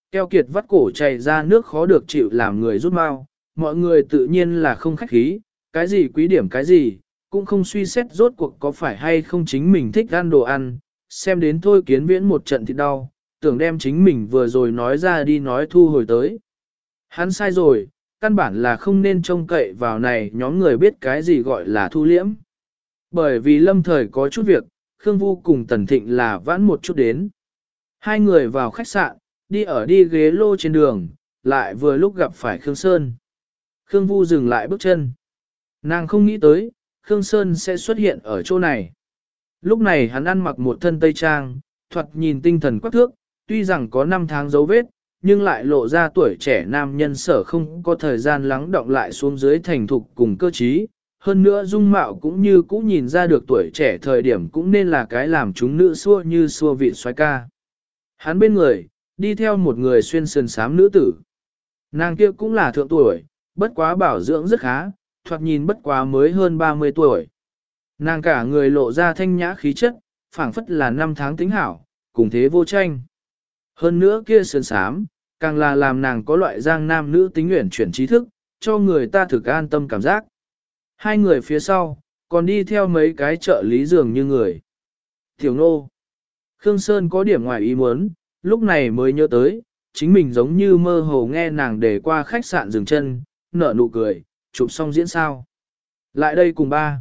keo kiệt vắt cổ chảy ra nước khó được chịu làm người rút mau, mọi người tự nhiên là không khách khí, cái gì quý điểm cái gì, cũng không suy xét rốt cuộc có phải hay không chính mình thích ăn đồ ăn, xem đến Thôi Kiến Viễn một trận thì đau, tưởng đem chính mình vừa rồi nói ra đi nói thu hồi tới. Hắn sai rồi, căn bản là không nên trông cậy vào này nhóm người biết cái gì gọi là thu liễm. Bởi vì lâm thời có chút việc, Khương Vu cùng Tần Thịnh là vãn một chút đến. Hai người vào khách sạn, đi ghế lô trên đường, lại vừa lúc gặp phải Khương Sơn. Khương Vu dừng lại bước chân. Nàng không nghĩ tới, Khương Sơn sẽ xuất hiện ở chỗ này. Lúc này hắn ăn mặc một thân tây trang, thoạt nhìn tinh thần quắc thước, tuy rằng có 5 tháng dấu vết, nhưng lại lộ ra tuổi trẻ nam nhân sở không có thời gian lắng động lại xuống dưới thành thục cùng cơ trí. Hơn nữa dung mạo cũng như cũ nhìn ra được tuổi trẻ thời điểm cũng nên là cái làm chúng nữ xua như xua vị xoái ca. Hắn bên người, đi theo một người xuyên sườn xám nữ tử. Nàng kia cũng là thượng tuổi, bất quá bảo dưỡng rất khá, thoạt nhìn bất quá mới hơn 30 tuổi. Nàng cả người lộ ra thanh nhã khí chất, phảng phất là 5 tháng tính hảo, cùng thế vô tranh. Hơn nữa kia sườn xám, càng là làm nàng có loại giang nam nữ tính uyển chuyển trí thức, cho người ta thực an tâm cảm giác. Hai người phía sau, còn đi theo mấy cái trợ lý dường như người. Tiểu nô. Khương Sơn có điểm ngoài ý muốn, lúc này mới nhớ tới, chính mình giống như mơ hồ nghe nàng để qua khách sạn dừng chân, nở nụ cười, chụp xong diễn sao. Lại đây cùng ba.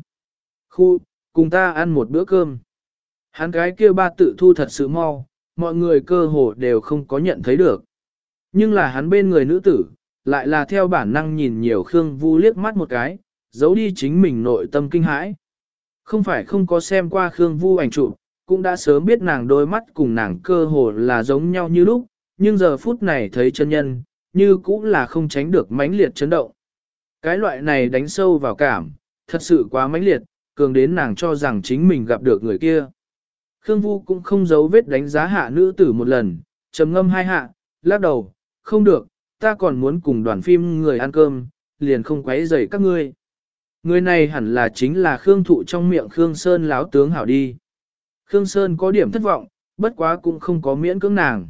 Cùng ta ăn một bữa cơm. Hắn cái kia ba tự thu thật sự mau, mọi người cơ hồ đều không có nhận thấy được. Nhưng là hắn bên người nữ tử, lại là theo bản năng nhìn nhiều Khương Vu liếc mắt một cái, giấu đi chính mình nội tâm kinh hãi. Không phải không có xem qua Khương Vu ảnh chụp, cũng đã sớm biết nàng đôi mắt cùng nàng cơ hồ là giống nhau như lúc, nhưng giờ phút này thấy chân nhân, như cũng là không tránh được mãnh liệt chấn động. Cái loại này đánh sâu vào cảm, thật sự quá mãnh liệt, cường đến nàng cho rằng chính mình gặp được người kia. Khương Vu cũng không giấu vết đánh giá hạ nữ tử một lần, trầm ngâm hai hạ, lắc đầu, không được, ta còn muốn cùng đoàn phim người ăn cơm, liền không quấy rầy các ngươi. Người này hẳn là chính là Khương Thụ trong miệng Khương Sơn láo tướng hảo đi. Khương Sơn có điểm thất vọng, bất quá cũng không có miễn cưỡng nàng.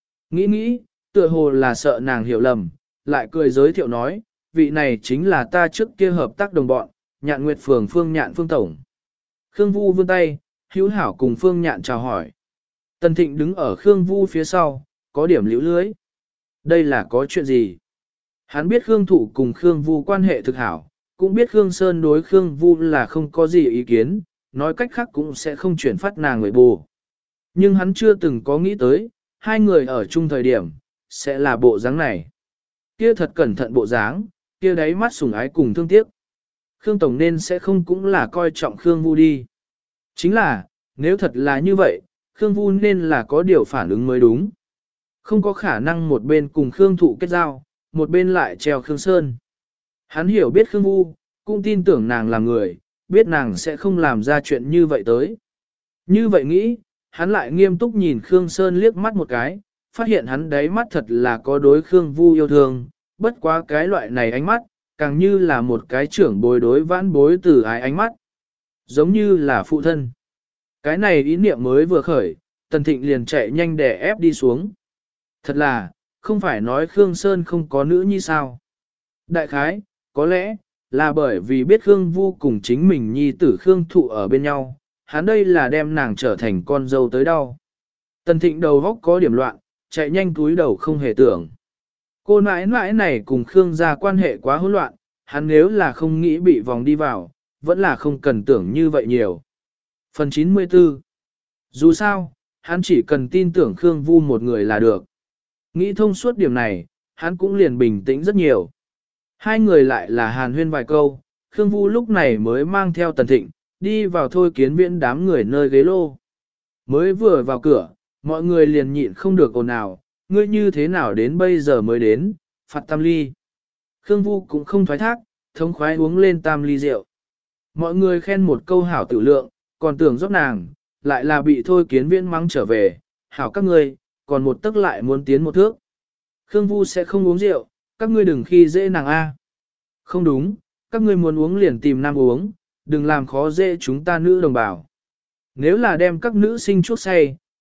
Nghĩ, tựa hồ là sợ nàng hiểu lầm, lại cười giới thiệu nói, vị này chính là ta trước kia hợp tác đồng bọn, Nhạn Nguyệt Phường Phương Nhạn Phương Tổng. Khương Vu vươn tay, hữu hảo cùng Phương Nhạn chào hỏi. Tần Thịnh đứng ở Khương Vu phía sau, có điểm liễu lưới. Đây là có chuyện gì? Hắn biết Khương Thụ cùng Khương Vu quan hệ thực hảo, cũng biết Khương Sơn đối Khương Vu là không có gì ý kiến, nói cách khác cũng sẽ không chuyển phát nàng người bù. Nhưng hắn chưa từng có nghĩ tới, hai người ở chung thời điểm, sẽ là bộ dáng này. Kia thật cẩn thận bộ dáng, kia đáy mắt sủng ái cùng thương tiếc. Khương Tổng nên sẽ không cũng là coi trọng Khương Vu đi. Chính là, nếu thật là như vậy, Khương Vu nên là có điều phản ứng mới đúng. Không có khả năng một bên cùng Khương Thụ kết giao, một bên lại treo Khương Sơn. Hắn hiểu biết Khương Vu, cũng tin tưởng nàng là người, biết nàng sẽ không làm ra chuyện như vậy tới. Như vậy nghĩ, hắn lại nghiêm túc nhìn Khương Sơn liếc mắt một cái, phát hiện hắn đáy mắt thật là có đối Khương Vu yêu thương, bất quá cái loại này ánh mắt, càng như là một cái trưởng bối đối vãn bối từ ái ánh mắt. Giống như là phụ thân. Cái này ý niệm mới vừa khởi, Tần Thịnh liền chạy nhanh để ép đi xuống. Thật là, không phải nói Khương Sơn không có nữ nhi sao. Đại khái, có lẽ, là bởi vì biết Khương Vu cùng chính mình nhi tử Khương Thụ ở bên nhau, hắn đây là đem nàng trở thành con dâu tới đâu. Tần Thịnh đầu góc có điểm loạn, chạy nhanh túi đầu không hề tưởng. Cô nãi nãi này cùng Khương gia quan hệ quá hỗn loạn, hắn nếu là không nghĩ bị vòng đi vào, vẫn là không cần tưởng như vậy nhiều. Phần 94. Dù sao, hắn chỉ cần tin tưởng Khương Vu một người là được. Nghĩ thông suốt điểm này, hắn cũng liền bình tĩnh rất nhiều. Hai người lại là hàn huyên vài câu, Khương Vu lúc này mới mang theo Tần Thịnh, đi vào Thôi Kiến Viễn đám người nơi ghế lô. Mới vừa vào cửa, mọi người liền nhịn không được ồn ào, ngươi như thế nào đến bây giờ mới đến, phạt tam ly. Khương Vu cũng không thoái thác, thống khoái uống lên tam ly rượu. Mọi người khen một câu hảo tự lượng, còn tưởng giúp nàng, lại là bị Thôi Kiến Viễn mắng trở về, hảo các ngươi, còn một tức lại muốn tiến một thước. Khương Vu sẽ không uống rượu, các ngươi đừng khi dễ nàng A. Không đúng, các ngươi muốn uống liền tìm nam uống, đừng làm khó dễ chúng ta nữ đồng bào. Nếu là đem các nữ sinh chuốc say,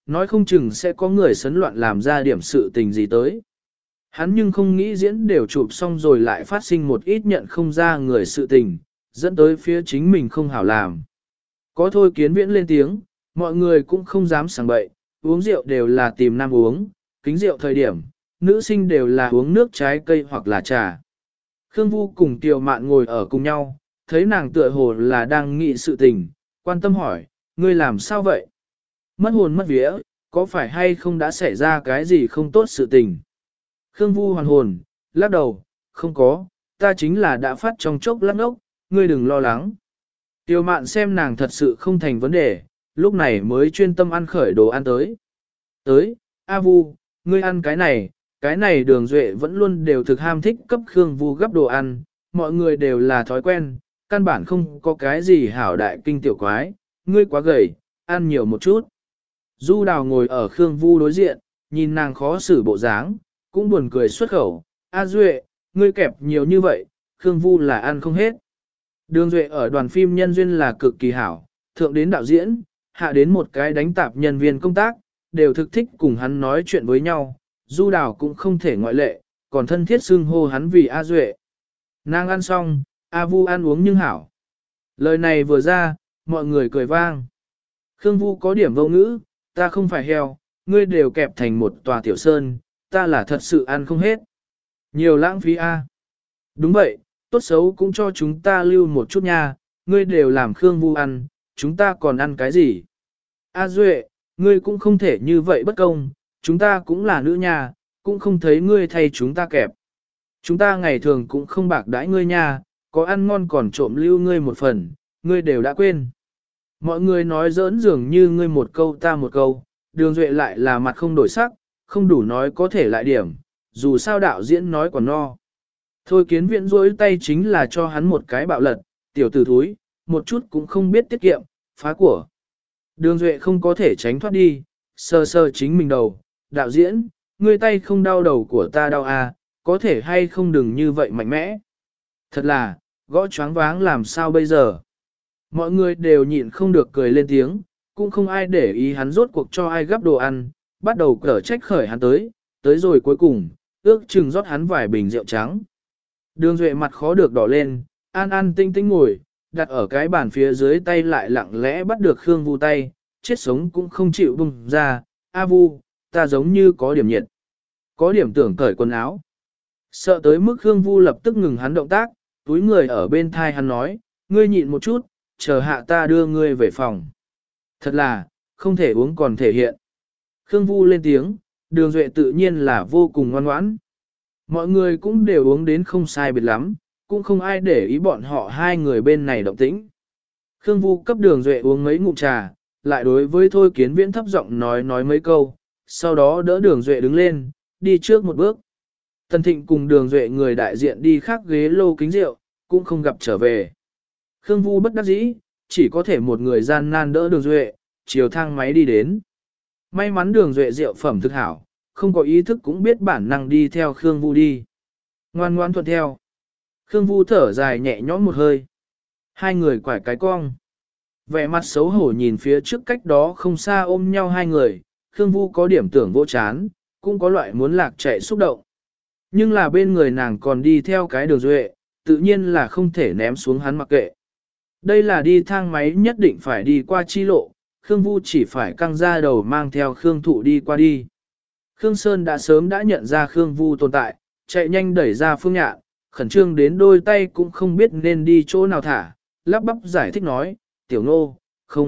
nói không chừng sẽ có người sấn loạn làm ra điểm sự tình gì tới. Hắn nhưng không nghĩ diễn đều chụp xong rồi lại phát sinh một ít nhận không ra người sự tình, dẫn tới phía chính mình không hảo làm. Có thôi Kiến Viễn lên tiếng, mọi người cũng không dám sảng bậy, uống rượu đều là tìm nam uống, kính rượu thời điểm, nữ sinh đều là uống nước trái cây hoặc là trà. Khương Vu cùng Kiều Mạn ngồi ở cùng nhau, thấy nàng tựa hồ là đang nghị sự tình, quan tâm hỏi, ngươi làm sao vậy? Mất hồn mất vía, có phải hay không đã xảy ra cái gì không tốt sự tình? Khương Vu hoàn hồn, lắc đầu, không có, ta chính là đã phát trong chốc lát ốc, ngươi đừng lo lắng. Tiêu Mạn xem nàng thật sự không thành vấn đề, lúc này mới chuyên tâm ăn khởi đồ ăn tới. Tới, A Vu, ngươi ăn cái này Đường Duệ vẫn luôn đều thực ham thích cấp Khương Vu gấp đồ ăn, mọi người đều là thói quen, căn bản không có cái gì hảo đại kinh tiểu quái, ngươi quá gầy, ăn nhiều một chút. Du Đào ngồi ở Khương Vu đối diện, nhìn nàng khó xử bộ dáng, cũng buồn cười xuất khẩu, A Duệ, ngươi kẹp nhiều như vậy, Khương Vu là ăn không hết. Đường Duệ ở đoàn phim nhân duyên là cực kỳ hảo, thượng đến đạo diễn, hạ đến một cái đánh tạp nhân viên công tác, đều thực thích cùng hắn nói chuyện với nhau, Du Đào cũng không thể ngoại lệ, còn thân thiết xưng hô hắn vì A Duệ. Nàng ăn xong, A Vu ăn uống nhưng hảo. Lời này vừa ra, mọi người cười vang. Khương Vu có điểm vô ngữ, ta không phải heo, ngươi đều kẹp thành một tòa tiểu sơn, ta là thật sự ăn không hết. Nhiều lãng phí A. Đúng vậy, tốt xấu cũng cho chúng ta lưu một chút nha, ngươi đều làm Khương Vu ăn, chúng ta còn ăn cái gì? A Duệ, ngươi cũng không thể như vậy bất công, chúng ta cũng là nữ nha, cũng không thấy ngươi thay chúng ta kẹp. Chúng ta ngày thường cũng không bạc đãi ngươi nha, có ăn ngon còn trộm lưu ngươi một phần, ngươi đều đã quên. Mọi người nói giỡn dường như ngươi một câu ta một câu, Đường Duệ lại là mặt không đổi sắc, không đủ nói có thể lại điểm, dù sao đạo diễn nói còn no. Thôi Kiến Viễn rỗi tay chính là cho hắn một cái bạo lật, tiểu tử thúi, một chút cũng không biết tiết kiệm, phá của. Đường Duệ không có thể tránh thoát đi, sờ sờ chính mình đầu, đạo diễn, ngươi tay không đau đầu của ta đau à, có thể hay không đừng như vậy mạnh mẽ. Thật là, gõ choáng váng làm sao bây giờ. Mọi người đều nhịn không được cười lên tiếng, cũng không ai để ý hắn rốt cuộc cho ai gắp đồ ăn, bắt đầu cở trách khởi hắn tới rồi cuối cùng, ước chừng rót hắn vài bình rượu trắng. Đường Duệ mặt khó được đỏ lên, an an tinh tinh ngồi, đặt ở cái bàn phía dưới tay lại lặng lẽ bắt được Khương Vu tay, chết sống cũng không chịu bung ra, A Vu, ta giống như có điểm nhiệt. Có điểm tưởng cởi quần áo. Sợ tới mức Khương Vu lập tức ngừng hắn động tác, túi người ở bên thai hắn nói, ngươi nhịn một chút, chờ hạ ta đưa ngươi về phòng. Thật là, không thể uống còn thể hiện. Khương Vu lên tiếng, Đường Duệ tự nhiên là vô cùng ngoan ngoãn. Mọi người cũng đều uống đến không sai biệt lắm, cũng không ai để ý bọn họ hai người bên này động tĩnh. Khương Vu cấp Đường Duệ uống mấy ngụm trà, lại đối với Thôi Kiến Viễn thấp giọng nói mấy câu, sau đó đỡ Đường Duệ đứng lên, đi trước một bước. Tần Thịnh cùng Đường Duệ người đại diện đi khác ghế lô kính rượu, cũng không gặp trở về. Khương Vu bất đắc dĩ, chỉ có thể một người gian nan đỡ Đường Duệ, chiều thang máy đi đến. May mắn Đường Duệ rượu phẩm thực hảo, không có ý thức cũng biết bản năng đi theo Khương Vu đi. Ngoan ngoan thuận theo. Khương Vu thở dài nhẹ nhõm một hơi. Hai người quải cái cong. Vẻ mặt xấu hổ nhìn phía trước cách đó không xa ôm nhau hai người, Khương Vu có điểm tưởng vô chán, cũng có loại muốn lạc chạy xúc động. Nhưng là bên người nàng còn đi theo cái Đường Duệ, tự nhiên là không thể ném xuống hắn mặc kệ. Đây là đi thang máy nhất định phải đi qua chi lộ, Khương Vu chỉ phải căng ra đầu mang theo Khương Thụ đi qua đi. Khương Sơn đã sớm đã nhận ra Khương Vu tồn tại, chạy nhanh đẩy ra Phương Nhạn, khẩn trương đến đôi tay cũng không biết nên đi chỗ nào thả, lắp bắp giải thích nói, Tiểu Ngô,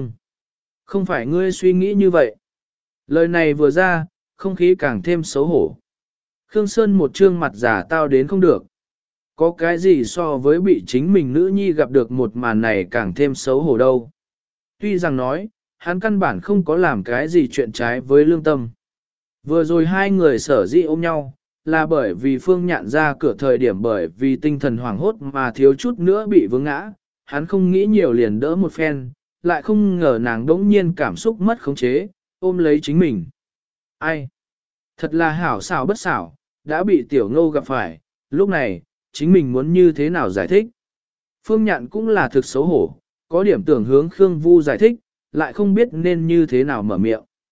không phải ngươi suy nghĩ như vậy. Lời này vừa ra, không khí càng thêm xấu hổ. Khương Sơn một trương mặt giả tao đến không được. Có cái gì so với bị chính mình nữ nhi gặp được một màn này càng thêm xấu hổ đâu. Tuy rằng nói, hắn căn bản không có làm cái gì chuyện trái với lương tâm. Vừa rồi hai người sở dĩ ôm nhau, là bởi vì Phương Nhạn ra cửa thời điểm bởi vì tinh thần hoảng hốt mà thiếu chút nữa bị vướng ngã, hắn không nghĩ nhiều liền đỡ một phen, lại không ngờ nàng đỗng nhiên cảm xúc mất khống chế, ôm lấy chính mình. Ai? Thật là hảo xảo bất xảo, đã bị Tiểu Ngô gặp phải, lúc này, chính mình muốn như thế nào giải thích. Phương Nhạn cũng là thực xấu hổ, có điểm tưởng hướng Khương Vu giải thích, lại không biết nên như thế nào mở miệng.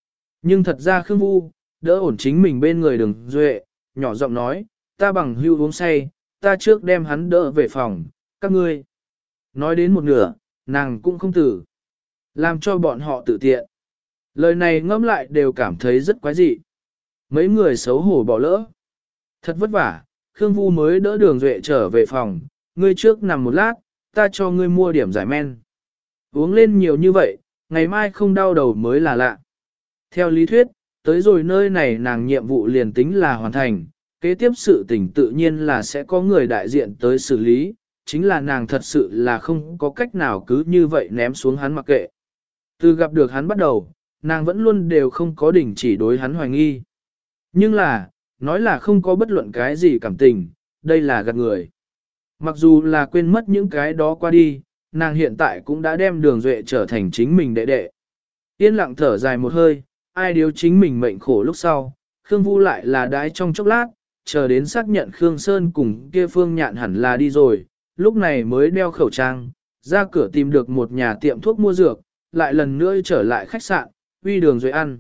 Nhưng thật ra Khương Vu, đỡ ổn chính mình bên người Đường Duệ, nhỏ giọng nói, ta bằng hưu uống say, ta trước đem hắn đỡ về phòng, các ngươi. Nói đến một nửa, nàng cũng không tử. Làm cho bọn họ tự tiện. Lời này ngẫm lại đều cảm thấy rất quái dị. Mấy người xấu hổ bỏ lỡ. Thật vất vả, Khương Vu mới đỡ Đường Duệ trở về phòng, ngươi trước nằm một lát, ta cho ngươi mua điểm giải men. Uống lên nhiều như vậy, ngày mai không đau đầu mới là lạ. Theo lý thuyết, tới rồi nơi này nàng nhiệm vụ liền tính là hoàn thành, kế tiếp sự tình tự nhiên là sẽ có người đại diện tới xử lý, chính là nàng thật sự là không có cách nào cứ như vậy ném xuống hắn mặc kệ. Từ gặp được hắn bắt đầu, nàng vẫn luôn đều không có đỉnh chỉ đối hắn hoài nghi. Nhưng là, nói là không có bất luận cái gì cảm tình, đây là gạt người. Mặc dù là quên mất những cái đó qua đi, nàng hiện tại cũng đã đem Đường Duệ trở thành chính mình đệ đệ. Yên lặng thở dài một hơi, ai điếu chính mình mệnh khổ lúc sau, Khương Vu lại là đái trong chốc lát, chờ đến xác nhận Khương Sơn cùng kia Phương Nhạn hẳn là đi rồi, lúc này mới đeo khẩu trang, ra cửa tìm được một nhà tiệm thuốc mua dược, lại lần nữa trở lại khách sạn, uy Đường Duệ ăn.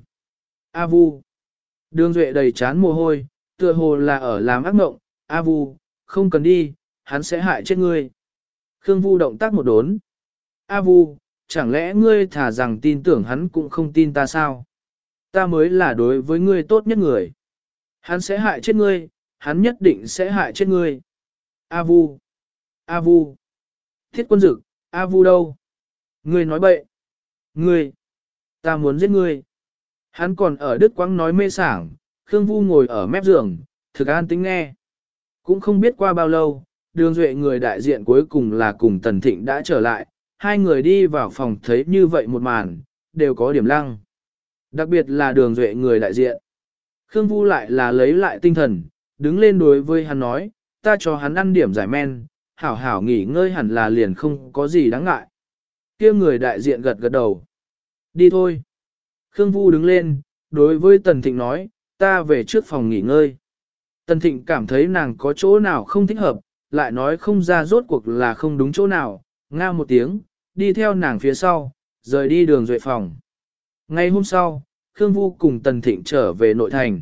A Vu. Đường Duệ đầy chán mồ hôi, tựa hồ là ở làm ác mộng, A Vu, không cần đi, hắn sẽ hại chết ngươi. Khương Vu động tác một đốn. A Vu, chẳng lẽ ngươi thả rằng tin tưởng hắn cũng không tin ta sao? Ta mới là đối với ngươi tốt nhất người. Hắn sẽ hại chết ngươi, hắn nhất định sẽ hại chết ngươi. A Vu. A Vu. Thiết Quân Dực, A Vu đâu? Ngươi nói bậy. Ngươi. Ta muốn giết ngươi. Hắn còn ở Đức Quãng nói mê sảng, Khương Vu ngồi ở mép giường, thực an tính nghe. Cũng không biết qua bao lâu, Đường Duệ người đại diện cuối cùng là cùng Tần Thịnh đã trở lại, hai người đi vào phòng thấy như vậy một màn, đều có điểm lăng. Đặc biệt là Đường Duệ người đại diện. Khương Vu lại là lấy lại tinh thần, đứng lên đối với hắn nói, ta cho hắn ăn điểm giải men, hảo hảo nghỉ ngơi hẳn là liền không có gì đáng ngại. Kia người đại diện gật gật đầu. Đi thôi. Khương Vu đứng lên, đối với Tần Thịnh nói, ta về trước phòng nghỉ ngơi. Tần Thịnh cảm thấy nàng có chỗ nào không thích hợp, lại nói không ra rốt cuộc là không đúng chỗ nào, nga một tiếng, đi theo nàng phía sau, rời đi Đường Duệ phòng. Ngay hôm sau, Khương Vu cùng Tần Thịnh trở về nội thành.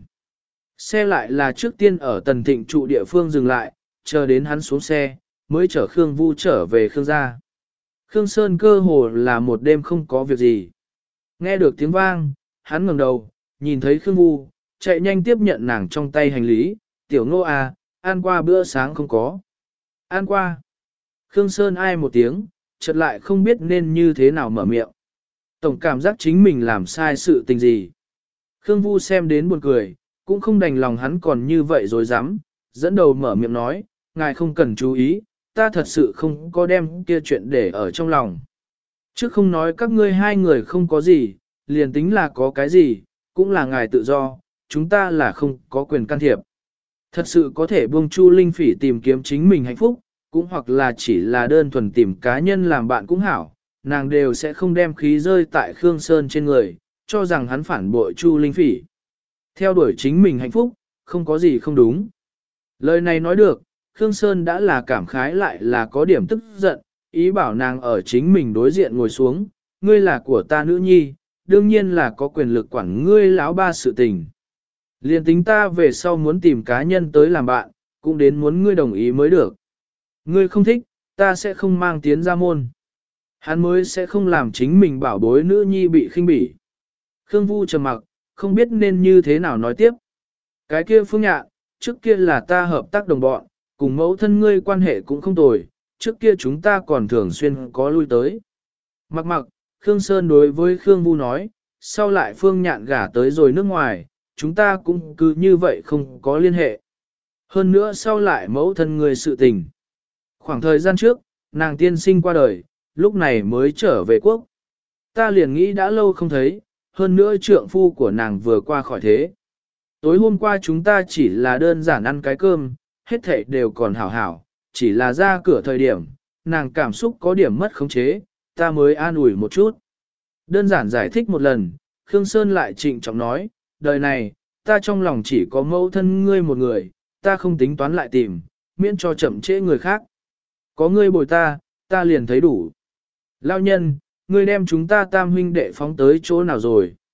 Xe lại là trước tiên ở Tần Thịnh trụ địa phương dừng lại, chờ đến hắn xuống xe, mới chở Khương Vu trở về Khương gia. Khương Sơn cơ hồ là một đêm không có việc gì. Nghe được tiếng vang, hắn ngẩng đầu, nhìn thấy Khương Vu, chạy nhanh tiếp nhận nàng trong tay hành lý, tiểu Ngô à, ăn qua bữa sáng không có. Ăn qua. Khương Sơn ai một tiếng, chợt lại không biết nên như thế nào mở miệng. Tổng cảm giác chính mình làm sai sự tình gì. Khương Vu xem đến buồn cười, cũng không đành lòng hắn còn như vậy rồi dám, dẫn đầu mở miệng nói, ngài không cần chú ý, ta thật sự không có đem kia chuyện để ở trong lòng. Chứ không nói các ngươi hai người không có gì, liền tính là có cái gì, cũng là ngài tự do, chúng ta là không có quyền can thiệp. Thật sự có thể buông Chu Linh Phỉ tìm kiếm chính mình hạnh phúc, cũng hoặc là chỉ là đơn thuần tìm cá nhân làm bạn cũng hảo, nàng đều sẽ không đem khí rơi tại Khương Sơn trên người, cho rằng hắn phản bội Chu Linh Phỉ. Theo đuổi chính mình hạnh phúc, không có gì không đúng. Lời này nói được, Khương Sơn đã là cảm khái lại là có điểm tức giận, ý bảo nàng ở chính mình đối diện ngồi xuống, ngươi là của ta nữ nhi, đương nhiên là có quyền lực quản ngươi lão ba sự tình. Liên tính ta về sau muốn tìm cá nhân tới làm bạn, cũng đến muốn ngươi đồng ý mới được. Ngươi không thích, ta sẽ không mang tiến ra môn. Hắn mới sẽ không làm chính mình bảo bối nữ nhi bị khinh bỉ. Khương Vu trầm mặc, không biết nên như thế nào nói tiếp. Cái kia Phương Nhạn, trước kia là ta hợp tác đồng bọn, cùng mẫu thân ngươi quan hệ cũng không tồi, trước kia chúng ta còn thường xuyên có lui tới. Mặc mặc, Khương Sơn đối với Khương Vu nói, sau lại Phương Nhạn gả tới rồi nước ngoài, chúng ta cũng cứ như vậy không có liên hệ. Hơn nữa sau lại mẫu thân người sự tình. Khoảng thời gian trước, nàng tiên sinh qua đời, lúc này mới trở về quốc. Ta liền nghĩ đã lâu không thấy, hơn nữa trượng phu của nàng vừa qua khỏi thế. Tối hôm qua chúng ta chỉ là đơn giản ăn cái cơm, hết thảy đều còn hảo hảo, chỉ là ra cửa thời điểm, nàng cảm xúc có điểm mất khống chế, ta mới an ủi một chút. Đơn giản giải thích một lần, Khương Sơn lại trịnh trọng nói, đời này, ta trong lòng chỉ có mẫu thân ngươi một người, ta không tính toán lại tìm, miễn cho chậm trễ người khác. Có ngươi bồi ta, ta liền thấy đủ. Lao nhân, ngươi đem chúng ta tam huynh đệ phóng tới chỗ nào rồi?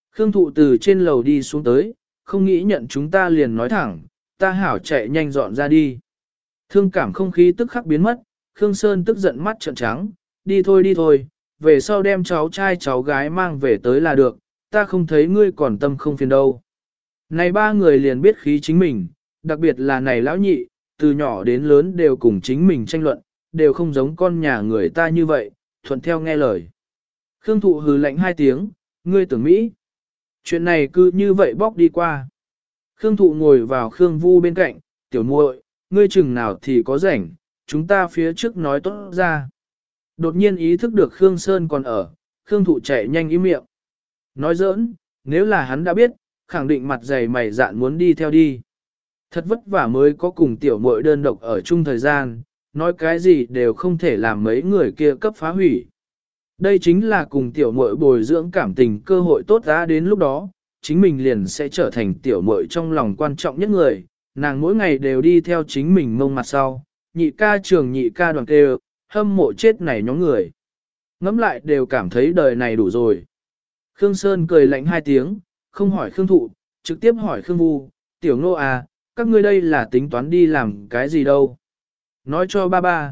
Khương Thụ từ trên lầu đi xuống tới, không nghĩ nhận chúng ta liền nói thẳng, ta hảo chạy nhanh dọn ra đi. Thương cảm không khí tức khắc biến mất, Khương Sơn tức giận mắt trợn trắng, đi thôi, về sau đem cháu trai cháu gái mang về tới là được, ta không thấy ngươi còn tâm không phiền đâu. Này ba người liền biết khí chính mình, đặc biệt là này lão nhị, từ nhỏ đến lớn đều cùng chính mình tranh luận, đều không giống con nhà người ta như vậy, thuận theo nghe lời. Khương Thụ hừ lạnh hai tiếng, ngươi tưởng Mỹ. Chuyện này cứ như vậy bóc đi qua. Khương Thụ ngồi vào Khương Vu bên cạnh, tiểu muội, ngươi chừng nào thì có rảnh, chúng ta phía trước nói tốt ra. Đột nhiên ý thức được Khương Sơn còn ở, Khương Thụ chạy nhanh im miệng. Nói giỡn, nếu là hắn đã biết, khẳng định mặt dày mày dạn muốn đi theo đi. Thật vất vả mới có cùng tiểu muội đơn độc ở chung thời gian, nói cái gì đều không thể làm mấy người kia cấp phá hủy. Đây chính là cùng tiểu muội bồi dưỡng cảm tình cơ hội tốt đã đến lúc đó, chính mình liền sẽ trở thành tiểu muội trong lòng quan trọng nhất người, nàng mỗi ngày đều đi theo chính mình mông mặt sau, nhị ca trường nhị ca đoàn kêu, hâm mộ chết này nhóm người. Ngắm lại đều cảm thấy đời này đủ rồi. Khương Sơn cười lạnh hai tiếng, không hỏi Khương Thụ, trực tiếp hỏi Khương Vu, tiểu Ngô à, các ngươi đây là tính toán đi làm cái gì đâu. Nói cho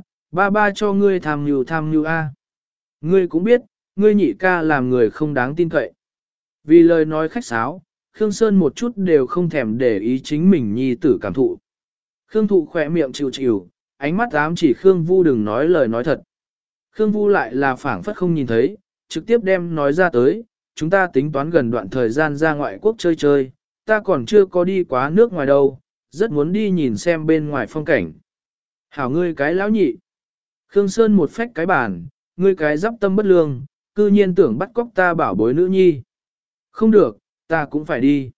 ba ba cho ngươi tham mưu a. Ngươi cũng biết, ngươi nhị ca làm người không đáng tin cậy. Vì lời nói khách sáo, Khương Sơn một chút đều không thèm để ý chính mình nhi tử cảm thụ. Khương Thụ khỏe miệng chịu chịu, ánh mắt ám chỉ Khương Vu đừng nói lời nói thật. Khương Vu lại là phảng phất không nhìn thấy, trực tiếp đem nói ra tới, chúng ta tính toán gần đoạn thời gian ra ngoại quốc chơi chơi, ta còn chưa có đi quá nước ngoài đâu, rất muốn đi nhìn xem bên ngoài phong cảnh. Hảo ngươi cái lão nhị. Khương Sơn một phách cái bàn, ngươi cái giáp tâm bất lương, cư nhiên tưởng bắt cóc ta bảo bối nữ nhi. Không được, ta cũng phải đi.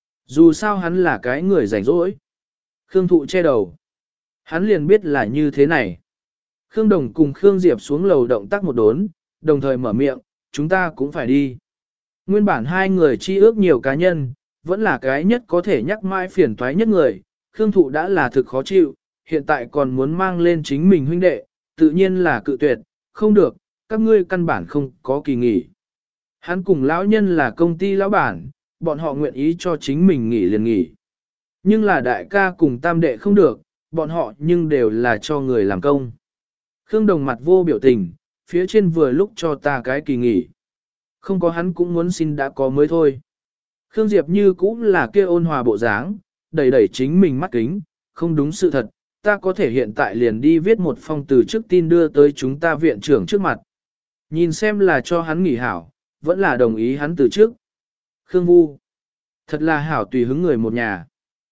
Dù sao hắn là cái người rảnh rỗi. Khương Thụ che đầu. Hắn liền biết là như thế này. Khương Đồng cùng Khương Diệp xuống lầu động tác một đốn, đồng thời mở miệng, chúng ta cũng phải đi. Nguyên bản hai người chi ước nhiều cá nhân, vẫn là cái nhất có thể nhắc mãi phiền toái nhất người. Khương Thụ đã là thực khó chịu, hiện tại còn muốn mang lên chính mình huynh đệ, tự nhiên là cự tuyệt, không được, các ngươi căn bản không có kỳ nghỉ. Hắn cùng lão nhân là công ty lão bản, bọn họ nguyện ý cho chính mình nghỉ liền nghỉ. Nhưng là đại ca cùng tam đệ không được, bọn họ nhưng đều là cho người làm công. Khương Đồng mặt vô biểu tình, phía trên vừa lúc cho ta cái kỳ nghỉ. Không có hắn cũng muốn xin đã có mới thôi. Khương Diệp như cũng là kia ôn hòa bộ dáng, đẩy đẩy chính mình mắt kính, không đúng sự thật, ta có thể hiện tại liền đi viết một phong từ trước tin đưa tới chúng ta viện trưởng trước mặt. Nhìn xem là cho hắn nghỉ hảo, vẫn là đồng ý hắn từ trước. Khương Vu, thật là hảo tùy hứng người một nhà.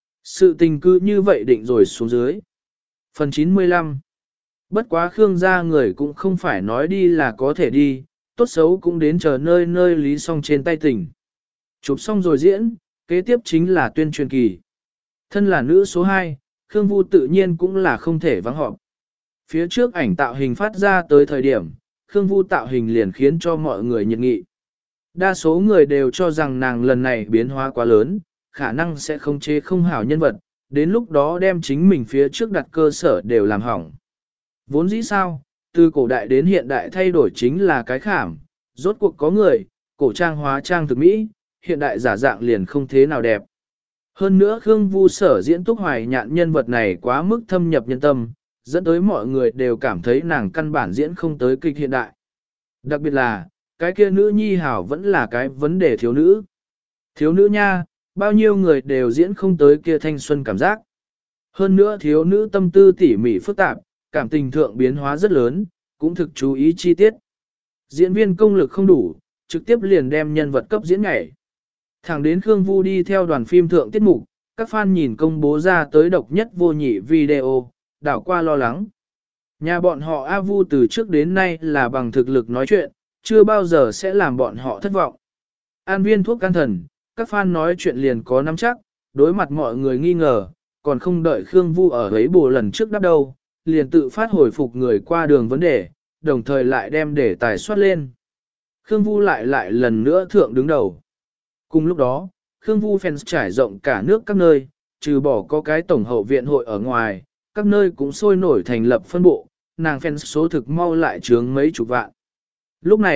Sự tình cư như vậy định rồi xuống dưới. Phần 95. Bất quá Khương gia người cũng không phải nói đi là có thể đi, tốt xấu cũng đến chờ nơi nơi lý xong trên tay tỉnh. Chụp xong rồi diễn, kế tiếp chính là tuyên truyền kỳ. Thân là nữ số 2, Khương Vu tự nhiên cũng là không thể vắng họp. Phía trước ảnh tạo hình phát ra tới thời điểm, Khương Vu tạo hình liền khiến cho mọi người nhiệt nghị. Đa số người đều cho rằng nàng lần này biến hóa quá lớn, khả năng sẽ không chế không hảo nhân vật, đến lúc đó đem chính mình phía trước đặt cơ sở đều làm hỏng. Vốn dĩ sao, từ cổ đại đến hiện đại thay đổi chính là cái khảm, rốt cuộc có người, cổ trang hóa trang thực mỹ, hiện đại giả dạng liền không thế nào đẹp. Hơn nữa Khương Vu sở diễn Túc Hoài Nhạn nhân vật này quá mức thâm nhập nhân tâm, dẫn tới mọi người đều cảm thấy nàng căn bản diễn không tới kịch hiện đại. Đặc biệt là, cái kia nữ nhi hảo vẫn là cái vấn đề thiếu nữ. Thiếu nữ nha, bao nhiêu người đều diễn không tới kia thanh xuân cảm giác. Hơn nữa thiếu nữ tâm tư tỉ mỉ phức tạp, cảm tình thượng biến hóa rất lớn, cũng thực chú ý chi tiết. Diễn viên công lực không đủ, trực tiếp liền đem nhân vật cấp diễn nhảy. Thẳng đến Khương Vu đi theo đoàn phim thượng tiết mục, các fan nhìn công bố ra tới độc nhất vô nhị video, đảo qua lo lắng. Nhà bọn họ A Vu từ trước đến nay là bằng thực lực nói chuyện, chưa bao giờ sẽ làm bọn họ thất vọng. An viên thuốc can thần, các fan nói chuyện liền có nắm chắc, đối mặt mọi người nghi ngờ, còn không đợi Khương Vu ở ấy bù lần trước đắp đâu, liền tự phát hồi phục người qua đường vấn đề, đồng thời lại đem để tài soát lên. Khương Vu lại lần nữa thượng đứng đầu. Cùng lúc đó, Khương Vu fans trải rộng cả nước các nơi, trừ bỏ có cái tổng hậu viện hội ở ngoài, các nơi cũng sôi nổi thành lập phân bộ, nàng fans số thực mau lại trướng mấy chục vạn. Lúc này,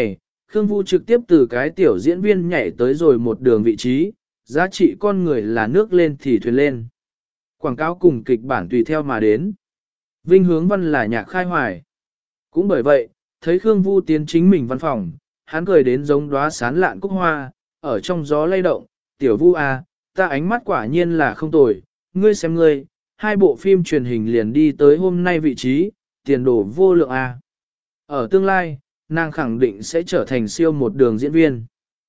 Khương Vu trực tiếp từ cái tiểu diễn viên nhảy tới rồi một đường vị trí, giá trị con người là nước lên thì thuyền lên. Quảng cáo cùng kịch bản tùy theo mà đến. Vinh Hướng Văn là nhạc khai hoài. Cũng bởi vậy, thấy Khương Vu tiến chính mình văn phòng, hắn cười đến giống đóa sán lạn cúc hoa, ở trong gió lay động, tiểu Vu à, ta ánh mắt quả nhiên là không tồi, ngươi xem ngươi, hai bộ phim truyền hình liền đi tới hôm nay vị trí, tiền đồ vô lượng à. Ở tương lai, nàng khẳng định sẽ trở thành siêu một đường diễn viên.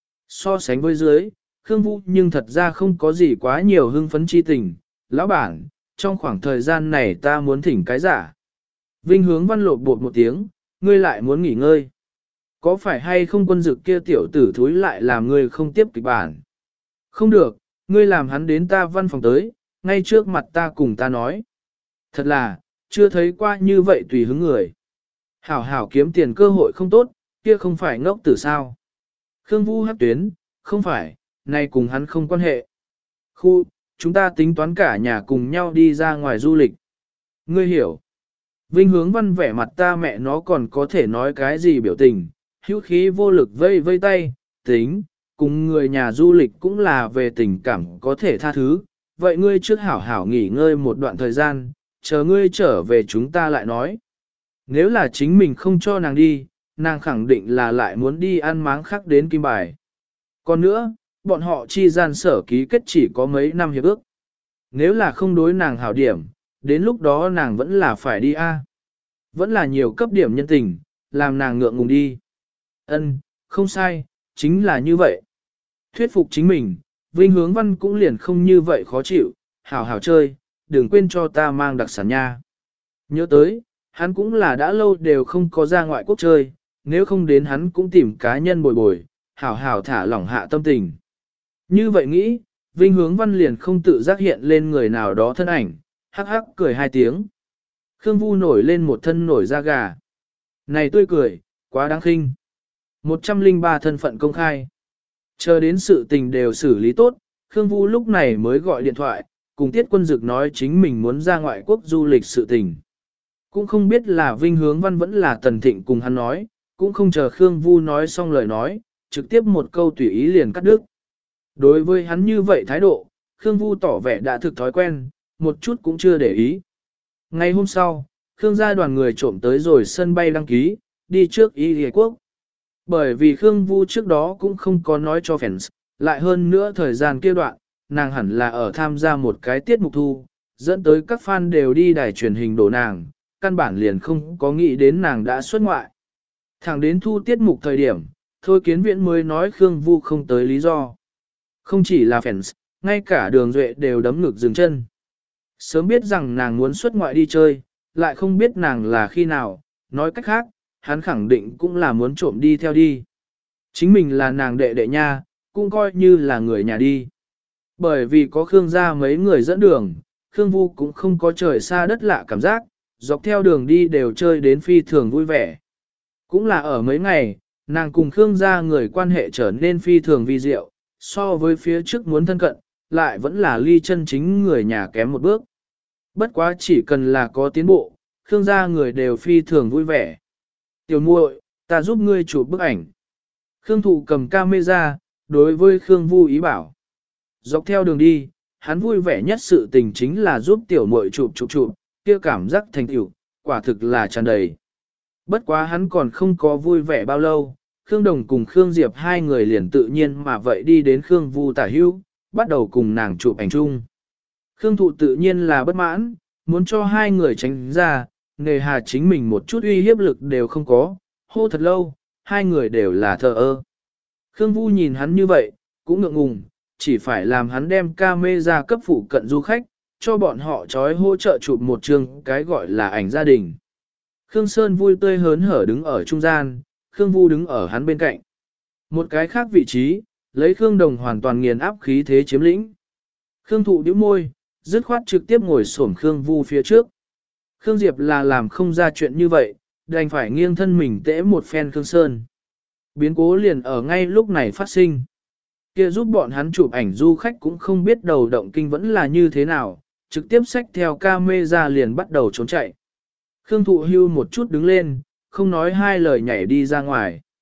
So sánh với dưới, Khương Vu nhưng thật ra không có gì quá nhiều hưng phấn chi tình, lão bản, trong khoảng thời gian này ta muốn thỉnh cái giả. Vinh Hướng Văn lột bột một tiếng, ngươi lại muốn nghỉ ngơi. Có phải hay không quân dực kia tiểu tử thúi lại làm ngươi không tiếp kịch bản? Không được, ngươi làm hắn đến ta văn phòng tới, ngay trước mặt ta cùng ta nói. Thật là, chưa thấy qua như vậy tùy hứng người. Hảo hảo kiếm tiền cơ hội không tốt, kia không phải ngốc tử sao. Khương Vu hát tuyến, không phải, này cùng hắn không quan hệ. Khu, chúng ta tính toán cả nhà cùng nhau đi ra ngoài du lịch. Ngươi hiểu. Vinh Hướng Văn vẻ mặt ta mẹ nó còn có thể nói cái gì biểu tình, hữu khí vô lực vây vây tay, tính, cùng người nhà du lịch cũng là về tình cảm có thể tha thứ. Vậy ngươi trước hảo hảo nghỉ ngơi một đoạn thời gian, chờ ngươi trở về chúng ta lại nói. Nếu là chính mình không cho nàng đi, nàng khẳng định là lại muốn đi ăn máng khác đến kim bài. Còn nữa, bọn họ chi gian sở ký kết chỉ có mấy năm hiệp ước. Nếu là không đối nàng hảo điểm, đến lúc đó nàng vẫn là phải đi a. Vẫn là nhiều cấp điểm nhân tình, làm nàng ngượng ngùng đi. Ân, không sai, chính là như vậy. Thuyết phục chính mình, Vinh Hướng Văn cũng liền không như vậy khó chịu, hảo hảo chơi, đừng quên cho ta mang đặc sản nha. Nhớ tới, hắn cũng là đã lâu đều không có ra ngoại quốc chơi, nếu không đến hắn cũng tìm cá nhân bồi bồi, hảo hảo thả lỏng hạ tâm tình. Như vậy nghĩ, Vinh Hướng Văn liền không tự giác hiện lên người nào đó thân ảnh, hắc hắc cười hai tiếng. Khương Vu nổi lên một thân nổi da gà. Này tươi cười, quá đáng khinh. 103 thân phận công khai. Chờ đến sự tình đều xử lý tốt, Khương Vu lúc này mới gọi điện thoại, cùng Tiết Quân Dực nói chính mình muốn ra ngoại quốc du lịch sự tình. Cũng không biết là Vinh Hướng Văn vẫn là Tần Thịnh cùng hắn nói, cũng không chờ Khương Vu nói xong lời nói, trực tiếp một câu tùy ý liền cắt đứt. Đối với hắn như vậy thái độ, Khương Vu tỏ vẻ đã thực thói quen, một chút cũng chưa để ý. Ngày hôm sau, Khương gia đoàn người trộm tới rồi sân bay đăng ký, đi trước Y Quốc. Bởi vì Khương Vu trước đó cũng không có nói cho fans, lại hơn nữa thời gian kia đoạn, nàng hẳn là ở tham gia một cái tiết mục thu, dẫn tới các fan đều đi đài truyền hình đổ nàng, căn bản liền không có nghĩ đến nàng đã xuất ngoại. Thẳng đến thu tiết mục thời điểm, Thôi Kiến Viễn mới nói Khương Vu không tới lý do. Không chỉ là fans, ngay cả Đường Duệ đều đấm ngực dừng chân. Sớm biết rằng nàng muốn xuất ngoại đi chơi, lại không biết nàng là khi nào, nói cách khác, hắn khẳng định cũng là muốn trộm đi theo đi. Chính mình là nàng đệ đệ nha, cũng coi như là người nhà đi. Bởi vì có Khương gia mấy người dẫn đường, Khương Vu cũng không có trời xa đất lạ cảm giác, dọc theo đường đi đều chơi đến phi thường vui vẻ. Cũng là ở mấy ngày, nàng cùng Khương gia người quan hệ trở nên phi thường vi diệu, so với phía trước muốn thân cận, lại vẫn là ly chân chính người nhà kém một bước. Bất quá chỉ cần là có tiến bộ, Khương gia người đều phi thường vui vẻ. Tiểu muội, ta giúp ngươi chụp bức ảnh. Khương Thụ cầm camera, đối với Khương Vu ý bảo. Dọc theo đường đi, hắn vui vẻ nhất sự tình chính là giúp tiểu muội chụp, kia cảm giác thành tựu, quả thực là tràn đầy. Bất quá hắn còn không có vui vẻ bao lâu, Khương Đồng cùng Khương Diệp hai người liền tự nhiên mà vậy đi đến Khương Vu tả hữu, bắt đầu cùng nàng chụp ảnh chung. Khương Thụ tự nhiên là bất mãn, muốn cho hai người tránh ra, nề hà chính mình một chút uy hiếp lực đều không có, hô thật lâu, hai người đều là thờ ơ. Khương Vu nhìn hắn như vậy, cũng ngượng ngùng, chỉ phải làm hắn đem camera cấp phụ cận du khách, cho bọn họ trói hỗ trợ chụp một chương cái gọi là ảnh gia đình. Khương Sơn vui tươi hớn hở đứng ở trung gian, Khương Vu đứng ở hắn bên cạnh. Một cái khác vị trí, lấy Khương Đồng hoàn toàn nghiền áp khí thế chiếm lĩnh. Khương Thụ nhíu môi, dứt khoát trực tiếp ngồi xổm Khương Vu phía trước. Khương Diệp là làm không ra chuyện như vậy, đành phải nghiêng thân mình tễ một phen Khương Sơn. Biến cố liền ở ngay lúc này phát sinh. Kia giúp bọn hắn chụp ảnh du khách cũng không biết đầu động kinh vẫn là như thế nào, trực tiếp xách theo camera liền bắt đầu trốn chạy. Khương Thụ hưu một chút đứng lên, không nói hai lời nhảy đi ra ngoài.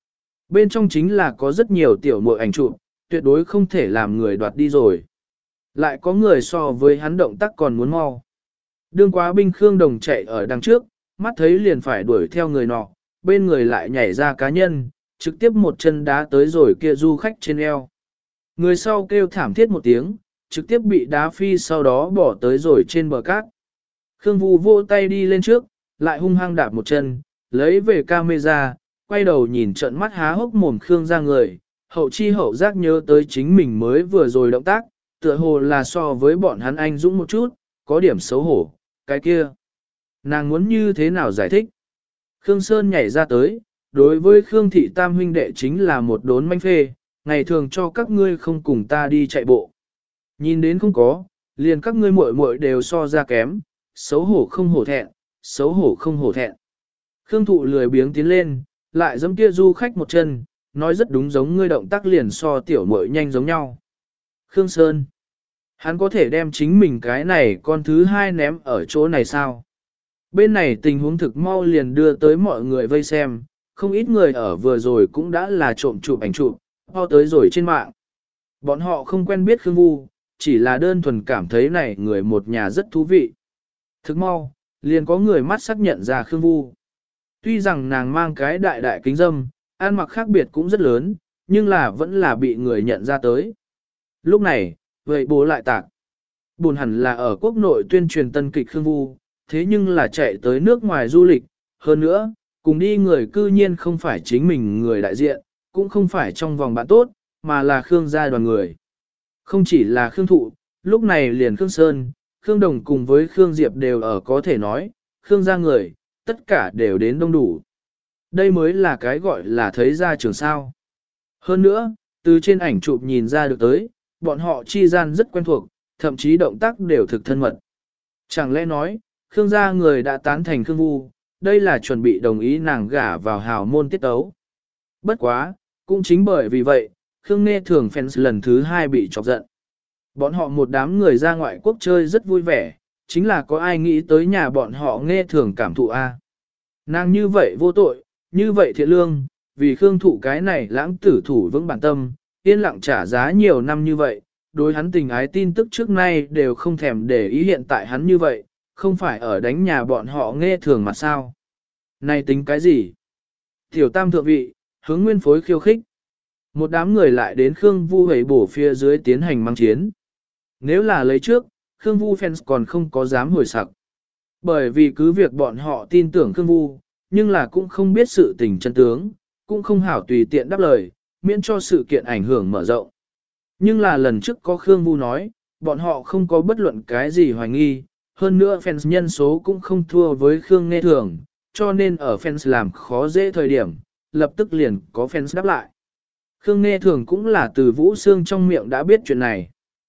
Bên trong chính là có rất nhiều tiểu muội ảnh chụp, tuyệt đối không thể làm người đoạt đi rồi. Lại có người so với hắn động tác còn muốn mau. Đương quá binh Khương Đồng chạy ở đằng trước, mắt thấy liền phải đuổi theo người nọ, bên người lại nhảy ra cá nhân, trực tiếp một chân đá tới rồi kia du khách trên eo. Người sau kêu thảm thiết một tiếng, trực tiếp bị đá phi sau đó bỏ tới rồi trên bờ cát. Khương Vu vô tay đi lên trước, lại hung hăng đạp một chân, lấy về camera, quay đầu nhìn trận mắt há hốc mồm Khương ra người, hậu chi hậu giác nhớ tới chính mình mới vừa rồi động tác, tựa hồ là so với bọn hắn anh dũng một chút, có điểm xấu hổ, cái kia. Nàng muốn như thế nào giải thích? Khương Sơn nhảy ra tới, đối với Khương Thị Tam huynh đệ chính là một đốn manh phê, ngày thường cho các ngươi không cùng ta đi chạy bộ. Nhìn đến không có, liền các ngươi muội muội đều so ra kém, xấu hổ không hổ thẹn, xấu hổ không hổ thẹn. Khương Thụ lười biếng tiến lên, lại giẫm kia du khách một chân, nói rất đúng giống ngươi động tác liền so tiểu muội nhanh giống nhau. Khương Sơn, hắn có thể đem chính mình cái này con thứ hai ném ở chỗ này sao? Bên này tình huống thực mau liền đưa tới mọi người vây xem, không ít người ở vừa rồi cũng đã là trộm chụp ảnh chụp, ho tới rồi trên mạng. Bọn họ không quen biết Khương Vu, chỉ là đơn thuần cảm thấy này người một nhà rất thú vị. Thực mau, liền có người mắt xác nhận ra Khương Vu. Tuy rằng nàng mang cái đại đại kính dâm, ăn mặc khác biệt cũng rất lớn, nhưng là vẫn là bị người nhận ra tới. Lúc này, vậy bố lại tạc. Buồn hẳn là ở quốc nội tuyên truyền tân kịch Khương Vu, thế nhưng là chạy tới nước ngoài du lịch. Hơn nữa, cùng đi người cư nhiên không phải chính mình người đại diện, cũng không phải trong vòng bạn tốt, mà là Khương gia đoàn người. Không chỉ là Khương Thụ, lúc này liền Khương Sơn, Khương Đồng cùng với Khương Diệp đều ở có thể nói, Khương gia người, tất cả đều đến đông đủ. Đây mới là cái gọi là thấy ra trường sao. Hơn nữa, từ trên ảnh chụp nhìn ra được tới, bọn họ chi gian rất quen thuộc, thậm chí động tác đều thực thân mật. Chẳng lẽ nói, Khương gia người đã tán thành Khương Vu, đây là chuẩn bị đồng ý nàng gả vào hào môn tiết tấu. Bất quá, cũng chính bởi vì vậy, Khương Nghe Thường fans lần thứ hai bị chọc giận. Bọn họ một đám người ra ngoại quốc chơi rất vui vẻ, chính là có ai nghĩ tới nhà bọn họ Nghe Thường cảm thụ a? Nàng như vậy vô tội, như vậy thiện lương, vì Khương Thụ cái này lãng tử thủ vững bản tâm, yên lặng trả giá nhiều năm như vậy, đối hắn tình ái tin tức trước nay đều không thèm để ý hiện tại hắn như vậy, không phải ở đánh nhà bọn họ Nghe Thường mà sao? Này tính cái gì? Tiểu tam thượng vị, hướng nguyên phối khiêu khích. Một đám người lại đến Khương Vu hầy bổ phía dưới tiến hành mang chiến. Nếu là lấy trước, Khương Vu fans còn không có dám hồi sặc. Bởi vì cứ việc bọn họ tin tưởng Khương Vu, nhưng là cũng không biết sự tình chân tướng, cũng không hảo tùy tiện đáp lời, miễn cho sự kiện ảnh hưởng mở rộng. Nhưng là lần trước có Khương Vu nói, bọn họ không có bất luận cái gì hoài nghi, hơn nữa fans nhân số cũng không thua với Khương Nghe Thường, cho nên ở fans làm khó dễ thời điểm, lập tức liền có fans đáp lại. Khương Nghe Thường cũng là từ Vũ Sương trong miệng đã biết chuyện này.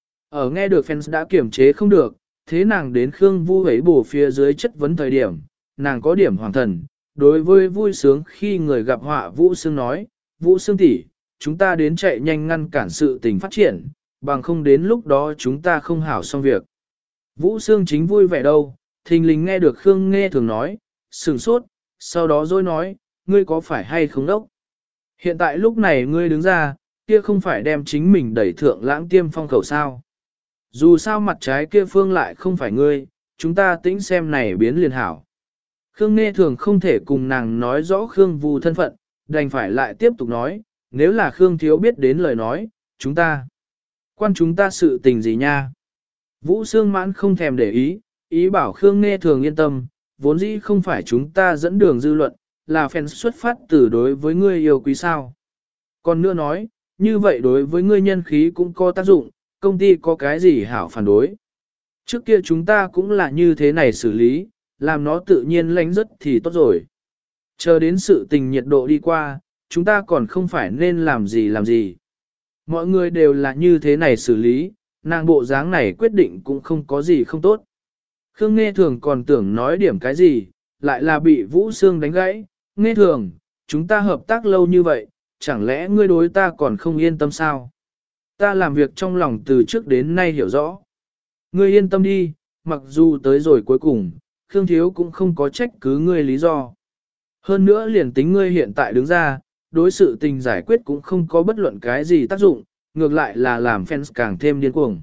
Ở nghe được fans đã kiểm chế không được, thế nàng đến Khương Vu ấy bổ phía dưới chất vấn thời điểm, nàng có điểm hoàng thần, đối với vui sướng khi người gặp họa Vũ Sương nói, Vũ Sương tỷ, chúng ta đến chạy nhanh ngăn cản sự tình phát triển, bằng không đến lúc đó chúng ta không hảo xong việc. Vũ Sương chính vui vẻ đâu, thình lình nghe được Khương Nghe Thường nói, sửng sốt, sau đó rồi nói, ngươi có phải hay không đốc? Hiện tại lúc này ngươi đứng ra, kia không phải đem chính mình đẩy thượng lãng tiêm phong khẩu sao. Dù sao mặt trái kia phương lại không phải ngươi, chúng ta tĩnh xem này biến liền hảo. Khương Nghe Thường không thể cùng nàng nói rõ Khương Vu thân phận, đành phải lại tiếp tục nói, nếu là Khương Thiếu biết đến lời nói, chúng ta. Quan chúng ta sự tình gì nha? Vũ Sương mãn không thèm để ý bảo Khương Nghe Thường yên tâm, vốn dĩ không phải chúng ta dẫn đường dư luận, là fans xuất phát từ đối với ngươi yêu quý sao. Còn nữa nói, như vậy đối với ngươi nhân khí cũng có tác dụng, công ty có cái gì hảo phản đối. Trước kia chúng ta cũng là như thế này xử lý, làm nó tự nhiên lánh rất thì tốt rồi. Chờ đến sự tình nhiệt độ đi qua, chúng ta còn không phải nên làm gì. Mọi người đều là như thế này xử lý, nàng bộ dáng này quyết định cũng không có gì không tốt. Khương Nghe Thường còn tưởng nói điểm cái gì, lại là bị Vũ Sương đánh gãy. Nghe Thường, chúng ta hợp tác lâu như vậy, chẳng lẽ ngươi đối ta còn không yên tâm sao? Ta làm việc trong lòng từ trước đến nay hiểu rõ. Ngươi yên tâm đi, mặc dù tới rồi cuối cùng, Khương Thiếu cũng không có trách cứ ngươi lý do. Hơn nữa liền tính ngươi hiện tại đứng ra, đối sự tình giải quyết cũng không có bất luận cái gì tác dụng, ngược lại là làm fans càng thêm điên cuồng.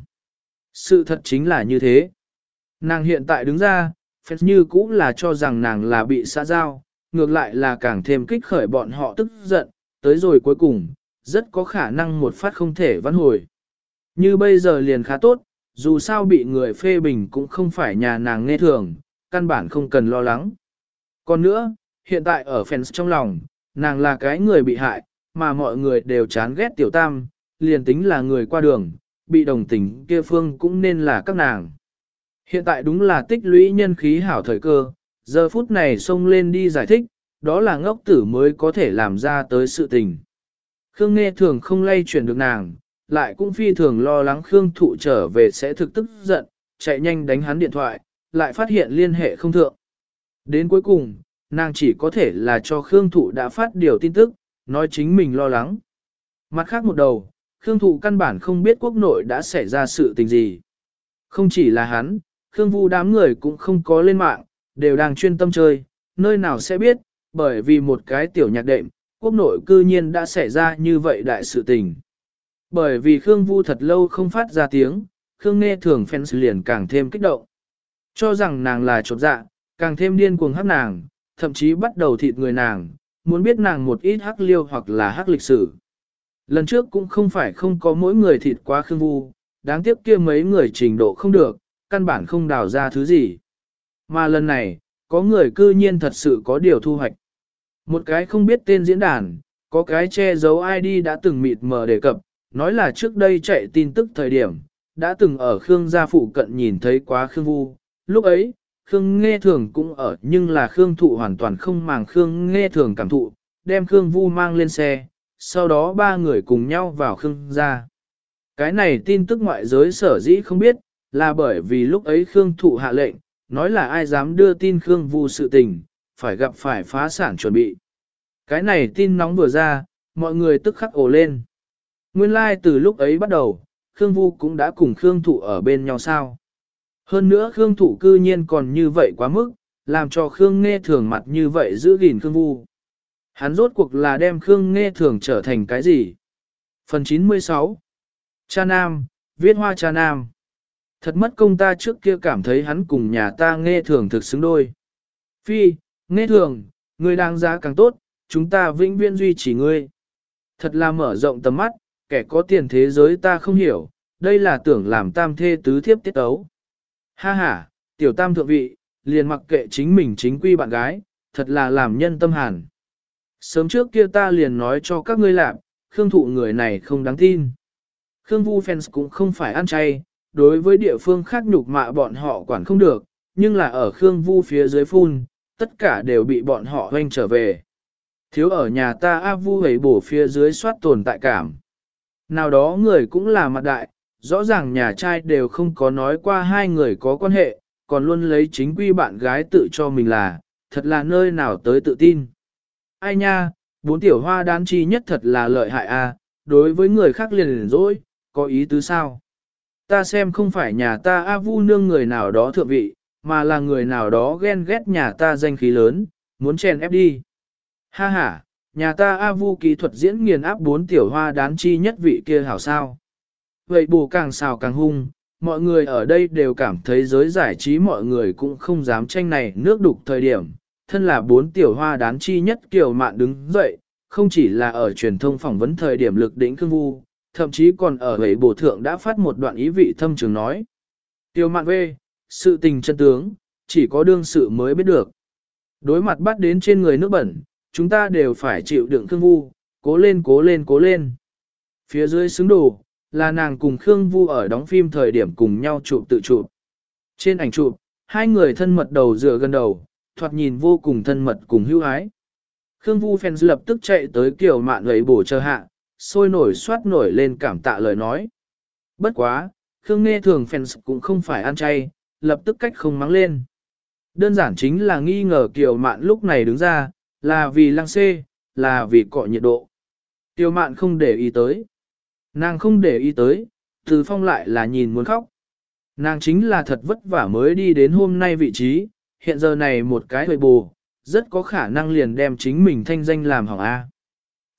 Sự thật chính là như thế. Nàng hiện tại đứng ra, fans như cũng là cho rằng nàng là bị xã giao, ngược lại là càng thêm kích khởi bọn họ tức giận, tới rồi cuối cùng, rất có khả năng một phát không thể vãn hồi. Như bây giờ liền khá tốt, dù sao bị người phê bình cũng không phải nhà nàng nghe thường, căn bản không cần lo lắng. Còn nữa, hiện tại ở fans trong lòng, nàng là cái người bị hại, mà mọi người đều chán ghét tiểu tam, liền tính là người qua đường, bị đồng tình kia phương cũng nên là các nàng. Hiện tại đúng là tích lũy nhân khí hảo thời cơ, giờ phút này xông lên đi giải thích, đó là ngốc tử mới có thể làm ra tới sự tình. Khương Nghe thường không lay chuyển được nàng, lại cũng phi thường lo lắng Khương Thụ trở về sẽ thực tức giận, chạy nhanh đánh hắn điện thoại, lại phát hiện liên hệ không thượng. Đến cuối cùng, nàng chỉ có thể là cho Khương Thụ đã phát điều tin tức, nói chính mình lo lắng. Mặt khác một đầu, Khương Thụ căn bản không biết quốc nội đã xảy ra sự tình gì. Không chỉ là hắn, Khương Vu đám người cũng không có lên mạng, đều đang chuyên tâm chơi, nơi nào sẽ biết, bởi vì một cái tiểu nhạc đệm, quốc nội cư nhiên đã xảy ra như vậy đại sự tình. Bởi vì Khương Vu thật lâu không phát ra tiếng, Khương Nghe thường fans liền càng thêm kích động. Cho rằng nàng là chột dạ, càng thêm điên cuồng hắc nàng, thậm chí bắt đầu thịt người nàng, muốn biết nàng một ít hắc liêu hoặc là hắc lịch sử. Lần trước cũng không phải không có mỗi người thịt quá Khương Vu, đáng tiếc kia mấy người trình độ không được, căn bản không đào ra thứ gì. Mà lần này, có người cư nhiên thật sự có điều thu hoạch. Một cái không biết tên diễn đàn, có cái che giấu ID đã từng mịt mờ đề cập, nói là trước đây chạy tin tức thời điểm, đã từng ở Khương gia phụ cận nhìn thấy quá Khương Vu. Lúc ấy, Khương Nghe thường cũng ở nhưng là Khương Thụ hoàn toàn không màng Khương Nghe thường cảm thụ, đem Khương Vu mang lên xe, sau đó ba người cùng nhau vào Khương gia. Cái này tin tức ngoại giới sở dĩ không biết, là bởi vì lúc ấy Khương Thụ hạ lệnh, nói là ai dám đưa tin Khương Vu sự tình, phải gặp phải phá sản chuẩn bị. Cái này tin nóng vừa ra, mọi người tức khắc ồ lên. Nguyên lai từ lúc ấy bắt đầu, Khương Vu cũng đã cùng Khương Thụ ở bên nhau sao. Hơn nữa Khương Thụ cư nhiên còn như vậy quá mức, làm cho Khương Nghe thường mặt như vậy giữ gìn Khương Vu. Hắn rốt cuộc là đem Khương Nghe thường trở thành cái gì? Phần 96 Cha Nam, viết hoa cha Nam. Thật mất công ta trước kia cảm thấy hắn cùng nhà ta Nghe thường thực xứng đôi. Phi, Nghe thường, ngươi đang giá càng tốt, chúng ta vĩnh viễn duy trì ngươi. Thật là mở rộng tầm mắt, kẻ có tiền thế giới ta không hiểu, đây là tưởng làm tam thê tứ thiếp tiết ấu. Ha ha, tiểu tam thượng vị, liền mặc kệ chính mình chính quy bạn gái, thật là làm nhân tâm hàn. Sớm trước kia ta liền nói cho các ngươi làm, Khương Thụ người này không đáng tin. Khương Vu fans cũng không phải ăn chay, đối với địa phương khác nhục mạ bọn họ quản không được, nhưng là ở Khương Vu phía dưới phun, tất cả đều bị bọn họ hoanh trở về. Thiếu ở nhà ta A Vu hấy bổ phía dưới soát tồn tại cảm. Nào đó người cũng là mặt đại, rõ ràng nhà trai đều không có nói qua hai người có quan hệ, còn luôn lấy chính quy bạn gái tự cho mình là, thật là nơi nào tới tự tin. Ai nha, bốn tiểu hoa đán chi nhất thật là lợi hại a, đối với người khác liền dối, có ý tứ sao? Ta xem không phải nhà ta A Vu nương người nào đó thượng vị, mà là người nào đó ghen ghét nhà ta danh khí lớn, muốn chèn ép đi. Ha ha, nhà ta A Vu kỹ thuật diễn nghiền áp bốn tiểu hoa đán chi nhất vị kia hảo sao. Vậy bù càng xào càng hung, mọi người ở đây đều cảm thấy giới giải trí mọi người cũng không dám tranh này nước đục thời điểm. Thân là bốn tiểu hoa đán chi nhất Kiều Mạn đứng dậy, không chỉ là ở truyền thông phỏng vấn thời điểm lực đỉnh Khương Vu, thậm chí còn ở vậy bổ thượng đã phát một đoạn ý vị thâm trường nói. Kiều Mạn về, sự tình chân tướng, chỉ có đương sự mới biết được. Đối mặt bắt đến trên người nước bẩn, chúng ta đều phải chịu đựng Khương Vu, cố lên cố lên cố lên. Phía dưới xứng đồ, là nàng cùng Khương Vu ở đóng phim thời điểm cùng nhau chụp tự chụp. Trên ảnh chụp, hai người thân mật đầu dựa gần đầu, thoạt nhìn vô cùng thân mật cùng hữu ái. Khương Vu fans lập tức chạy tới Kiều Mạn gầy bổ chờ hạ, sôi nổi soát nổi lên cảm tạ lời nói. Bất quá, Khương Nghe thường fans cũng không phải ăn chay, lập tức cách không mắng lên. Đơn giản chính là nghi ngờ Kiều Mạn lúc này đứng ra, là vì lăng xê, là vì cọ nhiệt độ. Kiều Mạn không để ý tới. Nàng không để ý tới, Từ Phong lại là nhìn muốn khóc. Nàng chính là thật vất vả mới đi đến hôm nay vị trí, hiện giờ này một cái hơi bù, rất có khả năng liền đem chính mình thanh danh làm hỏng A.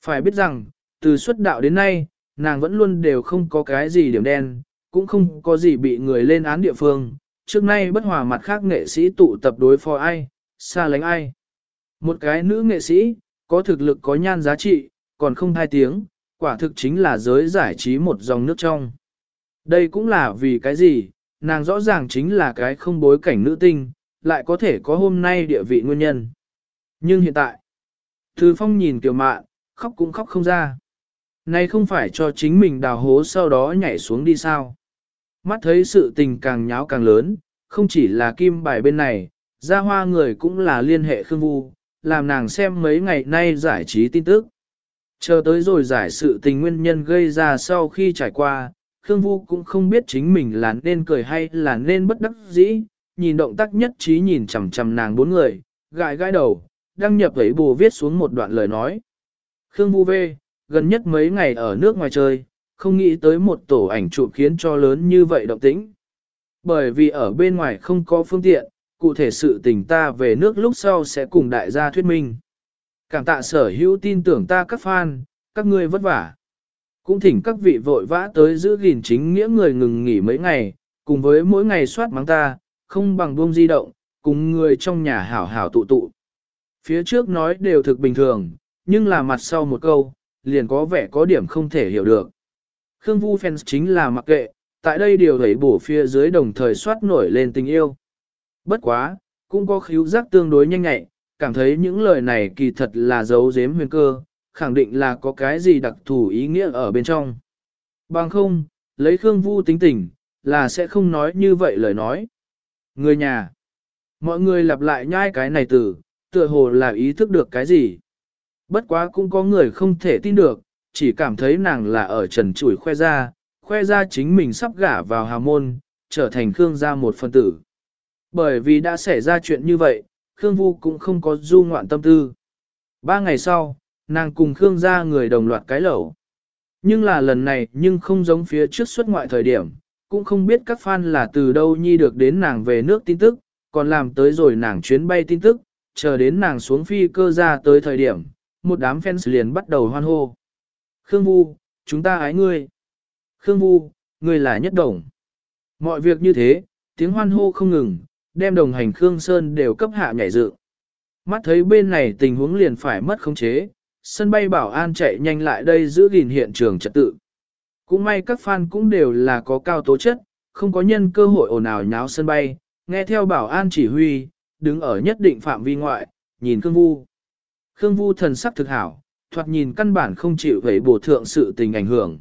Phải biết rằng, từ xuất đạo đến nay, nàng vẫn luôn đều không có cái gì điểm đen, cũng không có gì bị người lên án địa phương. Trước nay bất hòa mặt khác nghệ sĩ tụ tập đối phó ai, xa lánh ai. Một cái nữ nghệ sĩ, có thực lực có nhan giá trị, còn không hai tiếng, quả thực chính là giới giải trí một dòng nước trong. Đây cũng là vì cái gì, nàng rõ ràng chính là cái không bối cảnh nữ tinh, lại có thể có hôm nay địa vị nguyên nhân. Nhưng hiện tại, Từ Phong nhìn Kiều Mạn, khóc cũng khóc không ra. Này không phải cho chính mình đào hố sau đó nhảy xuống đi sao. Mắt thấy sự tình càng nháo càng lớn, không chỉ là kim bài bên này, Gia Hoa người cũng là liên hệ Khương Vu, làm nàng xem mấy ngày nay giải trí tin tức. Chờ tới rồi giải sự tình nguyên nhân gây ra sau khi trải qua, Khương Vu cũng không biết chính mình là nên cười hay là nên bất đắc dĩ, nhìn động tác nhất trí nhìn chằm chằm nàng bốn người, gãi gãi đầu, đăng nhập ấy bù viết xuống một đoạn lời nói. Khương Vu về, gần nhất mấy ngày ở nước ngoài chơi, không nghĩ tới một tổ ảnh chụp khiến cho lớn như vậy động tĩnh. Bởi vì ở bên ngoài không có phương tiện, cụ thể sự tình ta về nước lúc sau sẽ cùng đại gia thuyết minh. Cảm tạ sở hữu tin tưởng ta các fan, các ngươi vất vả. Cũng thỉnh các vị vội vã tới giữ gìn chính nghĩa người ngừng nghỉ mấy ngày, cùng với mỗi ngày soát mắng ta, không bằng buông di động, cùng người trong nhà hảo hảo tụ tụ. Phía trước nói đều thực bình thường, nhưng là mặt sau một câu, liền có vẻ có điểm không thể hiểu được. Khương Vu fans chính là mặc kệ, tại đây điều thấy bổ phía dưới đồng thời soát nổi lên tình yêu. Bất quá, cũng có khíu giác tương đối nhanh nhạy, cảm thấy những lời này kỳ thật là giấu giếm huyền cơ, khẳng định là có cái gì đặc thù ý nghĩa ở bên trong. Bằng không, lấy Khương Vu tính tình, là sẽ không nói như vậy lời nói. Người nhà, mọi người lặp lại nhai cái này từ, tựa hồ là ý thức được cái gì. Bất quá cũng có người không thể tin được, chỉ cảm thấy nàng là ở trần trụi khoe ra chính mình sắp gả vào hào môn, trở thành Khương gia một phần tử. Bởi vì đã xảy ra chuyện như vậy, Khương Vu cũng không có du ngoạn tâm tư. 3 ngày sau, nàng cùng Khương gia người đồng loạt cái lẩu. Nhưng là lần này nhưng không giống phía trước xuất ngoại thời điểm, cũng không biết các fan là từ đâu nhi được đến nàng về nước tin tức, còn làm tới rồi nàng chuyến bay tin tức, chờ đến nàng xuống phi cơ ra tới thời điểm, một đám fans liền bắt đầu hoan hô. Khương Vu, chúng ta ái ngươi. Khương Vu, ngươi là nhất đồng. Mọi việc như thế, tiếng hoan hô không ngừng, đem đồng hành Khương Sơn đều cấp hạ nhảy dựng. Mắt thấy bên này tình huống liền phải mất khống chế, sân bay bảo an chạy nhanh lại đây giữ gìn hiện trường trật tự. Cũng may các fan cũng đều là có cao tố chất, không có nhân cơ hội ồn ào nháo sân bay, nghe theo bảo an chỉ huy, đứng ở nhất định phạm vi ngoại, nhìn Khương Vu. Khương Vu thần sắc thực hảo, thoạt nhìn căn bản không chịu vậy bổ thượng sự tình ảnh hưởng.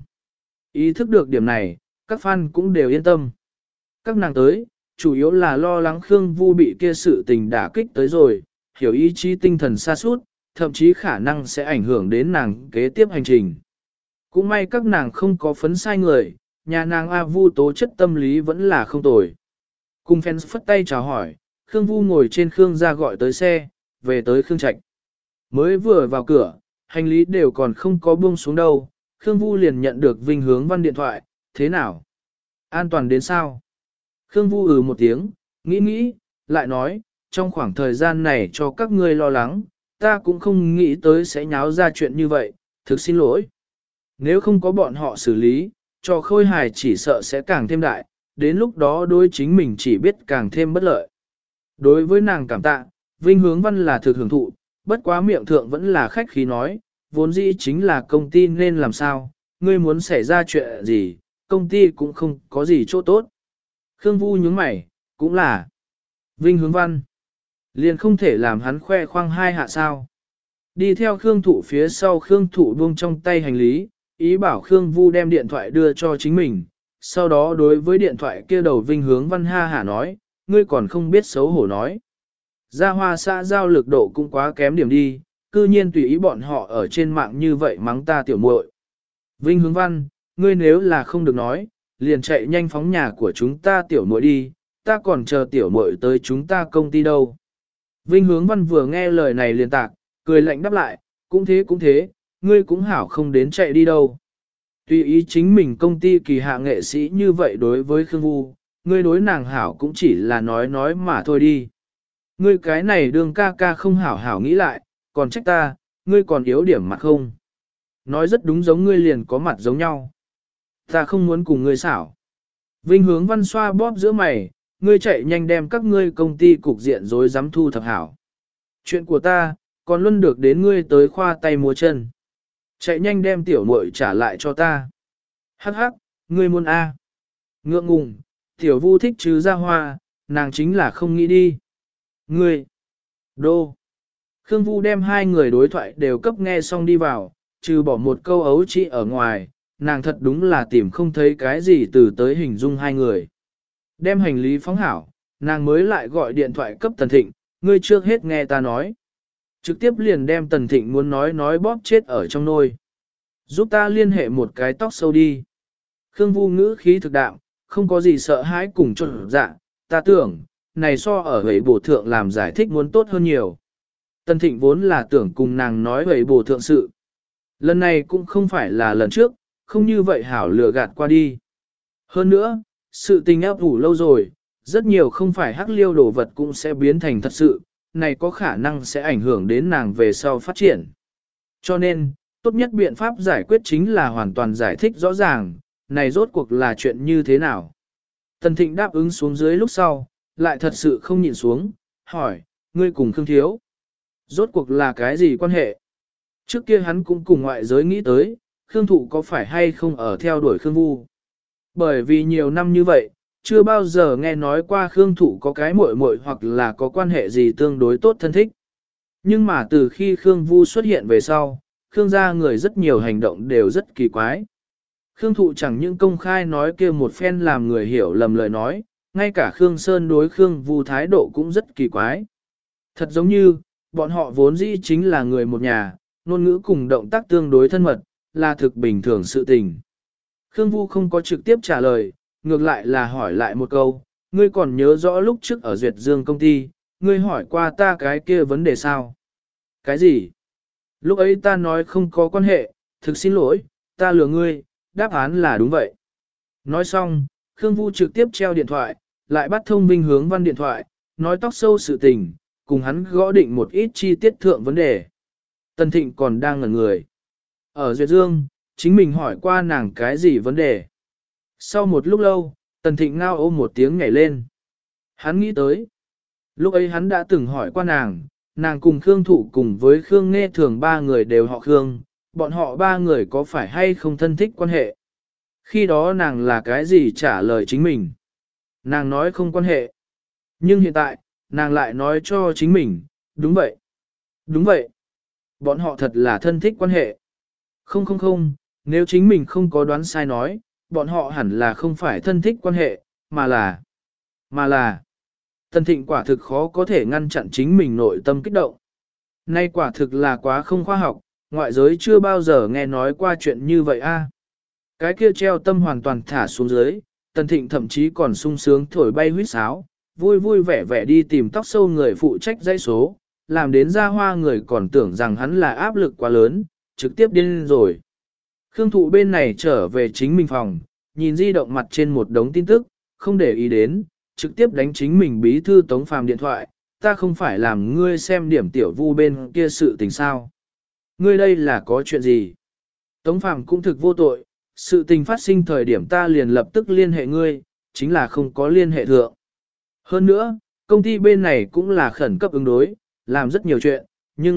Ý thức được điểm này, các fan cũng đều yên tâm. Các nàng tới, chủ yếu là lo lắng Khương Vu bị kia sự tình đả kích tới rồi, hiểu ý chí tinh thần sa sút, thậm chí khả năng sẽ ảnh hưởng đến nàng kế tiếp hành trình. Cũng may các nàng không có phấn sai người, nhà nàng A Vu tố chất tâm lý vẫn là không tồi. Cùng fans phất tay chào hỏi, Khương Vu ngồi trên Khương gia gọi tới xe, về tới Khương Trạch. Mới vừa vào cửa, hành lý đều còn không có buông xuống đâu, Khương Vu liền nhận được Vinh Hướng Văn điện thoại, thế nào? An toàn đến sao? Khương Vu một tiếng, nghĩ, lại nói, trong khoảng thời gian này cho các ngươi lo lắng, ta cũng không nghĩ tới sẽ nháo ra chuyện như vậy, thực xin lỗi. Nếu không có bọn họ xử lý, cho Khôi Hài chỉ sợ sẽ càng thêm đại, đến lúc đó đối chính mình chỉ biết càng thêm bất lợi. Đối với nàng cảm tạ, Vinh Hướng Văn là thực hưởng thụ, bất quá miệng thượng vẫn là khách khí nói, vốn dĩ chính là công ty nên làm sao, ngươi muốn xảy ra chuyện gì, công ty cũng không có gì chỗ tốt. Khương Vu nhướng mày, cũng là Vinh Hướng Văn. Liền không thể làm hắn khoe khoang hai hạ sao. Đi theo Khương Thụ phía sau Khương Thụ buông trong tay hành lý, ý bảo Khương Vu đem điện thoại đưa cho chính mình. Sau đó đối với điện thoại kia đầu Vinh Hướng Văn ha hả nói, ngươi còn không biết xấu hổ nói. Gia Hoa xã giao lực độ cũng quá kém điểm đi, cư nhiên tùy ý bọn họ ở trên mạng như vậy mắng ta tiểu muội. Vinh Hướng Văn, ngươi nếu là không được nói, liền chạy nhanh phóng nhà của chúng ta tiểu muội đi, ta còn chờ tiểu muội tới chúng ta công ty đâu. Vinh Hướng Văn vừa nghe lời này liền tạc, cười lạnh đáp lại, cũng thế, ngươi cũng hảo không đến chạy đi đâu. Tùy ý chính mình công ty kỳ hạ nghệ sĩ như vậy đối với Khương Vu, ngươi đối nàng hảo cũng chỉ là nói mà thôi đi. Ngươi cái này đương ca ca không hảo hảo nghĩ lại, còn trách ta, ngươi còn yếu điểm mặt không. nói rất đúng giống ngươi liền có mặt giống nhau. Ta không muốn cùng ngươi xảo. Vinh Hướng Văn xoa bóp giữa mày, ngươi chạy nhanh đem các ngươi công ty cục diện rối rắm thu thập hảo. Chuyện của ta, còn luôn được đến ngươi tới khoa tay múa chân. Chạy nhanh đem tiểu muội trả lại cho ta. Hắc hắc, ngươi muốn A. Ngượng ngùng, tiểu vu thích chứ ra hoa, nàng chính là không nghĩ đi. Ngươi, đô. Khương Vu đem hai người đối thoại đều cấp nghe xong đi vào, trừ bỏ một câu ấu trĩ ở ngoài, nàng thật đúng là tìm không thấy cái gì từ tới hình dung hai người. Đem hành lý phóng hảo, nàng mới lại gọi điện thoại cấp Tần Thịnh, ngươi trước hết nghe ta nói. Trực tiếp liền đem Tần Thịnh muốn nói bóp chết ở trong nôi. Giúp ta liên hệ một cái tóc sâu đi. Khương Vu ngữ khí thực đạm, không có gì sợ hãi cùng trộn dạ, ta tưởng, này so ở hầy bổ thượng làm giải thích muốn tốt hơn nhiều. Tần Thịnh vốn là tưởng cùng nàng nói hầy bổ thượng sự. Lần này cũng không phải là lần trước, không như vậy hảo lừa gạt qua đi. Hơn nữa, sự tình áp ủ lâu rồi, rất nhiều không phải hắc liêu đồ vật cũng sẽ biến thành thật sự, này có khả năng sẽ ảnh hưởng đến nàng về sau phát triển. Cho nên, tốt nhất biện pháp giải quyết chính là hoàn toàn giải thích rõ ràng, này rốt cuộc là chuyện như thế nào. Tần Thịnh đáp ứng xuống dưới lúc sau, lại thật sự không nhịn xuống, hỏi, ngươi cùng Khương Thiếu. Rốt cuộc là cái gì quan hệ? Trước kia hắn cũng cùng ngoại giới nghĩ tới, Khương Thụ có phải hay không ở theo đuổi Khương Vu. Bởi vì nhiều năm như vậy, chưa bao giờ nghe nói qua Khương Thụ có cái muội muội hoặc là có quan hệ gì tương đối tốt thân thích. Nhưng mà từ khi Khương Vu xuất hiện về sau, Khương gia người rất nhiều hành động đều rất kỳ quái. Khương Thụ chẳng những công khai nói kia một phen làm người hiểu lầm lời nói, ngay cả Khương Sơn đối Khương Vu thái độ cũng rất kỳ quái. Thật giống như, bọn họ vốn dĩ chính là người một nhà, ngôn ngữ cùng động tác tương đối thân mật, là thực bình thường sự tình. Khương Vu không có trực tiếp trả lời, ngược lại là hỏi lại một câu, ngươi còn nhớ rõ lúc trước ở Duyệt Dương công ty, ngươi hỏi qua ta cái kia vấn đề sao? Cái gì? Lúc ấy ta nói không có quan hệ, thực xin lỗi, ta lừa ngươi, đáp án là đúng vậy. Nói xong, Khương Vu trực tiếp treo điện thoại, lại bắt thông Vinh Hướng Văn điện thoại, nói tóc sâu sự tình, cùng hắn gõ định một ít chi tiết thượng vấn đề. Tần Thịnh còn đang ngẩn người. Ở Duyệt Dương, chính mình hỏi qua nàng cái gì vấn đề. Sau một lúc lâu, Tần Thịnh ngao ôm một tiếng nhảy lên. Hắn nghĩ tới. Lúc ấy hắn đã từng hỏi qua nàng cùng Khương Thụ cùng với Khương Nghe Thường ba người đều họ Khương, bọn họ ba người có phải hay không thân thích quan hệ. Khi đó nàng là cái gì trả lời chính mình. Nàng nói không quan hệ. Nhưng hiện tại, nàng lại nói cho chính mình, đúng vậy. Đúng vậy. Bọn họ thật là thân thích quan hệ. Không, nếu chính mình không có đoán sai nói, bọn họ hẳn là không phải thân thích quan hệ, mà là. Tần Thịnh quả thực khó có thể ngăn chặn chính mình nội tâm kích động. Nay quả thực là quá không khoa học, ngoại giới chưa bao giờ nghe nói qua chuyện như vậy a. Cái kia treo tâm hoàn toàn thả xuống dưới, Tần Thịnh thậm chí còn sung sướng thổi bay huýt sáo, vui vui vẻ vẻ đi tìm tóc sâu người phụ trách dãy số, làm đến ra hoa người còn tưởng rằng hắn là áp lực quá lớn, trực tiếp điên rồi. Khương Thụ bên này trở về chính mình phòng, nhìn di động mặt trên một đống tin tức, không để ý đến, trực tiếp đánh chính mình bí thư Tống Phàm điện thoại, ta không phải làm ngươi xem điểm tiểu vu bên kia sự tình sao. Ngươi đây là có chuyện gì? Tống Phàm cũng thực vô tội, sự tình phát sinh thời điểm ta liền lập tức liên hệ ngươi, chính là không có liên hệ thượng. Hơn nữa, công ty bên này cũng là khẩn cấp ứng đối, làm rất nhiều chuyện, nhưng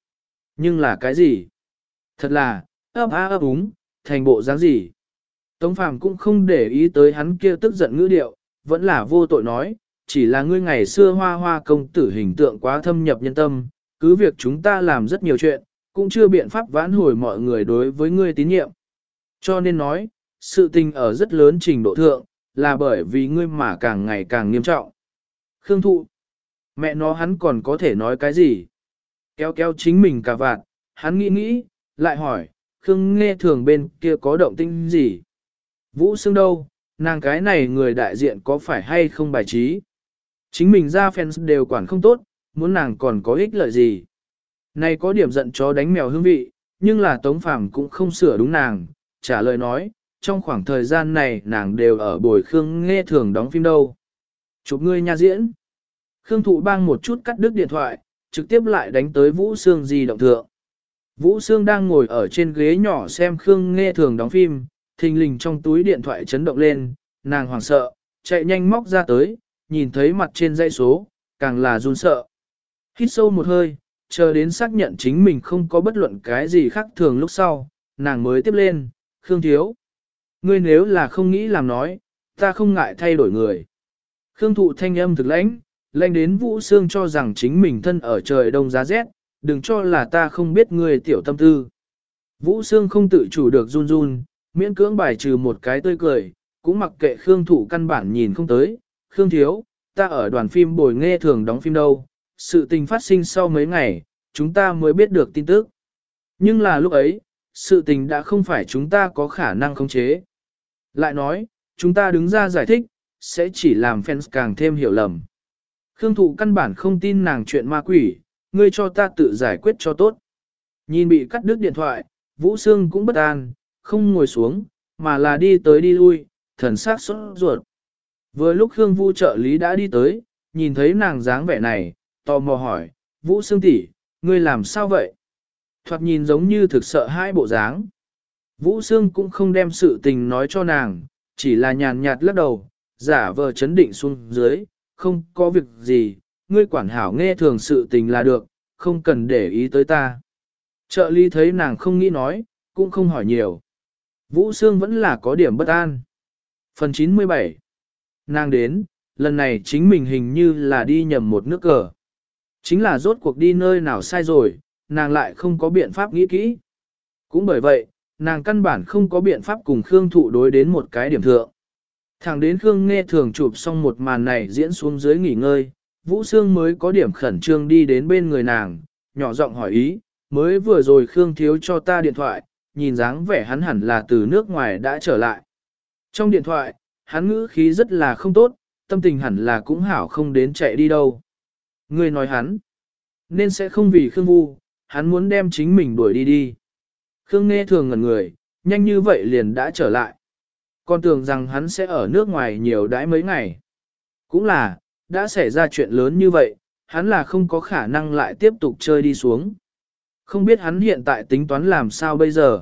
là cái gì? Thật là, ấp úng, thành bộ dáng gì? Tống Phàm cũng không để ý tới hắn kia tức giận ngữ điệu, vẫn là vô tội nói, chỉ là ngươi ngày xưa hoa hoa công tử hình tượng quá thâm nhập nhân tâm, cứ việc chúng ta làm rất nhiều chuyện, cũng chưa biện pháp vãn hồi mọi người đối với ngươi tín nhiệm. Cho nên nói, sự tình ở rất lớn trình độ thượng, là bởi vì ngươi mà càng ngày càng nghiêm trọng. Khương Thụ, mẹ nó hắn còn có thể nói cái gì? Kéo kéo chính mình cả vạt, hắn nghĩ, lại hỏi, Khương Nghe Thường bên kia có động tĩnh gì? Vũ Sương đâu, nàng cái này người đại diện có phải hay không bài trí? Chính mình ra fans đều quản không tốt, muốn nàng còn có ích lợi gì? Này có điểm giận chó đánh mèo hương vị, nhưng là Tống Phàm cũng không sửa đúng nàng, trả lời nói, trong khoảng thời gian này nàng đều ở bồi Khương Nghe Thường đóng phim đâu. Chụp ngươi nha diễn. Khương Thụ bang một chút cắt đứt điện thoại, trực tiếp lại đánh tới Vũ Sương di động thượng. Vũ Sương đang ngồi ở trên ghế nhỏ xem Khương Nghe Thường đóng phim, thình lình trong túi điện thoại chấn động lên, nàng hoảng sợ, chạy nhanh móc ra tới, nhìn thấy mặt trên dãy số, càng là run sợ. Hít sâu một hơi, chờ đến xác nhận chính mình không có bất luận cái gì khác thường lúc sau, nàng mới tiếp lên, Khương Thiếu. Ngươi nếu là không nghĩ làm nói, ta không ngại thay đổi người. Khương Thụ thanh âm thực lãnh, lãnh đến Vũ Sương cho rằng chính mình thân ở trời đông giá rét, đừng cho là ta không biết ngươi tiểu tâm tư. Vũ Sương không tự chủ được run run, miễn cưỡng bài trừ một cái tươi cười, cũng mặc kệ Khương Thụ căn bản nhìn không tới. Khương Thiếu, ta ở đoàn phim Bồi Nghe Thường đóng phim đâu, sự tình phát sinh sau mấy ngày, chúng ta mới biết được tin tức. Nhưng là lúc ấy, sự tình đã không phải chúng ta có khả năng khống chế. Lại nói, chúng ta đứng ra giải thích, sẽ chỉ làm fans càng thêm hiểu lầm. Khương Thụ căn bản không tin nàng chuyện ma quỷ, ngươi cho ta tự giải quyết cho tốt. Nhìn bị cắt đứt điện thoại, Vũ Sương cũng bất an, không ngồi xuống, mà là đi tới đi lui, thần sắc sốt ruột. Vừa lúc Khương Vu trợ lý đã đi tới, nhìn thấy nàng dáng vẻ này, tò mò hỏi, Vũ Sương tỷ, ngươi làm sao vậy? Thoạt nhìn giống như thực sợ hai bộ dáng. Vũ Sương cũng không đem sự tình nói cho nàng, chỉ là nhàn nhạt lắc đầu, giả vờ chấn định xuống dưới, không có việc gì, ngươi quản hảo nghe thường sự tình là được, không cần để ý tới ta. Trợ lý thấy nàng không nghĩ nói, cũng không hỏi nhiều. Vũ Sương vẫn là có điểm bất an. Phần 97. Nàng đến, lần này chính mình hình như là đi nhầm một nước cờ. Chính là rốt cuộc đi nơi nào sai rồi, nàng lại không có biện pháp nghĩ kỹ. Cũng bởi vậy, nàng căn bản không có biện pháp cùng Khương Thụ đối đến một cái điểm thượng. Thẳng đến Khương Nghe Thường chụp xong một màn này diễn xuống dưới nghỉ ngơi, Vũ Sương mới có điểm khẩn trương đi đến bên người nàng, nhỏ giọng hỏi ý, mới vừa rồi Khương Thiếu cho ta điện thoại, nhìn dáng vẻ hắn hẳn là từ nước ngoài đã trở lại. Trong điện thoại, hắn ngữ khí rất là không tốt, tâm tình hẳn là cũng hảo không đến chạy đi đâu. Ngươi nói hắn, nên sẽ không vì Khương Vu, hắn muốn đem chính mình đuổi đi đi. Khương Nghe Thường ngẩn người, nhanh như vậy liền đã trở lại. Còn tưởng rằng hắn sẽ ở nước ngoài nhiều đãi mấy ngày. Cũng là, đã xảy ra chuyện lớn như vậy, hắn là không có khả năng lại tiếp tục chơi đi xuống. Không biết hắn hiện tại tính toán làm sao bây giờ.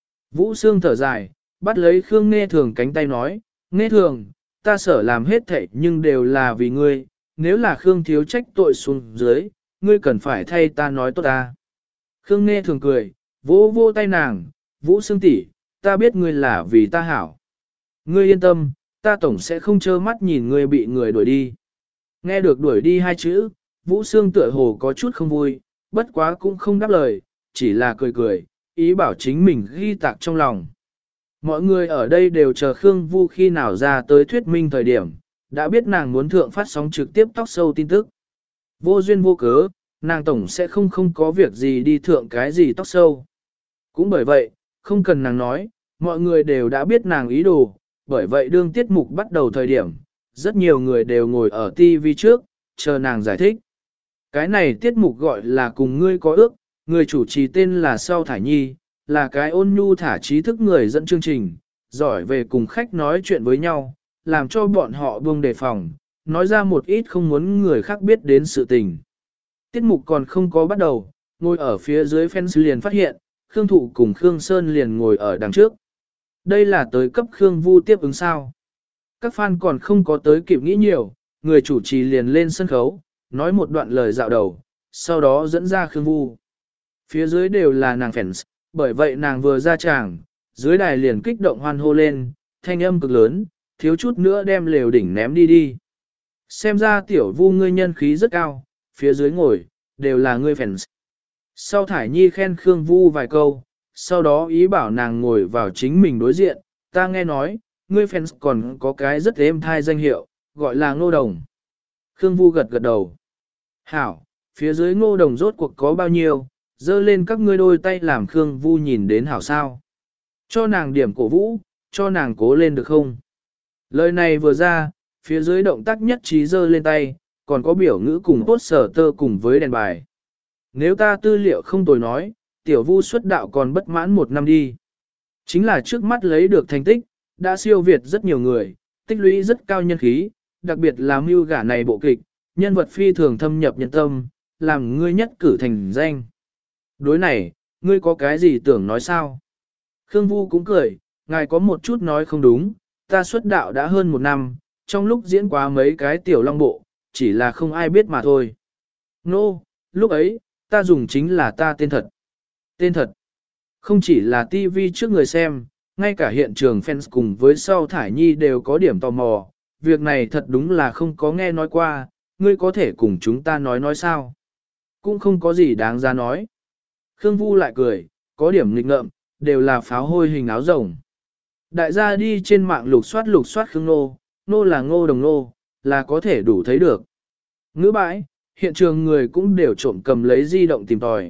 Vũ Sương thở dài, bắt lấy Khương Nghe Thường cánh tay nói, Nghe Thường, ta sở làm hết thảy nhưng đều là vì ngươi, nếu là Khương Thiếu trách tội xuống dưới, ngươi cần phải thay ta nói tốt ta. Khương Nghe Thường cười, vỗ vỗ tay nàng, Vũ Sương tỷ, ta biết ngươi là vì ta hảo. Ngươi yên tâm, ta tổng sẽ không trơ mắt nhìn ngươi bị người đuổi đi. Nghe được đuổi đi hai chữ, Vũ Sương tựa hồ có chút không vui, bất quá cũng không đáp lời, chỉ là cười cười, ý bảo chính mình ghi tạc trong lòng. Mọi người ở đây đều chờ Khương Vu khi nào ra tới thuyết minh thời điểm, đã biết nàng muốn thượng phát sóng trực tiếp talk show tin tức. Vô duyên vô cớ, nàng tổng sẽ không có việc gì đi thượng cái gì talk show. Cũng bởi vậy, không cần nàng nói, mọi người đều đã biết nàng ý đồ, bởi vậy đương tiết mục bắt đầu thời điểm, rất nhiều người đều ngồi ở TV trước, chờ nàng giải thích. Cái này tiết mục gọi là cùng ngươi có ước, người chủ trì tên là Sau Thải Nhi, là cái ôn nhu thả trí thức người dẫn chương trình, giỏi về cùng khách nói chuyện với nhau, làm cho bọn họ buông đề phòng, nói ra một ít không muốn người khác biết đến sự tình. Tiết mục còn không có bắt đầu, ngồi ở phía dưới fans liền phát hiện, Khương Thụ cùng Khương Sơn liền ngồi ở đằng trước. Đây là tới cấp Khương Vu tiếp ứng sao. Các fan còn không có tới kịp nghĩ nhiều, người chủ trì liền lên sân khấu, nói một đoạn lời dạo đầu, sau đó dẫn ra Khương Vu. Phía dưới đều là nàng fans, bởi vậy nàng vừa ra tràng, dưới đài liền kích động hoan hô lên, thanh âm cực lớn, thiếu chút nữa đem lều đỉnh ném đi đi. Xem ra tiểu Vu ngươi nhân khí rất cao, phía dưới ngồi, đều là ngươi fans. Sau Thải Nhi khen Khương Vu vài câu, sau đó ý bảo nàng ngồi vào chính mình đối diện, ta nghe nói, ngươi fans còn có cái rất êm thai danh hiệu, gọi là Ngô Đồng. Khương Vu gật gật đầu. Hảo, phía dưới Ngô Đồng rốt cuộc có bao nhiêu, dơ lên các ngươi đôi tay làm Khương Vu nhìn đến hảo sao. Cho nàng điểm cổ vũ, cho nàng cố lên được không? Lời này vừa ra, phía dưới động tác nhất trí dơ lên tay, còn có biểu ngữ cùng poster cùng với đèn bài. Nếu ta tư liệu không tồi nói, tiểu Vu xuất đạo còn bất mãn 1 năm đi. Chính là trước mắt lấy được thành tích, đã siêu việt rất nhiều người, tích lũy rất cao nhân khí, đặc biệt là mưu gả này bộ kịch, nhân vật phi thường thâm nhập nhân tâm, làm ngươi nhất cử thành danh. Đối này, Ngươi có cái gì tưởng nói sao? Khương Vu cũng cười, ngài có một chút nói không đúng, ta xuất đạo đã hơn 1 năm, trong lúc diễn quá mấy cái tiểu long bộ, chỉ là không ai biết mà thôi. Nô, lúc ấy, ta dùng chính là ta tên thật. Tên thật. Không chỉ là TV trước người xem, ngay cả hiện trường fans cùng với sau Thải Nhi đều có điểm tò mò, việc này thật đúng là không có nghe nói qua, ngươi có thể cùng chúng ta nói sao? Cũng không có gì đáng ra nói. Khương Vu lại cười, có điểm nghịch ngợm, đều là pháo hôi hình áo rồng. Đại gia đi trên mạng lục soát Khương Nô, Nô là Ngô Đồng Nô, là có thể đủ thấy được. Ngữ bãi, hiện trường người cũng đều trộm cầm lấy di động tìm tòi.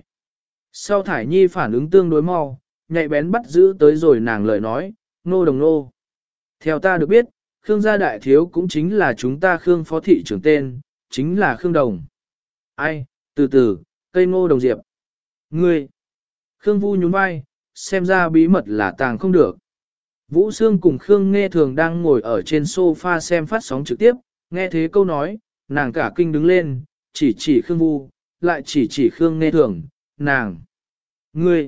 Sau Thải Nhi phản ứng tương đối mau, nhạy bén bắt giữ tới rồi nàng lời nói, Ngô Đồng Nô. Theo ta được biết, Khương gia đại thiếu cũng chính là chúng ta Khương phó thị trưởng tên, chính là Khương Đồng. Ai, từ từ, cây Ngô Đồng Diệp. Ngươi. Khương Vu nhún vai, xem ra bí mật là tàng không được. Vũ Sương cùng Khương Nghe Thường đang ngồi ở trên sofa xem phát sóng trực tiếp, nghe thế câu nói, nàng cả kinh đứng lên, chỉ Khương Vu, lại chỉ Khương Nghe Thường, nàng. Ngươi,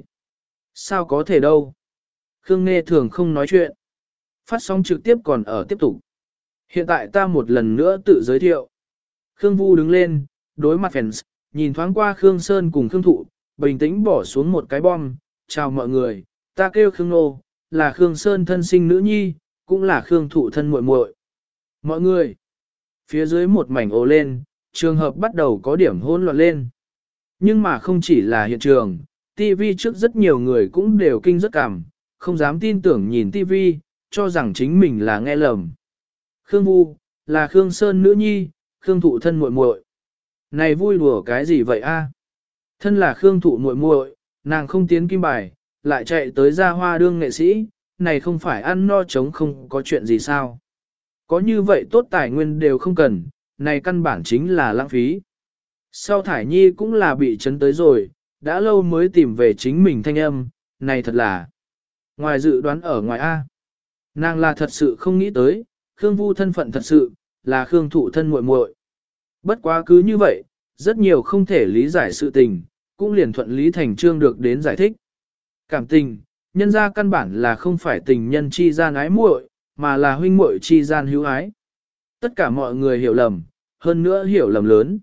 sao có thể đâu? Khương Nghe Thường không nói chuyện. Phát sóng trực tiếp còn ở tiếp tục. Hiện tại ta một lần nữa tự giới thiệu. Khương Vu đứng lên, đối mặt fans, nhìn thoáng qua Khương Sơn cùng Khương Thụ, bình tĩnh bỏ xuống một cái bom, chào mọi người, ta kêu Khương Nô, là Khương Sơn thân sinh nữ nhi, cũng là Khương Thụ thân muội muội. Mọi người, phía dưới một mảnh ồ lên, trường hợp bắt đầu có điểm hỗn loạn lên. Nhưng mà không chỉ là hiện trường, TV trước rất nhiều người cũng đều kinh rất cảm, không dám tin tưởng nhìn TV, cho rằng chính mình là nghe lầm. Khương Vu, là Khương Sơn nữ nhi, Khương Thụ thân muội muội. Này vui đùa cái gì vậy a? Thân là Khương Thụ muội muội, nàng không tiến kim bài, lại chạy tới ra hoa đương nghệ sĩ, này không phải ăn no chống không có chuyện gì sao? Có như vậy tốt tài nguyên đều không cần, này căn bản chính là lãng phí. Sau Thải Nhi cũng là bị chấn tới rồi, đã lâu mới tìm về chính mình thanh âm, này thật là ngoài dự đoán ở ngoài A. Nàng là thật sự không nghĩ tới, Khương Vu thân phận thật sự, là Khương Thụ thân muội muội. Bất quá cứ như vậy, rất nhiều không thể lý giải sự tình, cũng liền thuận lý thành trương được đến giải thích. Cảm tình, nhân ra căn bản là không phải tình nhân chi gian ái muội, mà là huynh muội chi gian hữu ái. Tất cả mọi người hiểu lầm, hơn nữa hiểu lầm lớn.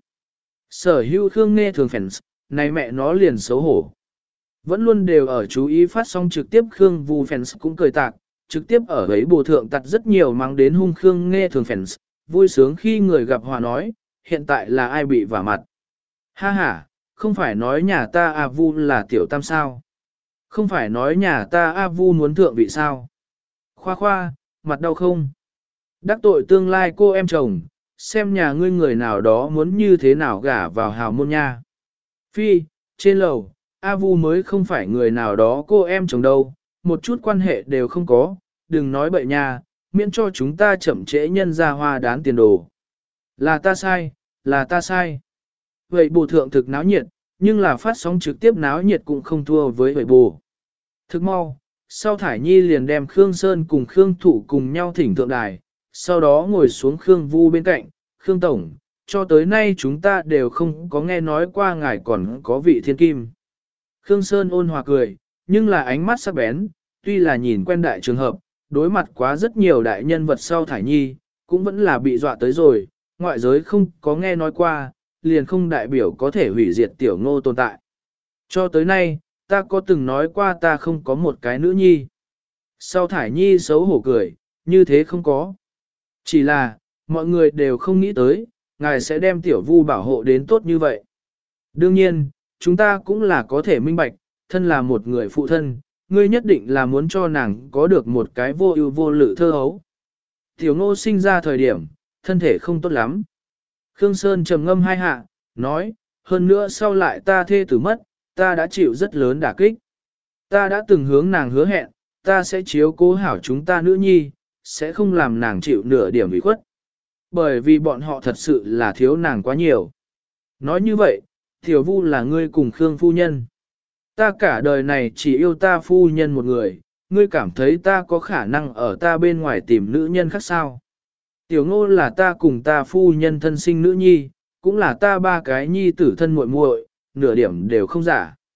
Sở hữu Khương Nghe Thường fans, này mẹ nó liền xấu hổ. Vẫn luôn đều ở chú ý phát sóng trực tiếp Khương Vu fans cũng cười tạc, trực tiếp ở ấy bồ thượng tặt rất nhiều mang đến hung Khương Nghe Thường fans, vui sướng khi người gặp hòa nói, hiện tại là ai bị vả mặt. Ha ha, không phải nói nhà ta A Vu là tiểu tam sao. Không phải nói nhà ta A Vu muốn thượng vị sao. Khoa khoa, mặt đau không? Đắc tội tương lai cô em chồng, xem nhà ngươi người nào đó muốn như thế nào gả vào hào môn nha. Phi, trên lầu, A Vu mới không phải người nào đó cô em chồng đâu, một chút quan hệ đều không có, đừng nói bậy nha, miễn cho chúng ta chậm trễ nhân ra hoa đán tiền đồ. Là ta sai, là ta sai. Vậy bù thượng thực náo nhiệt, nhưng là phát sóng trực tiếp náo nhiệt cũng không thua với vậy bù. Thực mau, sau Thải Nhi liền đem Khương Sơn cùng Khương Thụ cùng nhau thỉnh thượng đài, sau đó ngồi xuống Khương Vu bên cạnh, Khương Tổng, cho tới nay chúng ta đều không có nghe nói qua ngài còn có vị thiên kim. Khương Sơn ôn hòa cười, nhưng là ánh mắt sắc bén, tuy là nhìn quen đại trường hợp, đối mặt quá rất nhiều đại nhân vật sau Thải Nhi, cũng vẫn là bị dọa tới rồi, ngoại giới không có nghe nói qua, liền không đại biểu có thể hủy diệt tiểu Ngô tồn tại. Cho tới nay, ta có từng nói qua ta không có một cái nữ nhi. Sau Thải Nhi xấu hổ cười, như thế không có. Chỉ là, mọi người đều không nghĩ tới, ngài sẽ đem tiểu Vu bảo hộ đến tốt như vậy. Đương nhiên, chúng ta cũng là có thể minh bạch, thân là một người phụ thân, ngươi nhất định là muốn cho nàng có được một cái vô ưu vô lự thơ hấu. Tiểu Ngô sinh ra thời điểm, thân thể không tốt lắm. Khương Sơn trầm ngâm hai hạ, nói, hơn nữa sau lại ta thê tử mất, ta đã chịu rất lớn đả kích. Ta đã từng hướng nàng hứa hẹn, ta sẽ chiếu cố hảo chúng ta nữ nhi, sẽ không làm nàng chịu nửa điểm ủy khuất. Bởi vì bọn họ thật sự là thiếu nàng quá nhiều. Nói như vậy, Tiểu Vu là ngươi cùng Khương phu nhân. Ta cả đời này chỉ yêu ta phu nhân một người, ngươi cảm thấy ta có khả năng ở ta bên ngoài tìm nữ nhân khác sao? Tiểu Ngô là ta cùng ta phu nhân thân sinh nữ nhi, cũng là ta ba cái nhi tử thân muội muội, nửa điểm đều không giả.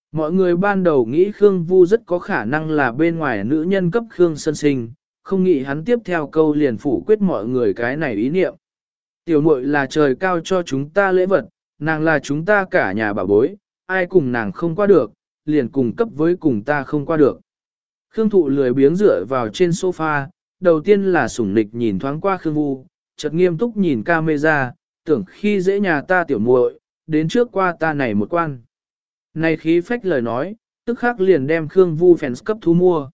Mọi người ban đầu nghĩ Khương Vu rất có khả năng là bên ngoài nữ nhân cấp Khương Sơn Sinh, không nghĩ hắn tiếp theo câu liền phủ quyết mọi người cái này ý niệm. Tiểu muội là trời cao cho chúng ta lễ vật, nàng là chúng ta cả nhà bảo bối, ai cùng nàng không qua được, liền cùng cấp với cùng ta không qua được. Khương Thụ lười biếng dựa vào trên sofa, đầu tiên là sủng nịch nhìn thoáng qua Khương Vu, chợt nghiêm túc nhìn camera, tưởng khi dễ nhà ta tiểu muội, đến trước qua ta này một quan. Này khí phách lời nói, tức khắc liền đem Khương Vu fans cấp thu mua.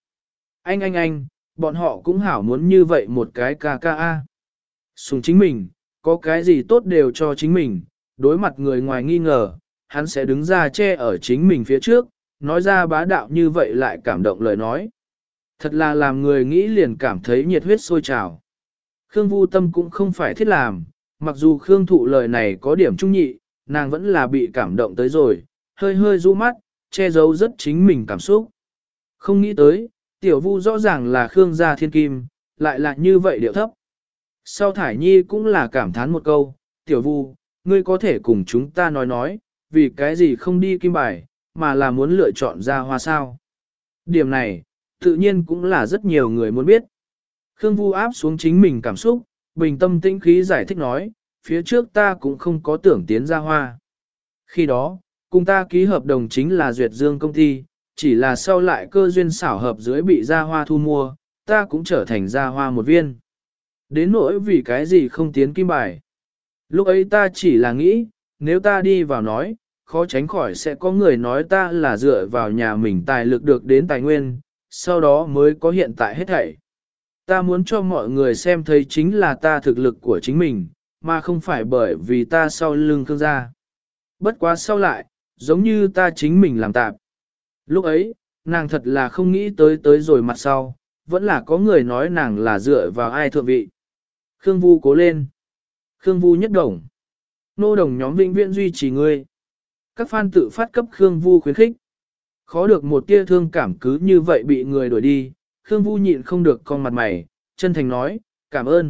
Anh, bọn họ cũng hảo muốn như vậy một cái KKA. Sùng chính mình, có cái gì tốt đều cho chính mình, đối mặt người ngoài nghi ngờ, hắn sẽ đứng ra che ở chính mình phía trước, nói ra bá đạo như vậy lại cảm động lời nói. Thật là làm người nghĩ liền cảm thấy nhiệt huyết sôi trào. Khương Vu Tâm cũng không phải thiết làm, mặc dù Khương Thụ lời này có điểm trung nhị, nàng vẫn là bị cảm động tới rồi, hơi hơi du mắt, che giấu rất chính mình cảm xúc. Không nghĩ tới, tiểu Vu rõ ràng là Khương gia thiên kim, lại là như vậy điệu thấp. Sau Thải Nhi cũng là cảm thán một câu, tiểu Vu, ngươi có thể cùng chúng ta nói, vì cái gì không đi kim bài, mà là muốn lựa chọn ra hoa sao. Điểm này, tự nhiên cũng là rất nhiều người muốn biết. Khương Vu áp xuống chính mình cảm xúc, bình tâm tĩnh khí giải thích nói, phía trước ta cũng không có tưởng tiến ra hoa. Khi đó, cùng ta ký hợp đồng chính là Duyệt Dương công ty, chỉ là sau lại cơ duyên xảo hợp dưới bị ra hoa thu mua, ta cũng trở thành ra hoa một viên. Đến nỗi vì cái gì không tiến kim bài. Lúc ấy ta chỉ là nghĩ, nếu ta đi vào nói, khó tránh khỏi sẽ có người nói ta là dựa vào nhà mình tài lực được đến tài nguyên, sau đó mới có hiện tại hết thảy. Ta muốn cho mọi người xem thấy chính là ta thực lực của chính mình, mà không phải bởi vì ta sau lưng Khương gia. Bất quá sau lại, giống như ta chính mình làm tạp. Lúc ấy, nàng thật là không nghĩ tới rồi mặt sau, vẫn là có người nói nàng là dựa vào ai thượng vị. Khương Vu cố lên. Khương Vu nhất đồng. Nô đồng nhóm vĩnh viễn duy trì ngươi. Các fan tự phát cấp Khương Vu khuyến khích. Khó được một tia thương cảm cứ như vậy bị người đuổi đi, Khương Vu nhịn không được con mặt mày, chân thành nói, cảm ơn.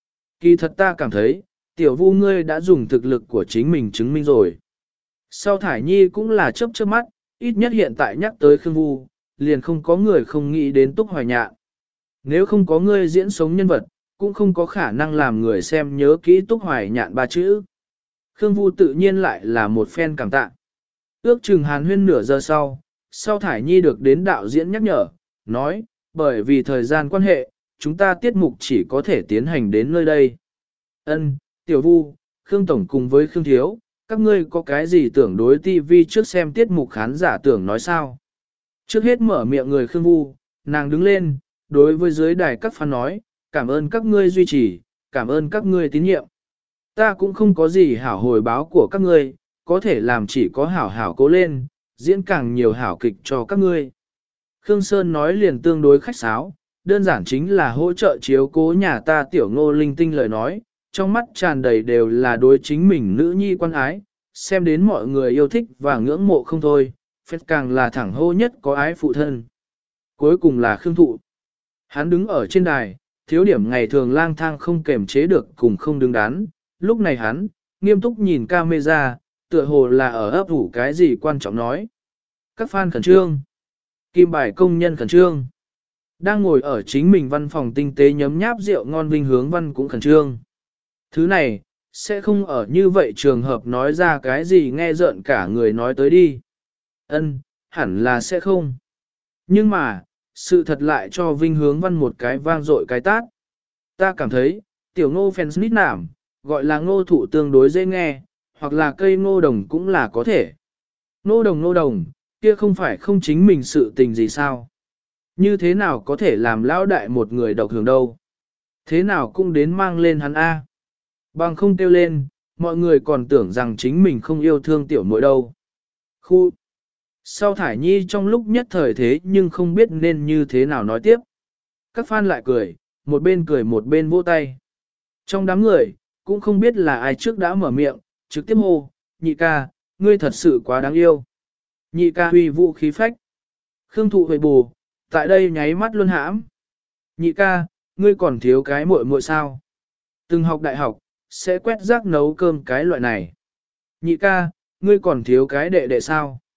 Kỳ thật ta cảm thấy, tiểu Vu ngươi đã dùng thực lực của chính mình chứng minh rồi. Sau Thải Nhi cũng là chớp chớp mắt, ít nhất hiện tại nhắc tới Khương Vu, liền không có người không nghĩ đến Túc Hoài Nhạn. Nếu không có ngươi diễn sống nhân vật, cũng không có khả năng làm người xem nhớ kỹ Túc Hoài Nhạn ba chữ. Khương Vu tự nhiên lại là một fan cảm tạ. Ước chừng hàn huyên nửa giờ sau Thải Nhi được đến đạo diễn nhắc nhở, nói, bởi vì thời gian quan hệ, chúng ta tiết mục chỉ có thể tiến hành đến nơi đây. Ân, Tiểu Vu, Khương Tổng cùng với Khương Thiếu, các ngươi có cái gì tưởng đối TV trước xem tiết mục khán giả tưởng nói sao? Trước hết mở miệng người Khương Vu, nàng đứng lên, đối với dưới đài các fan nói, cảm ơn các ngươi duy trì, cảm ơn các ngươi tín nhiệm. Ta cũng không có gì hảo hồi báo của các ngươi, có thể làm chỉ có hảo hảo cố lên, diễn càng nhiều hảo kịch cho các ngươi. Khương Sơn nói liền tương đối khách sáo, đơn giản chính là hỗ trợ chiếu cố nhà ta tiểu Ngô linh tinh lời nói, trong mắt tràn đầy đều là đối chính mình nữ nhi quan ái, xem đến mọi người yêu thích và ngưỡng mộ không thôi, phết càng là thẳng hô nhất có ái phụ thân. Cuối cùng là Khương Thụ. Hắn đứng ở trên đài, thiếu điểm ngày thường lang thang không kềm chế được cùng không đứng đắn, lúc này hắn, nghiêm túc nhìn camera, tựa hồ là ở ấp ủ cái gì quan trọng nói. Các fan khẩn trương. Kim bài công nhân khẩn trương. Đang ngồi ở chính mình văn phòng tinh tế nhấm nháp rượu ngon Vinh Hướng Văn cũng khẩn trương. Thứ này, sẽ không ở như vậy trường hợp nói ra cái gì nghe rợn cả người nói tới đi. Ân, hẳn là sẽ không. Nhưng mà, sự thật lại cho Vinh Hướng Văn một cái vang dội cái tát. Ta cảm thấy, tiểu Ngô fans nít nảm, gọi là Ngô Thụ tương đối dễ nghe, hoặc là cây ngô đồng cũng là có thể. Ngô đồng, kia không phải không chính mình sự tình gì sao? Như thế nào có thể làm lão đại một người độc hưởng đâu? Thế nào cũng đến mang lên hắn A. Bằng không kêu lên, mọi người còn tưởng rằng chính mình không yêu thương tiểu muội đâu. Khu. Sau Thải Nhi trong lúc nhất thời thế nhưng không biết nên như thế nào nói tiếp. Các fan lại cười một bên vỗ tay. Trong đám người, cũng không biết là ai trước đã mở miệng, trực tiếp hô, nhị ca, ngươi thật sự quá đáng yêu. Nhị ca huy vũ khí phách. Khương Thụ hồi bù, tại đây nháy mắt luôn hãm. Nhị ca, ngươi còn thiếu cái muội muội sao? Từng học đại học, sẽ quét rác nấu cơm cái loại này. Nhị ca, ngươi còn thiếu cái đệ đệ sao?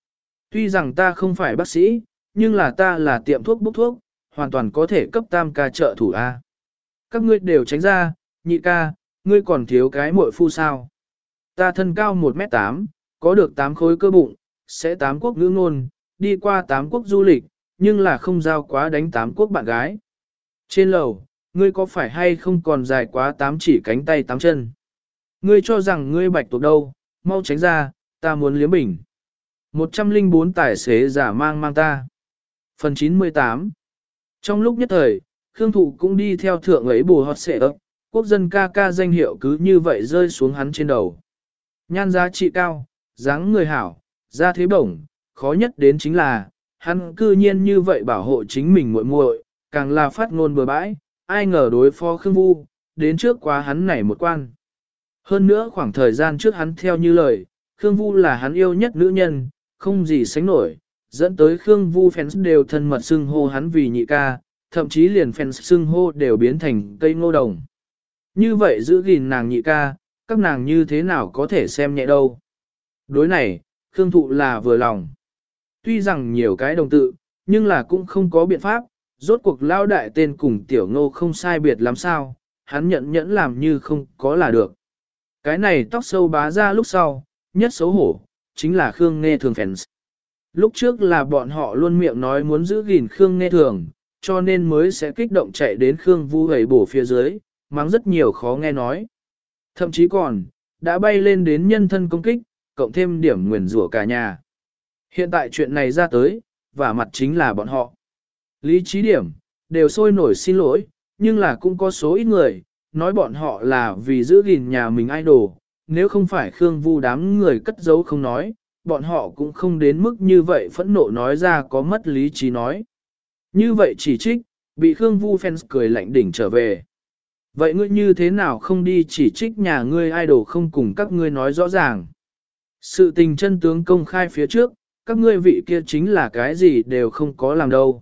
Tuy rằng ta không phải bác sĩ, nhưng là ta là tiệm thuốc bốc thuốc, hoàn toàn có thể cấp tam ca trợ thủ A. Các ngươi đều tránh ra, nhị ca, ngươi còn thiếu cái muội phu sao. Ta thân cao 1m8, có được 8 khối cơ bụng, sẽ 8 quốc ngữ ngôn, đi qua 8 quốc du lịch, nhưng là không giao quá đánh 8 quốc bạn gái. Trên lầu, ngươi có phải hay không còn dài quá 8 chỉ cánh tay 8 chân? Ngươi cho rằng ngươi bạch tuộc đâu, mau tránh ra, ta muốn liếm bình. 104 tài xế giả mang ta. Phần 98. Trong lúc nhất thời, Khương Thụ cũng đi theo thượng ấy bù hót xệ ấp, quốc dân ca ca danh hiệu cứ như vậy rơi xuống hắn trên đầu. Nhan giá trị cao, dáng người hảo, ra thế bổng, khó nhất đến chính là, hắn cư nhiên như vậy bảo hộ chính mình muội muội, càng là phát ngôn bừa bãi, ai ngờ đối phó Khương Vu, đến trước quá hắn nảy một quan. Hơn nữa khoảng thời gian trước hắn theo như lời, Khương Vu là hắn yêu nhất nữ nhân, không gì sánh nổi, dẫn tới Khương Vu fans đều thân mật xưng hô hắn vì nhị ca, thậm chí liền fans xưng hô đều biến thành cây ngô đồng. Như vậy giữ gìn nàng nhị ca, các nàng như thế nào có thể xem nhẹ đâu. Đối này, Khương Thụ là vừa lòng. Tuy rằng nhiều cái đồng tự, nhưng là cũng không có biện pháp, rốt cuộc lao đại tên cùng tiểu ngô không sai biệt lắm sao, hắn nhận nhẫn làm như không có là được. Cái này tóc sâu bá ra lúc sau, nhất xấu hổ, chính là Khương Nghe Thường fans. Lúc trước là bọn họ luôn miệng nói muốn giữ gìn Khương Nghe Thường, cho nên mới sẽ kích động chạy đến Khương Vu hầy bổ phía dưới, mắng rất nhiều khó nghe nói. Thậm chí còn, đã bay lên đến nhân thân công kích, cộng thêm điểm nguyền rủa cả nhà. Hiện tại chuyện này ra tới, và mặt chính là bọn họ. Lý trí điểm, đều sôi nổi xin lỗi, nhưng là cũng có số ít người, nói bọn họ là vì giữ gìn nhà mình idol, nếu không phải Khương Vu đám người cất giấu không nói, bọn họ cũng không đến mức như vậy phẫn nộ nói ra có mất lý trí nói. Như vậy chỉ trích, bị Khương Vu fans cười lạnh đỉnh trở về. Vậy ngươi như thế nào không đi chỉ trích nhà ngươi idol không cùng các ngươi nói rõ ràng? Sự tình chân tướng công khai phía trước, các ngươi vị kia chính là cái gì đều không có làm đâu.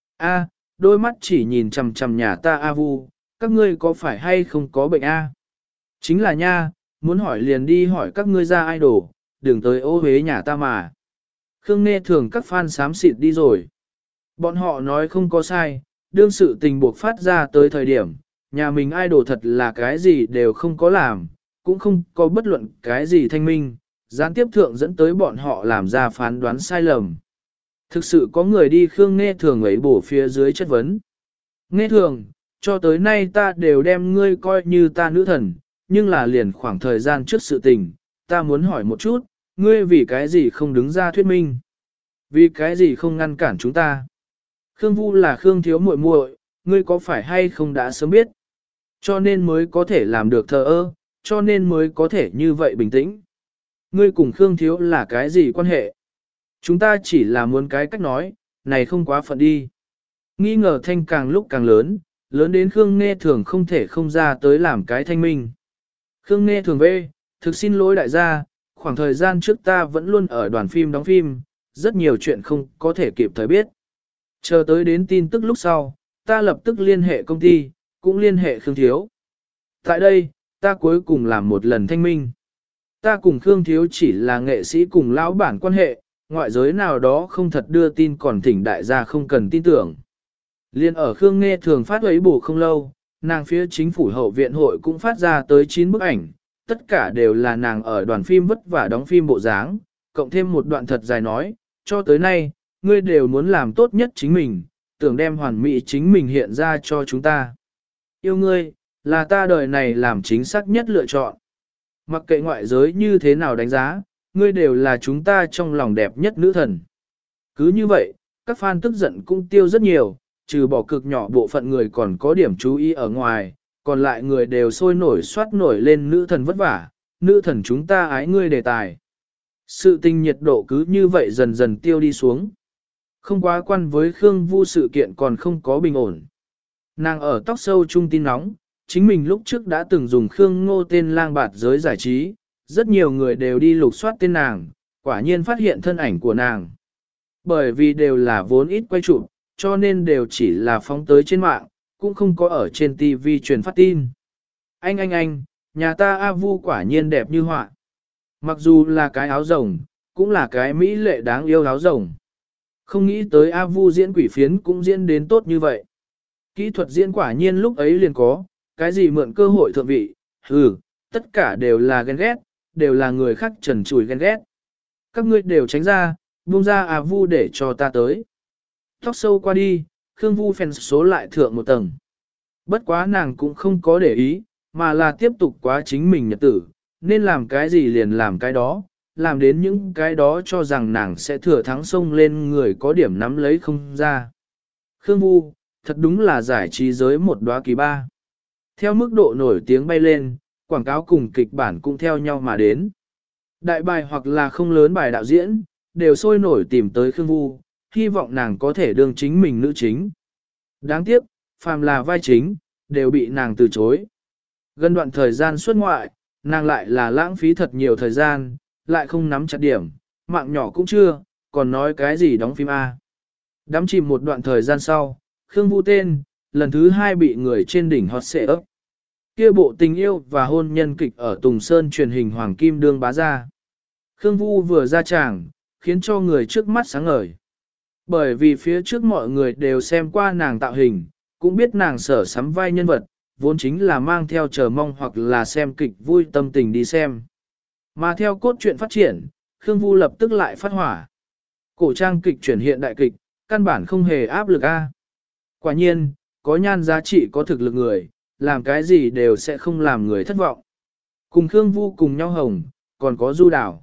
A, đôi mắt chỉ nhìn chằm chằm nhà ta A Vu, các ngươi có phải hay không có bệnh A? Chính là nha, muốn hỏi liền đi hỏi các ngươi ra idol, đừng tới ô hế nhà ta mà. Khương Nghe Thường các fan xám xịt đi rồi. Bọn họ nói không có sai, đương sự tình buộc phát ra tới thời điểm, nhà mình idol thật là cái gì đều không có làm, cũng không có bất luận cái gì thanh minh, gián tiếp thượng dẫn tới bọn họ làm ra phán đoán sai lầm. Thực sự có người đi Khương Nghe Thường ấy bổ phía dưới chất vấn. Nghe Thường, cho tới nay ta đều đem ngươi coi như ta nữ thần, nhưng là liền khoảng thời gian trước sự tình, ta muốn hỏi một chút, ngươi vì cái gì không đứng ra thuyết minh? Vì cái gì không ngăn cản chúng ta? Khương Vu là Khương thiếu muội muội, ngươi có phải hay không đã sớm biết? Cho nên mới có thể làm được thờ ơ, cho nên mới có thể như vậy bình tĩnh. Ngươi cùng Khương thiếu là cái gì quan hệ? Chúng ta chỉ là muốn cái cách nói, này không quá phận đi. Nghi ngờ thanh càng lúc càng lớn, lớn đến Khương Nghe Thường không thể không ra tới làm cái thanh minh. Khương Nghe Thường về, thực xin lỗi đại gia, khoảng thời gian trước ta vẫn luôn ở đoàn phim đóng phim, rất nhiều chuyện không có thể kịp thời biết. Chờ tới đến tin tức lúc sau, ta lập tức liên hệ công ty, cũng liên hệ Khương Thiếu. Tại đây, ta cuối cùng làm một lần thanh minh. Ta cùng Khương Thiếu chỉ là nghệ sĩ cùng lão bản quan hệ, ngoại giới nào đó không thật đưa tin còn thỉnh đại gia không cần tin tưởng. Liên ở Khương Nghe Thường phát ấy bổ không lâu, nàng phía chính phủ hậu viện hội cũng phát ra tới 9 bức ảnh, tất cả đều là nàng ở đoàn phim vất vả đóng phim bộ dáng, cộng thêm một đoạn thật dài nói, cho tới nay, ngươi đều muốn làm tốt nhất chính mình, tưởng đem hoàn mỹ chính mình hiện ra cho chúng ta. Yêu ngươi, là ta đời này làm chính xác nhất lựa chọn. Mặc kệ ngoại giới như thế nào đánh giá, ngươi đều là chúng ta trong lòng đẹp nhất nữ thần. Cứ như vậy, các fan tức giận cũng tiêu rất nhiều, trừ bỏ cực nhỏ bộ phận người còn có điểm chú ý ở ngoài, còn lại người đều sôi nổi soát nổi lên nữ thần vất vả, nữ thần chúng ta ái ngươi đề tài. Sự tình nhiệt độ cứ như vậy dần dần tiêu đi xuống. Không quá quan với Khương Vu sự kiện còn không có bình ổn. Nàng ở tóc sâu trung tin nóng, chính mình lúc trước đã từng dùng Khương Ngô tên lang bạt giới giải trí, rất nhiều người đều đi lục soát tên nàng, quả nhiên phát hiện thân ảnh của nàng. Bởi vì đều là vốn ít quay chụp, cho nên đều chỉ là phóng tới trên mạng, cũng không có ở trên TV truyền phát tin. Anh, nhà ta A Vu quả nhiên đẹp như họa. Mặc dù là cái áo rồng, cũng là cái mỹ lệ đáng yêu áo rồng. Không nghĩ tới A Vu diễn quỷ phiến cũng diễn đến tốt như vậy. Kỹ thuật diễn quả nhiên lúc ấy liền có, cái gì mượn cơ hội thượng vị, tất cả đều là ghen ghét, đều là người khác trần trùi ghen ghét. Các ngươi đều tránh ra, buông ra A Vu để cho ta tới. Tóc sâu qua đi, Khương Vu phèn số lại thượng một tầng. Bất quá nàng cũng không có để ý, mà là tiếp tục quá chính mình nhật tử, nên làm cái gì liền làm cái đó, làm đến những cái đó cho rằng nàng sẽ thừa thắng sông lên người có điểm nắm lấy không ra. Khương Vu, thật đúng là giải trí giới một đóa kỳ ba. Theo mức độ nổi tiếng bay lên, quảng cáo cùng kịch bản cũng theo nhau mà đến. Đại bài hoặc là không lớn bài đạo diễn, đều sôi nổi tìm tới Khương Vu, hy vọng nàng có thể đương chính mình nữ chính. Đáng tiếc, phàm là vai chính, đều bị nàng từ chối. Gần đoạn thời gian xuất ngoại, nàng lại là lãng phí thật nhiều thời gian, lại không nắm chặt điểm, mạng nhỏ cũng chưa, còn nói cái gì đóng phim A. Đắm chìm một đoạn thời gian sau, Khương Vu tên, lần thứ 2 bị người trên đỉnh hot xệ ấp. Kia bộ tình yêu và hôn nhân kịch ở Tùng Sơn truyền hình Hoàng Kim đương bá ra. Khương Vu vừa ra tràng, khiến cho người trước mắt sáng ngời. Bởi vì phía trước mọi người đều xem qua nàng tạo hình, cũng biết nàng sở sắm vai nhân vật, vốn chính là mang theo chờ mong hoặc là xem kịch vui tâm tình đi xem. Mà theo cốt truyện phát triển, Khương Vu lập tức lại phát hỏa. Cổ trang kịch chuyển hiện đại kịch, căn bản không hề áp lực A. Quả nhiên, có nhan giá trị có thực lực người, làm cái gì đều sẽ không làm người thất vọng. Cùng Khương Vu cùng nhau hồng, còn có Du Đảo.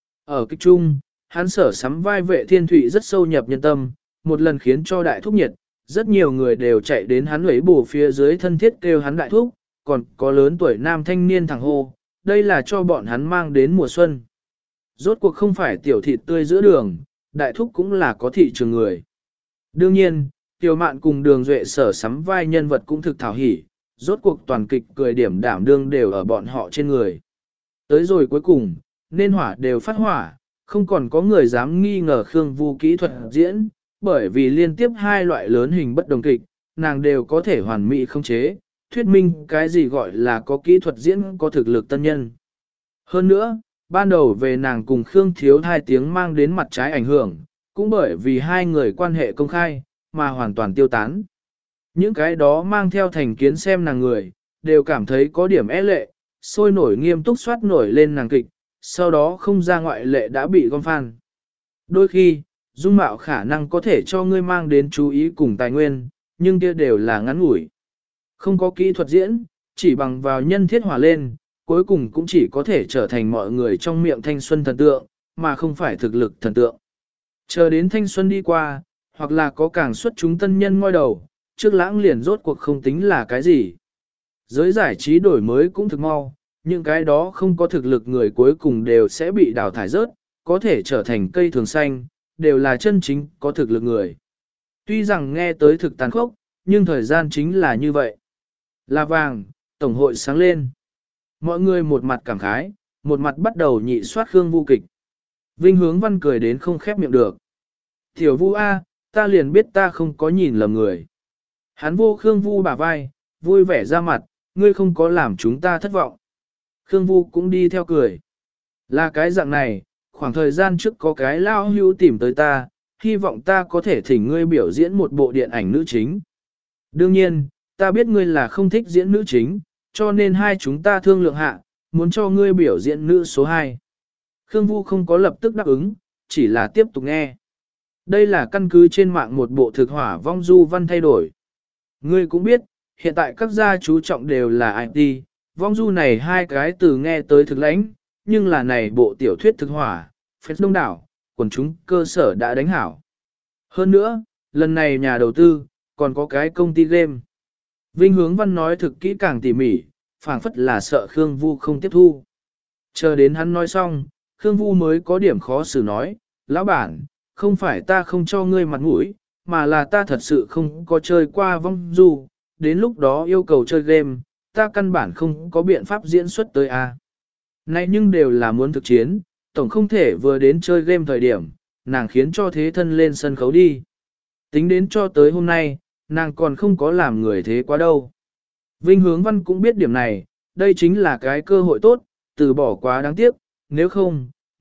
Ở kịch trung, hắn sở sắm vai vệ thiên thụy rất sâu nhập nhân tâm, một lần khiến cho đại thúc nhiệt, rất nhiều người đều chạy đến hắn ấy bổ phía dưới thân thiết kêu hắn đại thúc, còn có lớn tuổi nam thanh niên thẳng hô, đây là cho bọn hắn mang đến mùa xuân. Rốt cuộc không phải tiểu thịt tươi giữa đường, đại thúc cũng là có thị trường người. Đương nhiên, Tiểu Mạn cùng Đường Duệ sở sắm vai nhân vật cũng thực thảo hỉ, rốt cuộc toàn kịch cười điểm đảm đương đều ở bọn họ trên người. Tới rồi cuối cùng, nên hỏa đều phát hỏa, không còn có người dám nghi ngờ Khương Vu kỹ thuật diễn, bởi vì liên tiếp 2 loại lớn hình bất đồng kịch, nàng đều có thể hoàn mỹ không chế, thuyết minh cái gì gọi là có kỹ thuật diễn có thực lực tân nhân. Hơn nữa, ban đầu về nàng cùng Khương Thiếu 2 tiếng mang đến mặt trái ảnh hưởng, cũng bởi vì 2 người quan hệ công khai, mà hoàn toàn tiêu tán. Những cái đó mang theo thành kiến xem nàng người, đều cảm thấy có điểm é lệ, sôi nổi nghiêm túc soát nổi lên nàng kịch, sau đó không ra ngoại lệ đã bị gom phan. Đôi khi, dung mạo khả năng có thể cho ngươi mang đến chú ý cùng tài nguyên, nhưng kia đều là ngắn ngủi. Không có kỹ thuật diễn, chỉ bằng vào nhân thiết hỏa lên, cuối cùng cũng chỉ có thể trở thành mọi người trong miệng thanh xuân thần tượng, mà không phải thực lực thần tượng. Chờ đến thanh xuân đi qua, hoặc là có càng xuất chúng tân nhân ngoi đầu, trước lãng liền rốt cuộc không tính là cái gì. Giới giải trí đổi mới cũng thực mau, những cái đó không có thực lực người cuối cùng đều sẽ bị đào thải rớt, có thể trở thành cây thường xanh, đều là chân chính có thực lực người. Tuy rằng nghe tới thực tàn khốc, nhưng thời gian chính là như vậy. Là vàng, tổng hội sáng lên. Mọi người một mặt cảm khái, một mặt bắt đầu nhị soát Khương Vu kịch. Vinh Hướng Văn cười đến không khép miệng được. Tiểu Vu A, ta liền biết ta không có nhìn lầm người. Hắn vô Khương Vu bả vai, vui vẻ ra mặt, ngươi không có làm chúng ta thất vọng. Khương Vu cũng đi theo cười. Là cái dạng này, khoảng thời gian trước có cái lao hưu tìm tới ta, hy vọng ta có thể thỉnh ngươi biểu diễn một bộ điện ảnh nữ chính. Đương nhiên, ta biết ngươi là không thích diễn nữ chính, cho nên hai chúng ta thương lượng hạ, muốn cho ngươi biểu diễn nữ số 2. Khương Vu không có lập tức đáp ứng, chỉ là tiếp tục nghe. Đây là căn cứ trên mạng một bộ thực hỏa vong du văn thay đổi. Ngươi cũng biết, hiện tại các gia chú trọng đều là IT, vong du này 2 cái từ nghe tới thực lãnh, nhưng là này bộ tiểu thuyết thực hỏa, phép đông đảo, quần chúng cơ sở đã đánh hảo. Hơn nữa, lần này nhà đầu tư, còn có cái công ty game. Vinh Hướng Văn nói thực kỹ càng tỉ mỉ, phảng phất là sợ Khương Vu không tiếp thu. Chờ đến hắn nói xong, Khương Vu mới có điểm khó xử nói, lão bản, không phải ta không cho ngươi mặt mũi, mà là ta thật sự không có chơi qua vong du, đến lúc đó yêu cầu chơi game, ta căn bản không có biện pháp diễn xuất tới a. Này nhưng đều là muốn thực chiến, tổng không thể vừa đến chơi game thời điểm, nàng khiến cho thế thân lên sân khấu đi. Tính đến cho tới hôm nay, nàng còn không có làm người thế quá đâu. Vinh Hướng Văn cũng biết điểm này, đây chính là cái cơ hội tốt, từ bỏ quá đáng tiếc, nếu không,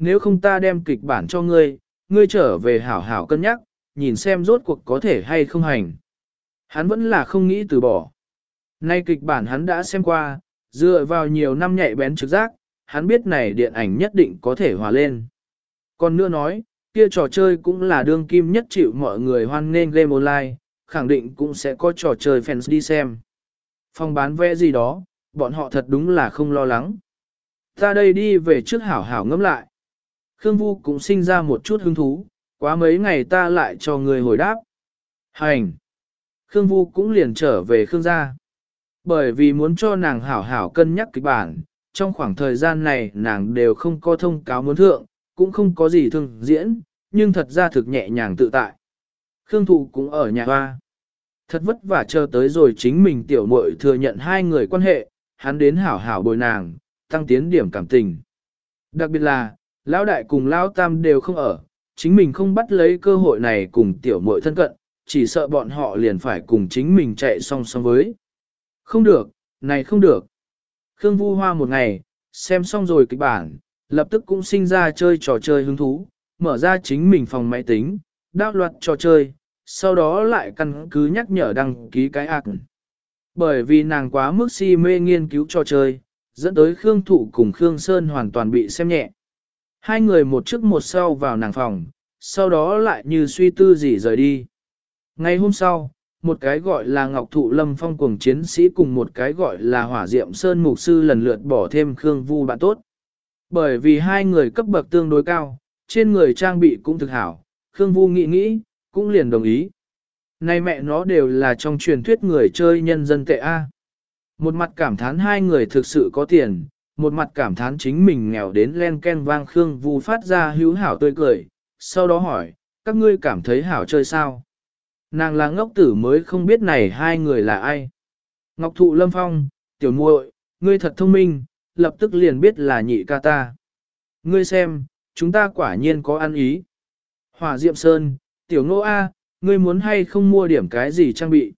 nếu không ta đem kịch bản cho ngươi, ngươi trở về hảo hảo cân nhắc, nhìn xem rốt cuộc có thể hay không hành. Hắn vẫn là không nghĩ từ bỏ. Nay kịch bản hắn đã xem qua, dựa vào nhiều năm nhạy bén trực giác, hắn biết này điện ảnh nhất định có thể hòa lên. Còn nữa nói, kia trò chơi cũng là đương kim nhất chịu mọi người hoan nghênh game online, khẳng định cũng sẽ có trò chơi fans đi xem. Phòng bán vé gì đó, bọn họ thật đúng là không lo lắng. Ta đây đi về trước hảo hảo ngẫm lại. Khương Vu cũng sinh ra một chút hứng thú, quá mấy ngày ta lại cho người hồi đáp. Hành! Khương Vu cũng liền trở về Khương gia. Bởi vì muốn cho nàng hảo hảo cân nhắc kịch bản, trong khoảng thời gian này nàng đều không có thông cáo muốn thượng, cũng không có gì thương diễn, nhưng thật ra thực nhẹ nhàng tự tại. Khương Thụ cũng ở nhà hoa. Thật vất vả chờ tới rồi chính mình tiểu muội thừa nhận hai người quan hệ, hắn đến hảo hảo bồi nàng, tăng tiến điểm cảm tình. Đặc biệt là, lão đại cùng lão tam đều không ở, chính mình không bắt lấy cơ hội này cùng tiểu muội thân cận, chỉ sợ bọn họ liền phải cùng chính mình chạy song song với. Không được, này không được. Khương Vu Hoa một ngày, xem xong rồi kịch bản, lập tức cũng sinh ra chơi trò chơi hứng thú, mở ra chính mình phòng máy tính, đao loạt trò chơi, sau đó lại căn cứ nhắc nhở đăng ký cái ạc. Bởi vì nàng quá mức si mê nghiên cứu trò chơi, dẫn tới Khương Thụ cùng Khương Sơn hoàn toàn bị xem nhẹ. Hai người một trước một sau vào nàng phòng, sau đó lại như suy tư gì rời đi. Ngày hôm sau, một cái gọi là Ngọc Thụ Lâm Phong cùng chiến sĩ cùng một cái gọi là Hỏa Diệm Sơn Mục Sư lần lượt bỏ thêm Khương Vu bạn tốt. Bởi vì hai người cấp bậc tương đối cao, trên người trang bị cũng thực hảo, Khương Vu nghĩ, cũng liền đồng ý. Này mẹ nó đều là trong truyền thuyết người chơi nhân dân tệ A. Một mặt cảm thán hai người thực sự có tiền, một mặt cảm thán chính mình nghèo đến len ken vang Khương Vu phát ra hữu hảo tươi cười, sau đó hỏi, các ngươi cảm thấy hảo chơi sao? Nàng là ngốc tử mới không biết này hai người là ai. Ngọc Thụ Lâm Phong, tiểu muội, ngươi thật thông minh, lập tức liền biết là nhị ca ta. Ngươi xem, chúng ta quả nhiên có ăn ý. Hỏa Diệm Sơn, tiểu Ngô A, ngươi muốn hay không mua điểm cái gì trang bị?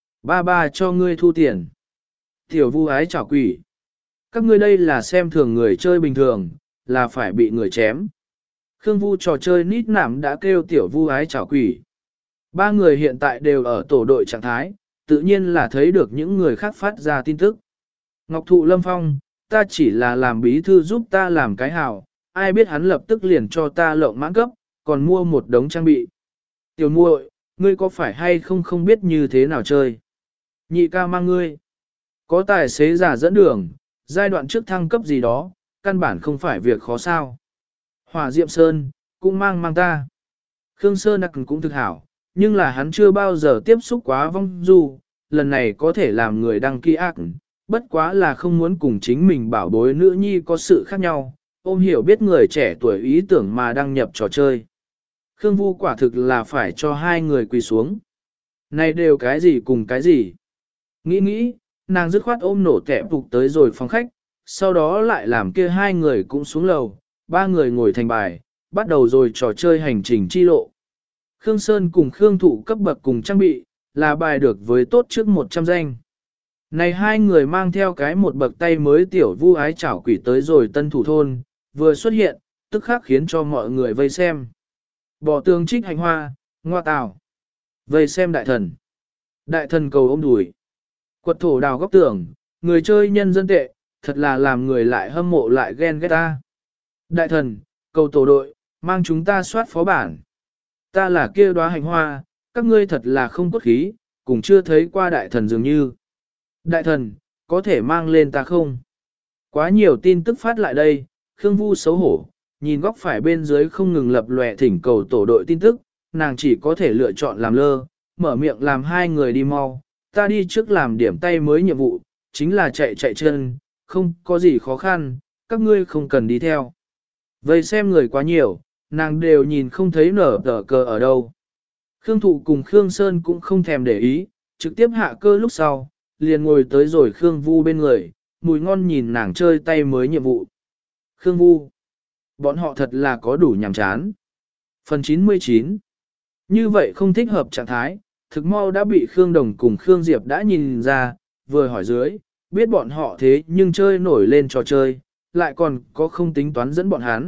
Ba cho ngươi thu tiền. Tiểu Vu ái chảo quỷ. Các ngươi đây là xem thường người chơi bình thường, là phải bị người chém. Khương Vu trò chơi nít nảm đã kêu tiểu Vu ái chảo quỷ. Ba người hiện tại đều ở tổ đội trạng thái, tự nhiên là thấy được những người khác phát ra tin tức. Ngọc Thụ Lâm Phong, ta chỉ là làm bí thư giúp ta làm cái hảo, ai biết hắn lập tức liền cho ta lộng mãn cấp, còn mua một đống trang bị. Tiểu muội, ngươi có phải hay không biết như thế nào chơi? Nhị ca mang ngươi. Có tài xế giả dẫn đường, giai đoạn trước thăng cấp gì đó, căn bản không phải việc khó sao. Hỏa Diệm Sơn, cũng mang ta. Khương Sơn đặc cũng thực hảo, nhưng là hắn chưa bao giờ tiếp xúc quá vong du, lần này có thể làm người đăng ký ác, bất quá là không muốn cùng chính mình bảo bối nữ nhi có sự khác nhau, ôm hiểu biết người trẻ tuổi ý tưởng mà đăng nhập trò chơi. Khương Vu quả thực là phải cho hai người quỳ xuống. Này đều cái gì cùng cái gì? Nghĩ, nàng dứt khoát ôm nổ kẹp phục tới rồi phòng khách, sau đó lại làm kia hai người cũng xuống lầu, ba người ngồi thành bài, bắt đầu rồi trò chơi hành trình chi lộ. Khương Sơn cùng Khương Thụ cấp bậc cùng trang bị, là bài được với tốt trước 100 danh. Này hai người mang theo cái một bậc tay mới tiểu Vu ái chảo quỷ tới rồi Tân Thủ Thôn, vừa xuất hiện, tức khắc khiến cho mọi người vây xem. Bỏ tường trích hành hoa, ngoa tào. Vây xem đại thần. Đại thần cầu ôm đùi. Quật thổ đào góc tường, người chơi nhân dân tệ, thật là làm người lại hâm mộ lại ghen ghét ta. Đại thần, cầu tổ đội, mang chúng ta soát phó bản. Ta là kia đóa hành hoa, các ngươi thật là không cốt khí, cũng chưa thấy qua đại thần dường như. Đại thần, có thể mang lên ta không? Quá nhiều tin tức phát lại đây, Khương Vu xấu hổ, nhìn góc phải bên dưới không ngừng lập lòe thỉnh cầu tổ đội tin tức, nàng chỉ có thể lựa chọn làm lơ, mở miệng làm hai người đi mau, ta đi trước làm điểm tay mới nhiệm vụ, chính là chạy chân, không có gì khó khăn, các ngươi không cần đi theo. Vậy xem người quá nhiều, nàng đều nhìn không thấy nở tờ cờ ở đâu. Khương Thụ cùng Khương Sơn cũng không thèm để ý, trực tiếp hạ cơ lúc sau, liền ngồi tới rồi Khương Vu bên người, mùi ngon nhìn nàng chơi tay mới nhiệm vụ. Khương Vu, bọn họ thật là có đủ nhàm chán. Phần 99. Như vậy không thích hợp trạng thái, thực mau đã bị Khương Đồng cùng Khương Diệp đã nhìn ra, vừa hỏi dưới, biết bọn họ thế nhưng chơi nổi lên trò chơi, lại còn có không tính toán dẫn bọn hắn.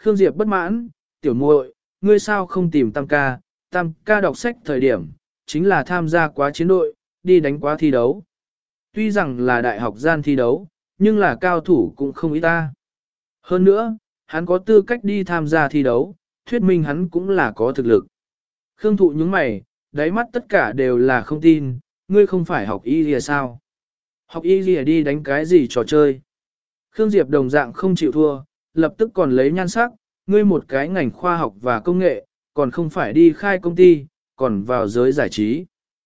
Khương Diệp bất mãn, tiểu muội, ngươi sao không tìm Tam ca đọc sách thời điểm, chính là tham gia quá chiến đội, đi đánh quá thi đấu. Tuy rằng là đại học gian thi đấu, nhưng là cao thủ cũng không ít ta. Hơn nữa, hắn có tư cách đi tham gia thi đấu, thuyết minh hắn cũng là có thực lực. Khương Thụ nhướng mày, đáy mắt tất cả đều là không tin, ngươi không phải học y lìa sao? Học y lìa đi đánh cái gì trò chơi? Khương Diệp đồng dạng không chịu thua, lập tức còn lấy nhan sắc, ngươi một cái ngành khoa học và công nghệ, còn không phải đi khai công ty, còn vào giới giải trí.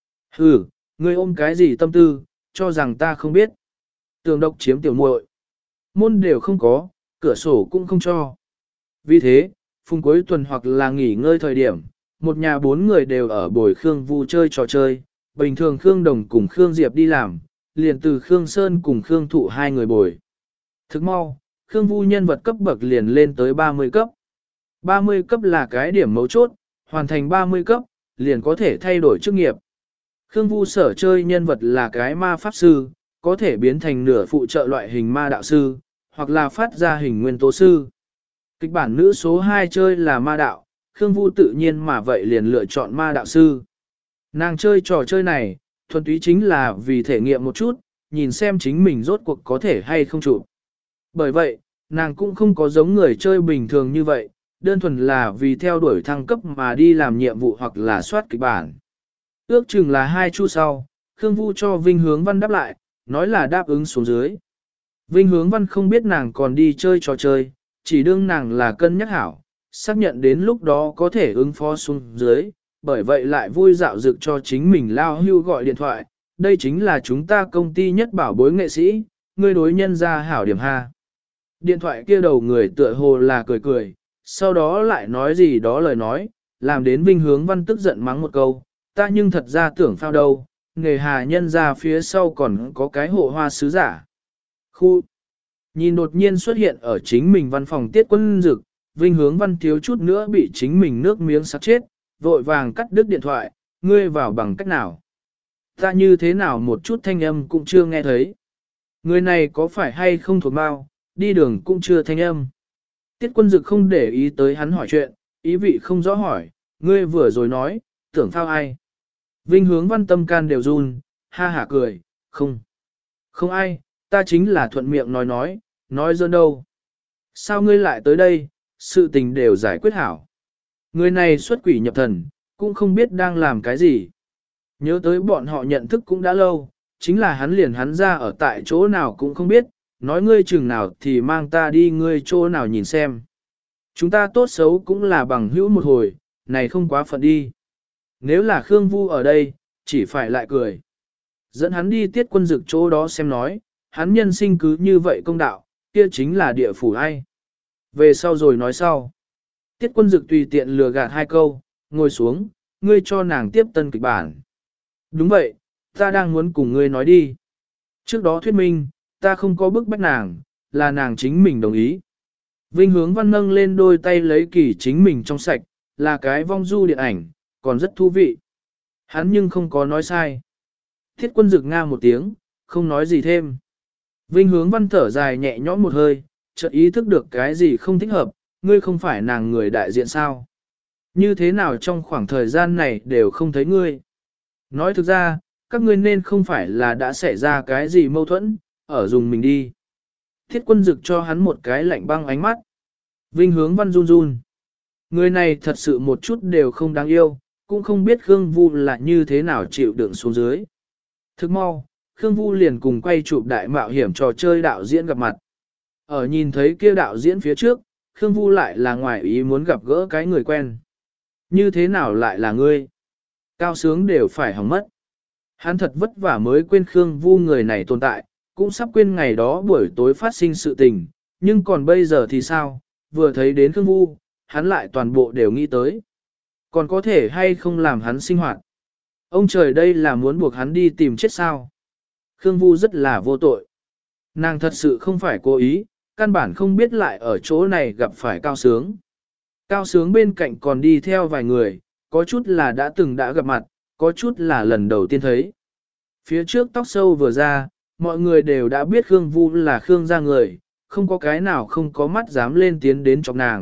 Ngươi ôm cái gì tâm tư, cho rằng ta không biết. Tường độc chiếm tiểu muội, môn đều không có, cửa sổ cũng không cho. Vì thế, phùng cuối tuần hoặc là nghỉ ngơi thời điểm, một nhà 4 người đều ở bồi Khương Vu chơi trò chơi, bình thường Khương Đồng cùng Khương Diệp đi làm, liền từ Khương Sơn cùng Khương Thụ 2 người bồi. Thức mau, Khương Vu nhân vật cấp bậc liền lên tới 30 cấp. 30 cấp là cái điểm mấu chốt, hoàn thành 30 cấp, liền có thể thay đổi chức nghiệp. Khương Vu sở chơi nhân vật là cái ma pháp sư, có thể biến thành nửa phụ trợ loại hình ma đạo sư, hoặc là phát ra hình nguyên tố sư. Kịch bản nữ số 2 chơi là ma đạo, Khương Vu tự nhiên mà vậy liền lựa chọn ma đạo sư. Nàng chơi trò chơi này, thuần túy chính là vì thể nghiệm một chút, nhìn xem chính mình rốt cuộc có thể hay không chụp. Bởi vậy, nàng cũng không có giống người chơi bình thường như vậy, đơn thuần là vì theo đuổi thăng cấp mà đi làm nhiệm vụ hoặc là soát kịch bản. Ước chừng là 2 chu sau, Khương Vu cho Vinh Hướng Văn đáp lại, nói là đáp ứng xuống dưới. Vinh Hướng Văn không biết nàng còn đi chơi trò chơi, chỉ đương nàng là cân nhắc hảo, xác nhận đến lúc đó có thể ứng phó xuống dưới, bởi vậy lại vui dạo dực cho chính mình lao hưu gọi điện thoại, đây chính là chúng ta công ty nhất bảo bối nghệ sĩ, ngươi đối nhân ra hảo điểm ha. Điện thoại kia đầu người tựa hồ là cười cười, sau đó lại nói gì đó lời nói, làm đến Vinh Hướng Văn tức giận mắng một câu, ta nhưng thật ra tưởng phao đâu, nghề hà nhân ra phía sau còn có cái hộ hoa sứ giả. Khu nhìn đột nhiên xuất hiện ở chính mình văn phòng Tiết Quân Dực, Vinh Hướng Văn thiếu chút nữa bị chính mình nước miếng sặc chết, vội vàng cắt đứt điện thoại, ngươi vào bằng cách nào? Ta như thế nào một chút thanh âm cũng chưa nghe thấy. Người này có phải hay không thuộc bao, đi đường cũng chưa thanh âm. Tiết Quân Dực không để ý tới hắn hỏi chuyện, ý vị không rõ hỏi, ngươi vừa rồi nói, tưởng phao ai? Vinh Hướng Văn tâm can đều run, ha hả cười, không ai, ta chính là thuận miệng nói dơ đâu. Sao ngươi lại tới đây, sự tình đều giải quyết hảo. Người này xuất quỷ nhập thần, cũng không biết đang làm cái gì. Nhớ tới bọn họ nhận thức cũng đã lâu, chính là hắn ra ở tại chỗ nào cũng không biết, nói ngươi chừng nào thì mang ta đi ngươi chỗ nào nhìn xem. Chúng ta tốt xấu cũng là bằng hữu một hồi, này không quá phận đi. Nếu là Khương Vu ở đây, chỉ phải lại cười. Dẫn hắn đi Tiết Quân Dực chỗ đó xem nói, hắn nhân sinh cứ như vậy công đạo, kia chính là địa phủ ai. Về sau rồi nói sau. Tiết Quân Dực tùy tiện lừa gạt 2 câu, ngồi xuống, ngươi cho nàng tiếp tân kịch bản. Đúng vậy, ta đang muốn cùng ngươi nói đi. Trước đó thuyết minh, ta không có bức bách nàng, là nàng chính mình đồng ý. Vinh Hướng Văn nâng lên đôi tay lấy kỳ chính mình trong sạch, là cái vong du điện ảnh, còn rất thú vị. Hắn nhưng không có nói sai. Thiết Quân Dực nga một tiếng, không nói gì thêm. Vinh Hướng Văn thở dài nhẹ nhõm một hơi, chợt ý thức được cái gì không thích hợp, ngươi không phải nàng người đại diện sao. Như thế nào trong khoảng thời gian này đều không thấy ngươi. Nói thực ra, các ngươi nên không phải là đã xảy ra cái gì mâu thuẫn, ở dùng mình đi. Thiết Quân Dực cho hắn một cái lạnh băng ánh mắt. Vinh Hướng Văn run run. Người này thật sự một chút đều không đáng yêu, cũng không biết Khương Vu là như thế nào chịu đựng xuống dưới. Thức mau, Khương Vu liền cùng quay chụp đại mạo hiểm trò chơi đạo diễn gặp mặt. Ở nhìn thấy kia đạo diễn phía trước, Khương Vu lại là ngoài ý muốn gặp gỡ cái người quen. Như thế nào lại là ngươi? Cao Sướng đều phải hỏng mất. Hắn thật vất vả mới quên Khương Vu người này tồn tại, cũng sắp quên ngày đó buổi tối phát sinh sự tình, nhưng còn bây giờ thì sao? Vừa thấy đến Khương Vu, hắn lại toàn bộ đều nghĩ tới. Còn có thể hay không làm hắn sinh hoạt? Ông trời đây là muốn buộc hắn đi tìm chết sao? Khương Vu rất là vô tội. Nàng thật sự không phải cố ý, căn bản không biết lại ở chỗ này gặp phải Cao Sướng. Cao Sướng bên cạnh còn đi theo vài người, có chút là đã gặp mặt, có chút là lần đầu tiên thấy. Phía trước tóc sâu vừa ra, mọi người đều đã biết Khương Vu là Khương gia người, không có cái nào không có mắt dám lên tiến đến chọc nàng,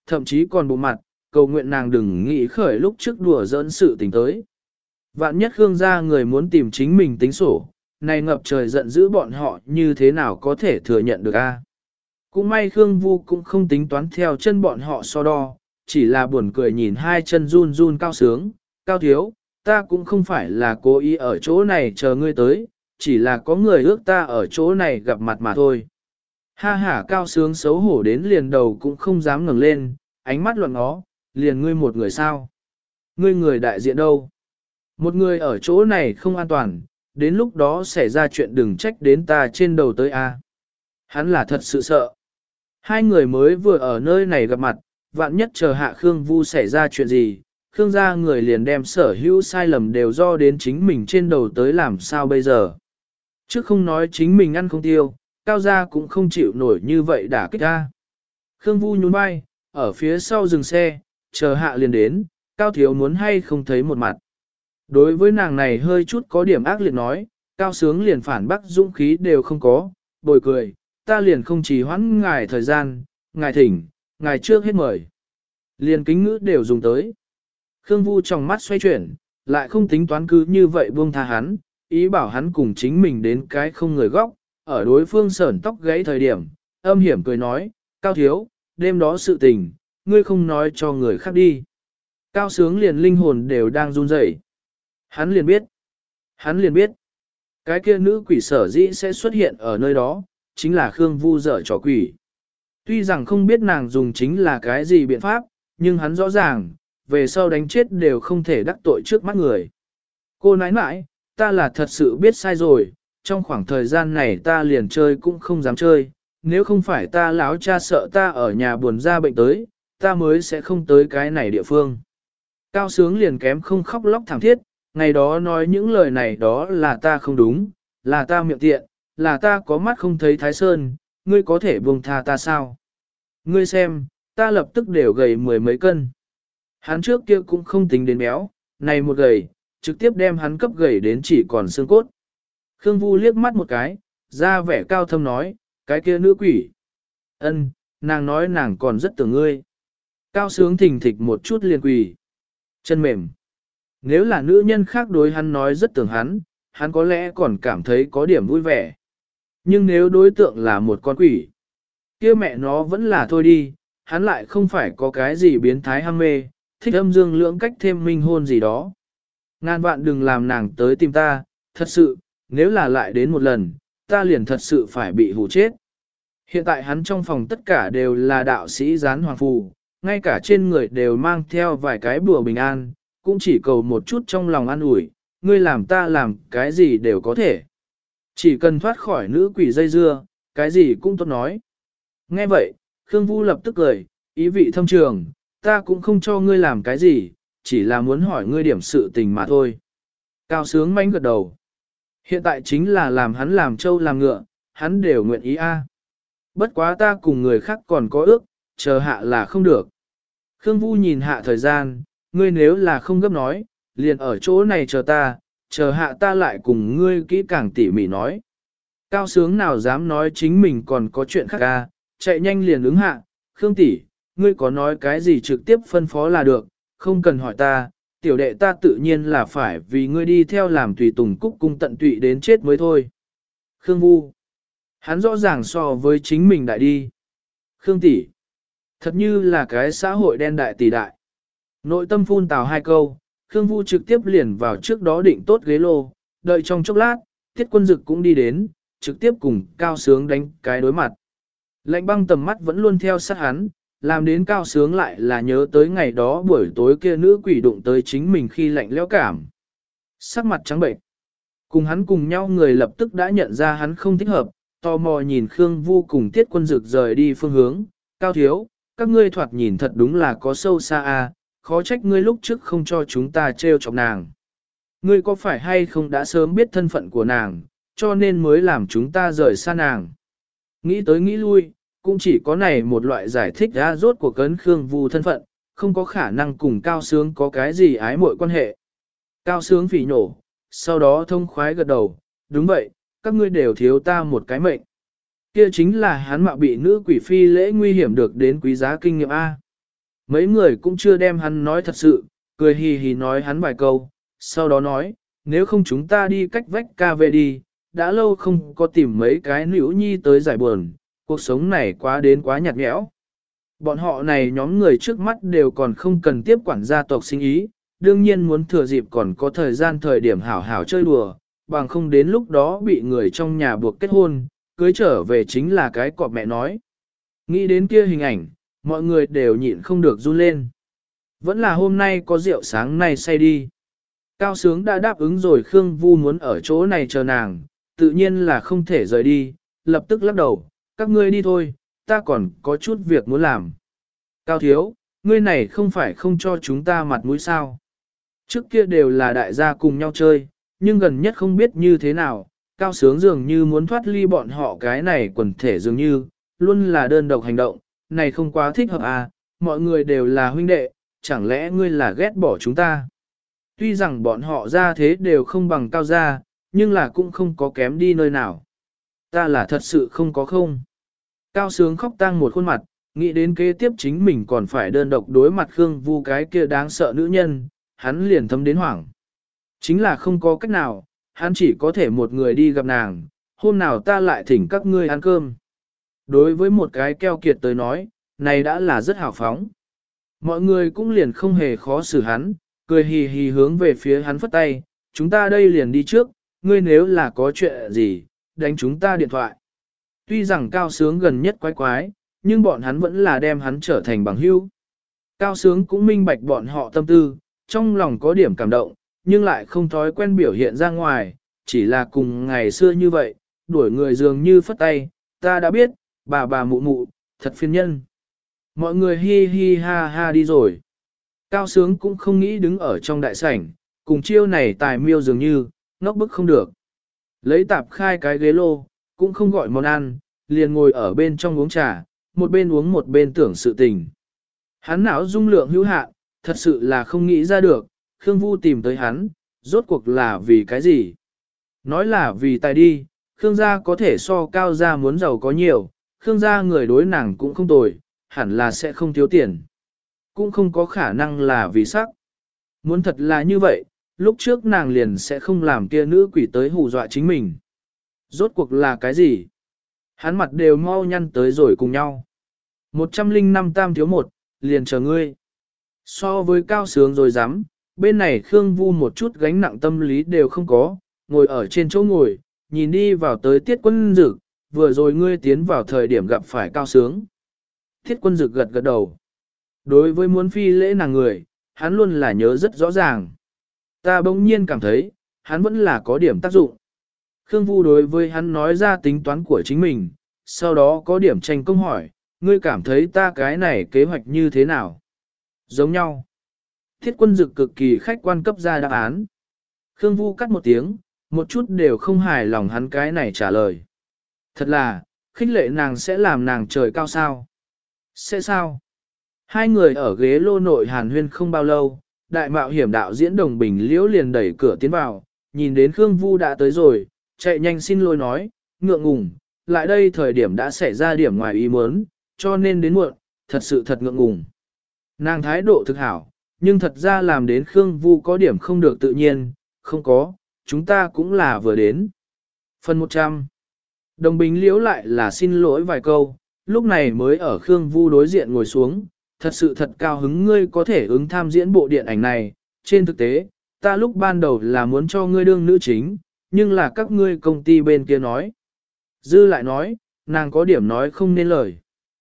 thậm chí còn bộ mặt, cầu nguyện nàng đừng nghĩ khởi lúc trước đùa giỡn sự tình tới. Vạn nhất Khương gia người muốn tìm chính mình tính sổ, này ngập trời giận dữ bọn họ như thế nào có thể thừa nhận được a? Cũng may Khương Vu cũng không tính toán theo chân bọn họ so đo, chỉ là buồn cười nhìn hai chân run run Cao Sướng, Cao Thiếu, ta cũng không phải là cố ý ở chỗ này chờ ngươi tới, chỉ là có người ước ta ở chỗ này gặp mặt mà thôi. Ha ha, Cao Sướng xấu hổ đến liền đầu cũng không dám ngẩng lên, ánh mắt loạn ngó, liền ngươi một người sao? Ngươi người đại diện đâu? Một người ở chỗ này không an toàn, đến lúc đó xảy ra chuyện đừng trách đến ta trên đầu tới a. Hắn là thật sự sợ. Hai người mới vừa ở nơi này gặp mặt, vạn nhất chờ hạ Khương Vu xảy ra chuyện gì, Khương gia người liền đem sở hữu sai lầm đều do đến chính mình trên đầu tới làm sao bây giờ. Chứ không nói chính mình ăn không tiêu, Cao gia cũng không chịu nổi như vậy đả kích ra. Khương Vu nhún vai, ở phía sau dừng xe, chờ hạ liền đến, Cao Thiếu muốn hay không thấy một mặt. Đối với nàng này hơi chút có điểm ác liệt nói, Cao Sướng liền phản bác dũng khí đều không có, bồi cười, ta liền không chỉ hoãn ngài thời gian, ngài thỉnh, ngài trước hết mời. Liền kính ngữ đều dùng tới. Khương Vu trong mắt xoay chuyển, lại không tính toán cứ như vậy buông tha hắn, ý bảo hắn cùng chính mình đến cái không người góc, ở đối phương sởn tóc gãy thời điểm, âm hiểm cười nói, Cao Thiếu, đêm đó sự tình, ngươi không nói cho người khác đi. Cao Sướng liền linh hồn đều đang run rẩy. Hắn liền biết, cái kia nữ quỷ sở dĩ sẽ xuất hiện ở nơi đó, chính là Khương Vu dở trò quỷ. Tuy rằng không biết nàng dùng chính là cái gì biện pháp, nhưng hắn rõ ràng, về sau đánh chết đều không thể đắc tội trước mắt người. Cô nãi nãi, ta là thật sự biết sai rồi, trong khoảng thời gian này ta liền chơi cũng không dám chơi, nếu không phải ta lão cha sợ ta ở nhà buồn ra bệnh tới, ta mới sẽ không tới cái này địa phương. Cao Sướng liền kém không khóc lóc thảm thiết, ngày đó nói những lời này đó là ta không đúng, là ta miệng tiện, là ta có mắt không thấy Thái Sơn, ngươi có thể buông tha ta sao? Ngươi xem, ta lập tức đều gầy 10 mấy cân. Hắn trước kia cũng không tính đến béo, này một gầy, trực tiếp đem hắn cấp gầy đến chỉ còn xương cốt. Khương Vu liếc mắt một cái, ra vẻ cao thâm nói, cái kia nữ quỷ. Ân, nàng nói nàng còn rất tưởng ngươi. Cao Sướng thình thịch một chút liền quỳ. Chân mềm. Nếu là nữ nhân khác đối hắn nói rất tưởng hắn có lẽ còn cảm thấy có điểm vui vẻ. Nhưng nếu đối tượng là một con quỷ, kia mẹ nó vẫn là thôi đi, hắn lại không phải có cái gì biến thái ham mê, thích âm dương lưỡng cách thêm minh hôn gì đó. Ngàn vạn đừng làm nàng tới tìm ta, thật sự, nếu là lại đến một lần, ta liền thật sự phải bị hù chết. Hiện tại hắn trong phòng tất cả đều là đạo sĩ gián hoàng phù, ngay cả trên người đều mang theo vài cái bùa bình an, cũng chỉ cầu một chút trong lòng an ủi, ngươi làm ta làm cái gì đều có thể. Chỉ cần thoát khỏi nữ quỷ dây dưa, cái gì cũng tốt nói. Nghe vậy, Khương Vu lập tức cười, ý vị thâm trường, ta cũng không cho ngươi làm cái gì, chỉ là muốn hỏi ngươi điểm sự tình mà thôi. Cao Sướng manh gật đầu. Hiện tại chính là làm hắn làm trâu làm ngựa, hắn đều nguyện ý a. Bất quá ta cùng người khác còn có ước, chờ hạ là không được. Khương Vu nhìn hạ thời gian, ngươi nếu là không gấp nói, liền ở chỗ này chờ hạ ta lại cùng ngươi kỹ càng tỉ mỉ nói. Cao Sướng nào dám nói chính mình còn có chuyện khác à, chạy nhanh liền ứng hạ, Khương tỷ, ngươi có nói cái gì trực tiếp phân phó là được, không cần hỏi ta, tiểu đệ ta tự nhiên là phải vì ngươi đi theo làm tùy tùng cúc cung tận tụy đến chết mới thôi. Khương Vu, hắn rõ ràng so với chính mình đại đi. Khương tỷ, thật như là cái xã hội đen đại tỷ đại. Nội tâm phun tào hai câu, Khương Vu trực tiếp liền vào trước đó định tốt ghế lô, đợi trong chốc lát, Tiết Quân Dực cũng đi đến, trực tiếp cùng Cao Sướng đánh cái đối mặt. Lạnh băng tầm mắt vẫn luôn theo sát hắn, làm đến Cao Sướng lại là nhớ tới ngày đó buổi tối kia nữ quỷ đụng tới chính mình khi lạnh lẽo cảm. Sắc mặt trắng bệnh. Cùng hắn cùng nhau người lập tức đã nhận ra hắn không thích hợp, tò mò nhìn Khương Vu cùng Tiết Quân Dực rời đi phương hướng. Cao thiếu, các ngươi thoạt nhìn thật đúng là có sâu xa à, khó trách ngươi lúc trước không cho chúng ta trêu chọc nàng. Ngươi có phải hay không đã sớm biết thân phận của nàng, cho nên mới làm chúng ta rời xa nàng. Nghĩ tới nghĩ lui, cũng chỉ có này một loại giải thích ra rốt của cấn Khương Vu thân phận, không có khả năng cùng Cao Sướng có cái gì ái muội quan hệ. Cao Sướng phỉ nổ, sau đó thông khoái gật đầu, đúng vậy, các ngươi đều thiếu ta một cái mệnh. Kia chính là hắn mạo bị nữ quỷ phi lễ nguy hiểm được đến quý giá kinh nghiệm A. Mấy người cũng chưa đem hắn nói thật sự, cười hì hì nói hắn vài câu, sau đó nói, nếu không chúng ta đi cách vách ca về đi, đã lâu không có tìm mấy cái nữ nhi tới giải buồn, cuộc sống này quá đến quá nhạt nhẽo. Bọn họ này nhóm người trước mắt đều còn không cần tiếp quản gia tộc sinh ý, đương nhiên muốn thừa dịp còn có thời gian thời điểm hảo hảo chơi đùa, bằng không đến lúc đó bị người trong nhà buộc kết hôn, cưới trở về chính là cái cọp mẹ nói. Nghĩ đến kia hình ảnh, mọi người đều nhịn không được run lên. Vẫn là hôm nay có rượu sáng nay say đi. Cao Sướng đã đáp ứng rồi Khương Vu muốn ở chỗ này chờ nàng, tự nhiên là không thể rời đi, lập tức lắc đầu, các ngươi đi thôi, ta còn có chút việc muốn làm. Cao Thiếu, ngươi này không phải không cho chúng ta mặt mũi sao. Trước kia đều là đại gia cùng nhau chơi, nhưng gần nhất không biết như thế nào, Cao Sướng dường như muốn thoát ly bọn họ cái này quần thể dường như, luôn là đơn độc hành động, này không quá thích hợp à, mọi người đều là huynh đệ, chẳng lẽ ngươi là ghét bỏ chúng ta. Tuy rằng bọn họ ra thế đều không bằng Cao gia, nhưng là cũng không có kém đi nơi nào. Ta là thật sự không có không. Cao Sướng khóc tang một khuôn mặt, nghĩ đến kế tiếp chính mình còn phải đơn độc đối mặt Khương Vu cái kia đáng sợ nữ nhân, hắn liền thấm đến hoảng. Chính là không có cách nào, hắn chỉ có thể một người đi gặp nàng, hôm nào ta lại thỉnh các ngươi ăn cơm. Đối với một cái keo kiệt tới nói, này đã là rất hào phóng. Mọi người cũng liền không hề khó xử hắn, cười hì hì hướng về phía hắn phất tay, chúng ta đây liền đi trước, ngươi nếu là có chuyện gì, đánh chúng ta điện thoại. Tuy rằng Cao Sướng gần nhất quái quái, nhưng bọn hắn vẫn là đem hắn trở thành bằng hữu. Cao Sướng cũng minh bạch bọn họ tâm tư, trong lòng có điểm cảm động, nhưng lại không thói quen biểu hiện ra ngoài, chỉ là cùng ngày xưa như vậy, đuổi người dường như phất tay, ta đã biết, bà mụ mụ, thật phiền nhân. Mọi người hi hi ha ha đi rồi. Cao Sướng cũng không nghĩ đứng ở trong đại sảnh, cùng chiêu này tài miêu dường như, ngốc bức không được. Lấy tạp khai cái ghế lô, cũng không gọi món ăn, liền ngồi ở bên trong uống trà, một bên uống một bên tưởng sự tình. Hắn não dung lượng hữu hạn, thật sự là không nghĩ ra được, Khương Vu tìm tới hắn, rốt cuộc là vì cái gì? Nói là vì tài đi, Khương gia có thể so Cao gia muốn giàu có nhiều, Khương gia người đối nàng cũng không tồi, hẳn là sẽ không thiếu tiền. Cũng không có khả năng là vì sắc. Muốn thật là như vậy, lúc trước nàng liền sẽ không làm kia nữ quỷ tới hù dọa chính mình. Rốt cuộc là cái gì? Hắn mặt đều mau nhăn tới rồi cùng nhau. 105 tam thiếu một, liền chờ ngươi. So với Cao Sướng rồi dám, bên này Khương Vu một chút gánh nặng tâm lý đều không có, ngồi ở trên chỗ ngồi, nhìn đi vào tới Tiết Quân Dực, vừa rồi ngươi tiến vào thời điểm gặp phải Cao Sướng. Tiết Quân Dực gật gật đầu. Đối với muốn phi lễ nàng người, hắn luôn là nhớ rất rõ ràng. Ta bỗng nhiên cảm thấy, hắn vẫn là có điểm tác dụng. Khương Vu đối với hắn nói ra tính toán của chính mình, sau đó có điểm tranh công hỏi, ngươi cảm thấy ta cái này kế hoạch như thế nào? Giống nhau. Thiết Quân Dực cực kỳ khách quan cấp ra đáp án. Khương Vu cắt một tiếng, một chút đều không hài lòng hắn cái này trả lời. Thật là, khích lệ nàng sẽ làm nàng trời cao sao? Sẽ sao? Hai người ở ghế lô nội hàn huyên không bao lâu, đại mạo hiểm đạo diễn Đồng Bình Liễu liền đẩy cửa tiến vào, nhìn đến Khương Vu đã tới rồi, chạy nhanh xin lỗi nói, ngượng ngùng, lại đây thời điểm đã xảy ra điểm ngoài ý muốn, cho nên đến muộn, thật sự thật ngượng ngùng. Nàng thái độ thực hảo, nhưng thật ra làm đến Khương Vu có điểm không được tự nhiên, không có, chúng ta cũng là vừa đến. Phần 100. Đồng Bình Liễu lại là xin lỗi vài câu, lúc này mới ở Khương Vu đối diện ngồi xuống, thật sự thật cao hứng ngươi có thể ứng tham diễn bộ điện ảnh này, trên thực tế, ta lúc ban đầu là muốn cho ngươi đương nữ chính, nhưng là các ngươi công ty bên kia nói. Dư lại nói, nàng có điểm nói không nên lời.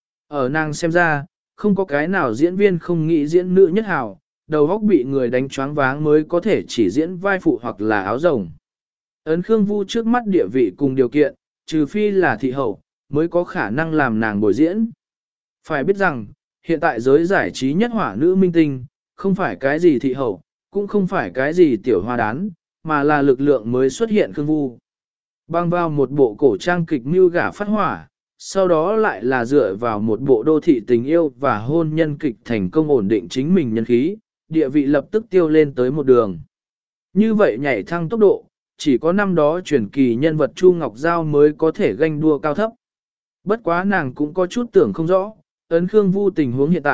Ở nàng xem ra, không có cái nào diễn viên không nghĩ diễn nữ nhất hảo, đầu óc bị người đánh choáng váng mới có thể chỉ diễn vai phụ hoặc là áo rồng. Ấn Khương Vu trước mắt địa vị cùng điều kiện, trừ phi là thị hậu, mới có khả năng làm nàng bồi diễn. Phải biết rằng, hiện tại giới giải trí nhất hỏa nữ minh tinh, không phải cái gì thị hậu, cũng không phải cái gì tiểu hoa đán, mà là lực lượng mới xuất hiện Khương Vu. Băng vào một bộ cổ trang kịch mưu gả phát hỏa, sau đó lại là dựa vào một bộ đô thị tình yêu và hôn nhân kịch thành công ổn định chính mình nhân khí, địa vị lập tức tiêu lên tới một đường. Như vậy nhảy thăng tốc độ, chỉ có năm đó truyền kỳ nhân vật Chu Ngọc Giao mới có thể ganh đua cao thấp. Bất quá nàng cũng có chút tưởng không rõ, ấn Khương Vu tình huống hiện tại,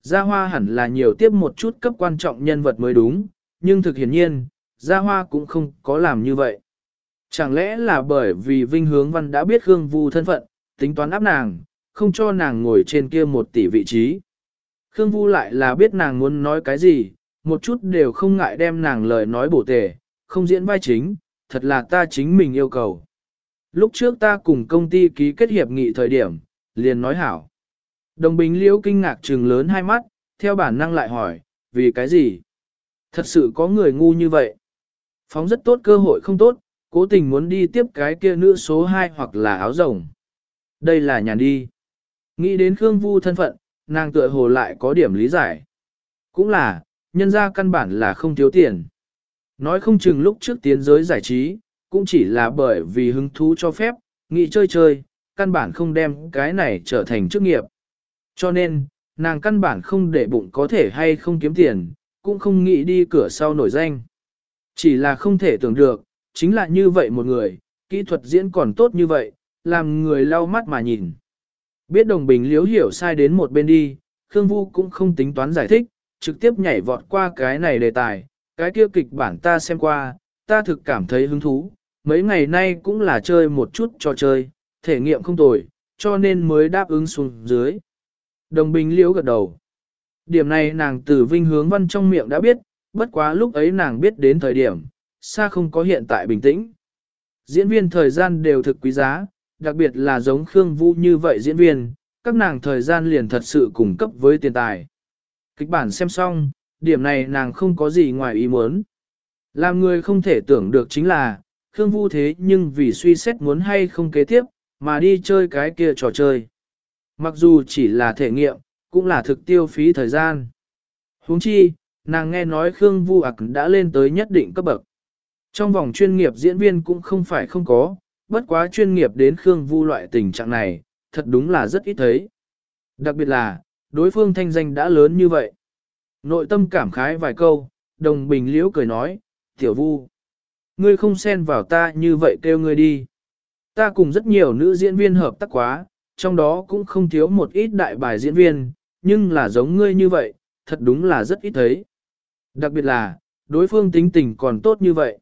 Gia Hoa hẳn là nhiều tiếp một chút cấp quan trọng nhân vật mới đúng, nhưng thực hiển nhiên, Gia Hoa cũng không có làm như vậy. Chẳng lẽ là bởi vì Vinh Hướng Văn đã biết Khương Vu thân phận, tính toán áp nàng, không cho nàng ngồi trên kia 1 tỷ vị trí. Khương Vu lại là biết nàng muốn nói cái gì, một chút đều không ngại đem nàng lời nói bổ tề, không diễn vai chính, thật là ta chính mình yêu cầu. Lúc trước ta cùng công ty ký kết hiệp nghị thời điểm, liền nói hảo. Đồng Bình Liễu kinh ngạc trừng lớn hai mắt, theo bản năng lại hỏi, vì cái gì? Thật sự có người ngu như vậy. Phóng rất tốt cơ hội không tốt, cố tình muốn đi tiếp cái kia nữ số 2 hoặc là áo rồng. Đây là nhàn đi. Nghĩ đến Khương Vu thân phận, nàng tựa hồ lại có điểm lý giải. Cũng là, nhân ra căn bản là không thiếu tiền. Nói không chừng lúc trước tiến giới giải trí, cũng chỉ là bởi vì hứng thú cho phép, nghĩ chơi chơi, căn bản không đem cái này trở thành chức nghiệp. Cho nên, nàng căn bản không để bụng có thể hay không kiếm tiền, cũng không nghĩ đi cửa sau nổi danh. Chỉ là không thể tưởng được, chính là như vậy một người, kỹ thuật diễn còn tốt như vậy, làm người lau mắt mà nhìn. Biết Đồng Bình Liễu hiểu sai đến một bên đi, Khương Vu cũng không tính toán giải thích, trực tiếp nhảy vọt qua cái này đề tài, cái kia kịch bản ta xem qua, ta thực cảm thấy hứng thú, mấy ngày nay cũng là chơi một chút trò chơi, thể nghiệm không tồi, cho nên mới đáp ứng xuống dưới. Đồng Bình Liễu gật đầu. Điểm này nàng từ Vinh Hướng Văn trong miệng đã biết, bất quá lúc ấy nàng biết đến thời điểm, xa không có hiện tại bình tĩnh. Diễn viên thời gian đều thực quý giá, đặc biệt là giống Khương Vu như vậy diễn viên, các nàng thời gian liền thật sự cung cấp với tiền tài. Kịch bản xem xong, điểm này nàng không có gì ngoài ý muốn. Làm người không thể tưởng được chính là, Khương Vu thế nhưng vì suy xét muốn hay không kế tiếp, mà đi chơi cái kia trò chơi. Mặc dù chỉ là thể nghiệm, cũng là thực tiêu phí thời gian. Huống chi, nàng nghe nói Khương Vu đã lên tới nhất định cấp bậc. Trong vòng chuyên nghiệp diễn viên cũng không phải không có, bất quá chuyên nghiệp đến Khương Vu loại tình trạng này, thật đúng là rất ít thấy. Đặc biệt là, đối phương thanh danh đã lớn như vậy. Nội tâm cảm khái vài câu, Đồng Bình Liễu cười nói, Tiểu Vu, ngươi không xen vào ta như vậy kêu ngươi đi. Ta cùng rất nhiều nữ diễn viên hợp tác quá, trong đó cũng không thiếu một ít đại bài diễn viên, nhưng là giống ngươi như vậy, thật đúng là rất ít thấy. Đặc biệt là, đối phương tính tình còn tốt như vậy.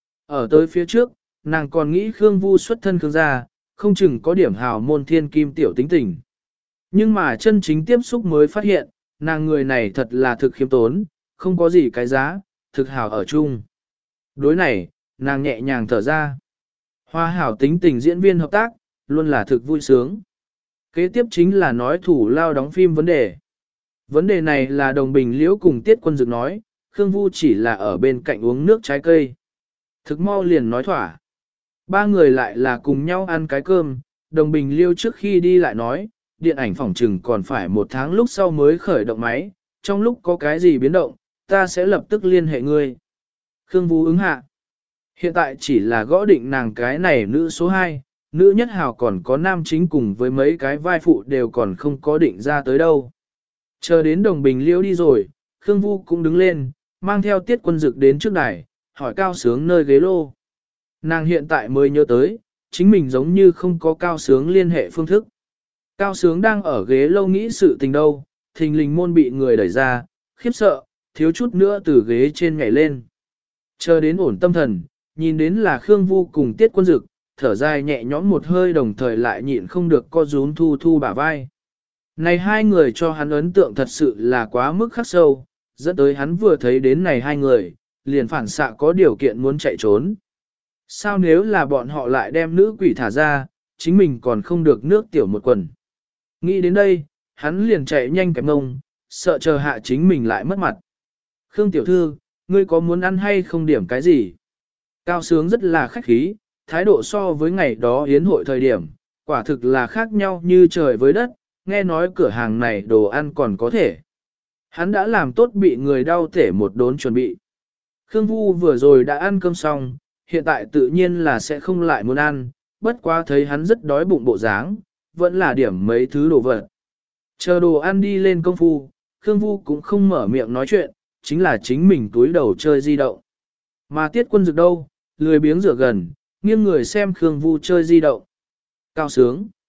Ở tới phía trước, nàng còn nghĩ Khương Vu xuất thân Khương gia, không chừng có điểm hào môn thiên kim tiểu tính tình. Nhưng mà chân chính tiếp xúc mới phát hiện, nàng người này thật là thực khiêm tốn, không có gì cái giá, thực hào ở chung. Đối này, nàng nhẹ nhàng thở ra. Hoa hảo tính tình diễn viên hợp tác, luôn là thực vui sướng. Kế tiếp chính là nói thủ lao đóng phim vấn đề. Vấn đề này là Đồng Bình Liễu cùng Tiết Quân Dực nói, Khương Vu chỉ là ở bên cạnh uống nước trái cây. Thực mau liền nói thỏa. Ba người lại là cùng nhau ăn cái cơm, Đồng Bình Liêu trước khi đi lại nói, điện ảnh phỏng trừng còn phải 1 tháng lúc sau mới khởi động máy, trong lúc có cái gì biến động, ta sẽ lập tức liên hệ ngươi. Khương Vu ứng hạ. Hiện tại chỉ là gõ định nàng cái này nữ số 2, nữ nhất hào còn có nam chính cùng với mấy cái vai phụ đều còn không có định ra tới đâu. Chờ đến Đồng Bình Liêu đi rồi, Khương Vu cũng đứng lên, mang theo Tiết Quân Dực đến trước đài, hỏi Cao Sướng nơi ghế lô. Nàng hiện tại mới nhớ tới, chính mình giống như không có Cao Sướng liên hệ phương thức. Cao Sướng đang ở ghế lâu nghĩ sự tình đâu, thình lình môn bị người đẩy ra, khiếp sợ, thiếu chút nữa từ ghế trên nhảy lên. Chờ đến ổn tâm thần, nhìn đến là Khương Vu cùng Tiết Quân Dực, thở dài nhẹ nhõm một hơi đồng thời lại nhịn không được co rúm thu thu bả vai. Này hai người cho hắn ấn tượng thật sự là quá mức khắc sâu, dẫn tới hắn vừa thấy đến này hai người, liền phản xạ có điều kiện muốn chạy trốn. Sao nếu là bọn họ lại đem nữ quỷ thả ra, chính mình còn không được nước tiểu một quần. Nghĩ đến đây, hắn liền chạy nhanh kém ngông, sợ chờ hạ chính mình lại mất mặt. Khương tiểu thư, ngươi có muốn ăn hay không điểm cái gì? Cao Sướng rất là khách khí, thái độ so với ngày đó yến hội thời điểm, quả thực là khác nhau như trời với đất, nghe nói cửa hàng này đồ ăn còn có thể. Hắn đã làm tốt bị người đau thể một đốn chuẩn bị. Khương Vu vừa rồi đã ăn cơm xong, hiện tại tự nhiên là sẽ không lại muốn ăn, bất quá thấy hắn rất đói bụng bộ dáng, vẫn là điểm mấy thứ đồ vật. Chờ đồ ăn đi lên công phu, Khương Vu cũng không mở miệng nói chuyện, chính là chính mình túi đầu chơi di động. Mà Tiết Quân Dực đâu, lười biếng rửa gần, nghiêng người xem Khương Vu chơi di động. Cao Sướng.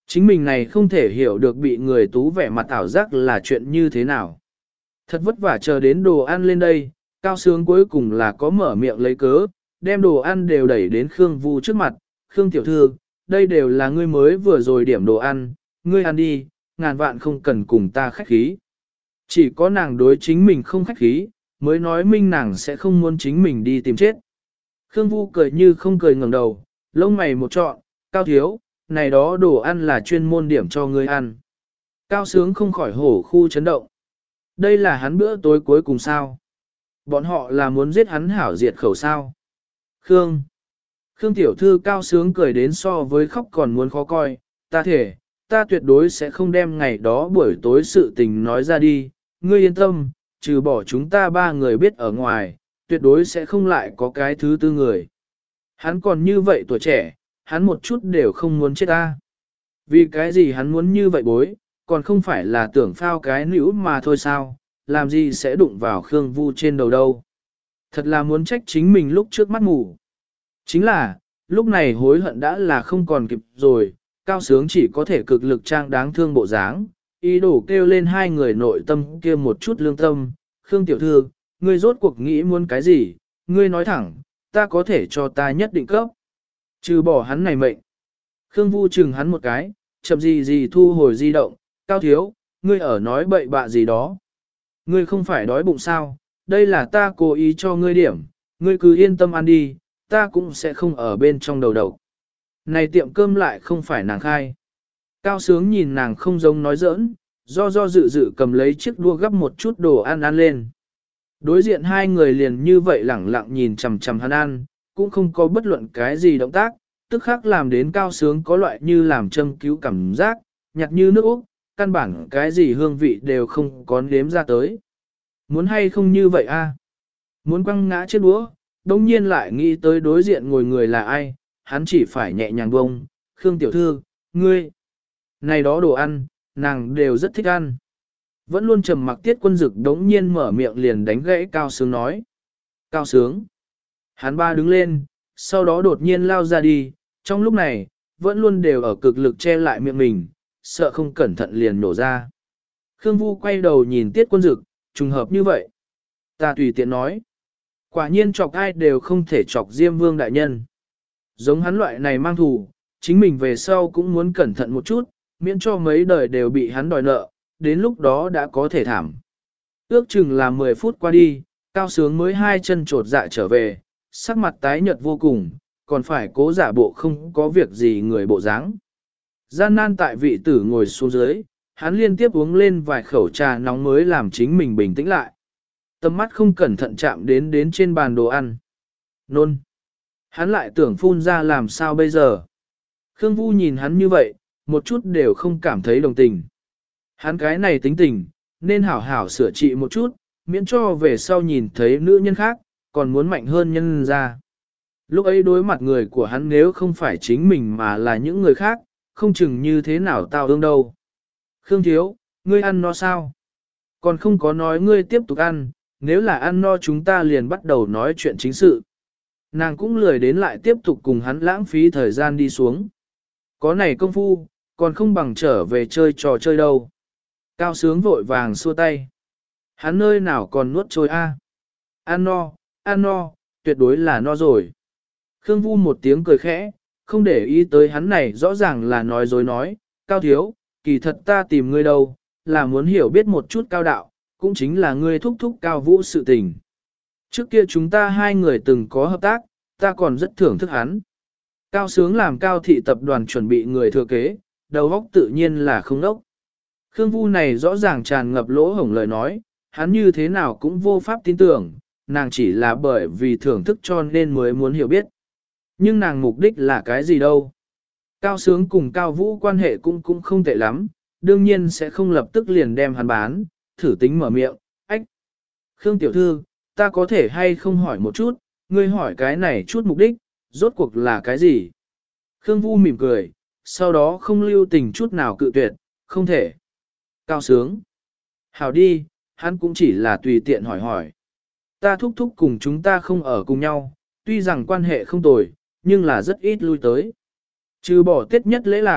Chính mình này không thể hiểu được bị người tú vẻ mặt ảo giác là chuyện như thế nào. Thật vất vả chờ đến đồ ăn lên đây, Cao Sướng cuối cùng là có mở miệng lấy cớ, đem đồ ăn đều đẩy đến Khương Vu trước mặt. Khương tiểu thư, đây đều là ngươi mới vừa rồi điểm đồ ăn, ngươi ăn đi, ngàn vạn không cần cùng ta khách khí. Chỉ có nàng đối chính mình không khách khí, mới nói minh nàng sẽ không muốn chính mình đi tìm chết. Khương Vu cười như không cười ngẩng đầu, lông mày một trọn, Cao thiếu, này đó đồ ăn là chuyên môn điểm cho ngươi ăn. Cao Sướng không khỏi hổ khu chấn động. Đây là hắn bữa tối cuối cùng sao? Bọn họ là muốn giết hắn hảo diệt khẩu sao? Khương tiểu thư Cao Sướng cười đến so với khóc còn muốn khó coi, ta thể, ta tuyệt đối sẽ không đem ngày đó buổi tối sự tình nói ra đi, ngươi yên tâm, trừ bỏ chúng ta ba người biết ở ngoài, tuyệt đối sẽ không lại có cái thứ tư người. Hắn còn như vậy tuổi trẻ, hắn một chút đều không muốn chết ta. Vì cái gì hắn muốn như vậy bối, còn không phải là tưởng phao cái nữ mà thôi sao, làm gì sẽ đụng vào Khương Vu trên đầu đâu. Thật là muốn trách chính mình lúc trước mắt mù. Chính là, lúc này hối hận đã là không còn kịp rồi, Cao Sướng chỉ có thể cực lực trang đáng thương bộ dáng, ý đồ kêu lên hai người nội tâm kia một chút lương tâm. Khương tiểu thư, ngươi rốt cuộc nghĩ muốn cái gì, ngươi nói thẳng, ta có thể cho ta nhất định cấp. Trừ bỏ hắn này mệnh. Khương Vu chừng hắn một cái, chậm gì thu hồi di động, Cao thiếu, ngươi ở nói bậy bạ gì đó. Ngươi không phải đói bụng sao, đây là ta cố ý cho ngươi điểm, ngươi cứ yên tâm ăn đi, ta cũng sẽ không ở bên trong đầu đầu. Này tiệm cơm lại không phải nàng khai. Cao Sướng nhìn nàng không giống nói giỡn, do dự cầm lấy chiếc đũa gắp một chút đồ ăn lên. Đối diện hai người liền như vậy lẳng lặng nhìn chằm chằm hắn ăn, cũng không có bất luận cái gì động tác, tức khắc làm đến Cao Sướng có loại như làm châm cứu cảm giác, nhạt như nước Úc, căn bản cái gì hương vị đều không có nếm ra tới. Muốn hay không như vậy a? Muốn quăng ngã chiếc đũa, đồng nhiên lại nghĩ tới đối diện ngồi người là ai, hắn chỉ phải nhẹ nhàng bông, Khương tiểu thư, ngươi, này đó đồ ăn, nàng đều rất thích ăn. Vẫn luôn trầm mặc Tiết Quân Dực đống nhiên mở miệng liền đánh gãy Cao Sướng nói. Cao Sướng. Hắn ba đứng lên, sau đó đột nhiên lao ra đi, trong lúc này, vẫn luôn đều ở cực lực che lại miệng mình, sợ không cẩn thận liền nổ ra. Khương Vu quay đầu nhìn Tiết Quân Dực, trùng hợp như vậy. Ta tùy tiện nói. Quả nhiên chọc ai đều không thể chọc Diêm Vương đại nhân. Giống hắn loại này mang thù, chính mình về sau cũng muốn cẩn thận một chút, miễn cho mấy đời đều bị hắn đòi nợ, đến lúc đó đã có thể thảm. Ước chừng là 10 phút qua đi, Cao Sướng mới hai chân trột dạ trở về, sắc mặt tái nhợt vô cùng, còn phải cố giả bộ không có việc gì người bộ dáng. Gian nan tại vị tử ngồi xuống dưới, hắn liên tiếp uống lên vài khẩu trà nóng mới làm chính mình bình tĩnh lại. Tầm mắt không cẩn thận chạm đến trên bàn đồ ăn. Nôn. Hắn lại tưởng phun ra làm sao bây giờ. Khương Vu nhìn hắn như vậy, một chút đều không cảm thấy đồng tình. Hắn cái này tính tình, nên hảo hảo sửa trị một chút, miễn cho về sau nhìn thấy nữ nhân khác, còn muốn mạnh hơn nhân ra. Lúc ấy đối mặt người của hắn nếu không phải chính mình mà là những người khác, không chừng như thế nào tao ương đâu. Khương thiếu, ngươi ăn no sao? Còn không có nói ngươi tiếp tục ăn, nếu là ăn no chúng ta liền bắt đầu nói chuyện chính sự. Nàng cũng lười đến lại tiếp tục cùng hắn lãng phí thời gian đi xuống. Có này công phu, còn không bằng trở về chơi trò chơi đâu. Cao Sướng vội vàng xua tay. Hắn nơi nào còn nuốt trôi a? Ăn no, tuyệt đối là no rồi. Khương Vu một tiếng cười khẽ, không để ý tới hắn này rõ ràng là nói dối nói. Cao thiếu, kỳ thật ta tìm ngươi đâu, là muốn hiểu biết một chút cao đạo, cũng chính là ngươi thúc thúc Cao Vũ sự tình. Trước kia chúng ta hai người từng có hợp tác, ta còn rất thưởng thức hắn. Cao Sướng làm Cao thị tập đoàn chuẩn bị người thừa kế, đầu óc tự nhiên là không đốc. Khương Vu này rõ ràng tràn ngập lỗ hổng lời nói, hắn như thế nào cũng vô pháp tin tưởng, nàng chỉ là bởi vì thưởng thức cho nên mới muốn hiểu biết. Nhưng nàng mục đích là cái gì đâu? Cao Sướng cùng Cao Vũ quan hệ cũng không tệ lắm, đương nhiên sẽ không lập tức liền đem hắn bán, thử tính mở miệng, ách. Khương tiểu thư, ta có thể hay không hỏi một chút, ngươi hỏi cái này chút mục đích, rốt cuộc là cái gì? Khương Vu mỉm cười, sau đó không lưu tình chút nào cự tuyệt, không thể. Cao Sướng. Hảo đi, hắn cũng chỉ là tùy tiện hỏi hỏi. Ta thúc thúc cùng chúng ta không ở cùng nhau, tuy rằng quan hệ không tồi, nhưng là rất ít lui tới. Trừ bỏ tiết nhất lễ lạc,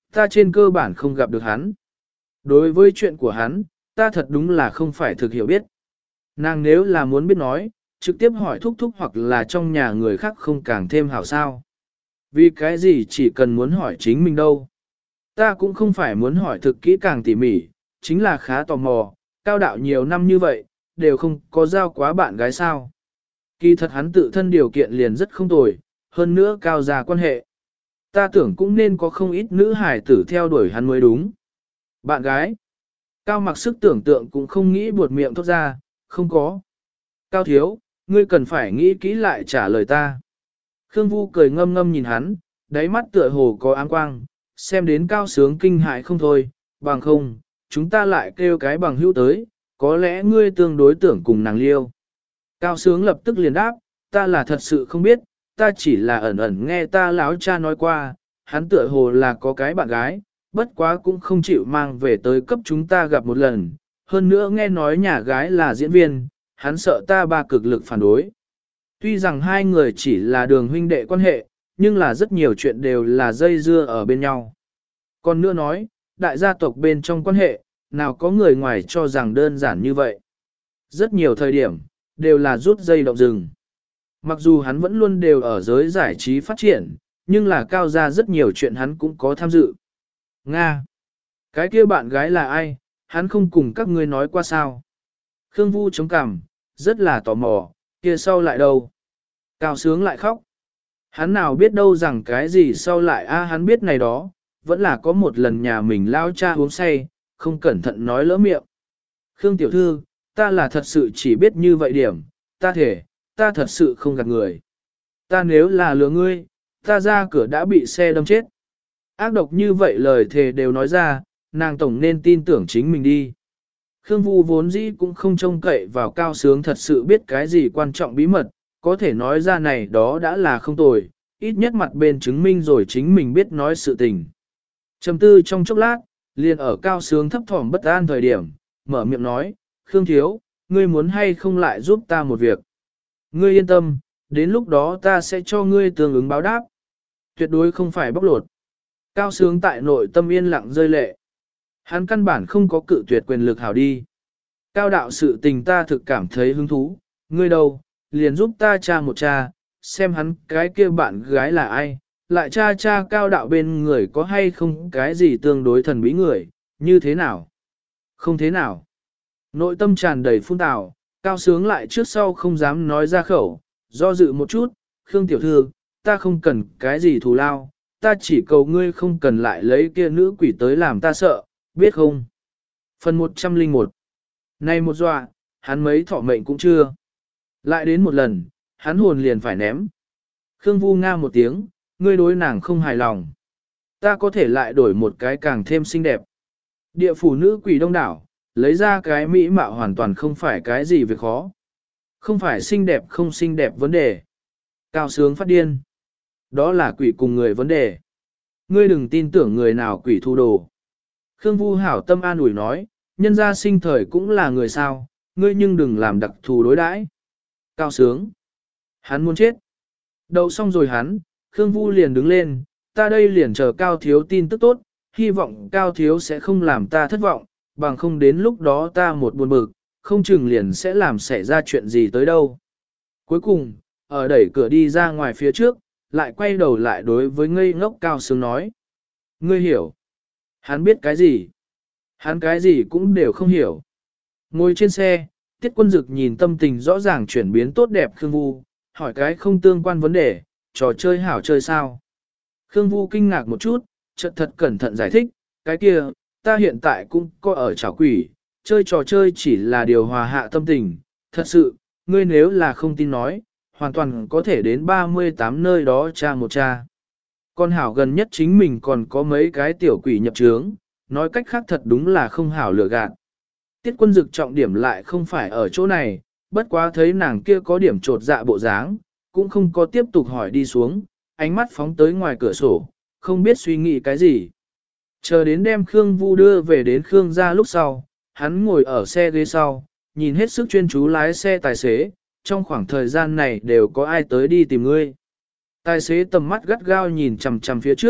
ta trên cơ bản không gặp được hắn. Đối với chuyện của hắn, ta thật đúng là không phải thực hiểu biết. Nàng nếu là muốn biết nói, trực tiếp hỏi thúc thúc hoặc là trong nhà người khác không càng thêm hảo sao. Vì cái gì chỉ cần muốn hỏi chính mình đâu. Ta cũng không phải muốn hỏi thực kỹ càng tỉ mỉ, chính là khá tò mò, Cao đạo nhiều năm như vậy, đều không có giao quá bạn gái sao. Kỳ thật hắn tự thân điều kiện liền rất không tồi, hơn nữa Cao gia quan hệ. Ta tưởng cũng nên có không ít nữ hải tử theo đuổi hắn mới đúng. Bạn gái. Cao mặc sức tưởng tượng cũng không nghĩ buột miệng thốt ra, không có. Cao thiếu, ngươi cần phải nghĩ kỹ lại trả lời ta. Khương Vu cười ngâm ngâm nhìn hắn, đáy mắt tựa hồ có áng quang, xem đến Cao Sướng kinh hại không thôi, bằng không, chúng ta lại kêu cái bằng hữu tới, có lẽ ngươi tương đối tưởng cùng nàng liêu. Cao Sướng lập tức liền đáp, ta là thật sự không biết, ta chỉ là ẩn ẩn nghe ta lão cha nói qua, hắn tựa hồ là có cái bạn gái, bất quá cũng không chịu mang về tới cấp chúng ta gặp một lần, hơn nữa nghe nói nhà gái là diễn viên, hắn sợ ta ba cực lực phản đối. Tuy rằng hai người chỉ là đường huynh đệ quan hệ, nhưng là rất nhiều chuyện đều là dây dưa ở bên nhau. Còn nữa nói, đại gia tộc bên trong quan hệ, nào có người ngoài cho rằng đơn giản như vậy. Rất nhiều thời điểm, đều là rút dây động rừng. Mặc dù hắn vẫn luôn đều ở giới giải trí phát triển, nhưng là cao ra rất nhiều chuyện hắn cũng có tham dự. Nga! Cái kia bạn gái là ai, hắn không cùng các ngươi nói qua sao. Khương Vu chống cằm, rất là tò mò, kia sau lại đâu? Cao Sướng lại khóc. Hắn nào biết đâu rằng cái gì sau lại hắn biết này đó, vẫn là có một lần nhà mình lao cha uống say, không cẩn thận nói lỡ miệng. Khương tiểu thư, ta là thật sự chỉ biết như vậy điểm, ta thể, ta thật sự không gạt người. Ta nếu là lừa ngươi, ta ra cửa đã bị xe đâm chết. Ác độc như vậy lời thề đều nói ra, nàng tổng nên tin tưởng chính mình đi. Khương Vu vốn dĩ cũng không trông cậy vào Cao Sướng thật sự biết cái gì quan trọng bí mật, có thể nói ra này đó đã là không tồi, ít nhất mặt bên chứng minh rồi chính mình biết nói sự tình. Trầm tư trong chốc lát, liền ở Cao Sướng thấp thỏm bất an thời điểm, mở miệng nói, Khương thiếu, ngươi muốn hay không lại giúp ta một việc. Ngươi yên tâm, đến lúc đó ta sẽ cho ngươi tương ứng báo đáp. Tuyệt đối không phải bóc lột. Cao Sướng tại nội tâm yên lặng rơi lệ. Hắn căn bản không có cự tuyệt quyền lực hảo đi. Cao đạo sự tình ta thực cảm thấy hứng thú, ngươi đâu, liền giúp ta tra một tra, xem hắn cái kia bạn gái là ai, lại tra cao đạo bên người có hay không cái gì tương đối thần bí người, như thế nào? Không thế nào. Nội tâm tràn đầy phun tào, Cao Sướng lại trước sau không dám nói ra khẩu, do dự một chút, Khương tiểu thư, ta không cần cái gì thù lao, ta chỉ cầu ngươi không cần lại lấy kia nữ quỷ tới làm ta sợ, biết không? Phần 101. Này một dọa, hắn mấy thọ mệnh cũng chưa. Lại đến một lần, hắn hồn liền phải ném. Khương Vu nga một tiếng, ngươi đối nàng không hài lòng. Ta có thể lại đổi một cái càng thêm xinh đẹp. Địa phủ nữ quỷ đông đảo, lấy ra cái mỹ mạo hoàn toàn không phải cái gì việc khó. Không phải xinh đẹp không xinh đẹp vấn đề. Cao Sướng phát điên. Đó là quỷ cùng người vấn đề. Ngươi đừng tin tưởng người nào quỷ thu đồ. Khương Vu hảo tâm an ủi nói, nhân gia sinh thời cũng là người sao, ngươi nhưng đừng làm đặc thù đối đãi. Cao Sướng. Hắn muốn chết. Đậu xong rồi hắn, Khương Vu liền đứng lên, ta đây liền chờ Cao Thiếu tin tức tốt, hy vọng Cao Thiếu sẽ không làm ta thất vọng, bằng không đến lúc đó ta một buồn bực, không chừng liền sẽ làm xảy ra chuyện gì tới đâu. Cuối cùng, ở đẩy cửa đi ra ngoài phía trước, lại quay đầu lại đối với ngây ngốc Cao Sướng nói. Ngươi hiểu. Hắn biết cái gì? Hắn cái gì cũng đều không hiểu. Ngồi trên xe, Tiết Quân Dực nhìn tâm tình rõ ràng chuyển biến tốt đẹp Khương Vu, hỏi cái không tương quan vấn đề, trò chơi hảo chơi sao? Khương Vu kinh ngạc một chút, chợt thật cẩn thận giải thích, cái kia, ta hiện tại cũng có ở chảo quỷ, chơi trò chơi chỉ là điều hòa hạ tâm tình, thật sự, ngươi nếu là không tin nói, hoàn toàn có thể đến 38 nơi đó tra một tra. Con hảo gần nhất chính mình còn có mấy cái tiểu quỷ nhập trướng, nói cách khác thật đúng là không hảo lừa gạt. Tiết Quân Dực trọng điểm lại không phải ở chỗ này, bất quá thấy nàng kia có điểm trột dạ bộ dáng, cũng không có tiếp tục hỏi đi xuống, ánh mắt phóng tới ngoài cửa sổ, không biết suy nghĩ cái gì. Chờ đến đem Khương Vu đưa về đến Khương gia lúc sau, hắn ngồi ở xe ghế sau, nhìn hết sức chuyên chú lái xe tài xế, trong khoảng thời gian này đều có ai tới đi tìm ngươi. Tài xế tầm mắt gắt gao nhìn chằm chằm phía trước,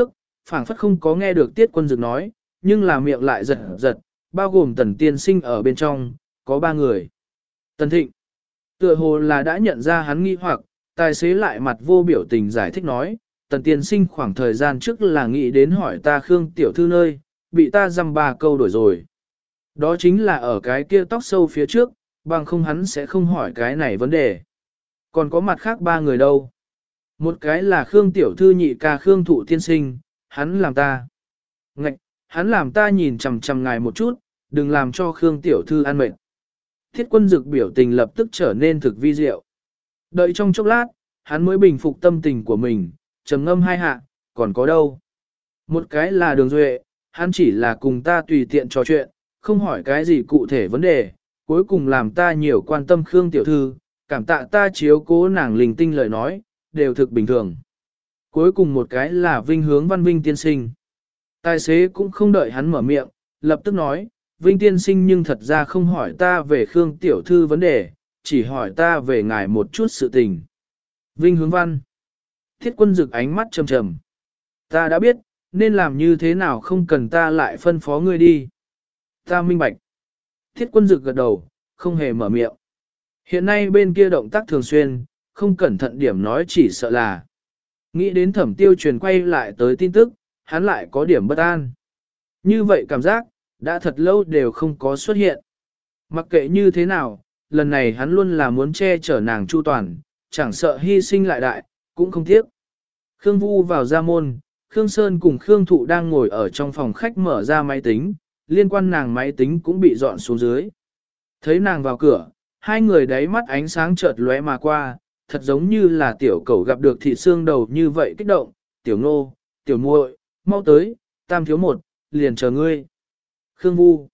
phảng phất không có nghe được Tiết Quân Dực nói, nhưng là miệng lại giật giật, bao gồm Tần Tiên Sinh ở bên trong, có 3 người. Tần Thịnh, tựa hồ là đã nhận ra hắn nghi hoặc, tài xế lại mặt vô biểu tình giải thích nói, Tần Tiên Sinh khoảng thời gian trước là nghĩ đến hỏi ta Khương Tiểu Thư nơi, bị ta dăm 3 câu đổi rồi. Đó chính là ở cái kia tóc sâu phía trước, bằng không hắn sẽ không hỏi cái này vấn đề. Còn có mặt khác 3 người đâu. Một cái là Khương Tiểu Thư nhị ca Khương Thụ Tiên Sinh, hắn làm ta. Ngạch, hắn làm ta nhìn chằm chằm ngài một chút, đừng làm cho Khương Tiểu Thư ăn mệt. Thiết Quân Dực biểu tình lập tức trở nên thực vi diệu. Đợi trong chốc lát, hắn mới bình phục tâm tình của mình, trầm ngâm 2 hạ, còn có đâu. Một cái là Đường Duệ, hắn chỉ là cùng ta tùy tiện trò chuyện, không hỏi cái gì cụ thể vấn đề, cuối cùng làm ta nhiều quan tâm Khương Tiểu Thư, cảm tạ ta chiếu cố nàng linh tinh lời nói, đều thực bình thường. Cuối cùng một cái là Vinh Hướng Văn Vinh Tiên Sinh. Tài xế cũng không đợi hắn mở miệng, lập tức nói, Vinh Tiên Sinh nhưng thật ra không hỏi ta về Khương Tiểu Thư vấn đề, chỉ hỏi ta về ngài một chút sự tình. Vinh Hướng Văn. Thiết Quân Dực ánh mắt trầm trầm. Ta đã biết, nên làm như thế nào không cần ta lại phân phó ngươi đi. Ta minh bạch. Thiết Quân Dực gật đầu, không hề mở miệng. Hiện nay bên kia động tác thường xuyên, không cẩn thận điểm nói chỉ sợ là. Nghĩ đến Thẩm Tiêu truyền quay lại tới tin tức, hắn lại có điểm bất an. Như vậy cảm giác, đã thật lâu đều không có xuất hiện. Mặc kệ như thế nào, lần này hắn luôn là muốn che chở nàng chu toàn, chẳng sợ hy sinh lại đại, cũng không tiếc. Khương Vu vào ra môn, Khương Sơn cùng Khương Thụ đang ngồi ở trong phòng khách mở ra máy tính, liên quan nàng máy tính cũng bị dọn xuống dưới. Thấy nàng vào cửa, hai người đáy mắt ánh sáng chợt lóe mà qua, thật giống như là tiểu cẩu gặp được thịt xương đầu như vậy kích động, tiểu ngô, tiểu muội, mau tới, tam thiếu một, liền chờ ngươi. Khương Vu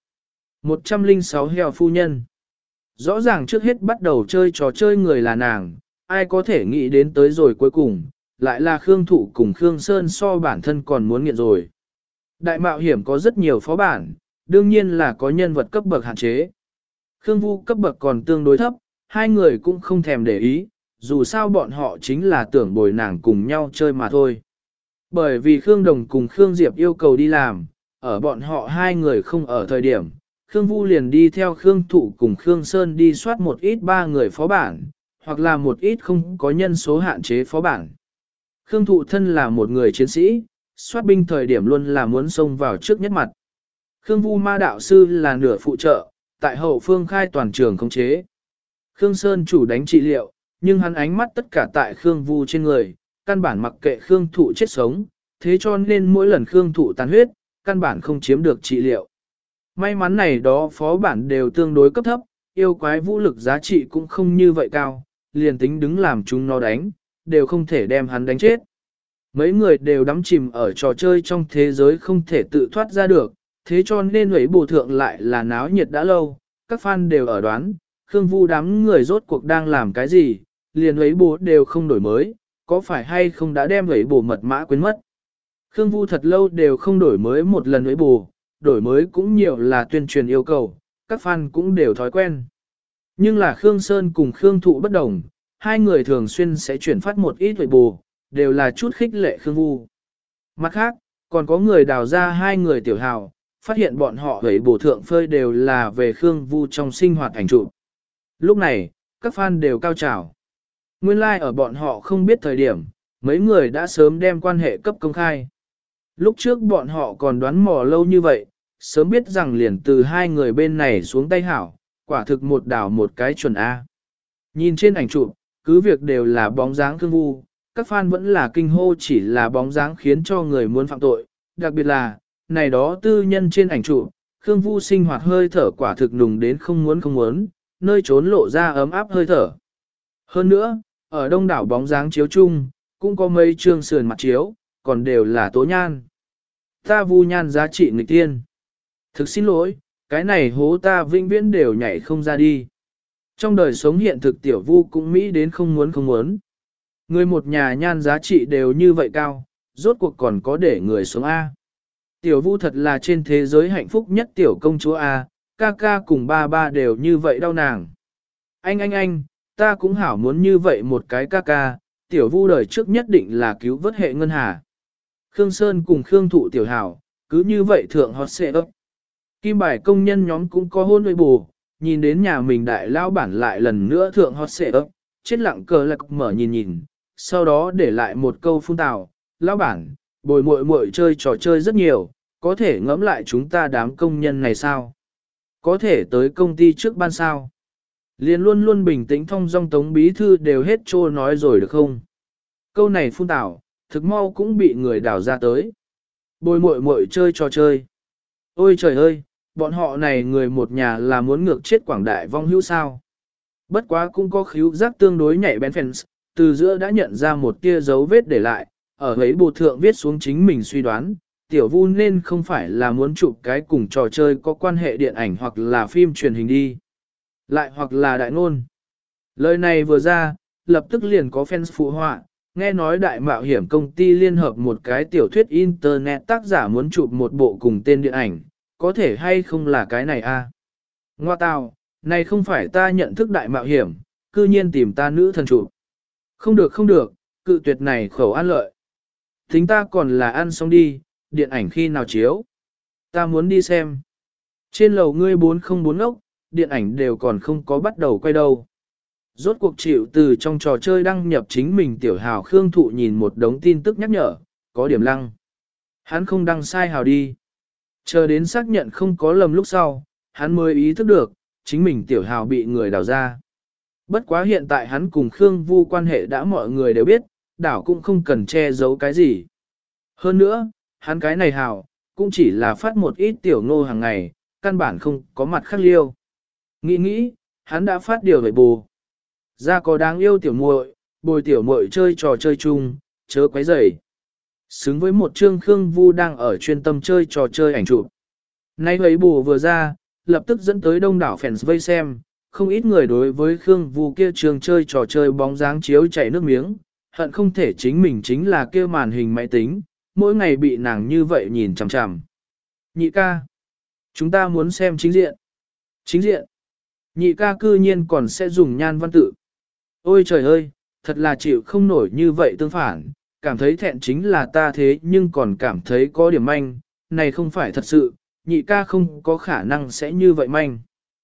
106 heo phu nhân. Rõ ràng trước hết bắt đầu chơi trò chơi người là nàng, ai có thể nghĩ đến tới rồi cuối cùng, lại là Khương Thụ cùng Khương Sơn so bản thân còn muốn nghiện rồi. Đại mạo hiểm có rất nhiều phó bản, đương nhiên là có nhân vật cấp bậc hạn chế. Khương Vu cấp bậc còn tương đối thấp, hai người cũng không thèm để ý, dù sao bọn họ chính là tưởng bồi nàng cùng nhau chơi mà thôi. Bởi vì Khương Đồng cùng Khương Diệp yêu cầu đi làm, ở bọn họ hai người không ở thời điểm, Khương Vu liền đi theo Khương Thụ cùng Khương Sơn đi soát một ít 3 người phó bản, hoặc là một ít không có nhân số hạn chế phó bản. Khương Thụ thân là một người chiến sĩ, soát binh thời điểm luôn là muốn xông vào trước nhất mặt. Khương Vu ma đạo sư là nửa phụ trợ, tại hậu phương khai toàn trường khống chế. Khương Sơn chủ đánh trị liệu, nhưng hắn ánh mắt tất cả tại Khương Vu trên người, căn bản mặc kệ Khương Thụ chết sống, thế cho nên mỗi lần Khương Thụ tàn huyết, căn bản không chiếm được trị liệu. May mắn này đó phó bản đều tương đối cấp thấp, yêu quái vũ lực giá trị cũng không như vậy cao, liền tính đứng làm chúng nó đánh, đều không thể đem hắn đánh chết. Mấy người đều đắm chìm ở trò chơi trong thế giới không thể tự thoát ra được, thế cho nên ấy bổ thượng lại là náo nhiệt đã lâu, các fan đều ở đoán, Khương Vu đám người rốt cuộc đang làm cái gì, liền ấy bổ đều không đổi mới, có phải hay không đã đem ấy bổ mật mã quên mất. Khương Vu thật lâu đều không đổi mới một lần ấy bổ, đổi mới cũng nhiều là tuyên truyền yêu cầu, các fan cũng đều thói quen. Nhưng là Khương Sơn cùng Khương Thụ bất đồng, hai người thường xuyên sẽ chuyển phát một ít ấy bổ, đều là chút khích lệ Khương Vu. Mặt khác, còn có người đào ra hai người tiểu hào, phát hiện bọn họ ấy bổ thượng phơi đều là về Khương Vu trong sinh hoạt ảnh chụp. Lúc này, các fan đều cao trào. Nguyên lai like ở bọn họ không biết thời điểm, mấy người đã sớm đem quan hệ cấp công khai. Lúc trước bọn họ còn đoán mò lâu như vậy, sớm biết rằng liền từ hai người bên này xuống tay hảo, quả thực một đảo một cái chuẩn A. Nhìn trên ảnh chụp, cứ việc đều là bóng dáng Khương Vu, các fan vẫn là kinh hô chỉ là bóng dáng khiến cho người muốn phạm tội, đặc biệt là, này đó tư nhân trên ảnh chụp, Khương Vu sinh hoạt hơi thở quả thực nùng đến không muốn, nơi trốn lộ ra ấm áp hơi thở. Hơn nữa, ở đông đảo bóng dáng chiếu chung, cũng có mấy trương sườn mặt chiếu, còn đều là tố nhan. Ta Vu nhan giá trị nghịch tiên. Thực xin lỗi, cái này hố ta vĩnh viễn đều nhảy không ra đi. Trong đời sống hiện thực tiểu Vu cũng mỹ đến không muốn. Người một nhà nhan giá trị đều như vậy cao, rốt cuộc còn có để người sống A. Tiểu Vu thật là trên thế giới hạnh phúc nhất tiểu công chúa A, ca ca cùng ba ba đều như vậy đau nàng. Anh, ta cũng hảo muốn như vậy một cái ca ca, tiểu Vu đời trước nhất định là cứu vớt hệ ngân hà. Khương Sơn cùng Khương Thụ Tiểu Hảo, cứ như vậy thượng hot xệ ấp. Kim bài công nhân nhóm cũng có hôn với bù, nhìn đến nhà mình đại lão bản lại lần nữa thượng hot xệ ấp, chết lặng cờ lạc mở nhìn nhìn, sau đó để lại một câu phun tào, lão bản, bồi muội muội chơi trò chơi rất nhiều, có thể ngẫm lại chúng ta đám công nhân này sao? Có thể tới công ty trước ban sao? Liền luôn luôn bình tĩnh thong dong Tống bí thư đều hết trô nói rồi được không? Câu này phun tào, thực mau cũng bị người đào ra tới. Bồi muội muội chơi trò chơi. Ôi trời ơi, bọn họ này người một nhà là muốn ngược chết quảng đại vong hữu sao. Bất quá cũng có khíu giác tương đối nhạy bén fans, từ giữa đã nhận ra một tia dấu vết để lại, ở ấy bộ thượng viết xuống chính mình suy đoán, tiểu vu nên không phải là muốn chụp cái cùng trò chơi có quan hệ điện ảnh hoặc là phim truyền hình đi. Lại hoặc là đại ngôn. Lời này vừa ra, lập tức liền có fans phụ họa, nghe nói đại mạo hiểm công ty liên hợp một cái tiểu thuyết internet tác giả muốn chụp một bộ cùng tên điện ảnh, có thể hay không là cái này a? Ngoa tào, này không phải ta nhận thức đại mạo hiểm, cư nhiên tìm ta nữ thần chụp. Không được không được, cự tuyệt này khẩu an lợi. Tính ta còn là ăn xong đi, điện ảnh khi nào chiếu. Ta muốn đi xem. Trên lầu ngươi 404 ốc, điện ảnh đều còn không có bắt đầu quay đâu. Rốt cuộc chịu từ trong trò chơi đăng nhập chính mình tiểu hào Khương Thụ nhìn một đống tin tức nhắc nhở, có điểm lăng. Hắn không đăng sai hào đi. Chờ đến xác nhận không có lầm lúc sau, hắn mới ý thức được, chính mình tiểu hào bị người đào ra. Bất quá hiện tại hắn cùng Khương Vu quan hệ đã mọi người đều biết, đảo cũng không cần che giấu cái gì. Hơn nữa, hắn cái này hào, cũng chỉ là phát một ít tiểu ngô hàng ngày, căn bản không có mặt khác liêu. Nghĩ, hắn đã phát điều về bù. Ra có đáng yêu tiểu muội, bồi tiểu muội chơi trò chơi chung, chớ quấy rầy. Xứng với một chương Khương Vu đang ở chuyên tâm chơi trò chơi ảnh chụp. Nay ấy bù vừa ra, lập tức dẫn tới đông đảo fans vây xem, không ít người đối với Khương Vu kia trường chơi trò chơi bóng dáng chiếu chảy nước miếng, hận không thể chính mình chính là kia màn hình máy tính, mỗi ngày bị nàng như vậy nhìn chằm chằm. Nhị ca, chúng ta muốn xem chính diện. Chính diện, nhị ca cư nhiên còn sẽ dùng nhan văn tự. Ôi trời ơi, thật là chịu không nổi như vậy tương phản, cảm thấy thẹn chính là ta thế nhưng còn cảm thấy có điểm manh, này không phải thật sự, nhị ca không có khả năng sẽ như vậy manh.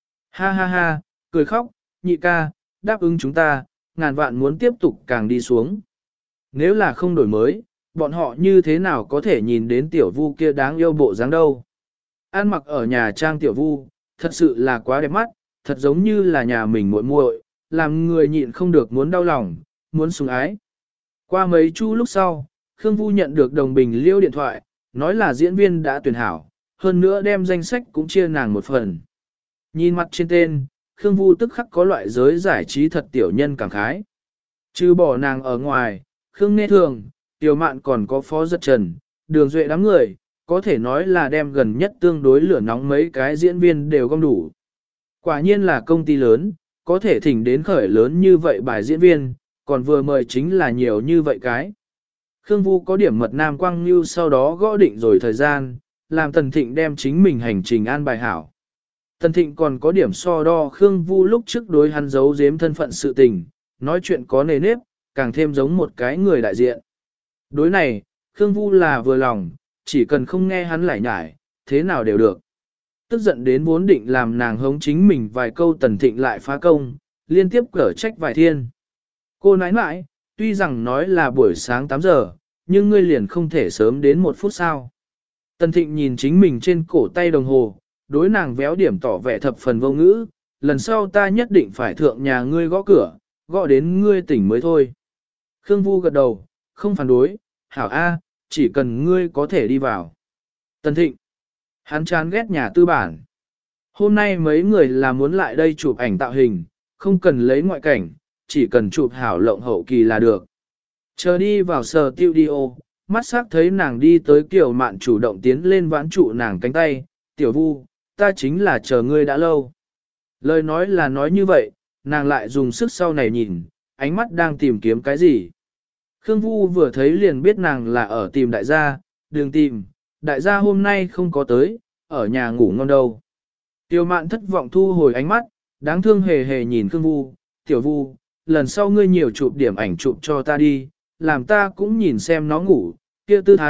Ha ha ha, cười khóc, nhị ca, đáp ứng chúng ta, ngàn vạn muốn tiếp tục càng đi xuống. Nếu là không đổi mới, bọn họ như thế nào có thể nhìn đến tiểu vu kia đáng yêu bộ dáng đâu. Ăn mặc ở nhà trang tiểu vu, thật sự là quá đẹp mắt, thật giống như là nhà mình muội muội, làm người nhịn không được muốn đau lòng, muốn sủng ái. Qua mấy chu lúc sau, Khương Vu nhận được đồng bình liêu điện thoại, nói là diễn viên đã tuyển hảo, hơn nữa đem danh sách cũng chia nàng một phần. Nhìn mặt trên tên, Khương Vu tức khắc có loại giới giải trí thật tiểu nhân cảm khái. Trừ bỏ nàng ở ngoài, Khương Nghe Thường, Tiểu Mạn còn có Phó Giật Trần, Đường Duệ đám người, có thể nói là đem gần nhất tương đối lửa nóng mấy cái diễn viên đều gom đủ. Quả nhiên là công ty lớn, có thể thỉnh đến khởi lớn như vậy bài diễn viên, còn vừa mời chính là nhiều như vậy cái. Khương Vu có điểm mật Nam Quang Như sau đó gõ định rồi thời gian, làm Tần Thịnh đem chính mình hành trình an bài hảo. Tần Thịnh còn có điểm so đo Khương Vu lúc trước đối hắn giấu giếm thân phận sự tình, nói chuyện có nề nếp, càng thêm giống một cái người đại diện. Đối này, Khương Vu là vừa lòng, chỉ cần không nghe hắn lải nhải, thế nào đều được. Tức giận đến vốn định làm nàng hống chính mình vài câu Tần Thịnh lại phá công, liên tiếp cở trách vài thiên. Cô nãi nãi, tuy rằng nói là buổi sáng 8 giờ, nhưng ngươi liền không thể sớm đến 1 phút sao. Tần Thịnh nhìn chính mình trên cổ tay đồng hồ, đối nàng véo điểm tỏ vẻ thập phần vô ngữ, lần sau ta nhất định phải thượng nhà ngươi gõ cửa, gõ đến ngươi tỉnh mới thôi. Khương Vu gật đầu, không phản đối, hảo A, chỉ cần ngươi có thể đi vào. Tần Thịnh, hắn chán ghét nhà tư bản. Hôm nay mấy người là muốn lại đây chụp ảnh tạo hình, không cần lấy ngoại cảnh, chỉ cần chụp hảo lộng hậu kỳ là được. Chờ đi vào sở studio, mắt sắc thấy nàng đi tới Kiều Mạn chủ động tiến lên vãn trụ nàng cánh tay, tiểu Vu, ta chính là chờ ngươi đã lâu. Lời nói là nói như vậy, nàng lại dùng sức sau này nhìn, ánh mắt đang tìm kiếm cái gì. Khương Vu vừa thấy liền biết nàng là ở tìm đại gia, đường tìm, đại gia hôm nay không có tới, ở nhà ngủ ngon đâu. Tiểu Mạn thất vọng thu hồi ánh mắt, đáng thương hề hề nhìn Khương Vu, tiểu Vu, lần sau ngươi nhiều chụp điểm ảnh chụp cho ta đi, làm ta cũng nhìn xem nó ngủ, kia tư thái,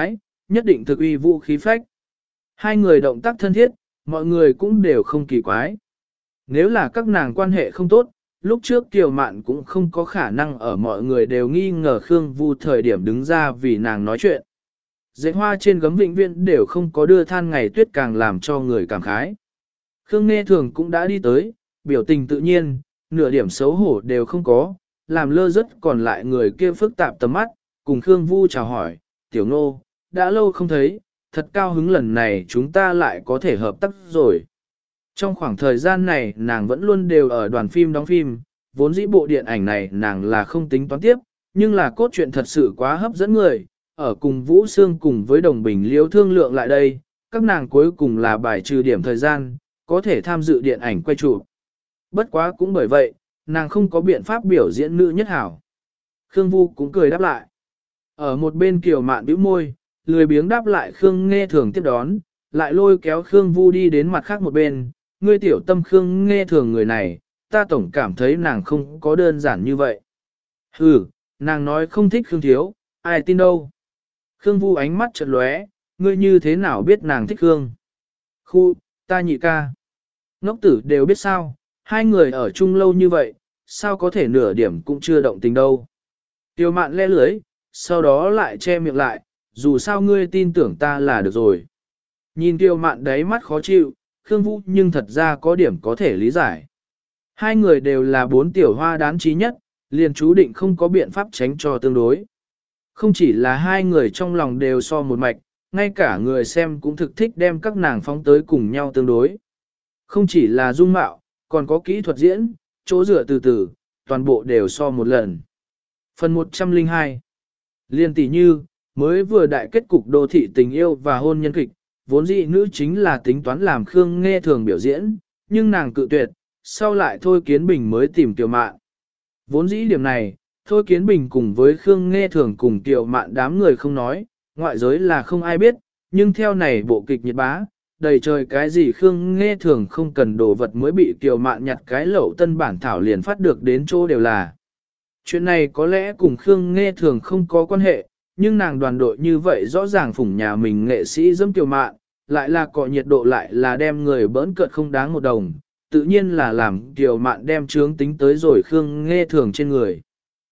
nhất định thực uy vũ khí phách. Hai người động tác thân thiết, mọi người cũng đều không kỳ quái. Nếu là các nàng quan hệ không tốt, lúc trước Kiều Mạn cũng không có khả năng ở mọi người đều nghi ngờ Khương Vu thời điểm đứng ra vì nàng nói chuyện. Dệt hoa trên gấm vĩnh viễn đều không có đưa than ngày tuyết càng làm cho người cảm khái. Khương Nghe Thường cũng đã đi tới, biểu tình tự nhiên, nửa điểm xấu hổ đều không có, làm lơ rất còn lại người kia phức tạp tầm mắt, cùng Khương Vu chào hỏi, tiểu Ngô, đã lâu không thấy, thật cao hứng lần này chúng ta lại có thể hợp tác rồi. Trong khoảng thời gian này nàng vẫn luôn đều ở đoàn phim đóng phim, vốn dĩ bộ điện ảnh này nàng là không tính toán tiếp, nhưng là cốt truyện thật sự quá hấp dẫn người, ở cùng Vũ Sương cùng với Đồng Bình Liễu thương lượng lại đây, các nàng cuối cùng là bài trừ điểm thời gian, có thể tham dự điện ảnh quay chụp. Bất quá cũng bởi vậy, nàng không có biện pháp biểu diễn nữ nhất hảo. Khương Vu cũng cười đáp lại. Ở một bên Kiều Mạn bĩu môi, lười biếng đáp lại Khương Nghe Thường tiếp đón, lại lôi kéo Khương Vu đi đến mặt khác một bên, ngươi tiểu tâm Khương Nghe Thường người này, ta tổng cảm thấy nàng không có đơn giản như vậy. Hừ, nàng nói không thích Khương Thiếu, ai tin đâu. Khương Vu ánh mắt chợt lóe, ngươi như thế nào biết nàng thích Khương? Khu, ta nhị ca. Ngốc tử đều biết sao, hai người ở chung lâu như vậy, sao có thể nửa điểm cũng chưa động tình đâu. Tiêu Mạn le lưới, sau đó lại che miệng lại, dù sao ngươi tin tưởng ta là được rồi. Nhìn Tiêu Mạn đáy mắt khó chịu, Khương Vũ nhưng thật ra có điểm có thể lý giải. Hai người đều là bốn tiểu hoa đáng trí nhất, liền chú định không có biện pháp tránh cho tương đối. Không chỉ là hai người trong lòng đều so một mạch, ngay cả người xem cũng thực thích đem các nàng phóng tới cùng nhau tương đối. Không chỉ là dung mạo, còn có kỹ thuật diễn, chỗ dựa từ từ, toàn bộ đều so một lần. Phần 102 Liên tỷ như, mới vừa đại kết cục đô thị tình yêu và hôn nhân kịch, vốn dĩ nữ chính là tính toán làm Khương Nghe Thường biểu diễn, nhưng nàng cự tuyệt, sau lại Thôi Kiến Bình mới tìm Kiều Mạn. Vốn dĩ điểm này, Thôi Kiến Bình cùng với Khương Nghe Thường cùng Kiều Mạn đám người không nói, ngoại giới là không ai biết, nhưng theo này bộ kịch nhiệt bá, đầy trời cái gì Khương Nghe Thường không cần đồ vật mới bị Kiều Mạn nhặt cái lẩu tân bản thảo liền phát được đến chỗ đều là. Chuyện này có lẽ cùng Khương Nghe Thường không có quan hệ, nhưng nàng đoàn đội như vậy rõ ràng phủng nhà mình nghệ sĩ dâm Kiều Mạn, lại là cọ nhiệt độ lại là đem người bỡn cợt không đáng một đồng, tự nhiên là làm Kiều Mạn đem chướng tính tới rồi Khương Nghe Thường trên người.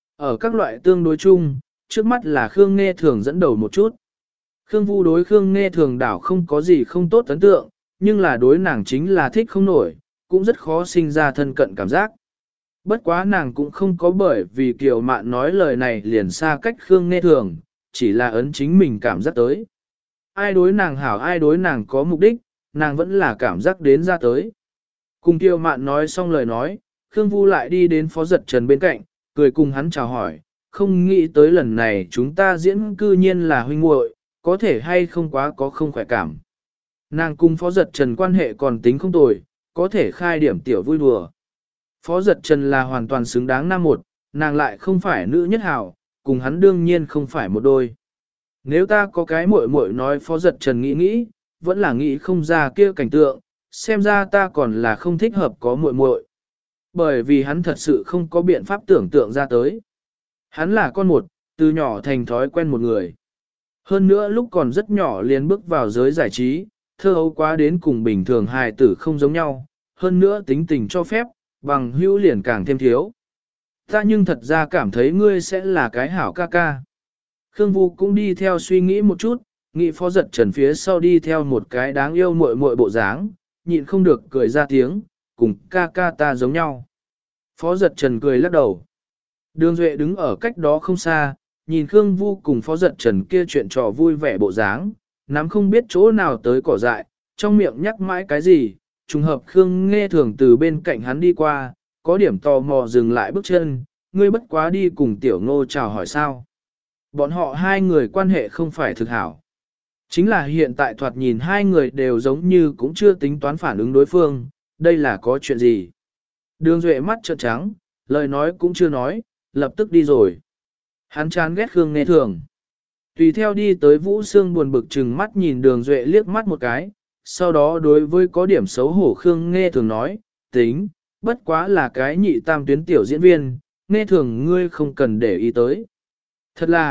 Ở các loại tương đối chung, trước mắt là Khương Nghe Thường dẫn đầu một chút. Khương Vu đối Khương Nghe Thường đảo không có gì không tốt ấn tượng, nhưng là đối nàng chính là thích không nổi, cũng rất khó sinh ra thân cận cảm giác. Bất quá nàng cũng không có bởi vì Kiều Mạn nói lời này liền xa cách Khương Nghe Thường, chỉ là ấn chính mình cảm giác tới. Ai đối nàng hảo ai đối nàng có mục đích, nàng vẫn là cảm giác đến ra tới. Cùng Kiều Mạn nói xong lời nói, Khương Vu lại đi đến Phó Giật Trần bên cạnh, cười cùng hắn chào hỏi, không nghĩ tới lần này chúng ta diễn cư nhiên là huynh muội, có thể hay không quá có không khỏe cảm. Nàng cùng Phó Giật Trần quan hệ còn tính không tồi, có thể khai điểm tiểu vui đùa. Phó Giật Trần là hoàn toàn xứng đáng nam một, nàng lại không phải nữ nhất hảo, cùng hắn đương nhiên không phải một đôi. Nếu ta có cái muội muội nói Phó Giật Trần nghĩ, vẫn là nghĩ không ra kia cảnh tượng, xem ra ta còn là không thích hợp có muội muội. Bởi vì hắn thật sự không có biện pháp tưởng tượng ra tới. Hắn là con một, từ nhỏ thành thói quen một người. Hơn nữa lúc còn rất nhỏ liền bước vào giới giải trí, thơ ấu quá đến cùng bình thường hài tử không giống nhau, hơn nữa tính tình cho phép, bằng hữu liền càng thêm thiếu. Ta nhưng thật ra cảm thấy ngươi sẽ là cái hảo ca ca. Khương Vu cũng đi theo suy nghĩ một chút, nghĩ Phó Giật Trần phía sau đi theo một cái đáng yêu muội muội bộ dáng, nhịn không được cười ra tiếng, cùng ca ca ta giống nhau. Phó Giật Trần cười lắc đầu. Đường Duệ đứng ở cách đó không xa, nhìn Khương Vu cùng Phó Giật Trần kia chuyện trò vui vẻ bộ dáng, nắm không biết chỗ nào tới cỏ dại, trong miệng nhắc mãi cái gì, trùng hợp Khương Nghe Thường từ bên cạnh hắn đi qua, có điểm tò mò dừng lại bước chân, ngươi bất quá đi cùng Tiểu Ngô chào hỏi sao. Bọn họ hai người quan hệ không phải thực hảo. Chính là hiện tại thoạt nhìn hai người đều giống như cũng chưa tính toán phản ứng đối phương, đây là có chuyện gì. Đường Duệ mắt trợn trắng, lời nói cũng chưa nói, lập tức đi rồi. Hắn chán ghét Khương Nghe Thường. Tùy theo đi tới Vũ Sương buồn bực chừng mắt nhìn Đường Duệ liếc mắt một cái, sau đó đối với có điểm xấu hổ Khương Nghe Thường nói, tính, bất quá là cái nhị tam tuyến tiểu diễn viên, Nghe Thường ngươi không cần để ý tới. Thật là,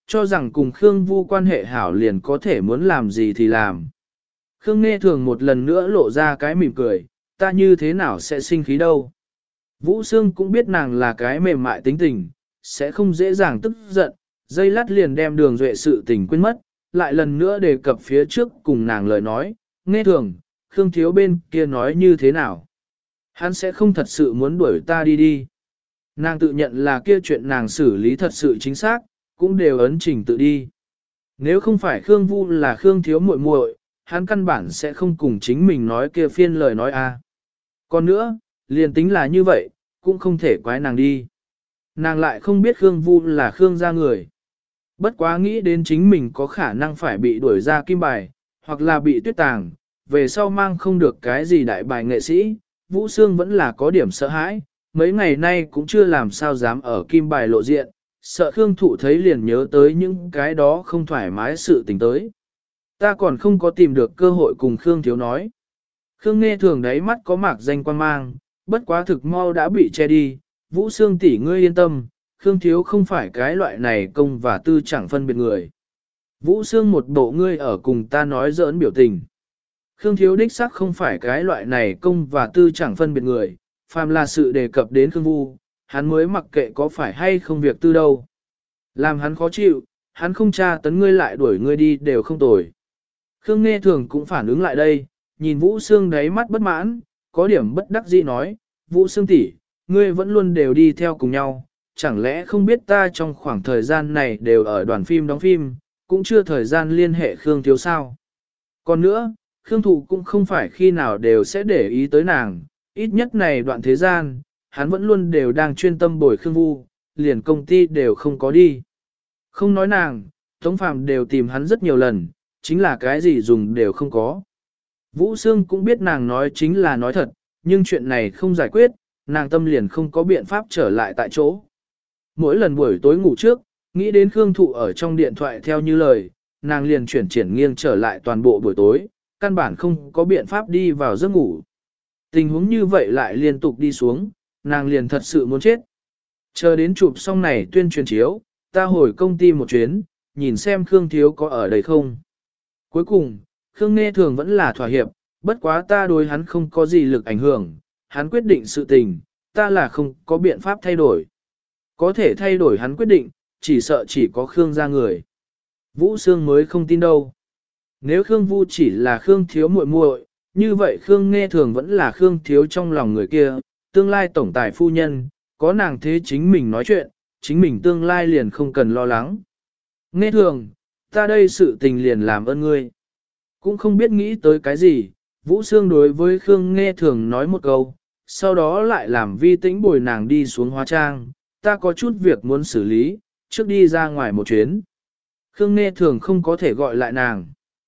cho rằng cùng Khương Vu quan hệ hảo liền có thể muốn làm gì thì làm. Khương Nghe Thường một lần nữa lộ ra cái mỉm cười, ta như thế nào sẽ sinh khí đâu. Vũ Sương cũng biết nàng là cái mềm mại tính tình, sẽ không dễ dàng tức giận, dây lát liền đem Đường Duệ sự tình quên mất, lại lần nữa đề cập phía trước cùng nàng lời nói, Nghe Thường, Khương Thiếu bên kia nói như thế nào. Hắn sẽ không thật sự muốn đuổi ta đi. Nàng tự nhận là kia chuyện nàng xử lý thật sự chính xác, cũng đều ấn trình tự đi. Nếu không phải Khương Vu là Khương Thiếu muội muội, hắn căn bản sẽ không cùng chính mình nói kia phiên lời nói a. Còn nữa, liền tính là như vậy, cũng không thể quái nàng đi. Nàng lại không biết Khương Vu là Khương gia người. Bất quá nghĩ đến chính mình có khả năng phải bị đuổi ra kim bài, hoặc là bị tuyết tàng, về sau mang không được cái gì đại bài nghệ sĩ, Vũ Sương vẫn là có điểm sợ hãi, mấy ngày nay cũng chưa làm sao dám ở kim bài lộ diện, sợ Khương Thụ thấy liền nhớ tới những cái đó không thoải mái sự tình tới. Ta còn không có tìm được cơ hội cùng Khương Thiếu nói. Khương Nghe Thường đáy mắt có mạc danh quan mang, bất quá thực mau đã bị che đi, Vũ Sương tỷ ngươi yên tâm, Khương Thiếu không phải cái loại này công và tư chẳng phân biệt người. Vũ Sương một bộ ngươi ở cùng ta nói giỡn biểu tình. Khương Thiếu đích xác không phải cái loại này công và tư chẳng phân biệt người, phàm là sự đề cập đến Khương Vu, hắn mới mặc kệ có phải hay không việc tư đâu. Làm hắn khó chịu, hắn không tra tấn ngươi lại đuổi ngươi đi đều không tồi. Khương Nghe Thường cũng phản ứng lại đây, nhìn Vũ Sương đáy mắt bất mãn, có điểm bất đắc dĩ nói, Vũ Sương tỷ, ngươi vẫn luôn đều đi theo cùng nhau, chẳng lẽ không biết ta trong khoảng thời gian này đều ở đoàn phim đóng phim, cũng chưa thời gian liên hệ Khương Thiếu sao. Còn nữa, Khương Thụ cũng không phải khi nào đều sẽ để ý tới nàng, ít nhất này đoạn thế gian, hắn vẫn luôn đều đang chuyên tâm bồi Khương Vu, liền công ty đều không có đi. Không nói nàng, Tống Phạm đều tìm hắn rất nhiều lần, chính là cái gì dùng đều không có. Vũ Sương cũng biết nàng nói chính là nói thật, nhưng chuyện này không giải quyết, nàng tâm liền không có biện pháp trở lại tại chỗ. Mỗi lần buổi tối ngủ trước, nghĩ đến Khương Thụ ở trong điện thoại theo như lời, nàng liền chuyển nghiêng trở lại toàn bộ buổi tối, căn bản không có biện pháp đi vào giấc ngủ. Tình huống như vậy lại liên tục đi xuống, nàng liền thật sự muốn chết. Chờ đến chụp xong này tuyên truyền chiếu, ta hồi công ty một chuyến, nhìn xem Khương Thiếu có ở đây không. Cuối cùng, Khương Nghe Thường vẫn là thỏa hiệp, bất quá ta đối hắn không có gì lực ảnh hưởng, hắn quyết định sự tình, ta là không có biện pháp thay đổi. Có thể thay đổi hắn quyết định, chỉ sợ chỉ có Khương gia người. Vũ Sương mới không tin đâu. Nếu Khương Vu chỉ là Khương Thiếu muội muội, như vậy Khương Nghe Thường vẫn là Khương Thiếu trong lòng người kia, tương lai tổng tài phu nhân, có nàng thế chính mình nói chuyện, chính mình tương lai liền không cần lo lắng. Nghe Thường, ta đây sự tình liền làm ơn ngươi. Cũng không biết nghĩ tới cái gì, Vũ Sương đối với Khương Nghe Thường nói một câu, sau đó lại làm Vi Tĩnh bồi nàng đi xuống hóa trang, ta có chút việc muốn xử lý, trước đi ra ngoài một chuyến. Khương Nghe Thường không có thể gọi lại nàng.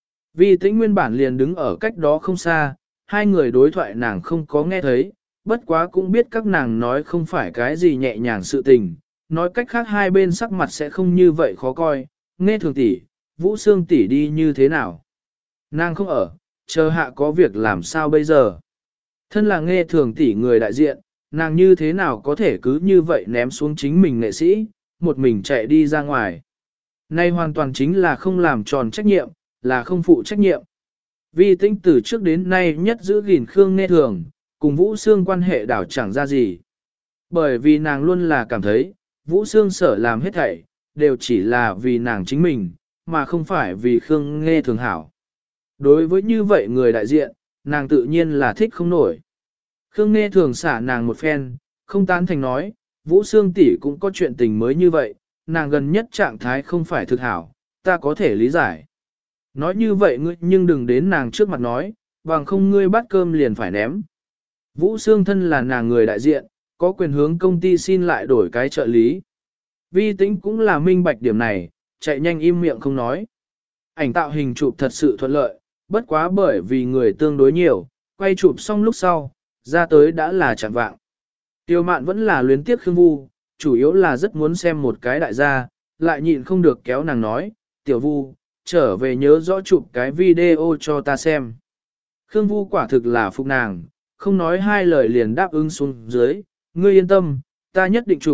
Vi Tĩnh nguyên bản liền đứng ở cách đó không xa, hai người đối thoại nàng không có nghe thấy, bất quá cũng biết các nàng nói không phải cái gì nhẹ nhàng sự tình, nói cách khác hai bên sắc mặt sẽ không như vậy khó coi, Nghe Thường tỷ, Vũ Sương tỷ đi như thế nào? Nàng không ở, chờ hạ có việc làm sao bây giờ? Thân là Nghe Thường tỷ người đại diện, nàng như thế nào có thể cứ như vậy ném xuống chính mình nghệ sĩ, một mình chạy đi ra ngoài. Nay hoàn toàn chính là không làm tròn trách nhiệm, là không phụ trách nhiệm. Vi Tĩnh từ trước đến nay nhất giữ gìn Khương Nghe Thường, cùng Vũ Sương quan hệ đảo chẳng ra gì. Bởi vì nàng luôn là cảm thấy, Vũ Sương sở làm hết thảy, đều chỉ là vì nàng chính mình, mà không phải vì Khương Nghe Thường hảo. Đối với như vậy người đại diện, nàng tự nhiên là thích không nổi. Khương Nghe Thường xả nàng một phen, không tán thành nói, Vũ Sương tỷ cũng có chuyện tình mới như vậy, nàng gần nhất trạng thái không phải thực hảo, ta có thể lý giải. Nói như vậy ngươi nhưng đừng đến nàng trước mặt nói, bằng không ngươi bắt cơm liền phải ném. Vũ Sương thân là nàng người đại diện, có quyền hướng công ty xin lại đổi cái trợ lý. Vi Tĩnh cũng là minh bạch điểm này, chạy nhanh im miệng không nói. Ảnh tạo hình chụp thật sự thuận lợi, bất quá bởi vì người tương đối nhiều, quay chụp xong lúc sau, ra tới đã là chẳng vạng. Tiêu Mạn vẫn là luyến tiếc Khương Vu, chủ yếu là rất muốn xem một cái đại gia, lại nhịn không được kéo nàng nói, Tiểu Vu, trở về nhớ rõ chụp cái video cho ta xem. Khương Vu quả thực là phục nàng, không nói hai lời liền đáp ứng xuống dưới, ngươi yên tâm, ta nhất định chụp,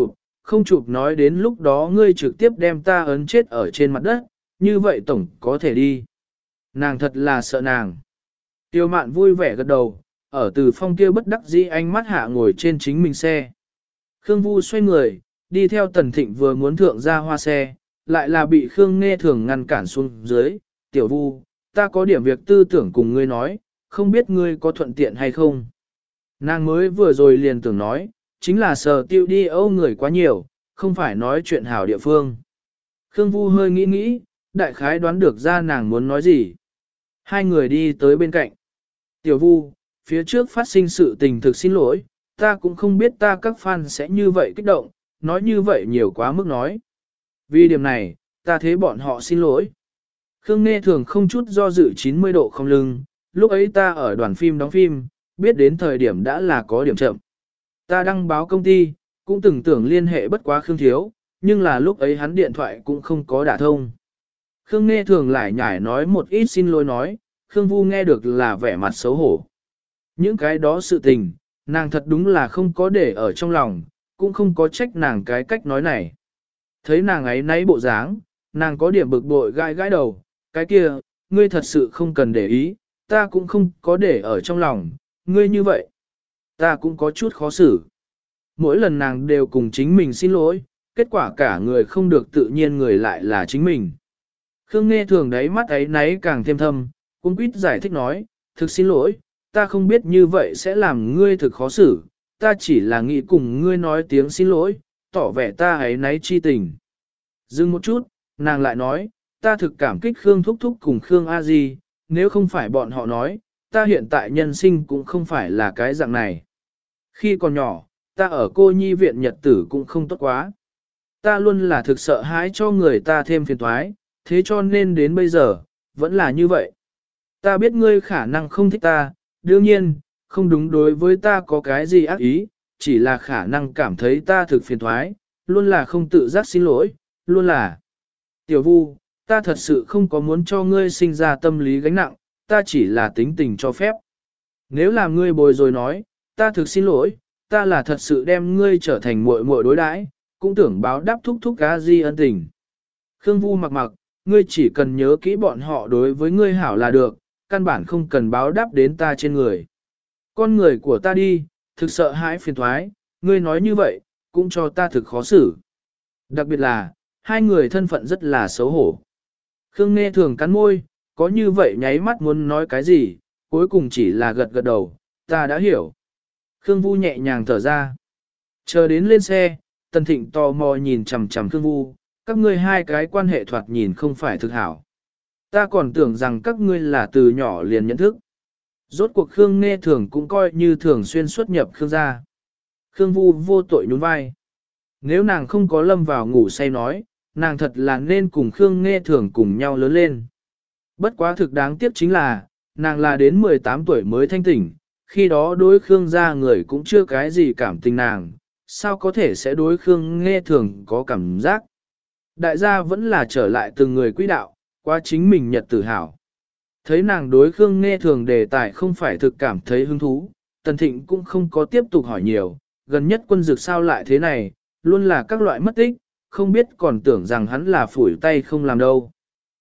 không chụp nói đến lúc đó ngươi trực tiếp đem ta ấn chết ở trên mặt đất, như vậy tổng có thể đi. Nàng thật là sợ nàng. Tiêu mạn vui vẻ gật đầu, ở Từ Phong kia bất đắc dĩ ánh mắt hạ ngồi trên chính mình xe. Khương Vu xoay người, đi theo Tần Thịnh vừa muốn thượng ra hoa xe, lại là bị Khương Nghe Thường ngăn cản xuống dưới. Tiểu Vu, ta có điểm việc tư tưởng cùng ngươi nói, không biết ngươi có thuận tiện hay không. Nàng mới vừa rồi liền tưởng nói, chính là Sở Tiêu đi Âu người quá nhiều, không phải nói chuyện hảo địa phương. Khương Vu hơi nghĩ nghĩ, đại khái đoán được ra nàng muốn nói gì. Hai người đi tới bên cạnh. Tiểu Vu, phía trước phát sinh sự tình thực xin lỗi, ta cũng không biết ta các fan sẽ như vậy kích động, nói như vậy nhiều quá mức nói. Vì điểm này, ta thế bọn họ xin lỗi. Khương Nghe Thường không chút do dự 90 độ không lưng, lúc ấy ta ở đoàn phim đóng phim, biết đến thời điểm đã là có điểm chậm. Ta đăng báo công ty, cũng từng tưởng liên hệ bất quá Khương Thiếu, nhưng là lúc ấy hắn điện thoại cũng không có đả thông. Khương Nghe Thường lại nhải nói một ít xin lỗi nói, Khương Vu nghe được là vẻ mặt xấu hổ. Những cái đó sự tình, nàng thật đúng là không có để ở trong lòng, cũng không có trách nàng cái cách nói này. Thấy nàng ấy nấy bộ dáng, nàng có điểm bực bội gãi gãi đầu, cái kia, ngươi thật sự không cần để ý, ta cũng không có để ở trong lòng, ngươi như vậy. Ta cũng có chút khó xử. Mỗi lần nàng đều cùng chính mình xin lỗi, kết quả cả người không được tự nhiên người lại là chính mình. Khương Nghe Thường đáy mắt ấy náy càng thêm thâm, cũng quýt giải thích nói, thực xin lỗi, ta không biết như vậy sẽ làm ngươi thực khó xử, ta chỉ là nghĩ cùng ngươi nói tiếng xin lỗi, tỏ vẻ ta ấy náy chi tình. Dừng một chút, nàng lại nói, ta thực cảm kích Khương Thúc Thúc cùng Khương A Di, nếu không phải bọn họ nói, ta hiện tại nhân sinh cũng không phải là cái dạng này. Khi còn nhỏ, ta ở cô nhi viện nhật tử cũng không tốt quá. Ta luôn là thực sợ hãi cho người ta thêm phiền toái, thế cho nên đến bây giờ, vẫn là như vậy. Ta biết ngươi khả năng không thích ta, đương nhiên, không đúng đối với ta có cái gì ác ý, chỉ là khả năng cảm thấy ta thực phiền toái, luôn là không tự giác xin lỗi, luôn là. Tiểu Vu, ta thật sự không có muốn cho ngươi sinh ra tâm lý gánh nặng, ta chỉ là tính tình cho phép. Nếu làm ngươi bồi rồi nói, ta thực xin lỗi, ta là thật sự đem ngươi trở thành muội muội đối đãi, cũng tưởng báo đáp thúc thúc cá di ân tình. Khương Vu mặc mặc, ngươi chỉ cần nhớ kỹ bọn họ đối với ngươi hảo là được, căn bản không cần báo đáp đến ta trên người. Con người của ta đi, thực sợ hãi phiền thoái, ngươi nói như vậy, cũng cho ta thực khó xử. Đặc biệt là, hai người thân phận rất là xấu hổ. Khương Nghe Thường cắn môi, có như vậy nháy mắt muốn nói cái gì, cuối cùng chỉ là gật gật đầu, ta đã hiểu. Khương Vu nhẹ nhàng thở ra. Chờ đến lên xe, Tần Thịnh tò mò nhìn chằm chằm Khương Vu, các ngươi hai cái quan hệ thoạt nhìn không phải thực hảo. Ta còn tưởng rằng các ngươi là từ nhỏ liền nhận thức. Rốt cuộc Khương Nghe Thường cũng coi như thường xuyên xuất nhập Khương gia. Khương Vu vô tội nhún vai. Nếu nàng không có lâm vào ngủ say nói, nàng thật là nên cùng Khương Nghe Thường cùng nhau lớn lên. Bất quá thực đáng tiếc chính là, nàng là đến 18 tuổi mới thanh tỉnh, khi đó đối Khương gia người cũng chưa cái gì cảm tình nàng, sao có thể sẽ đối Khương Nghe Thường có cảm giác. Đại gia vẫn là trở lại từng người quỹ đạo, qua chính mình nhật tự hào. Thấy nàng đối Khương Nghe Thường đề tài không phải thực cảm thấy hứng thú, Tần Thịnh cũng không có tiếp tục hỏi nhiều, gần nhất Quân Dực sao lại thế này, luôn là các loại mất tích, không biết còn tưởng rằng hắn là phủi tay không làm đâu.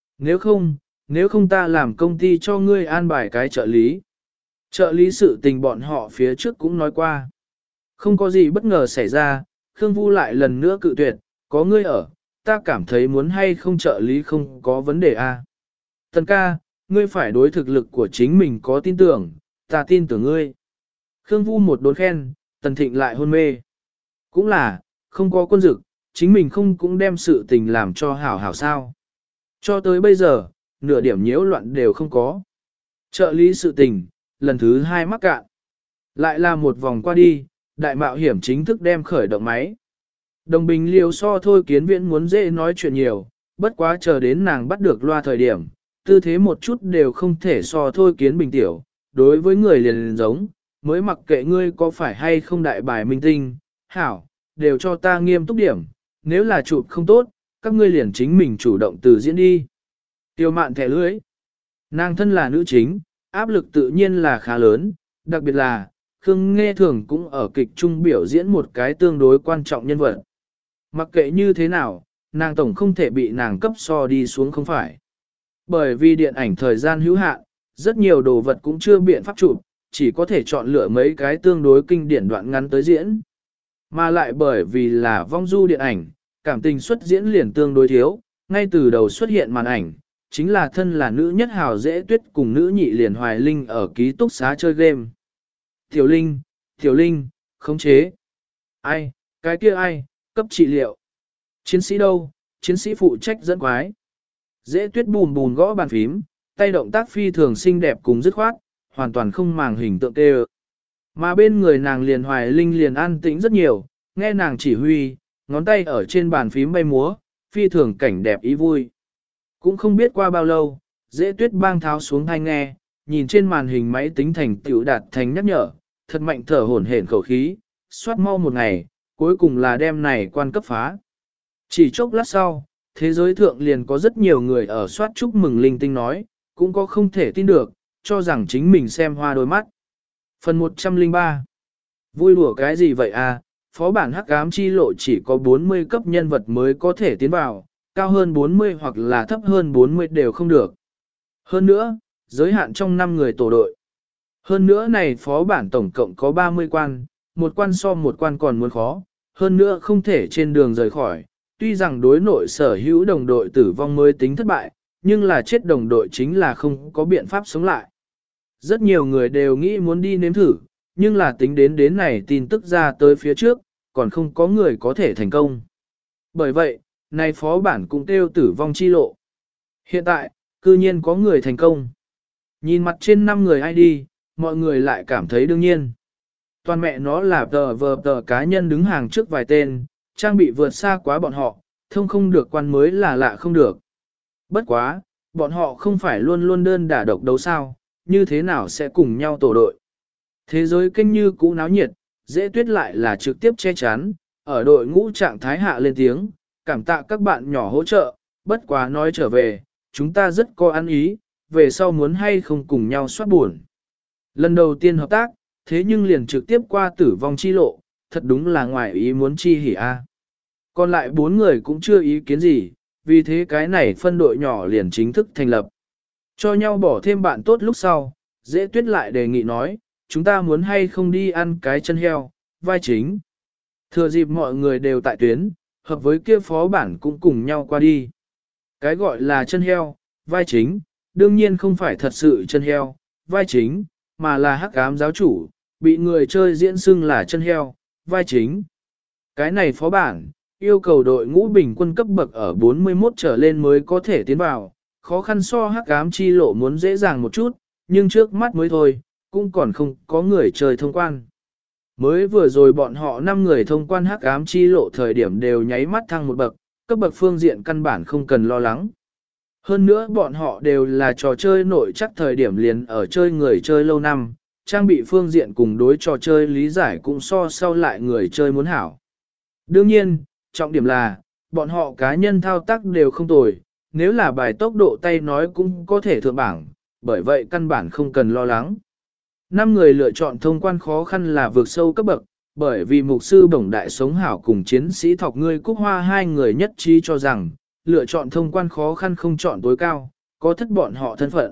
Nếu không ta làm công ty cho ngươi an bài cái trợ lý. Trợ lý sự tình bọn họ phía trước cũng nói qua. Không có gì bất ngờ xảy ra, Khương Vu lại lần nữa cự tuyệt, có ngươi ở, ta cảm thấy muốn hay không trợ lý không có vấn đề a. Tần ca, ngươi phải đối thực lực của chính mình có tin tưởng, ta tin tưởng ngươi. Khương Vu một đốn khen, Tần Thịnh lại hôn mê. Cũng là, không có Quân Dực, chính mình không cũng đem sự tình làm cho hảo hảo sao. Cho tới bây giờ, nửa điểm nhiễu loạn đều không có. Trợ lý sự tình, lần thứ 2 mắc cạn. Lại là một vòng qua đi, đại mạo hiểm chính thức đem khởi động máy. Đồng bình liều so thôi kiến viễn muốn dễ nói chuyện nhiều, bất quá chờ đến nàng bắt được loa thời điểm, tư thế một chút đều không thể so thôi kiến bình tiểu, đối với người liền giống, mới mặc kệ ngươi có phải hay không đại bài minh tinh, hảo, đều cho ta nghiêm túc điểm, nếu là chụp không tốt, các ngươi liền chính mình chủ động từ diễn đi. Tiêu mạn thẻ lưới, nàng thân là nữ chính, áp lực tự nhiên là khá lớn, đặc biệt là, Khương Nghe Thường cũng ở kịch trung biểu diễn một cái tương đối quan trọng nhân vật. Mặc kệ như thế nào, nàng tổng không thể bị nàng cấp so đi xuống không phải. Bởi vì điện ảnh thời gian hữu hạn, rất nhiều đồ vật cũng chưa biện pháp chụp, chỉ có thể chọn lựa mấy cái tương đối kinh điển đoạn ngắn tới diễn. Mà lại bởi vì là vong du điện ảnh, cảm tình xuất diễn liền tương đối thiếu, ngay từ đầu xuất hiện màn ảnh, chính là thân là nữ nhất hào dễ tuyết cùng nữ nhị liền hoài linh ở ký túc xá chơi game. Tiểu Linh, khống chế. Ai, cái kia ai, cấp trị liệu. Chiến sĩ đâu, chiến sĩ phụ trách dẫn quái. Dễ tuyết bùn bùn gõ bàn phím, tay động tác phi thường xinh đẹp cùng dứt khoát, hoàn toàn không màng hình tượng tê. Mà bên người nàng liền hoài linh liền an tĩnh rất nhiều, nghe nàng chỉ huy, ngón tay ở trên bàn phím bay múa, phi thường cảnh đẹp ý vui. Cũng không biết qua bao lâu, dễ tuyết bang tháo xuống thanh nghe, nhìn trên màn hình máy tính thành tựu đạt thành nhắc nhở, thật mạnh thở hổn hển khẩu khí, soát mau một ngày, cuối cùng là đêm này quan cấp phá. Chỉ chốc lát sau, thế giới thượng liền có rất nhiều người ở soát chúc mừng linh tinh nói, cũng có không thể tin được, cho rằng chính mình xem hoa đôi mắt. Phần 103 Vui đùa cái gì vậy à, phó bản hắc ám chi lộ chỉ có 40 cấp nhân vật mới có thể tiến vào, cao hơn 40 hoặc là thấp hơn 40 đều không được. Hơn nữa, giới hạn trong 5 người tổ đội. Hơn nữa này phó bản tổng cộng có 30 quan, một quan so một quan còn muốn khó, hơn nữa không thể trên đường rời khỏi. Tuy rằng đối nội sở hữu đồng đội tử vong mới tính thất bại, nhưng là chết đồng đội chính là không có biện pháp sống lại. Rất nhiều người đều nghĩ muốn đi nếm thử, nhưng là tính đến này tin tức ra tới phía trước, còn không có người có thể thành công. Bởi vậy, này phó bản cũng kêu tử vong chi lộ. Hiện tại, cư nhiên có người thành công. Nhìn mặt trên 5 người ID, mọi người lại cảm thấy đương nhiên. Toàn mẹ nó là tờ cá nhân đứng hàng trước vài tên, trang bị vượt xa quá bọn họ, thông không được quan mới là lạ không được. Bất quá, bọn họ không phải luôn luôn đơn đả độc đấu sao, như thế nào sẽ cùng nhau tổ đội. Thế giới kênh như cũ náo nhiệt, dễ tuyết lại là trực tiếp che chắn, ở đội ngũ trạng thái hạ lên tiếng, cảm tạ các bạn nhỏ hỗ trợ, bất quá nói trở về, chúng ta rất có ăn ý, về sau muốn hay không cùng nhau soát buồn. Lần đầu tiên hợp tác, thế nhưng liền trực tiếp qua tử vong chi lộ, thật đúng là ngoài ý muốn chi hỉ a. Còn lại 4 người cũng chưa ý kiến gì, vì thế cái này phân đội nhỏ liền chính thức thành lập. Cho nhau bỏ thêm bạn tốt lúc sau, dễ tuyết lại đề nghị nói, chúng ta muốn hay không đi ăn cái chân heo, vai chính. Thừa dịp mọi người đều tại tuyến, hợp với kia phó bản cũng cùng nhau qua đi. Cái gọi là chân heo, vai chính, đương nhiên không phải thật sự chân heo, vai chính, mà là hắc ám giáo chủ, bị người chơi diễn xưng là chân heo, vai chính. Cái này phó bản, yêu cầu đội ngũ bình quân cấp bậc ở 41 trở lên mới có thể tiến vào, khó khăn so hắc ám chi lộ muốn dễ dàng một chút, nhưng trước mắt mới thôi, cũng còn không có người chơi thông quan. Mới vừa rồi bọn họ 5 người thông quan hắc ám chi lộ thời điểm đều nháy mắt thăng một bậc, cấp bậc phương diện căn bản không cần lo lắng. Hơn nữa bọn họ đều là trò chơi nội chắc thời điểm liền ở chơi người chơi lâu năm, trang bị phương diện cùng đối trò chơi lý giải cũng so sau lại người chơi muốn hảo. Đương nhiên, trọng điểm là, bọn họ cá nhân thao tác đều không tồi, nếu là bài tốc độ tay nói cũng có thể thượng bảng, bởi vậy căn bản không cần lo lắng. 5 người lựa chọn thông quan khó khăn là vượt sâu cấp bậc, bởi vì mục sư bổng đại sống hảo cùng chiến sĩ thọc ngươi Cúc Hoa hai người nhất trí cho rằng, lựa chọn thông quan khó khăn không chọn tối cao, có thất bọn họ thân phận.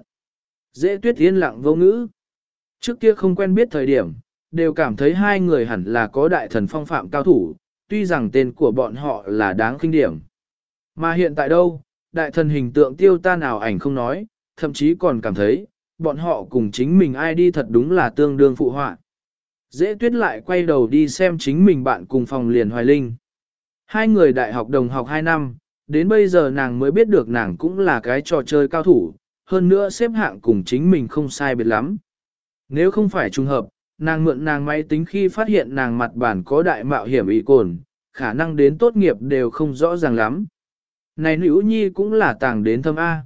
Dễ tuyết yên lặng vô ngữ. Trước kia không quen biết thời điểm, đều cảm thấy hai người hẳn là có đại thần phong phạm cao thủ, tuy rằng tên của bọn họ là đáng khinh điểm. Mà hiện tại đâu, đại thần hình tượng tiêu tan ảo ảnh không nói, thậm chí còn cảm thấy, bọn họ cùng chính mình ai đi thật đúng là tương đương phụ họa. Dễ tuyết lại quay đầu đi xem chính mình bạn cùng phòng liền Hoài Linh. Hai người đại học đồng học 2 năm, đến bây giờ nàng mới biết được nàng cũng là cái trò chơi cao thủ, hơn nữa xếp hạng cùng chính mình không sai biệt lắm. Nếu không phải trùng hợp, nàng mượn nàng máy tính khi phát hiện nàng mặt bản có đại mạo hiểm ý cồn, khả năng đến tốt nghiệp đều không rõ ràng lắm. Này nữ nhi cũng là tàng đến thâm A.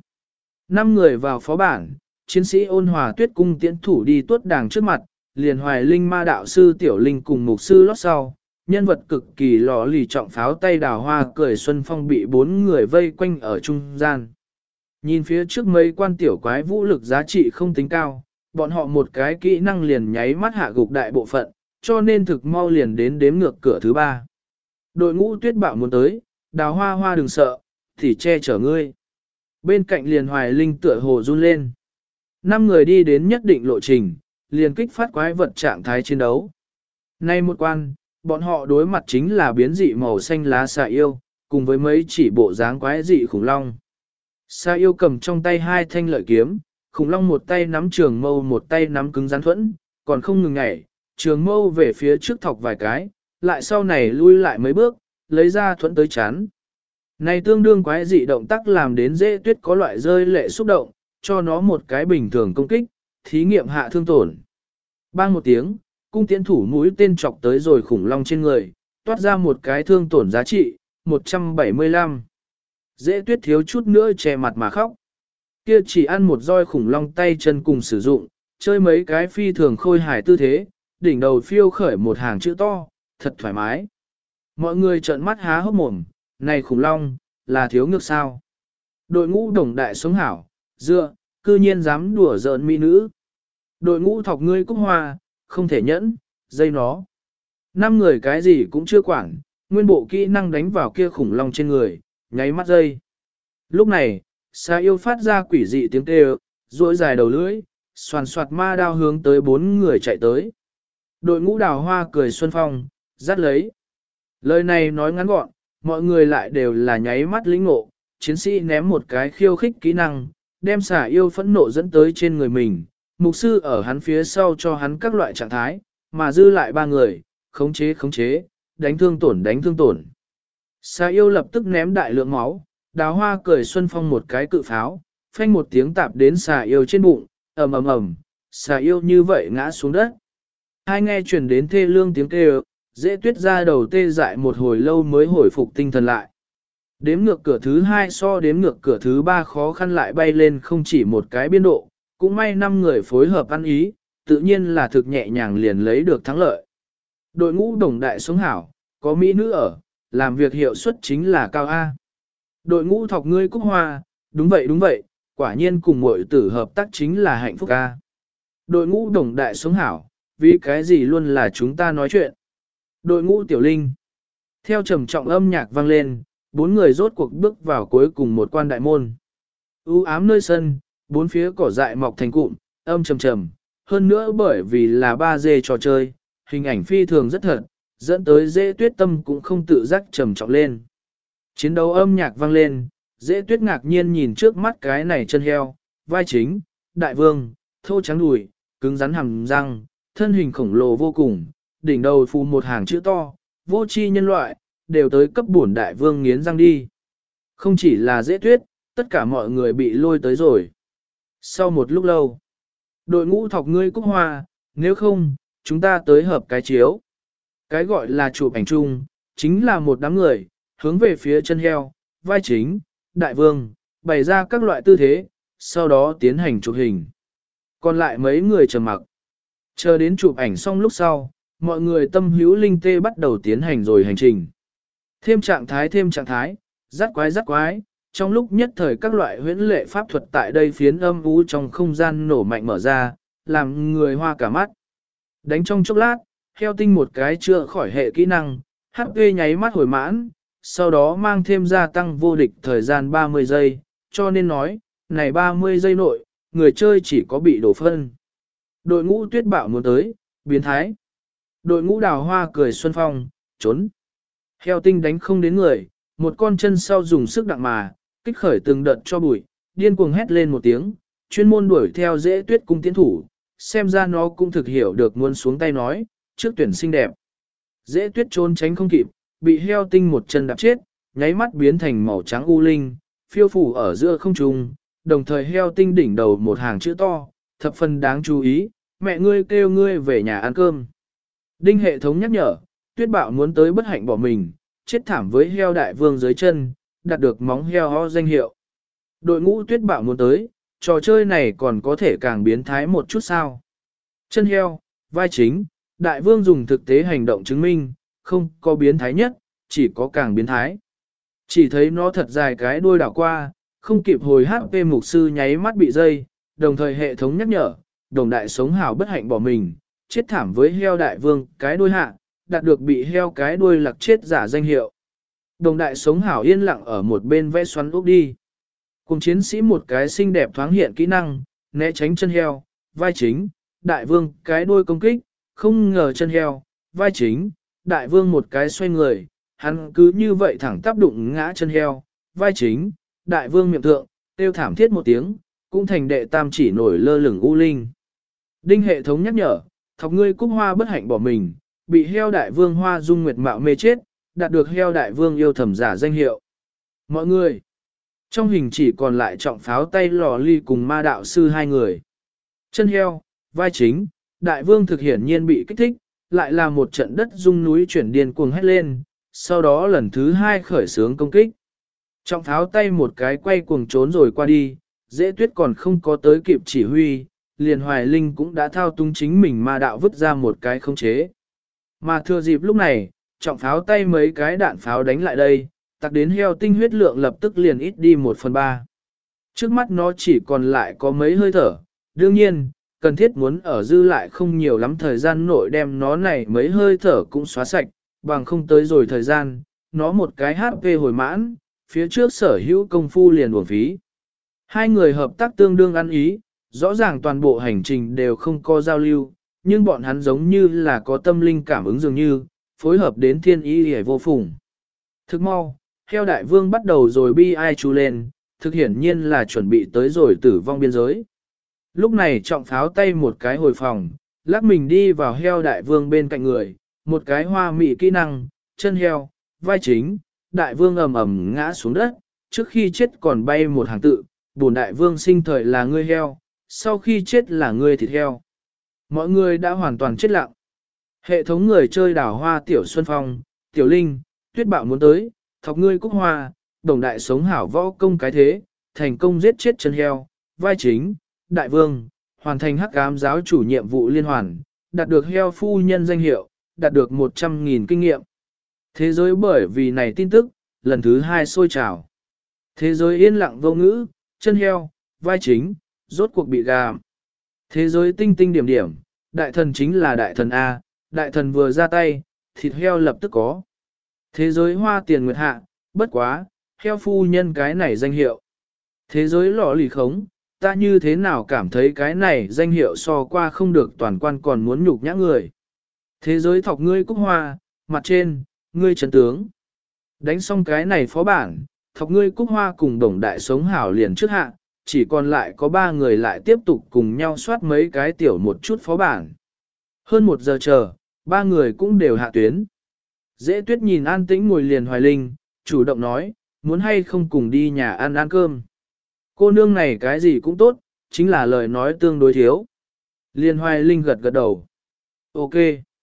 5 người vào phó bản, chiến sĩ ôn hòa tuyết cung tiễn thủ đi tuốt đàng trước mặt, liền Hoài Linh ma đạo sư Tiểu Linh cùng mục sư lót sau, nhân vật cực kỳ lò lì trọng pháo tay đào hoa cười xuân phong bị 4 người vây quanh ở trung gian. Nhìn phía trước mấy quan tiểu quái vũ lực giá trị không tính cao, bọn họ một cái kỹ năng liền nháy mắt hạ gục đại bộ phận, cho nên thực mau liền đến đếm ngược cửa thứ 3. Đội ngũ tuyết bạo muốn tới, Đào Hoa Hoa đừng sợ, thì che chở ngươi. Bên cạnh liền Hoài Linh tựa hồ run lên. 5 người đi đến nhất định lộ trình, liền kích phát quái vật trạng thái chiến đấu. Nay một quan, bọn họ đối mặt chính là biến dị màu xanh lá xà yêu, cùng với mấy chỉ bộ dáng quái dị khủng long. Xà yêu cầm trong tay 2 thanh lợi kiếm, khủng long một tay nắm trường mâu một tay nắm cứng rắn thuẫn, còn không ngừng nhảy, trường mâu về phía trước thọc vài cái, lại sau này lui lại mấy bước, lấy ra thuẫn tới chán. Này tương đương quái dị động tác làm đến Dễ Tuyết có loại rơi lệ xúc động, cho nó một cái bình thường công kích, thí nghiệm hạ thương tổn. Bang một tiếng, cung tiễn thủ mũi tên chọc tới rồi khủng long trên người, toát ra một cái thương tổn giá trị, 175. Dễ Tuyết thiếu chút nữa che mặt mà khóc. Kia chỉ ăn một roi khủng long tay chân cùng sử dụng, chơi mấy cái phi thường khôi hài tư thế, đỉnh đầu phiêu khởi một hàng chữ to, thật thoải mái. Mọi người trợn mắt há hốc mồm, này khủng long, là thiếu ngược sao. Đội ngũ đồng đại sống hảo, dựa, cư nhiên dám đùa giỡn mỹ nữ. Đội ngũ thọc ngươi cúc hoa, không thể nhẫn, dây nó. 5 người cái gì cũng chưa quản, nguyên bộ kỹ năng đánh vào kia khủng long trên người, nháy mắt dây. Lúc này, xà yêu phát ra quỷ dị tiếng kêu, duỗi dài đầu lưỡi, xoàn xoạt ma đao hướng tới 4 người chạy tới. Đội ngũ Đào Hoa cười xuân phong, dắt lấy. Lời này nói ngắn gọn, mọi người lại đều là nháy mắt lĩnh ngộ, chiến sĩ ném một cái khiêu khích kỹ năng, đem xà yêu phẫn nộ dẫn tới trên người mình, mục sư ở hắn phía sau cho hắn các loại trạng thái, mà dư lại 3 người, khống chế, đánh thương tổn. Xà yêu lập tức ném đại lượng máu, Đào Hoa cười xuân phong một cái cự pháo, phanh một tiếng tạp đến xà yêu trên bụng, ầm ầm ầm, xà yêu như vậy ngã xuống đất. Hai nghe truyền đến thê lương tiếng kêu, Dễ Tuyết ra đầu tê dại một hồi lâu mới hồi phục tinh thần lại. Đếm ngược cửa thứ 2 so đếm ngược cửa thứ 3 khó khăn lại bay lên không chỉ một cái biên độ, cũng may 5 người phối hợp ăn ý, tự nhiên là thực nhẹ nhàng liền lấy được thắng lợi. Đội ngũ đồng đại sống hảo, có mỹ nữ ở, làm việc hiệu suất chính là cao A. Đội ngũ thọc ngươi cúc hoa, đúng vậy, quả nhiên cùng muội tử hợp tác chính là hạnh phúc A. Đội ngũ đồng đại sống hảo, vì cái gì luôn là chúng ta nói chuyện. Đội ngũ Tiểu Linh. Theo trầm trọng âm nhạc vang lên, 4 người rốt cuộc bước vào cuối cùng một quan đại môn. U ám nơi sân, 4 phía cỏ dại mọc thành cụm, âm trầm, hơn nữa bởi vì là 3D trò chơi, hình ảnh phi thường rất thật, dẫn tới Dễ Tuyết tâm cũng không tự giác trầm trọng lên. Chiến đấu âm nhạc vang lên, Dễ Tuyết ngạc nhiên nhìn trước mắt cái này chân heo, vai chính, đại vương, thô trắng đùi, cứng rắn hàm răng, thân hình khổng lồ vô cùng, đỉnh đầu phù một hàng chữ to, vô tri nhân loại, đều tới cấp bổn đại vương nghiến răng đi. Không chỉ là Dễ Tuyết, tất cả mọi người bị lôi tới rồi. Sau một lúc lâu, đội ngũ thọc ngươi cúc hoa, nếu không, chúng ta tới hợp cái chiếu. Cái gọi là chụp ảnh chung, chính là một đám người, hướng về phía chân heo, vai chính, đại vương, bày ra các loại tư thế, sau đó tiến hành chụp hình. Còn lại mấy người trầm mặc. Chờ đến chụp ảnh xong lúc sau, mọi người tâm hữu linh tê bắt đầu tiến hành rồi hành trình. Thêm trạng thái, rắc quái, trong lúc nhất thời các loại huyễn lệ pháp thuật tại đây phiến âm u trong không gian nổ mạnh mở ra, làm người hoa cả mắt. Đánh trong chốc lát, heo tinh một cái chữa khỏi hệ kỹ năng, HP nháy mắt hồi mãn, sau đó mang thêm gia tăng vô địch thời gian 30 giây, cho nên nói, này 30 giây nội, người chơi chỉ có bị đổ phân. Đội ngũ tuyết bạo muốn tới, biến thái. Đội ngũ Đào Hoa cười xuân phong, trốn. Heo tinh đánh không đến người, một con chân sau dùng sức đặng mà, kích khởi từng đợt cho bụi, điên cuồng hét lên một tiếng, chuyên môn đuổi theo Dễ Tuyết cung tiến thủ, xem ra nó cũng thực hiểu được muốn xuống tay nói, trước tuyển xinh đẹp. Dễ Tuyết trốn tránh không kịp, bị heo tinh một chân đạp chết, nháy mắt biến thành màu trắng u linh, phiêu phủ ở giữa không trung, đồng thời heo tinh đỉnh đầu một hàng chữ to, thập phần đáng chú ý, mẹ ngươi kêu ngươi về nhà ăn cơm. Đinh hệ thống nhắc nhở, Tuyết Bạo muốn tới bất hạnh bỏ mình, chết thảm với heo đại vương dưới chân, đạt được móng heo ho danh hiệu. Đội ngũ Tuyết Bạo muốn tới, trò chơi này còn có thể càng biến thái một chút sao. Chân heo, vai chính, đại vương dùng thực tế hành động chứng minh, không có biến thái nhất, chỉ có càng biến thái. Chỉ thấy nó thật dài cái đuôi đảo qua, không kịp hồi HP mục sư nháy mắt bị dây, đồng thời hệ thống nhắc nhở, đồng đại sống hảo bất hạnh bỏ mình, chết thảm với heo đại vương cái đuôi hạ, đạt được bị heo cái đuôi lặc chết giả danh hiệu. Đồng đại sống hảo yên lặng ở một bên vẽ xoắn úp đi. Cùng chiến sĩ một cái xinh đẹp thoáng hiện kỹ năng, né tránh chân heo, vai chính, đại vương cái đuôi công kích, không ngờ chân heo, vai chính, đại vương một cái xoay người, hắn cứ như vậy thẳng tắp đụng ngã chân heo, vai chính, đại vương miệng thượng, tiêu thảm thiết một tiếng, cũng thành đệ tam chỉ nổi lơ lửng u linh. Đinh hệ thống nhắc nhở, thọc ngươi cúc hoa bất hạnh bỏ mình, bị heo đại vương hoa dung nguyệt mạo mê chết, đạt được heo đại vương yêu thầm giả danh hiệu. Mọi người, trong hình chỉ còn lại trọng pháo tay lò ly cùng ma đạo sư hai người. Chân heo, vai chính, đại vương thực hiển nhiên bị kích thích, lại là một trận đất rung núi chuyển điên cuồng hét lên, sau đó lần thứ hai khởi xướng công kích. Trọng pháo tay một cái quay cuồng trốn rồi qua đi, dễ tuyết còn không có tới kịp chỉ huy, liền hoài linh cũng đã thao túng chính mình ma đạo vứt ra một cái khống chế. Mà thừa dịp lúc này, trọng pháo tay mấy cái đạn pháo đánh lại đây, tặc đến heo tinh huyết lượng lập tức liền ít đi 1/3. Trước mắt nó chỉ còn lại có mấy hơi thở, đương nhiên, cần thiết muốn ở dư lại không nhiều lắm thời gian nội đem nó này mấy hơi thở cũng xóa sạch, bằng không tới rồi thời gian, nó một cái HP hồi mãn, phía trước sở hữu công phu liền uổng phí. Hai người hợp tác tương đương ăn ý, rõ ràng toàn bộ hành trình đều không có giao lưu, nhưng bọn hắn giống như là có tâm linh cảm ứng dường như, phối hợp đến thiên ý hề vô phùng. Thức mau, heo đại vương bắt đầu rồi bi ai chú lên, thực hiển nhiên là chuẩn bị tới rồi tử vong biên giới. Lúc này trọng pháo tay một cái hồi phòng, lắc mình đi vào heo đại vương bên cạnh người, một cái hoa mị kỹ năng, chân heo, vai chính, đại vương ầm ầm ngã xuống đất, trước khi chết còn bay một hàng tự, bổn đại vương sinh thời là ngươi heo, sau khi chết là ngươi thịt heo. Mọi người đã hoàn toàn chết lặng. Hệ thống người chơi đảo hoa tiểu Xuân Phong, tiểu Linh, tuyết bạo muốn tới, thọc ngươi cúc hoa, đồng đại sống hảo võ công cái thế, thành công giết chết chân heo, vai chính, đại vương, hoàn thành hắc ám giáo chủ nhiệm vụ liên hoàn, đạt được heo phu nhân danh hiệu, đạt được 100.000 kinh nghiệm. Thế giới bởi vì này tin tức, lần thứ 2 sôi trào. Thế giới yên lặng vô ngữ, chân heo, vai chính, rốt cuộc bị gà. Thế giới tinh tinh điểm điểm, đại thần chính là đại thần A, đại thần vừa ra tay, thịt heo lập tức có. Thế giới hoa tiền nguyệt hạ, bất quá, heo phu nhân cái này danh hiệu. Thế giới lọ lì khống, ta như thế nào cảm thấy cái này danh hiệu so qua không được toàn quan còn muốn nhục nhã người. Thế giới thọc ngươi cúc hoa, mặt trên, ngươi trấn tướng. Đánh xong cái này phó bản, thọc ngươi cúc hoa cùng đồng đại sống hảo liền trước hạ, chỉ còn lại có 3 người lại tiếp tục cùng nhau soát mấy cái tiểu một chút phó bản. Hơn 1 giờ chờ, 3 người cũng đều hạ tuyến. Dễ tuyết nhìn an tĩnh ngồi liền hoài linh, chủ động nói, muốn hay không cùng đi nhà ăn cơm. Cô nương này cái gì cũng tốt, chính là lời nói tương đối thiếu. Liên hoài linh gật gật đầu. Ok.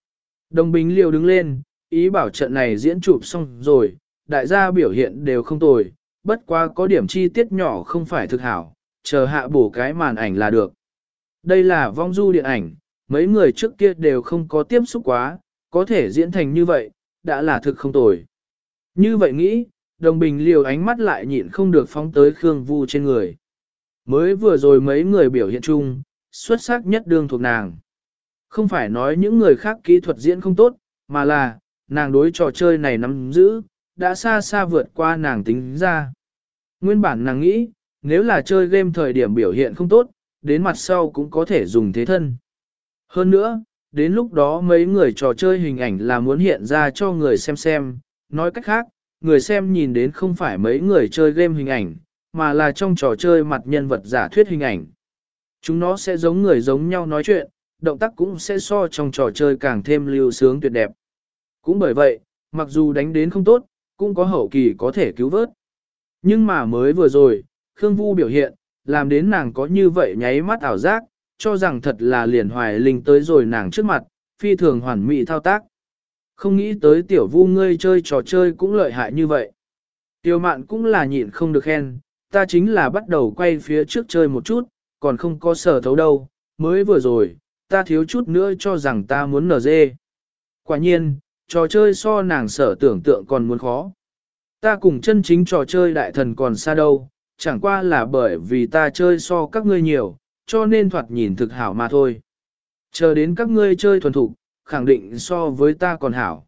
Đồng Bình Liêu đứng lên, ý bảo trận này diễn chụp xong rồi, đại gia biểu hiện đều không tồi, bất quá có điểm chi tiết nhỏ không phải thực hảo, chờ hạ bổ cái màn ảnh là được. Đây là vong du điện ảnh, mấy người trước kia đều không có tiếp xúc quá, có thể diễn thành như vậy, đã là thực không tồi. Như vậy nghĩ, Đồng Bình Liêu ánh mắt lại nhịn không được phóng tới Khương Vu trên người. Mới vừa rồi mấy người biểu hiện chung, xuất sắc nhất đương thuộc nàng. Không phải nói những người khác kỹ thuật diễn không tốt, mà là, nàng đối trò chơi này nắm giữ, đã xa xa vượt qua nàng tính ra. Nguyên bản nàng nghĩ, nếu là chơi game thời điểm biểu hiện không tốt, đến mặt sau cũng có thể dùng thế thân. Hơn nữa, đến lúc đó mấy người trò chơi hình ảnh là muốn hiện ra cho người xem, nói cách khác, người xem nhìn đến không phải mấy người chơi game hình ảnh, mà là trong trò chơi mặt nhân vật giả thuyết hình ảnh. Chúng nó sẽ giống người giống nhau nói chuyện, động tác cũng sẽ so trong trò chơi càng thêm lưu sướng tuyệt đẹp. Cũng bởi vậy, mặc dù đánh đến không tốt, cũng có hậu kỳ có thể cứu vớt. Nhưng mà mới vừa rồi, Khương Vu biểu hiện, làm đến nàng có như vậy nháy mắt ảo giác, cho rằng thật là liền hoài linh tới rồi nàng trước mặt, phi thường hoàn mỹ thao tác. Không nghĩ tới tiểu Vu ngươi chơi trò chơi cũng lợi hại như vậy. Tiểu mạn cũng là nhịn không được khen, ta chính là bắt đầu quay phía trước chơi một chút, còn không có sở thấu đâu, mới vừa rồi, ta thiếu chút nữa cho rằng ta muốn nở dê. Quả nhiên, trò chơi so nàng sở tưởng tượng còn muốn khó. Ta cùng chân chính trò chơi đại thần còn xa đâu, chẳng qua là bởi vì ta chơi so các ngươi nhiều, cho nên thoạt nhìn thực hảo mà thôi. Chờ đến các ngươi chơi thuần thục, khẳng định so với ta còn hảo.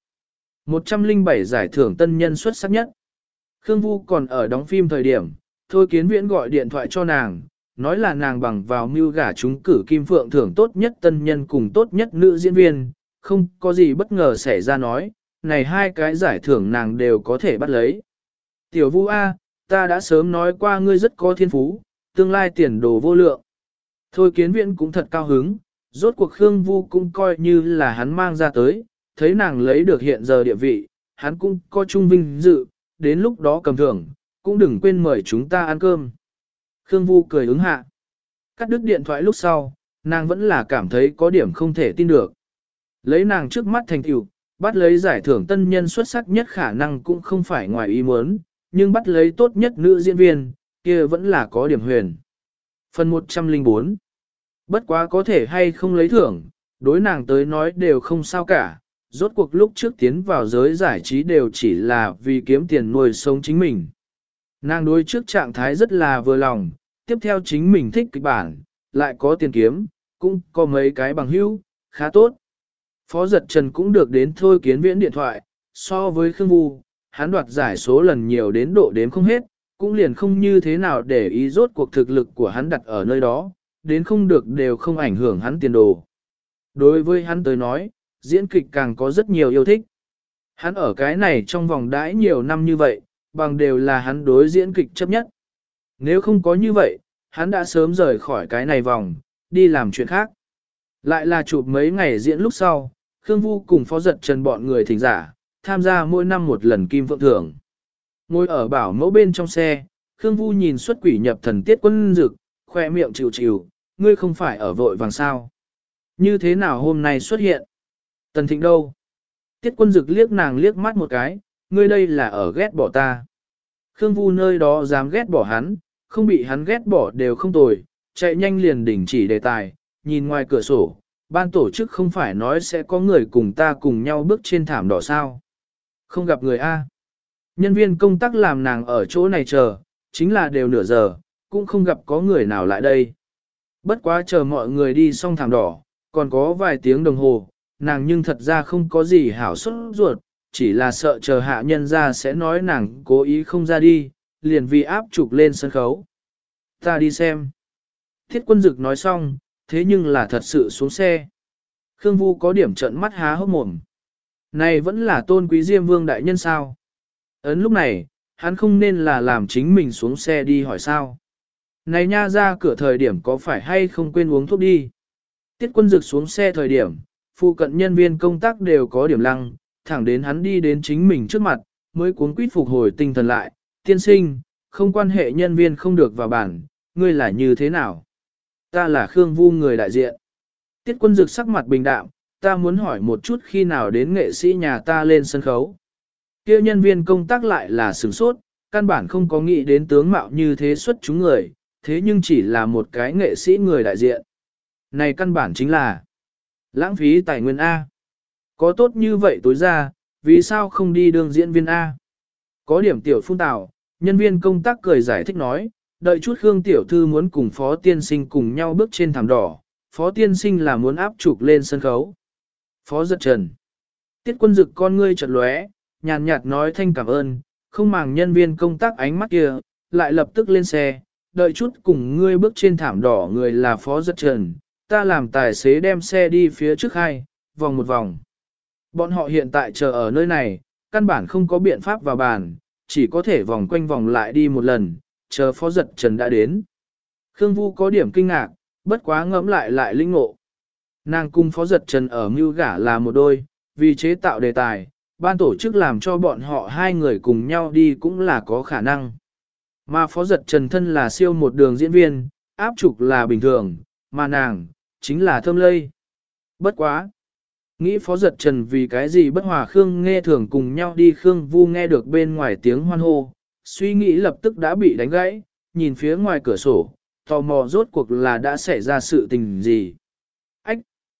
107 giải thưởng tân nhân xuất sắc nhất. Khương Vu còn ở đóng phim thời điểm, Thôi Kiến Viễn gọi điện thoại cho nàng, nói là nàng bằng vào mưu gả trúng cử Kim Phượng thưởng tốt nhất tân nhân cùng tốt nhất nữ diễn viên, không có gì bất ngờ xảy ra nói, này hai cái giải thưởng nàng đều có thể bắt lấy. Tiểu Vu A, ta đã sớm nói qua ngươi rất có thiên phú, tương lai tiền đồ vô lượng. Thôi Kiến Viễn cũng thật cao hứng, rốt cuộc Khương Vu cũng coi như là hắn mang ra tới, thấy nàng lấy được hiện giờ địa vị, hắn cũng có trung vinh dự, đến lúc đó cầm thưởng, cũng đừng quên mời chúng ta ăn cơm. Khương Vu cười ứng hạ. Cắt đứt điện thoại lúc sau, nàng vẫn là cảm thấy có điểm không thể tin được. Lấy nàng trước mắt thành tựu, bắt lấy giải thưởng tân nhân xuất sắc nhất khả năng cũng không phải ngoài ý muốn, nhưng bắt lấy tốt nhất nữ diễn viên, kia vẫn là có điểm huyền. Phần 104. Bất quá có thể hay không lấy thưởng, đối nàng tới nói đều không sao cả, rốt cuộc lúc trước tiến vào giới giải trí đều chỉ là vì kiếm tiền nuôi sống chính mình. Nàng đối trước trạng thái rất là vừa lòng, tiếp theo chính mình thích kịch bản, lại có tiền kiếm, cũng có mấy cái bằng hữu, khá tốt. Phó Giật Trần cũng được đến Thôi Kiến Viễn điện thoại, so với Khương Vu, hắn đoạt giải số lần nhiều đến độ đếm không hết, cũng liền không như thế nào để ý rốt cuộc thực lực của hắn đặt ở nơi đó, đến không được đều không ảnh hưởng hắn tiền đồ. Đối với hắn tới nói, diễn kịch càng có rất nhiều yêu thích. Hắn ở cái này trong vòng đãi nhiều năm như vậy, bằng đều là hắn đối diễn kịch chấp nhất. Nếu không có như vậy, hắn đã sớm rời khỏi cái này vòng, đi làm chuyện khác. Lại là chụp mấy ngày diễn lúc sau, Khương Vu cùng Phó Giật Trần bọn người thỉnh giả, tham gia mỗi năm một lần Kim Phượng thưởng. Ngồi ở bảo mẫu bên trong xe, Khương Vu nhìn xuất quỷ nhập thần Tiết Quân Dực, khoe miệng chịu chịu, ngươi không phải ở vội vàng sao. Như thế nào hôm nay xuất hiện? Tần Thịnh đâu? Tiết Quân Dực liếc nàng liếc mắt một cái, ngươi đây là ở ghét bỏ ta. Khương Vu nơi đó dám ghét bỏ hắn, không bị hắn ghét bỏ đều không tồi, chạy nhanh liền đình chỉ đề tài, nhìn ngoài cửa sổ, ban tổ chức không phải nói sẽ có người cùng ta cùng nhau bước trên thảm đỏ sao. Không gặp người A. Nhân viên công tác làm nàng ở chỗ này chờ, chính là đều nửa giờ, cũng không gặp có người nào lại đây. Bất quá chờ mọi người đi xong thảm đỏ, còn có vài tiếng đồng hồ, nàng nhưng thật ra không có gì hảo xuất ruột, chỉ là sợ chờ hạ nhân ra sẽ nói nàng cố ý không ra đi, liền vì áp trục lên sân khấu. Ta đi xem. Thiết Quân Dực nói xong, thế nhưng là thật sự xuống xe. Khương Vu có điểm trợn mắt há hốc mồm. Này vẫn là Tôn Quý Diêm Vương đại nhân sao? Ấn lúc này, hắn không nên là làm chính mình xuống xe đi hỏi sao. Này nha, ra cửa thời điểm có phải hay không quên uống thuốc đi. Tiết Quân Dực xuống xe thời điểm, phụ cận nhân viên công tác đều có điểm lăng, thẳng đến hắn đi đến chính mình trước mặt, mới cuống quýt phục hồi tinh thần lại. Tiên sinh, không quan hệ nhân viên không được vào bản, ngươi là như thế nào? Ta là Khương Vu người đại diện. Tiết Quân Dực sắc mặt bình đạm, ta muốn hỏi một chút khi nào đến nghệ sĩ nhà ta lên sân khấu. Kia nhân viên công tác lại là sửng sốt, căn bản không có nghĩ đến tướng mạo như thế xuất chúng người, thế nhưng chỉ là một cái nghệ sĩ người đại diện. Này căn bản chính là lãng phí tài nguyên A. Có tốt như vậy tối ra, vì sao không đi đương diễn viên A? Có điểm tiểu phun tào, nhân viên công tác cười giải thích nói, đợi chút Khương tiểu thư muốn cùng Phó Tiên Sinh cùng nhau bước trên thảm đỏ, Phó Tiên Sinh là muốn áp trục lên sân khấu. Phó Giật Trần. Tiết Quân Dực con ngươi chợt lóe, nhàn nhạt nói thanh cảm ơn, không màng nhân viên công tác ánh mắt kia, lại lập tức lên xe, đợi chút cùng ngươi bước trên thảm đỏ người là Phó Giật Trần, ta làm tài xế đem xe đi phía trước hai, vòng một vòng. Bọn họ hiện tại chờ ở nơi này, căn bản không có biện pháp vào bàn, chỉ có thể vòng quanh vòng lại đi một lần, chờ Phó Giật Trần đã đến. Khương Vu có điểm kinh ngạc, bất quá ngẫm lại linh ngộ. Nàng cùng Phó Giật Trần ở mưu gả là một đôi, vì chế tạo đề tài, ban tổ chức làm cho bọn họ hai người cùng nhau đi cũng là có khả năng. Mà Phó Giật Trần thân là siêu một đường diễn viên, áp trục là bình thường, mà nàng, chính là thơm lây. Bất quá. Nghĩ Phó Giật Trần vì cái gì bất hòa Khương Nghe Thường cùng nhau đi, Khương Vu nghe được bên ngoài tiếng hoan hô, suy nghĩ lập tức đã bị đánh gãy, nhìn phía ngoài cửa sổ, tò mò rốt cuộc là đã xảy ra sự tình gì. Ách!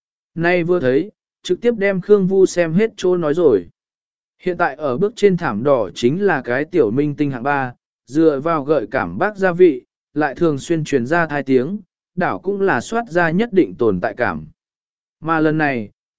Nay vừa thấy, trực tiếp đem Khương Vu xem hết chỗ nói rồi. Hiện tại ở bước trên thảm đỏ chính là cái tiểu minh tinh hạng 3, dựa vào gợi cảm bác gia vị, lại thường xuyên truyền ra thai tiếng, đảo cũng là soát ra nhất định tồn tại cảm. Mà lần này,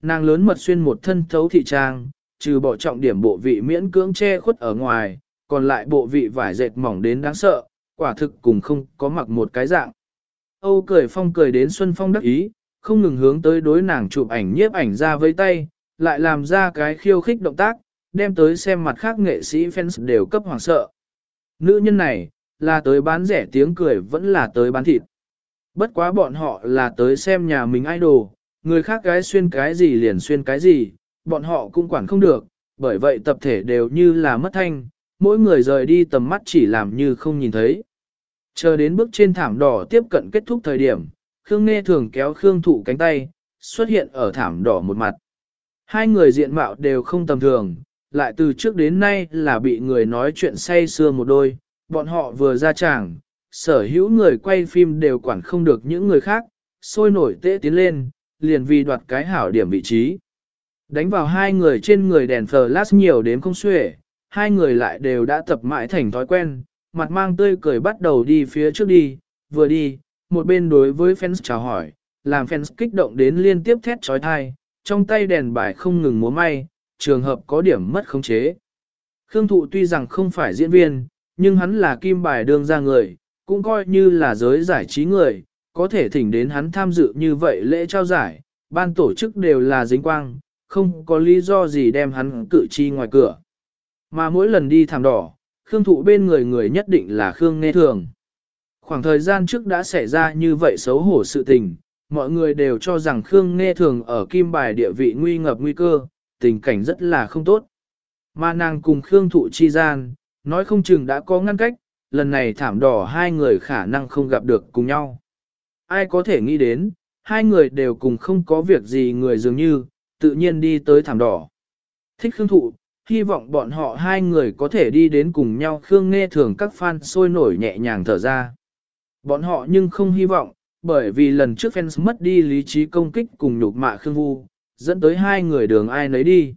nàng lớn mật xuyên một thân thấu thị trang, trừ bỏ trọng điểm bộ vị miễn cưỡng che khuất ở ngoài, còn lại bộ vị vải dệt mỏng đến đáng sợ, quả thực cùng không có mặc một cái dạng. Âu cười phong cười đến Xuân Phong đắc ý, không ngừng hướng tới đối nàng chụp ảnh nhiếp ảnh ra với tay, lại làm ra cái khiêu khích động tác, đem tới xem mặt khác nghệ sĩ fans đều cấp hoảng sợ. Nữ nhân này, là tới bán rẻ tiếng cười vẫn là tới bán thịt. Bất quá bọn họ là tới xem nhà mình idol, người khác gái xuyên cái gì liền xuyên cái gì, bọn họ cũng quản không được, bởi vậy tập thể đều như là mất thanh, mỗi người rời đi tầm mắt chỉ làm như không nhìn thấy. Chờ đến bước trên thảm đỏ tiếp cận kết thúc thời điểm, Khương Nghe Thường kéo Khương Thụ cánh tay, xuất hiện ở thảm đỏ một mặt. Hai người diện mạo đều không tầm thường, lại từ trước đến nay là bị người nói chuyện say sưa một đôi, bọn họ vừa ra tràng, sở hữu người quay phim đều quản không được những người khác, sôi nổi tễ tiến lên, liền vì đoạt cái hảo điểm vị trí. Đánh vào hai người trên người đèn flash nhiều đến không xuể, hai người lại đều đã tập mãi thành thói quen, mặt mang tươi cười bắt đầu đi phía trước đi, vừa đi, một bên đối với fans chào hỏi, làm fans kích động đến liên tiếp thét trói thai, trong tay đèn bài không ngừng múa may, trường hợp có điểm mất khống chế. Khương Thụ tuy rằng không phải diễn viên, nhưng hắn là kim bài đương ra người, cũng coi như là giới giải trí người, có thể thỉnh đến hắn tham dự như vậy lễ trao giải, ban tổ chức đều là dính quang, không có lý do gì đem hắn cự chi ngoài cửa. Mà mỗi lần đi thảm đỏ, Khương Thụ bên người người nhất định là Khương Nghe Thường. Khoảng thời gian trước đã xảy ra như vậy xấu hổ sự tình, mọi người đều cho rằng Khương Nghe Thường ở kim bài địa vị nguy ngập nguy cơ, tình cảnh rất là không tốt. Mà nàng cùng Khương Thụ chi gian, nói không chừng đã có ngăn cách, lần này thảm đỏ hai người khả năng không gặp được cùng nhau. Ai có thể nghĩ đến, hai người đều cùng không có việc gì người dường như, tự nhiên đi tới thảm đỏ. Thích Khương Thụ, hy vọng bọn họ hai người có thể đi đến cùng nhau. Khương Nghe Thường các fan sôi nổi nhẹ nhàng thở ra. Bọn họ nhưng không hy vọng, bởi vì lần trước fans mất đi lý trí công kích cùng nhục mạ Khương Vu, dẫn tới hai người đường ai nấy đi.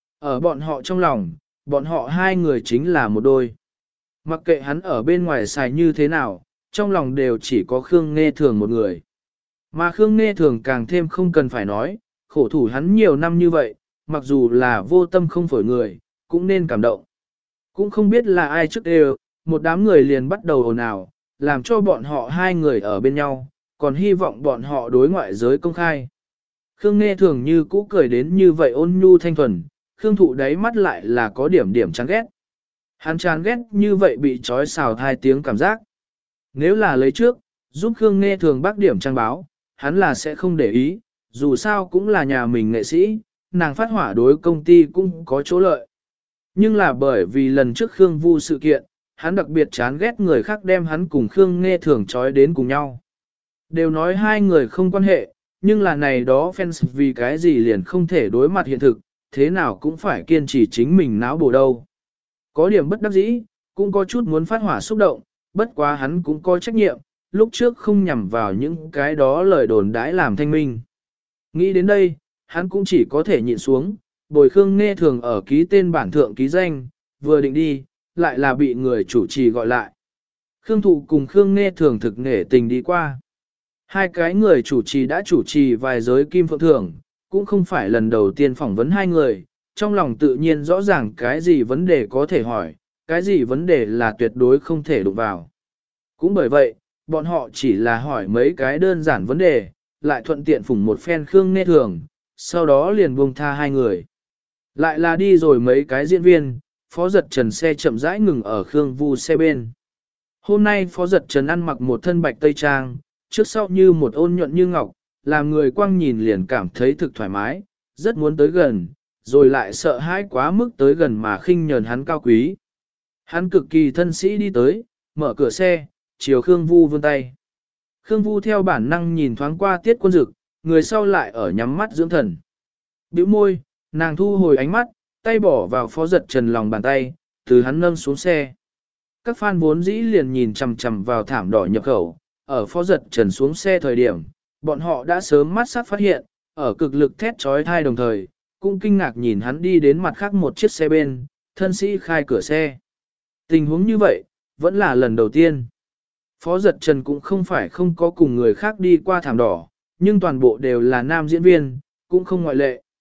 Ở bọn họ trong lòng, bọn họ hai người chính là một đôi. Mặc kệ hắn ở bên ngoài xài như thế nào, trong lòng đều chỉ có Khương Nghe Thường một người. Mà Khương Nghe Thường càng thêm không cần phải nói, khổ thủ hắn nhiều năm như vậy, mặc dù là vô tâm không phổi người, cũng nên cảm động. Cũng không biết là ai trước đều, một đám người liền bắt đầu ồn ào, làm cho bọn họ hai người ở bên nhau, còn hy vọng bọn họ đối ngoại giới công khai. Khương Nghe Thường như cũ cười đến như vậy ôn nhu thanh thuần, Khương Thụ đáy mắt lại là có điểm điểm chán ghét. Hắn chán ghét như vậy bị trói xào hai tiếng cảm giác. Nếu là lấy trước, giúp Khương Nghe Thường bác điểm trang báo, hắn là sẽ không để ý, dù sao cũng là nhà mình nghệ sĩ, nàng phát hỏa đối công ty cũng có chỗ lợi. Nhưng là bởi vì lần trước Khương Vu sự kiện, hắn đặc biệt chán ghét người khác đem hắn cùng Khương Nghe Thường trói đến cùng nhau. Đều nói hai người không quan hệ, nhưng là này đó fans vì cái gì liền không thể đối mặt hiện thực, thế nào cũng phải kiên trì chính mình náo bổ đâu. Có điểm bất đắc dĩ, cũng có chút muốn phát hỏa xúc động, bất quá hắn cũng có trách nhiệm, lúc trước không nhằm vào những cái đó lời đồn đãi làm thanh minh. Nghĩ đến đây, hắn cũng chỉ có thể nhịn xuống, bồi Khương Nghe Thường ở ký tên bản thượng ký danh, vừa định đi, lại là bị người chủ trì gọi lại. Khương Thụ cùng Khương Nghe Thường thực nể tình đi qua. Hai cái người chủ trì đã chủ trì vài giới kim phượng thưởng, cũng không phải lần đầu tiên phỏng vấn hai người, trong lòng tự nhiên rõ ràng cái gì vấn đề có thể hỏi, cái gì vấn đề là tuyệt đối không thể đụng vào. Cũng bởi vậy, bọn họ chỉ là hỏi mấy cái đơn giản vấn đề, lại thuận tiện phủng một phen Khương Nghe Thường, sau đó liền buông tha hai người. Lại là đi rồi mấy cái diễn viên, Phó Giật Trần xe chậm rãi ngừng ở Khương Vu xe bên. Hôm nay Phó Giật Trần ăn mặc một thân bạch tây trang, trước sau như một ôn nhuận như ngọc, làm người quang nhìn liền cảm thấy thực thoải mái, rất muốn tới gần, rồi lại sợ hãi quá mức tới gần mà khinh nhờn hắn cao quý. Hắn cực kỳ thân sĩ đi tới, mở cửa xe, chiều Khương Vu vươn tay. Khương Vu theo bản năng nhìn thoáng qua Tiết Quân Dực, người sau lại ở nhắm mắt dưỡng thần. Bĩu môi, nàng thu hồi ánh mắt, tay bỏ vào Phó Giật Trần lòng bàn tay, từ hắn nâng xuống xe. Các fan vốn dĩ liền nhìn chằm chằm vào thảm đỏ nhập khẩu, ở Phó Giật Trần xuống xe thời điểm, bọn họ đã sớm mắt sắc phát hiện, ở cực lực thét trói thai đồng thời, cũng kinh ngạc nhìn hắn đi đến mặt khác một chiếc xe bên, thân sĩ khai cửa xe. Tình huống như vậy, vẫn là lần đầu tiên. Phó Giật Trần cũng không phải không có cùng người khác đi qua thảm đỏ, nhưng toàn bộ đều là nam diễn viên, cũng không ngoại lệ.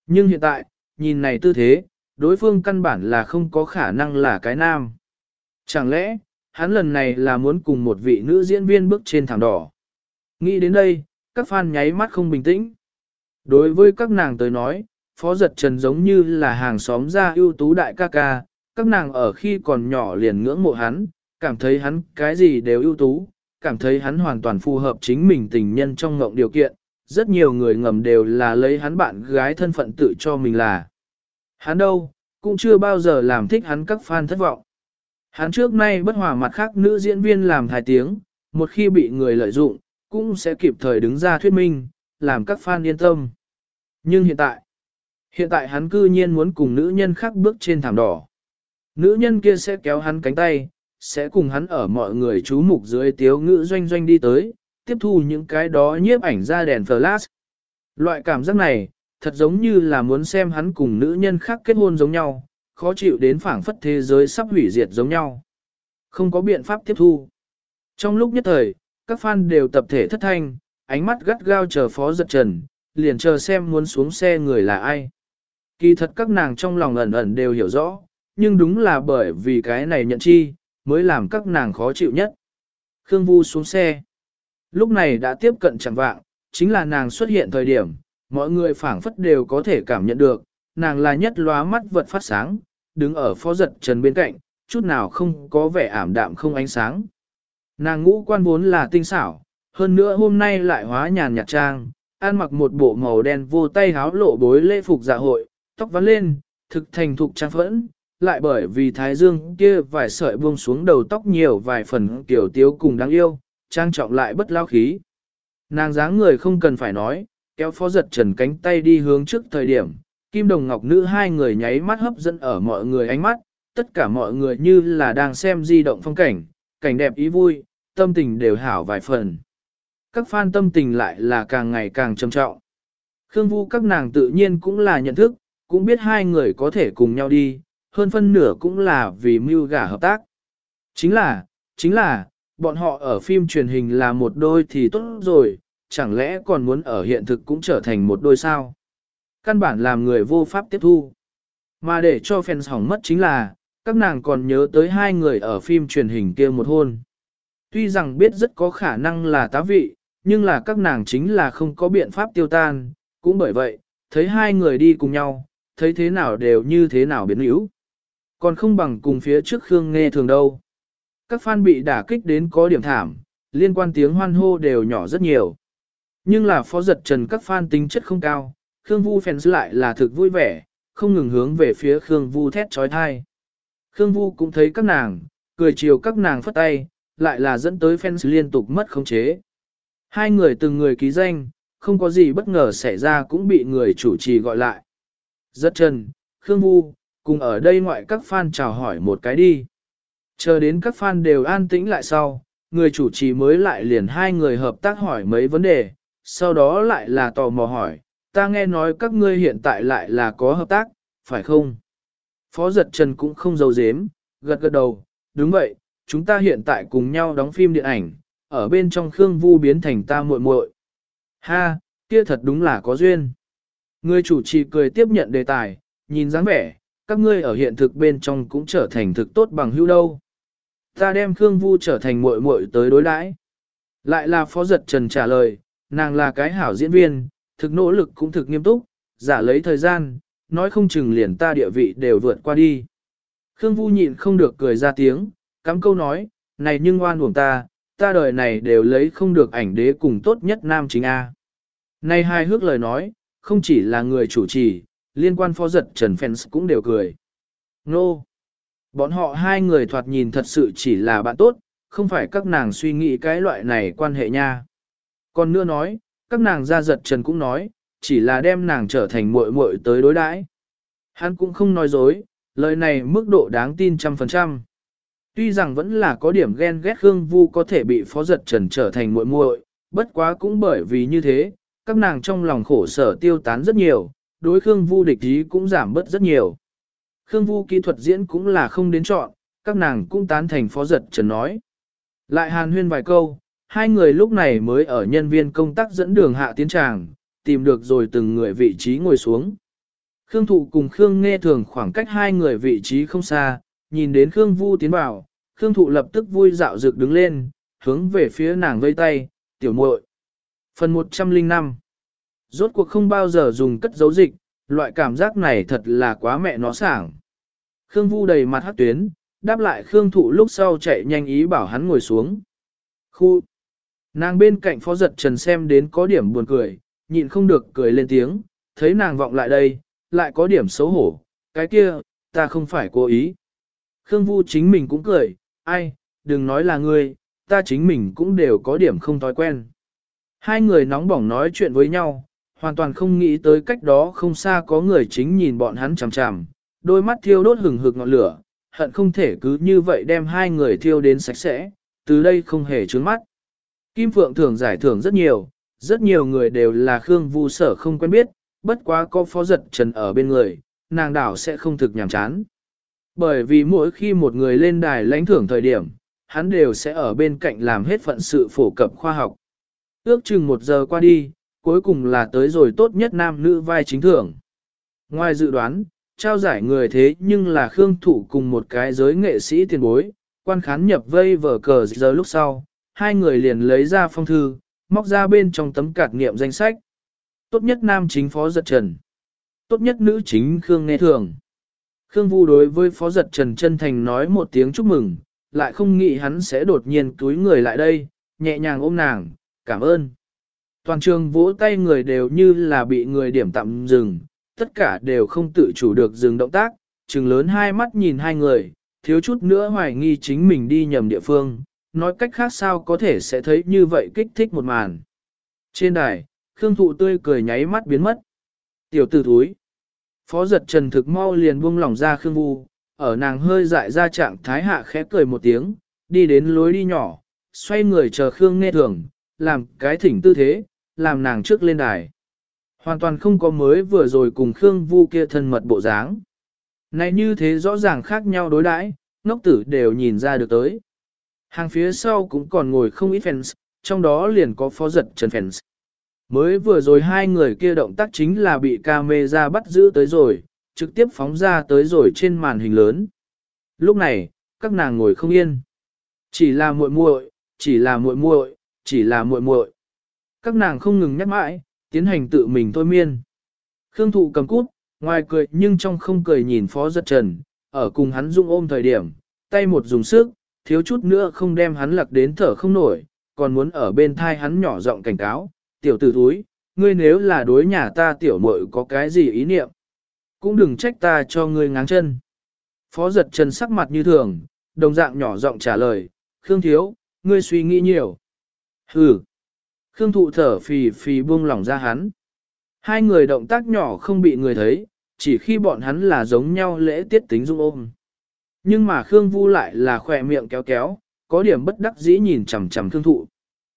Nhưng hiện tại, nhìn này tư thế, đối phương căn bản là không có khả năng là cái nam. Chẳng lẽ, hắn lần này là muốn cùng một vị nữ diễn viên bước trên thảm đỏ. Nghĩ đến đây, các fan nháy mắt không bình tĩnh. Đối với các nàng tới nói, Phó Giật Trần giống như là hàng xóm gia ưu tú đại ca ca, các nàng ở khi còn nhỏ liền ngưỡng mộ hắn, cảm thấy hắn cái gì đều ưu tú, cảm thấy hắn hoàn toàn phù hợp chính mình tình nhân trong ngộng điều kiện. Rất nhiều người ngầm đều là lấy hắn bạn gái thân phận tự cho mình là. Hắn đâu, cũng chưa bao giờ làm thích hắn các fan thất vọng. Hắn trước nay bất hòa mặt khác nữ diễn viên làm thái tiếng, một khi bị người lợi dụng, cũng sẽ kịp thời đứng ra thuyết minh, làm các fan yên tâm. Nhưng hiện tại hắn cư nhiên muốn cùng nữ nhân khác bước trên thảm đỏ. Nữ nhân kia sẽ kéo hắn cánh tay, sẽ cùng hắn ở mọi người chú mục dưới tiếu ngữ doanh doanh đi tới, tiếp thu những cái đó nhiếp ảnh ra đèn flash. Loại cảm giác này, thật giống như là muốn xem hắn cùng nữ nhân khác kết hôn giống nhau, khó chịu đến phảng phất thế giới sắp hủy diệt giống nhau. Không có biện pháp tiếp thu. Trong lúc nhất thời, các fan đều tập thể thất thanh, ánh mắt gắt gao chờ Phó Giật Trần, liền chờ xem muốn xuống xe người là ai. Kỳ thật các nàng trong lòng ẩn ẩn đều hiểu rõ, nhưng đúng là bởi vì cái này nhận chi, mới làm các nàng khó chịu nhất. Khương Vu xuống xe. Lúc này đã tiếp cận chẳng vạng, chính là nàng xuất hiện thời điểm, mọi người phảng phất đều có thể cảm nhận được, nàng là nhất lóa mắt vật phát sáng, đứng ở Phó Giật Trần bên cạnh, chút nào không có vẻ ảm đạm không ánh sáng. Nàng ngũ quan vốn là tinh xảo, hơn nữa hôm nay lại hóa nhàn nhạt trang, ăn mặc một bộ màu đen vô tay háo lộ bối lễ phục dạ hội, tóc vắn lên, thực thành thục trang phẫn, lại bởi vì thái dương kia vài sợi buông xuống đầu tóc nhiều vài phần kiểu tiếu cùng đáng yêu, trang trọng lại bất lao khí. Nàng dáng người không cần phải nói, kéo Phó Giật Trần cánh tay đi hướng trước thời điểm, Kim Đồng Ngọc Nữ hai người nháy mắt hấp dẫn ở mọi người ánh mắt, tất cả mọi người như là đang xem di động phong cảnh, cảnh đẹp ý vui, tâm tình đều hảo vài phần. Các fan tâm tình lại là càng ngày càng trầm trọng. Khương Vu các nàng tự nhiên cũng là nhận thức, cũng biết hai người có thể cùng nhau đi, hơn phân nửa cũng là vì mưu gả hợp tác. Chính là, bọn họ ở phim truyền hình là một đôi thì tốt rồi, chẳng lẽ còn muốn ở hiện thực cũng trở thành một đôi sao? Căn bản làm người vô pháp tiếp thu. Mà để cho fans hỏng mất chính là, các nàng còn nhớ tới hai người ở phim truyền hình kia một hôn. Tuy rằng biết rất có khả năng là tá vị, nhưng là các nàng chính là không có biện pháp tiêu tan, cũng bởi vậy, thấy hai người đi cùng nhau, thấy thế nào đều như thế nào biến yếu. Còn không bằng cùng phía trước Khương Nghe thường đâu. Các fan bị đả kích đến có điểm thảm, liên quan tiếng hoan hô đều nhỏ rất nhiều. Nhưng là Phó Giật Trần các fan tính chất không cao, Khương Vu fans lại là thực vui vẻ, không ngừng hướng về phía Khương Vu thét trói thai. Khương Vu cũng thấy các nàng, cười chiều các nàng phất tay, lại là dẫn tới fans liên tục mất khống chế. Hai người từng người ký danh, không có gì bất ngờ xảy ra cũng bị người chủ trì gọi lại. Giật Trần, Khương Vu, cùng ở đây ngoại các fan chào hỏi một cái đi. Chờ đến các fan đều an tĩnh lại sau, người chủ trì mới lại liền hai người hợp tác hỏi mấy vấn đề, sau đó lại là tò mò hỏi, ta nghe nói các ngươi hiện tại lại là có hợp tác, phải không? Phó Giật Trần cũng không giấu giếm, gật gật đầu, đúng vậy, chúng ta hiện tại cùng nhau đóng phim điện ảnh, ở bên trong Khương Vu biến thành ta muội muội. Ha, kia thật đúng là có duyên. Người chủ trì cười tiếp nhận đề tài, nhìn dáng vẻ, các ngươi ở hiện thực bên trong cũng trở thành thực tốt bằng hữu đâu. Ta đem Khương Vu trở thành muội muội tới đối đãi. Lại là Phó Giật Trần trả lời, nàng là cái hảo diễn viên, thực nỗ lực cũng thực nghiêm túc, giả lấy thời gian, nói không chừng liền ta địa vị đều vượt qua đi. Khương Vu nhịn không được cười ra tiếng, cắm câu nói, này nhưng oan uổng ta đời này đều lấy không được ảnh đế cùng tốt nhất nam chính A. Này hai hước lời nói, không chỉ là người chủ trì, liên quan Phó Giật Trần fans cũng đều cười. Nô! Bọn họ hai người thoạt nhìn thật sự chỉ là bạn tốt, không phải các nàng suy nghĩ cái loại này quan hệ nha. Còn nữa nói, các nàng ra Giật Trần cũng nói, chỉ là đem nàng trở thành muội muội tới đối đãi. Hắn cũng không nói dối, lời này mức độ đáng tin 100%. Tuy rằng vẫn là có điểm ghen ghét Khương Vu có thể bị Phó Giật Trần trở thành muội muội, bất quá cũng bởi vì như thế, các nàng trong lòng khổ sở tiêu tán rất nhiều, đối Khương Vu địch ý cũng giảm bớt rất nhiều. Khương Vu kỹ thuật diễn cũng là không đến chọn, các nàng cũng tán thành Phó Giật Trần nói. Lại hàn huyên vài câu, hai người lúc này mới ở nhân viên công tác dẫn đường hạ tiến tràng, tìm được rồi từng người vị trí ngồi xuống. Khương Thụ cùng Khương Nghe Thường khoảng cách hai người vị trí không xa, nhìn đến Khương Vu tiến vào, Khương Thụ lập tức vui dạo dực đứng lên, hướng về phía nàng vây tay, tiểu muội. Phần 105. Rốt cuộc không bao giờ dùng cất dấu dịch, loại cảm giác này thật là quá mẹ nó sảng. Khương Vu đầy mặt hắc tuyến, đáp lại Khương Thụ lúc sau chạy nhanh ý bảo hắn ngồi xuống. Khu. Nàng bên cạnh Phó Giật Trần xem đến có điểm buồn cười, nhịn không được cười lên tiếng, thấy nàng vọng lại đây, lại có điểm xấu hổ, cái kia, ta không phải cố ý. Khương Vu chính mình cũng cười, ai, đừng nói là ngươi, ta chính mình cũng đều có điểm không thói quen. Hai người nóng bỏng nói chuyện với nhau, hoàn toàn không nghĩ tới cách đó không xa có người chính nhìn bọn hắn chằm chằm, đôi mắt thiêu đốt hừng hực ngọn lửa, hận không thể cứ như vậy đem hai người thiêu đến sạch sẽ, từ đây không hề trướng mắt. Kim Phượng thưởng giải thưởng rất nhiều người đều là Khương Vu sở không quen biết, bất quá có Phó Giật Trần ở bên người, nàng đảo sẽ không thực nhàm chán. Bởi vì mỗi khi một người lên đài lãnh thưởng thời điểm, hắn đều sẽ ở bên cạnh làm hết phận sự phổ cập khoa học. Ước chừng 1 giờ qua đi, cuối cùng là tới rồi tốt nhất nam nữ vai chính thưởng. Ngoài dự đoán, trao giải người thế nhưng là Khương Thụ cùng một cái giới nghệ sĩ tiền bối, quan khán nhập vây vở cờ giờ lúc sau, hai người liền lấy ra phong thư, móc ra bên trong tấm card nghiệm danh sách. Tốt nhất nam chính Phó Giật Trần. Tốt nhất nữ chính Khương Nghe Thường. Khương Vu đối với Phó Giật Trần chân thành nói một tiếng chúc mừng, lại không nghĩ hắn sẽ đột nhiên túi người lại đây, nhẹ nhàng ôm nàng, cảm ơn. Toàn trường vỗ tay người đều như là bị người điểm tạm dừng, tất cả đều không tự chủ được dừng động tác, trừng lớn hai mắt nhìn hai người, thiếu chút nữa hoài nghi chính mình đi nhầm địa phương, nói cách khác sao có thể sẽ thấy như vậy kích thích một màn. Trên đài, Khương Thụ tươi cười nháy mắt biến mất. Tiểu tử thúi. Phó Giật Trần thực mau liền buông lỏng ra Khương Vu, ở nàng hơi dại ra trạng thái hạ khẽ cười một tiếng, đi đến lối đi nhỏ, xoay người chờ Khương Nghe Thường, làm cái thỉnh tư thế, làm nàng trước lên đài. Hoàn toàn không có mới vừa rồi cùng Khương Vu kia thân mật bộ dáng. Này như thế rõ ràng khác nhau đối đãi, ngốc tử đều nhìn ra được tới. Hàng phía sau cũng còn ngồi không ít fans, trong đó liền có Phó Giật Trần fans. Mới vừa rồi hai người kia động tác chính là bị camera bắt giữ tới rồi, trực tiếp phóng ra tới rồi trên màn hình lớn. Lúc này, các nàng ngồi không yên. Chỉ là muội muội, chỉ là muội muội, chỉ là muội muội. Các nàng không ngừng nhắc mãi, tiến hành tự mình thôi miên. Khương Thụ cầm cút, ngoài cười nhưng trong không cười nhìn Phó Giật Trần, ở cùng hắn dung ôm thời điểm, tay một dùng sức, thiếu chút nữa không đem hắn lặc đến thở không nổi, còn muốn ở bên thai hắn nhỏ giọng cảnh cáo, tiểu tử thúi, ngươi nếu là đối nhà ta tiểu muội có cái gì ý niệm, cũng đừng trách ta cho ngươi ngáng chân. Phó Giật Trần sắc mặt như thường, đồng dạng nhỏ giọng trả lời, Khương thiếu, ngươi suy nghĩ nhiều. Hừ. Khương Thụ thở phì phì buông lỏng ra hắn. Hai người động tác nhỏ không bị người thấy, chỉ khi bọn hắn là giống nhau lễ tiết tính dung ôm. Nhưng mà Khương Vu lại là khỏe miệng kéo kéo, có điểm bất đắc dĩ nhìn chằm chằm Khương Thụ.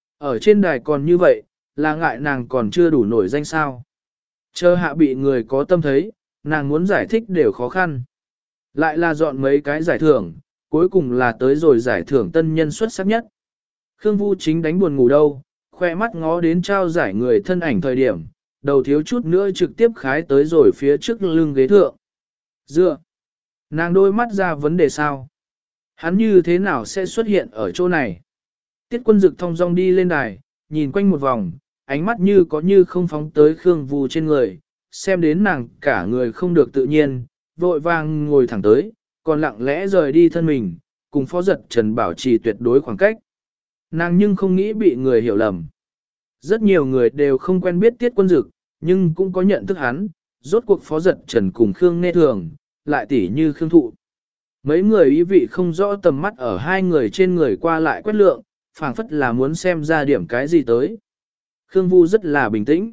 Ở trên đài còn như vậy, là ngại nàng còn chưa đủ nổi danh sao. Chờ hạ bị người có tâm thấy, nàng muốn giải thích đều khó khăn. Lại là dọn mấy cái giải thưởng, cuối cùng là tới rồi giải thưởng tân nhân xuất sắc nhất. Khương Vu chính đánh buồn ngủ đâu, khoe mắt ngó đến trao giải người thân ảnh thời điểm, đầu thiếu chút nữa trực tiếp khái tới rồi phía trước lưng ghế thượng. Dựa, nàng đôi mắt ra vấn đề sao? Hắn như thế nào sẽ xuất hiện ở chỗ này? Tiết Quân Dực thong dong đi lên đài, nhìn quanh một vòng, ánh mắt như có như không phóng tới Khương Vu trên người, xem đến nàng cả người không được tự nhiên, vội vàng ngồi thẳng tới, còn lặng lẽ rời đi thân mình, cùng Phó Giật Trần bảo trì tuyệt đối khoảng cách. Nàng nhưng không nghĩ bị người hiểu lầm. Rất nhiều người đều không quen biết Tiết Quân Dực, nhưng cũng có nhận thức hắn, rốt cuộc Phó Giật Trần cùng Khương Nghe Thường, lại tỉ như Khương Thụ. Mấy người ý vị không rõ tầm mắt ở hai người trên người qua lại quét lượng, phảng phất là muốn xem ra điểm cái gì tới. Khương Vu rất là bình tĩnh.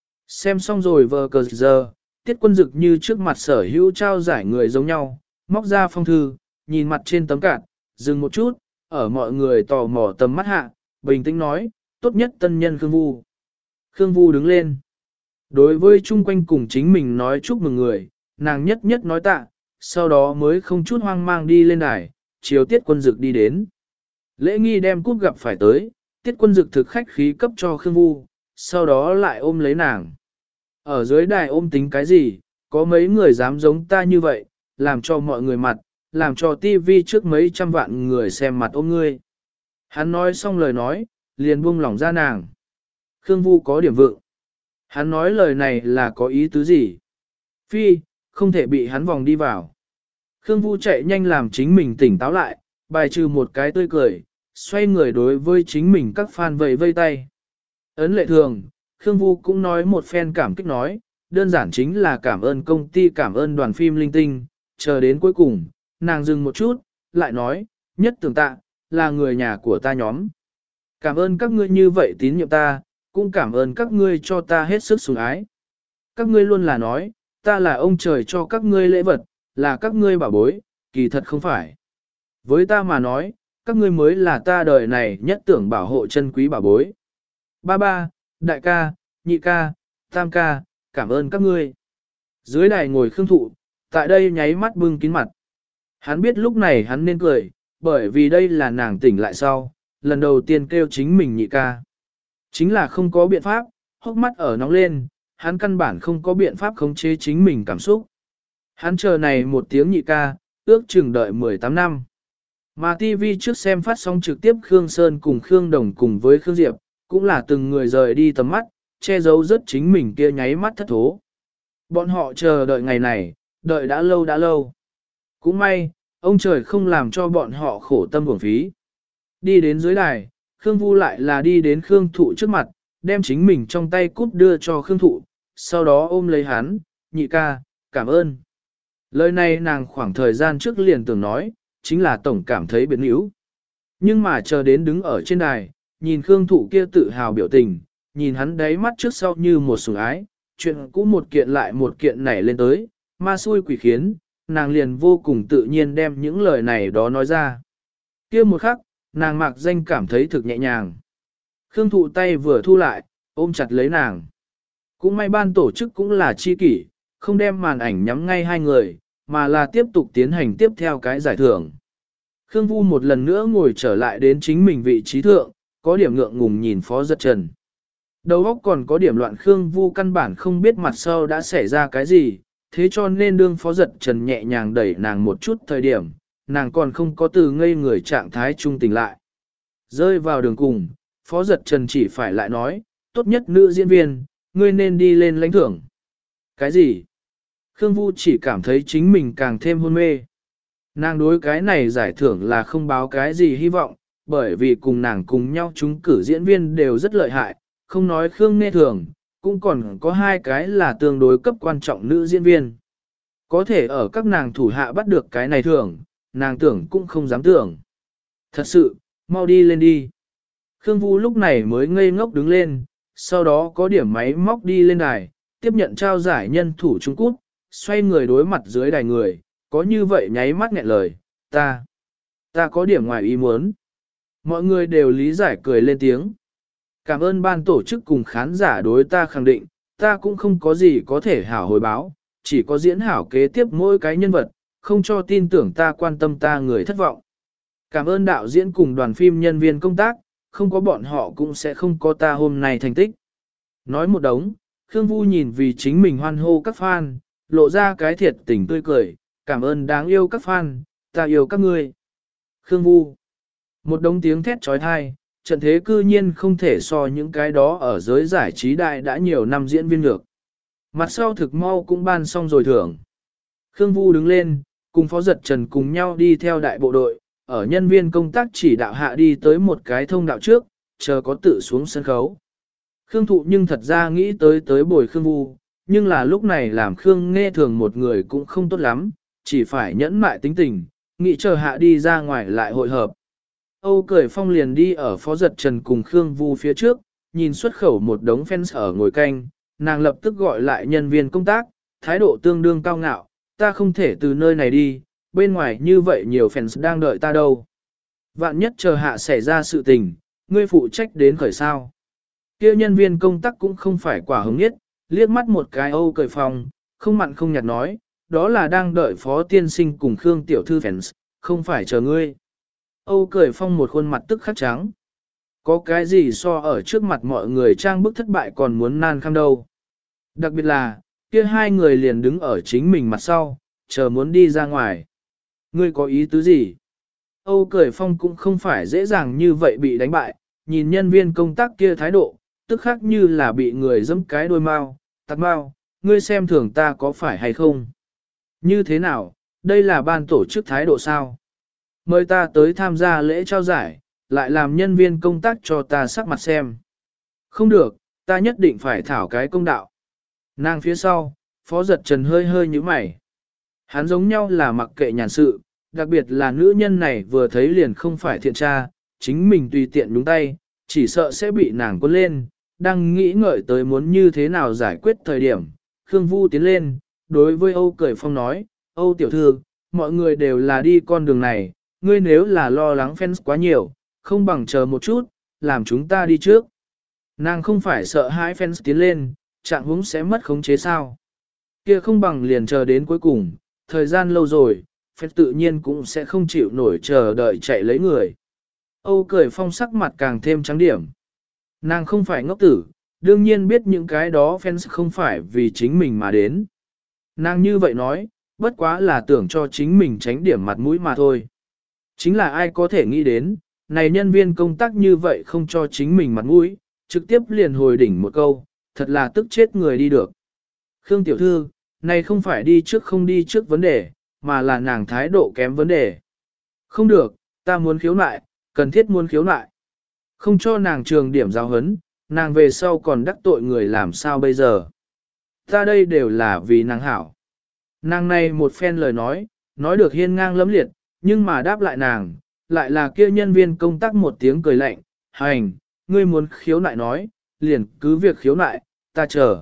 Xem xong rồi vờ cờ giờ, Tiết Quân Dực như trước mặt sở hữu trao giải người giống nhau, móc ra phong thư, nhìn mặt trên tấm card, dừng một chút, ở mọi người tò mò tầm mắt hạ, bình tĩnh nói, tốt nhất tân nhân Khương Vu. Khương Vu đứng lên. Đối với chung quanh cùng chính mình nói chúc mừng người, nàng nhất nhất nói tạ, sau đó mới không chút hoang mang đi lên đài, chiều Tiết Quân Dực đi đến. Lễ nghi đem cúp gặp phải tới, Tiết Quân Dực thực khách khí cấp cho Khương Vu, sau đó lại ôm lấy nàng. Ở dưới đài ôm tính cái gì, có mấy người dám giống ta như vậy, làm cho mọi người mặt, làm cho tivi trước mấy trăm vạn người xem mặt ôm ngươi. Hắn nói xong lời nói, liền buông lỏng ra nàng. Khương Vu có điểm vượng. Hắn nói lời này là có ý tứ gì? Phi, không thể bị hắn vòng đi vào. Khương Vu chạy nhanh làm chính mình tỉnh táo lại, bài trừ một cái tươi cười, xoay người đối với chính mình các fan vẫy vây tay. Ấn lệ thường, Khương Vu cũng nói một phen cảm kích nói, đơn giản chính là cảm ơn công ty, cảm ơn đoàn phim linh tinh, chờ đến cuối cùng, nàng dừng một chút, lại nói, nhất tưởng tạ, là người nhà của ta nhóm. Cảm ơn các ngươi như vậy tín nhiệm ta, cũng cảm ơn các ngươi cho ta hết sức sủng ái. Các ngươi luôn là nói, ta là ông trời cho các ngươi lễ vật, là các ngươi bảo bối, kỳ thật không phải. Với ta mà nói, các ngươi mới là ta đời này nhất tưởng bảo hộ chân quý bảo bối. Ba ba, đại ca, nhị ca, tam ca, cảm ơn các ngươi. Dưới đài ngồi Khương Thụ, tại đây nháy mắt bưng kín mặt. Hắn biết lúc này hắn nên cười, bởi vì đây là nàng tỉnh lại sau, lần đầu tiên kêu chính mình nhị ca. Chính là không có biện pháp, hốc mắt ở nóng lên, hắn căn bản không có biện pháp khống chế chính mình cảm xúc. Hắn chờ này một tiếng nhị ca, ước chừng đợi 18 năm. Mà TV trước xem phát sóng trực tiếp Khương Sơn cùng Khương Đồng cùng với Khương Diệp, cũng là từng người rời đi tầm mắt, che giấu rất chính mình kia nháy mắt thất thố. Bọn họ chờ đợi ngày này, đợi đã lâu đã lâu. Cũng may, ông trời không làm cho bọn họ khổ tâm uổng phí. Đi đến dưới đài, Khương Vu lại là đi đến Khương Thụ trước mặt, đem chính mình trong tay cúp đưa cho Khương Thụ, sau đó ôm lấy hắn, nhị ca, cảm ơn. Lời này nàng khoảng thời gian trước liền tưởng nói, chính là tổng cảm thấy biến yếu. Nhưng mà chờ đến đứng ở trên đài, nhìn Khương Thụ kia tự hào biểu tình, nhìn hắn đáy mắt trước sau như một sủng ái, chuyện cũ một kiện lại một kiện nảy lên tới, ma xui quỷ khiến, nàng liền vô cùng tự nhiên đem những lời này đó nói ra. Kia một khắc, nàng mạc danh cảm thấy thực nhẹ nhàng. Khương Thụ tay vừa thu lại, ôm chặt lấy nàng. Cũng may ban tổ chức cũng là chi kỷ, không đem màn ảnh nhắm ngay hai người, mà là tiếp tục tiến hành tiếp theo cái giải thưởng. Khương Vu một lần nữa ngồi trở lại đến chính mình vị trí thượng, có điểm ngượng ngùng nhìn Phó Giật Trần. Đầu óc còn có điểm loạn, Khương Vu căn bản không biết mặt sau đã xảy ra cái gì, thế cho nên đương Phó Giật Trần nhẹ nhàng đẩy nàng một chút thời điểm, nàng còn không có từ ngây người trạng thái trung tỉnh lại. Rơi vào đường cùng, Phó Giật Trần chỉ phải lại nói, tốt nhất nữ diễn viên, ngươi nên đi lên lãnh thưởng. Cái gì? Khương Vu chỉ cảm thấy chính mình càng thêm hôn mê. Nàng đối cái này giải thưởng là không báo cái gì hy vọng, bởi vì cùng nàng cùng nhau chúng cử diễn viên đều rất lợi hại, không nói Khương Nghe Thường, cũng còn có hai cái là tương đối cấp quan trọng nữ diễn viên. Có thể ở các nàng thủ hạ bắt được cái này thưởng, nàng tưởng cũng không dám tưởng. Thật sự, mau đi lên đi. Khương Vu lúc này mới ngây ngốc đứng lên, sau đó có điểm máy móc đi lên đài, tiếp nhận trao giải nhân thủ Trung Quốc, xoay người đối mặt dưới đài người, có như vậy nháy mắt nghẹn lời, ta có điểm ngoài ý muốn. Mọi người đều lý giải cười lên tiếng. Cảm ơn ban tổ chức cùng khán giả đối ta khẳng định, ta cũng không có gì có thể hảo hồi báo, chỉ có diễn hảo kế tiếp mỗi cái nhân vật, không cho tin tưởng ta quan tâm ta người thất vọng. Cảm ơn đạo diễn cùng đoàn phim nhân viên công tác, không có bọn họ cũng sẽ không có ta hôm nay thành tích. Nói một đống, Khương Vu nhìn vì chính mình hoan hô các fan, lộ ra cái thiệt tình tươi cười, cảm ơn đáng yêu các fan, ta yêu các ngươi. Khương Vu. Một đống tiếng thét trói thai, trận thế cư nhiên không thể so những cái đó ở giới giải trí đại đã nhiều năm diễn viên được. Mặt sau thực mau cũng ban xong rồi thưởng. Khương Vu đứng lên, cùng Phó Giật Trần cùng nhau đi theo đại bộ đội, ở nhân viên công tác chỉ đạo hạ đi tới một cái thông đạo trước, chờ có tự xuống sân khấu. Khương Thụ nhưng thật ra nghĩ tới bồi Khương Vu, nhưng là lúc này làm Khương Nghe Thường một người cũng không tốt lắm, chỉ phải nhẫn mại tính tình, nghĩ chờ hạ đi ra ngoài lại hội hợp. Âu Cởi Phong liền đi ở Phó Giật Trần cùng Khương Vu phía trước, nhìn xuất khẩu một đống fans ở ngồi canh, nàng lập tức gọi lại nhân viên công tác, thái độ tương đương cao ngạo, ta không thể từ nơi này đi, bên ngoài như vậy nhiều fans đang đợi ta đâu. Vạn nhất chờ hạ xảy ra sự tình, ngươi phụ trách đến khởi sao. Kia nhân viên công tác cũng không phải quả hứng nhất, liếc mắt một cái Âu Cởi Phong, không mặn không nhạt nói, đó là đang đợi Phó Tiên Sinh cùng Khương Tiểu Thư fans, không phải chờ ngươi. Âu Cởi Phong một khuôn mặt tức khắc trắng. Có cái gì so ở trước mặt mọi người trang bức thất bại còn muốn nan khăm đâu. Đặc biệt là, kia hai người liền đứng ở chính mình mặt sau, chờ muốn đi ra ngoài. Ngươi có ý tứ gì? Âu Cởi Phong cũng không phải dễ dàng như vậy bị đánh bại, nhìn nhân viên công tác kia thái độ, tức khác như là bị người giẫm cái đôi mao, tạt mao, ngươi xem thường ta có phải hay không? Như thế nào, đây là ban tổ chức thái độ sao? Mời ta tới tham gia lễ trao giải, lại làm nhân viên công tác cho ta sắc mặt xem. Không được, ta nhất định phải thảo cái công đạo. Nàng phía sau, Phó Giật Trần hơi hơi như mày. Hắn giống nhau là mặc kệ nhàn sự, đặc biệt là nữ nhân này vừa thấy liền không phải thiện tra, chính mình tùy tiện đúng tay, chỉ sợ sẽ bị nàng cuốn lên, đang nghĩ ngợi tới muốn như thế nào giải quyết thời điểm. Khương Vu tiến lên, đối với Âu Cởi Phong nói, Âu tiểu thư, mọi người đều là đi con đường này, ngươi nếu là lo lắng fans quá nhiều, không bằng chờ một chút, làm chúng ta đi trước. Nàng không phải sợ hãi fans tiến lên, trạng huống sẽ mất khống chế sao. Kia không bằng liền chờ đến cuối cùng, thời gian lâu rồi, fans tự nhiên cũng sẽ không chịu nổi chờ đợi chạy lấy người. Âu Cởi Phong sắc mặt càng thêm trắng điểm. Nàng không phải ngốc tử, đương nhiên biết những cái đó fans không phải vì chính mình mà đến. Nàng như vậy nói, bất quá là tưởng cho chính mình tránh điểm mặt mũi mà thôi. Chính là ai có thể nghĩ đến, này nhân viên công tác như vậy không cho chính mình mặt mũi, trực tiếp liền hồi đỉnh một câu, thật là tức chết người đi được. Khương tiểu thư, này không phải đi trước không đi trước vấn đề, mà là nàng thái độ kém vấn đề. Không được, ta muốn khiếu nại, cần thiết muốn khiếu nại. Không cho nàng trường điểm giáo huấn, nàng về sau còn đắc tội người làm sao bây giờ. Ta đây đều là vì nàng hảo. Nàng này một phen lời nói được hiên ngang lẫm liệt, nhưng mà đáp lại nàng, lại là kia nhân viên công tác một tiếng cười lạnh, hành, ngươi muốn khiếu nại nói, liền cứ việc khiếu nại, ta chờ.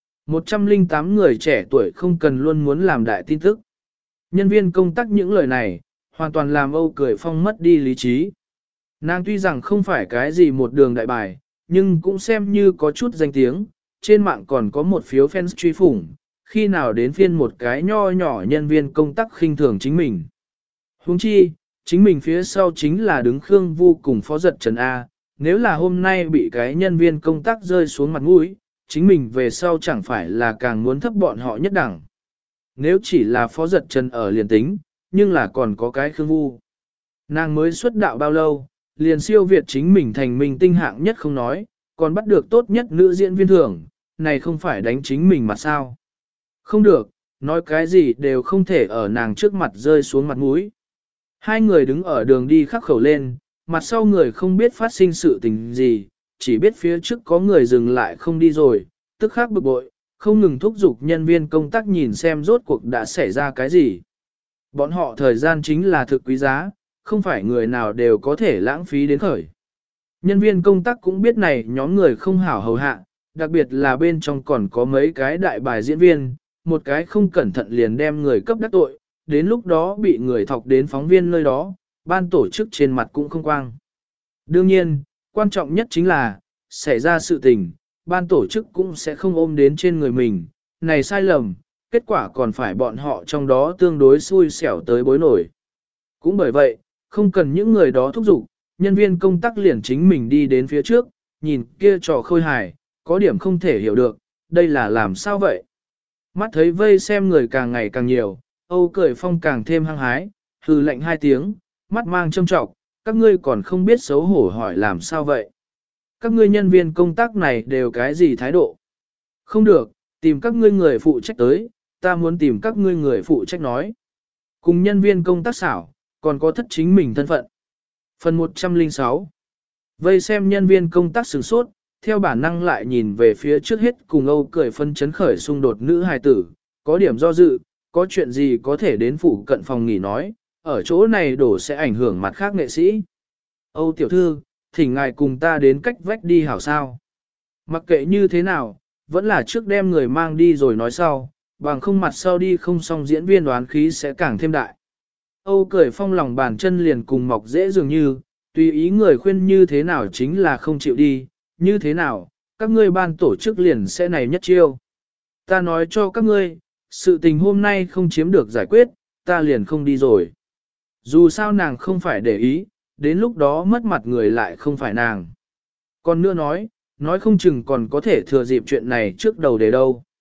108 người trẻ tuổi không cần luôn muốn làm đại tin tức. Nhân viên công tác những lời này, hoàn toàn làm Âu Cởi Phong mất đi lý trí. Nàng tuy rằng không phải cái gì một đường đại bài, nhưng cũng xem như có chút danh tiếng, trên mạng còn có một phiếu fans truy phủng, khi nào đến phiên một cái nho nhỏ nhân viên công tác khinh thường chính mình. Huống chi, chính mình phía sau chính là đứng Khương Vu cùng Phó Giật Trần A, nếu là hôm nay bị cái nhân viên công tác rơi xuống mặt mũi, chính mình về sau chẳng phải là càng muốn thấp bọn họ nhất đẳng. Nếu chỉ là Phó Giật Trần ở liền tính, nhưng là còn có cái Khương Vu. Nàng mới xuất đạo bao lâu, liền siêu việt chính mình thành minh tinh hạng nhất không nói, còn bắt được tốt nhất nữ diễn viên thưởng, này không phải đánh chính mình mà sao. Không được, nói cái gì đều không thể ở nàng trước mặt rơi xuống mặt mũi. Hai người đứng ở đường đi khắc khẩu lên, mặt sau người không biết phát sinh sự tình gì, chỉ biết phía trước có người dừng lại không đi rồi, tức khắc bực bội, không ngừng thúc giục nhân viên công tác nhìn xem rốt cuộc đã xảy ra cái gì. Bọn họ thời gian chính là thực quý giá, không phải người nào đều có thể lãng phí đến khởi. Nhân viên công tác cũng biết này nhóm người không hảo hầu hạ, đặc biệt là bên trong còn có mấy cái đại bài diễn viên, một cái không cẩn thận liền đem người cấp đắc tội, đến lúc đó bị người thọc đến phóng viên nơi đó, ban tổ chức trên mặt cũng không quang. Đương nhiên, quan trọng nhất chính là, xảy ra sự tình, ban tổ chức cũng sẽ không ôm đến trên người mình, này sai lầm, kết quả còn phải bọn họ trong đó tương đối xui xẻo tới bối nổi. Cũng bởi vậy, không cần những người đó thúc giục, nhân viên công tác liền chính mình đi đến phía trước, nhìn kia trò khôi hài, có điểm không thể hiểu được, đây là làm sao vậy? Mắt thấy vây xem người càng ngày càng nhiều, Âu Cởi Phong càng thêm hăng hái, hừ lạnh hai tiếng, mắt mang châm trọng, các ngươi còn không biết xấu hổ hỏi làm sao vậy? Các ngươi nhân viên công tác này đều cái gì thái độ? Không được, tìm các ngươi người phụ trách tới, ta muốn tìm các ngươi người phụ trách nói. Cùng nhân viên công tác xảo, còn có thất chính mình thân phận. Phần 106 vây xem nhân viên công tác sửng sốt, theo bản năng lại nhìn về phía trước hết cùng Âu Cởi phân chấn khởi xung đột nữ hài tử, có điểm do dự, có chuyện gì có thể đến phủ cận phòng nghỉ nói, ở chỗ này đổ sẽ ảnh hưởng mặt khác nghệ sĩ. Âu tiểu thư, thỉnh ngài cùng ta đến cách vách đi hảo sao. Mặc kệ như thế nào, vẫn là trước đem người mang đi rồi nói sau, bằng không mặt sau đi không xong diễn viên đoán khí sẽ càng thêm đại. Âu Cởi Phong lòng bàn chân liền cùng mọc dễ dường như, tùy ý người khuyên như thế nào chính là không chịu đi, như thế nào, các ngươi ban tổ chức liền sẽ này nhất chiêu. Ta nói cho các ngươi, sự tình hôm nay không chiếm được giải quyết, ta liền không đi rồi. Dù sao nàng không phải để ý, đến lúc đó mất mặt người lại không phải nàng. Còn nữa nói không chừng còn có thể thừa dịp chuyện này trước đầu để đâu.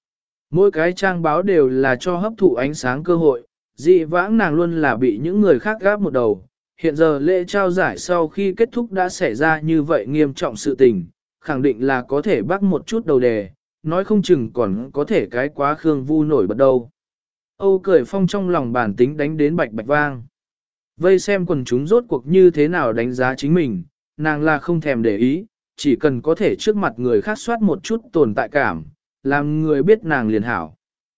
Mỗi cái trang báo đều là cho hấp thụ ánh sáng cơ hội, dị vãng nàng luôn là bị những người khác gáp một đầu. Hiện giờ lễ trao giải sau khi kết thúc đã xảy ra như vậy nghiêm trọng sự tình, khẳng định là có thể bắt một chút đầu đề, nói không chừng còn có thể cái quá Khương Vu nổi bật đâu. Âu Cởi Phong trong lòng bản tính đánh đến bạch bạch vang. Vây xem quần chúng rốt cuộc như thế nào đánh giá chính mình, nàng là không thèm để ý, chỉ cần có thể trước mặt người khác soát một chút tồn tại cảm, làm người biết nàng liền hảo.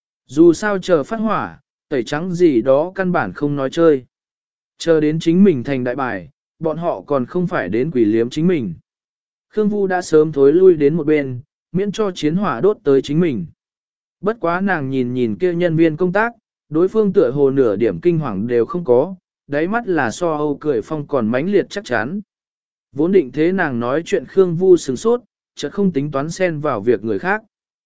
Dù sao chờ phát hỏa, tẩy trắng gì đó căn bản không nói chơi. Chờ đến chính mình thành đại bài, bọn họ còn không phải đến quỷ liếm chính mình. Khương Vu đã sớm thối lui đến một bên, miễn cho chiến hỏa đốt tới chính mình. Bất quá nàng nhìn nhìn kia nhân viên công tác, đối phương tựa hồ nửa điểm kinh hoàng đều không có, đáy mắt là so Âu Cười Phong còn mãnh liệt chắc chắn. Vốn định thế nàng nói chuyện Khương Vu sửng sốt, chợt không tính toán xen vào việc người khác.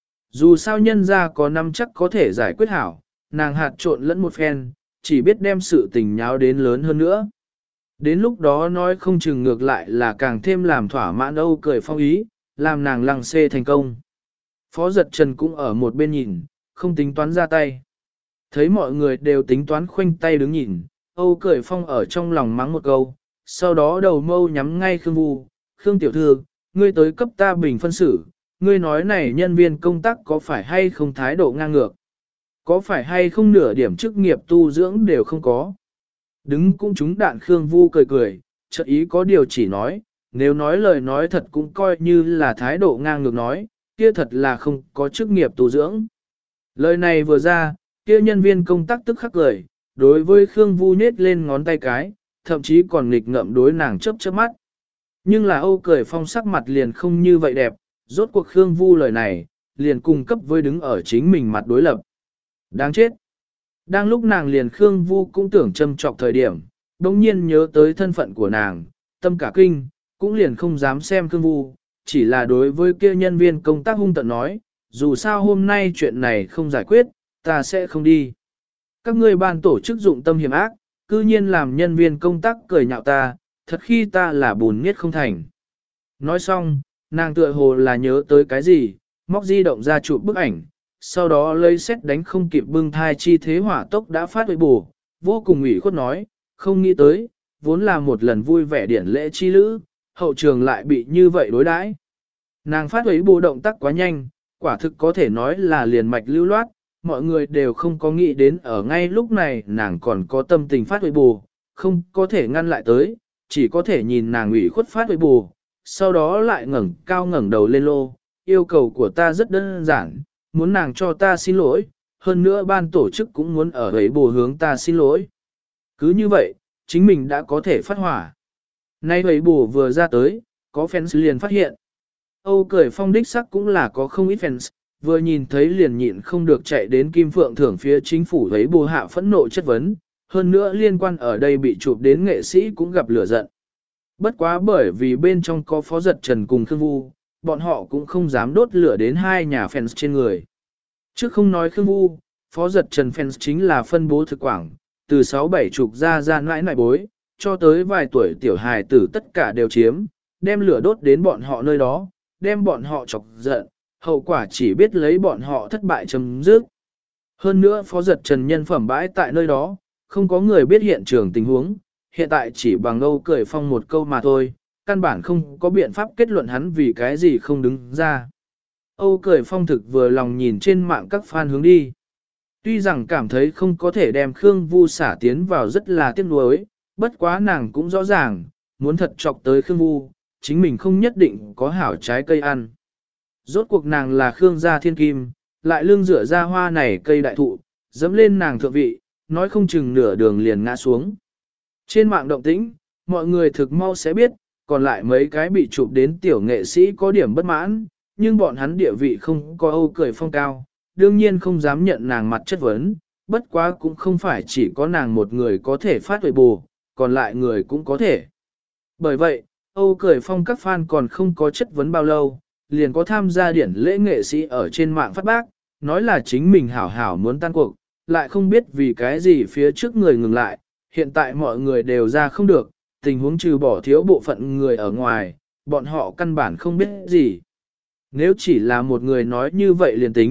Dù sao nhân ra có năm chắc có thể giải quyết hảo, nàng hạt trộn lẫn một phen, chỉ biết đem sự tình nháo đến lớn hơn nữa. Đến lúc đó nói không chừng ngược lại là càng thêm làm thỏa mãn Âu Cười Phong ý, làm nàng lăng xê thành công. Phó Giật Trần cũng ở một bên nhìn, không tính toán ra tay. Thấy mọi người đều tính toán khoanh tay đứng nhìn, Âu Cười Phong ở trong lòng mắng một câu, sau đó đầu mâu nhắm ngay Khương Vu. Khương tiểu thư, ngươi tới cấp ta bình phân xử, ngươi nói này nhân viên công tác có phải hay không thái độ ngang ngược? Có phải hay không nửa điểm chức nghiệp tu dưỡng đều không có? Đứng cũng trúng đạn Khương Vu cười cười, chợt ý có điều chỉ nói, nếu nói lời nói thật cũng coi như là thái độ ngang ngược nói, kia thật là không có chức nghiệp tu dưỡng. Lời này vừa ra, kia nhân viên công tác tức khắc cười, đối với Khương Vu nhết lên ngón tay cái, thậm chí còn nghịch ngợm đối nàng chớp chớp mắt. Nhưng là Âu Cười Phong sắc mặt liền không như vậy đẹp, rốt cuộc Khương Vu lời này, liền cung cấp với đứng ở chính mình mặt đối lập. Đáng chết! Đang lúc nàng liền Khương Vu cũng tưởng châm trọc thời điểm, đồng nhiên nhớ tới thân phận của nàng, tâm cả kinh, cũng liền không dám xem Khương Vu, chỉ là đối với kia nhân viên công tác hung tận nói, dù sao hôm nay chuyện này không giải quyết, ta sẽ không đi. Các ngươi ban tổ chức dụng tâm hiểm ác, cư nhiên làm nhân viên công tác cười nhạo ta, thật khi ta là bùn nghiết không thành. Nói xong, nàng tựa hồ là nhớ tới cái gì, móc di động ra chụp bức ảnh, sau đó lấy xét đánh không kịp bưng thai chi thế hỏa tốc đã phát huệ bù, vô cùng ủy khuất nói, không nghĩ tới, vốn là một lần vui vẻ điển lễ chi lữ, hậu trường lại bị như vậy đối đãi. Nàng phát huệ bù động tác quá nhanh, quả thực có thể nói là liền mạch lưu loát, mọi người đều không có nghĩ đến ở ngay lúc này nàng còn có tâm tình phát huệ bù, không có thể ngăn lại tới, chỉ có thể nhìn nàng ủy khuất phát huệ bù, sau đó lại ngẩng đầu lên lô, yêu cầu của ta rất đơn giản, muốn nàng cho ta xin lỗi, hơn nữa ban tổ chức cũng muốn ở ấy bù hướng ta xin lỗi. Cứ như vậy, chính mình đã có thể phát hỏa. Nay ấy bù vừa ra tới, có fans liền phát hiện. Âu Cười Phong đích sắc cũng là có không ít fans, vừa nhìn thấy liền nhịn không được chạy đến Kim Phượng thưởng phía chính phủ ấy bù hạ phẫn nộ chất vấn, hơn nữa liên quan ở đây bị chụp đến nghệ sĩ cũng gặp lửa giận. Bất quá bởi vì bên trong có Phó Giật Trần cùng Khương Vu, bọn họ cũng không dám đốt lửa đến hai nhà fans trên người. Trước không nói Khương Vu, Phó Giật Trần fans chính là phân bố thực quảng, từ 6-7 chục ra nãi bối, cho tới vài tuổi tiểu hài tử tất cả đều chiếm, đem lửa đốt đến bọn họ nơi đó, đem bọn họ chọc giận, hậu quả chỉ biết lấy bọn họ thất bại chấm dứt. Hơn nữa Phó Giật Trần nhân phẩm bãi tại nơi đó, không có người biết hiện trường tình huống, hiện tại chỉ bằng Âu Cười Phong một câu mà thôi, căn bản không có biện pháp kết luận hắn vì cái gì không đứng ra. Âu Cười Phong thực vừa lòng nhìn trên mạng các fan hướng đi. Tuy rằng cảm thấy không có thể đem Khương Vu xả tiến vào rất là tiếc nuối, bất quá nàng cũng rõ ràng, muốn thật chọc tới Khương Vu, chính mình không nhất định có hảo trái cây ăn. Rốt cuộc nàng là Khương gia thiên kim, lại lưng rửa ra hoa này cây đại thụ, dẫm lên nàng thượng vị, nói không chừng nửa đường liền ngã xuống. Trên mạng động tĩnh, mọi người thực mau sẽ biết, còn lại mấy cái bị chụp đến tiểu nghệ sĩ có điểm bất mãn, nhưng bọn hắn địa vị không có Âu Cười Phong cao, đương nhiên không dám nhận nàng mặt chất vấn, bất quá cũng không phải chỉ có nàng một người có thể phát huệ bù, còn lại người cũng có thể. Bởi vậy, Âu Cười Phong các fan còn không có chất vấn bao lâu, liền có tham gia điển lễ nghệ sĩ ở trên mạng phát bác, nói là chính mình hảo hảo muốn tan cuộc, lại không biết vì cái gì phía trước người ngừng lại, hiện tại mọi người đều ra không được, tình huống trừ bỏ thiếu bộ phận người ở ngoài, bọn họ căn bản không biết gì. Nếu chỉ là một người nói như vậy liền tính,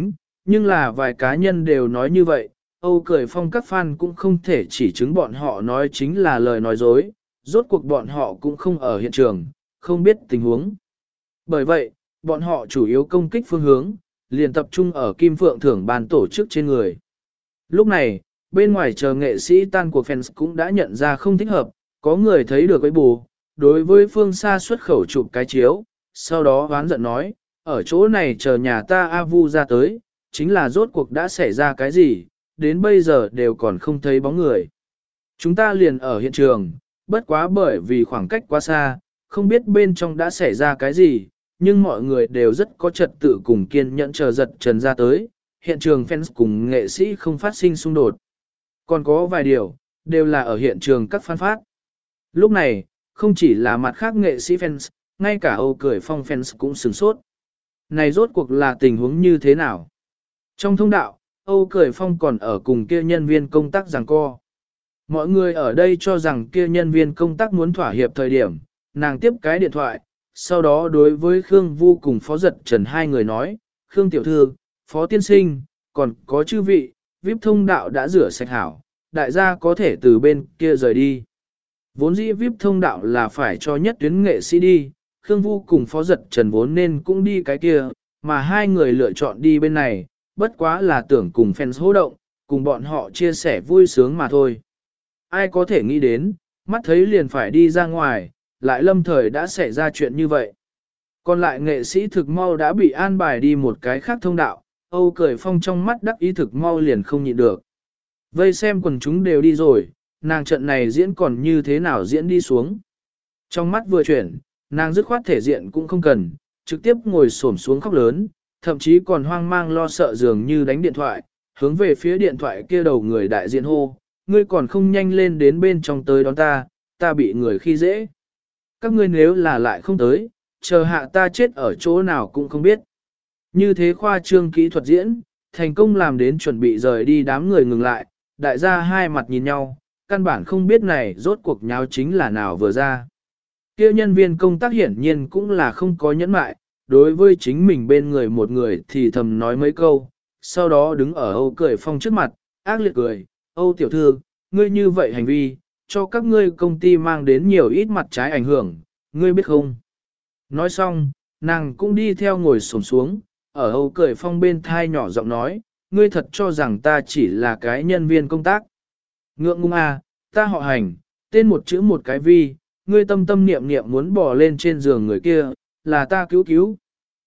nhưng là vài cá nhân đều nói như vậy, Âu Cười Phong các fan cũng không thể chỉ chứng bọn họ nói chính là lời nói dối, rốt cuộc bọn họ cũng không ở hiện trường, không biết tình huống. Bởi vậy, bọn họ chủ yếu công kích phương hướng, liền tập trung ở Kim Phượng thưởng ban tổ chức trên người. Lúc này, bên ngoài chờ nghệ sĩ tan cuộc fans cũng đã nhận ra không thích hợp, có người thấy được cái bù, đối với phương xa xuất khẩu chụp cái chiếu, sau đó hoán giận nói, ở chỗ này chờ nhà ta A Vu ra tới, chính là rốt cuộc đã xảy ra cái gì, đến bây giờ đều còn không thấy bóng người. Chúng ta liền ở hiện trường, bất quá bởi vì khoảng cách quá xa, không biết bên trong đã xảy ra cái gì, nhưng mọi người đều rất có trật tự cùng kiên nhẫn chờ giật trần ra tới, hiện trường fans cùng nghệ sĩ không phát sinh xung đột. Còn có vài điều, đều là ở hiện trường các fan phát. Lúc này, không chỉ là mặt khác nghệ sĩ fans, ngay cả Âu Cười Phong fans cũng sửng sốt. Này rốt cuộc là tình huống như thế nào? Trong thông đạo, Âu Cười Phong còn ở cùng kia nhân viên công tác giằng co. Mọi người ở đây cho rằng kia nhân viên công tác muốn thỏa hiệp thời điểm, nàng tiếp cái điện thoại, sau đó đối với Khương Vu cùng Phó Giật Trần hai người nói, Khương Tiểu Thư, Phó Tiên Sinh, còn có chư vị, VIP thông đạo đã rửa sạch hảo, đại gia có thể từ bên kia rời đi. Vốn dĩ VIP thông đạo là phải cho nhất tuyến nghệ sĩ đi, Khương Vu cùng Phó Giật Trần vốn nên cũng đi cái kia, mà hai người lựa chọn đi bên này, bất quá là tưởng cùng fans hô động, cùng bọn họ chia sẻ vui sướng mà thôi. Ai có thể nghĩ đến, mắt thấy liền phải đi ra ngoài, lại lâm thời đã xảy ra chuyện như vậy. Còn lại nghệ sĩ thực mau đã bị an bài đi một cái khác thông đạo, Âu Cười Phong trong mắt đắc ý thực mau liền không nhịn được. Vây xem quần chúng đều đi rồi, nàng trận này diễn còn như thế nào diễn đi xuống. Trong mắt vừa chuyển, nàng dứt khoát thể diện cũng không cần, trực tiếp ngồi xổm xuống khóc lớn, thậm chí còn hoang mang lo sợ dường như đánh điện thoại, hướng về phía điện thoại kia đầu người đại diện hô, ngươi còn không nhanh lên đến bên trong tới đón ta, ta bị người khi dễ. Các ngươi nếu là lại không tới, chờ hạ ta chết ở chỗ nào cũng không biết. Như thế khoa trương kỹ thuật diễn, thành công làm đến chuẩn bị rời đi đám người ngừng lại, đại gia hai mặt nhìn nhau, căn bản không biết này rốt cuộc nháo chính là nào vừa ra. Kia nhân viên công tác hiển nhiên cũng là không có nhẫn mại, đối với chính mình bên người một người thì thầm nói mấy câu, sau đó đứng ở Âu Cười Phong trước mặt, ác liệt cười, Âu tiểu thư, ngươi như vậy hành vi, cho các ngươi công ty mang đến nhiều ít mặt trái ảnh hưởng, ngươi biết không? Nói xong, nàng cũng đi theo ngồi xổm xuống, ở Âu Cười Phong bên thai nhỏ giọng nói, ngươi thật cho rằng ta chỉ là cái nhân viên công tác. Ngượng ngùng à, ta họ Hành, tên một chữ một cái vi, ngươi tâm tâm niệm niệm muốn bò lên trên giường người kia, là ta cứu cứu.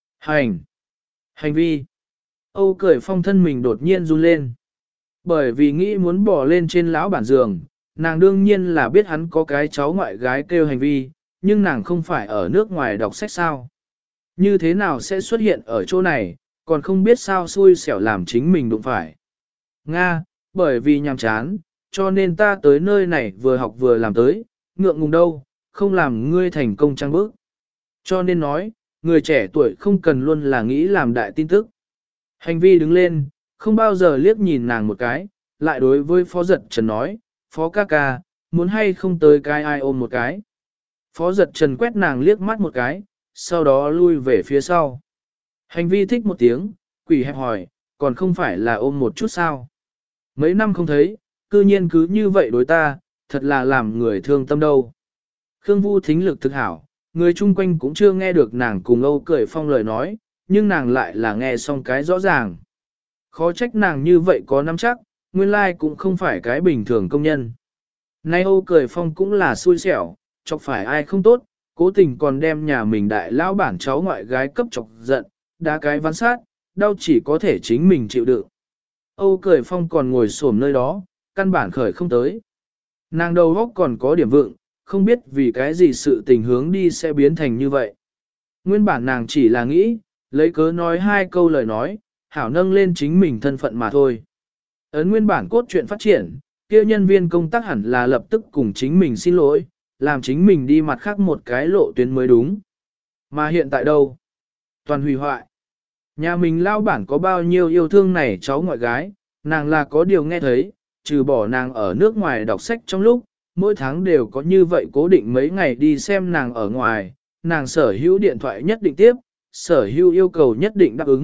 Hành vi. Âu Cười Phong thân mình đột nhiên run lên. Bởi vì nghĩ muốn bò lên trên lão bản giường, nàng đương nhiên là biết hắn có cái cháu ngoại gái kêu Hành vi, nhưng nàng không phải ở nước ngoài đọc sách sao. Như thế nào sẽ xuất hiện ở chỗ này, còn không biết sao xui xẻo làm chính mình đụng phải. Nga, bởi vì nhàm chán, cho nên ta tới nơi này vừa học vừa làm tới, ngượng ngùng đâu, không làm ngươi thành công trang bước. Cho nên nói, người trẻ tuổi không cần luôn là nghĩ làm đại tin tức. Hành vi đứng lên, không bao giờ liếc nhìn nàng một cái, lại đối với Phó Giật Trần nói, Phó ca ca, muốn hay không tới cái ai ôm một cái. Phó Giật Trần quét nàng liếc mắt một cái, sau đó lui về phía sau. Hành vi thích một tiếng, quỷ hẹp hỏi, còn không phải là ôm một chút sao. Mấy năm không thấy, cư nhiên cứ như vậy đối ta, thật là làm người thương tâm đâu. Khương Vu thính lực thực hảo, người chung quanh cũng chưa nghe được nàng cùng Âu Cười Phong lời nói, nhưng nàng lại là nghe xong cái rõ ràng. Khó trách nàng như vậy có nắm chắc, nguyên lai cũng không phải cái bình thường công nhân. Nay Âu Cười Phong cũng là xui xẻo, chọc phải ai không tốt, cố tình còn đem nhà mình đại lão bản cháu ngoại gái cấp chọc giận, đá cái ván sát, đau chỉ có thể chính mình chịu đựng. Âu Cười Phong còn ngồi xổm nơi đó, căn bản khởi không tới. Nàng đầu óc còn có điểm vượng, không biết vì cái gì sự tình hướng đi sẽ biến thành như vậy. Nguyên bản nàng chỉ là nghĩ, lấy cớ nói hai câu lời nói, hảo nâng lên chính mình thân phận mà thôi. Ấn nguyên bản cốt truyện phát triển, kia nhân viên công tác hẳn là lập tức cùng chính mình xin lỗi, làm chính mình đi mặt khác một cái lộ tuyến mới đúng. Mà hiện tại đâu? Toàn hủy hoại. Nhà mình lao bản có bao nhiêu yêu thương này cháu ngoại gái, nàng là có điều nghe thấy, trừ bỏ nàng ở nước ngoài đọc sách trong lúc, mỗi tháng đều có như vậy cố định mấy ngày đi xem nàng ở ngoài, nàng sở hữu điện thoại nhất định tiếp, sở hữu yêu cầu nhất định đáp ứng,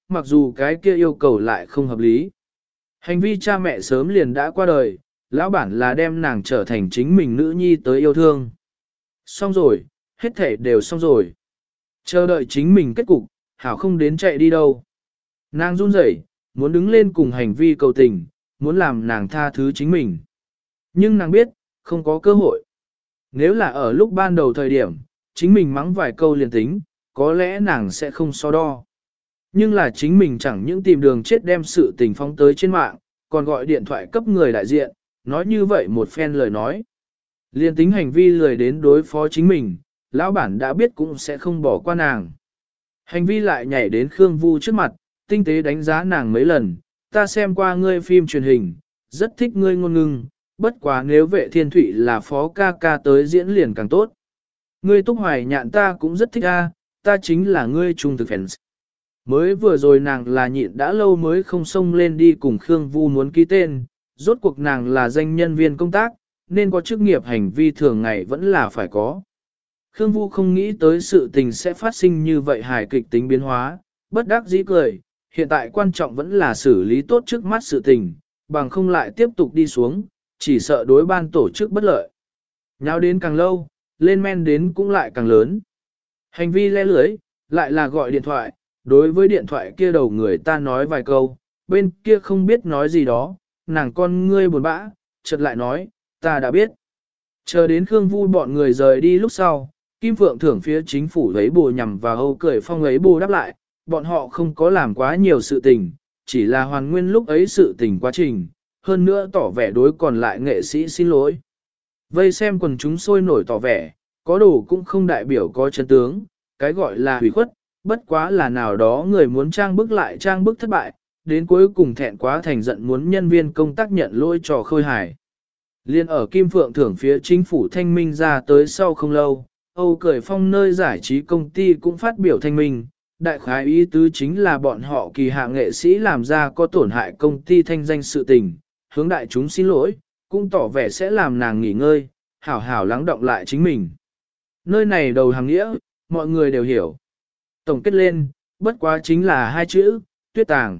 mặc dù cái kia yêu cầu lại không hợp lý. Hành vi cha mẹ sớm liền đã qua đời, lão bản là đem nàng trở thành chính mình nữ nhi tới yêu thương. Xong rồi, hết thể đều xong rồi. Chờ đợi chính mình kết cục, hảo không đến chạy đi đâu. Nàng run rẩy, muốn đứng lên cùng hành vi cầu tình, muốn làm nàng tha thứ chính mình. Nhưng nàng biết, không có cơ hội. Nếu là ở lúc ban đầu thời điểm, chính mình mắng vài câu liền tính, có lẽ nàng sẽ không so đo. Nhưng là chính mình chẳng những tìm đường chết đem sự tình phóng tới trên mạng, còn gọi điện thoại cấp người đại diện, nói như vậy một phen lời nói. Liên tính hành vi lười đến đối phó chính mình, lão bản đã biết cũng sẽ không bỏ qua nàng. Hành vi lại nhảy đến Khương Vu trước mặt, tinh tế đánh giá nàng mấy lần, ta xem qua ngươi phim truyền hình, rất thích ngươi ngôn ngưng, bất quá nếu Vệ Thiên Thụy là phó ca ca tới diễn liền càng tốt. Ngươi Túc Hoài Nhạn ta cũng rất thích ta chính là ngươi trung thực fans. Mới vừa rồi nàng là nhịn đã lâu mới không xông lên đi cùng Khương Vu muốn ký tên, rốt cuộc nàng là danh nhân viên công tác, nên có chức nghiệp hành vi thường ngày vẫn là phải có. Khương Vu không nghĩ tới sự tình sẽ phát sinh như vậy hài kịch tính biến hóa, bất đắc dĩ cười, hiện tại quan trọng vẫn là xử lý tốt trước mắt sự tình, bằng không lại tiếp tục đi xuống, chỉ sợ đối ban tổ chức bất lợi. Nháo đến càng lâu, lên men đến cũng lại càng lớn. Hành vi le lưới, lại là gọi điện thoại, đối với điện thoại kia đầu người ta nói vài câu, bên kia không biết nói gì đó, nàng con ngươi buồn bã, chợt lại nói, ta đã biết. Chờ đến Khương Vu bọn người rời đi lúc sau, Kim Phượng thưởng phía chính phủ ấy bồ nhằm vào Âu Cười Phong ấy bồ đáp lại, bọn họ không có làm quá nhiều sự tình, chỉ là hoàn nguyên lúc ấy sự tình quá trình, hơn nữa tỏ vẻ đối còn lại nghệ sĩ xin lỗi. Vây xem quần chúng sôi nổi tỏ vẻ, có đồ cũng không đại biểu có chân tướng, cái gọi là hủy khuất, bất quá là nào đó người muốn trang bức lại trang bức thất bại, đến cuối cùng thẹn quá thành giận muốn nhân viên công tác nhận lỗi trò khôi hài. Liên ở Kim Phượng thưởng phía chính phủ thanh minh ra tới sau không lâu, Âu Cười Phong nơi giải trí công ty cũng phát biểu thanh minh, đại khái ý tứ chính là bọn họ kỳ hạ nghệ sĩ làm ra có tổn hại công ty thanh danh sự tình, hướng đại chúng xin lỗi, cũng tỏ vẻ sẽ làm nàng nghỉ ngơi, hảo hảo lắng động lại chính mình. Nơi này đầu hàng nghĩa, mọi người đều hiểu. Tổng kết lên, bất quá chính là hai chữ, tuyết tàng.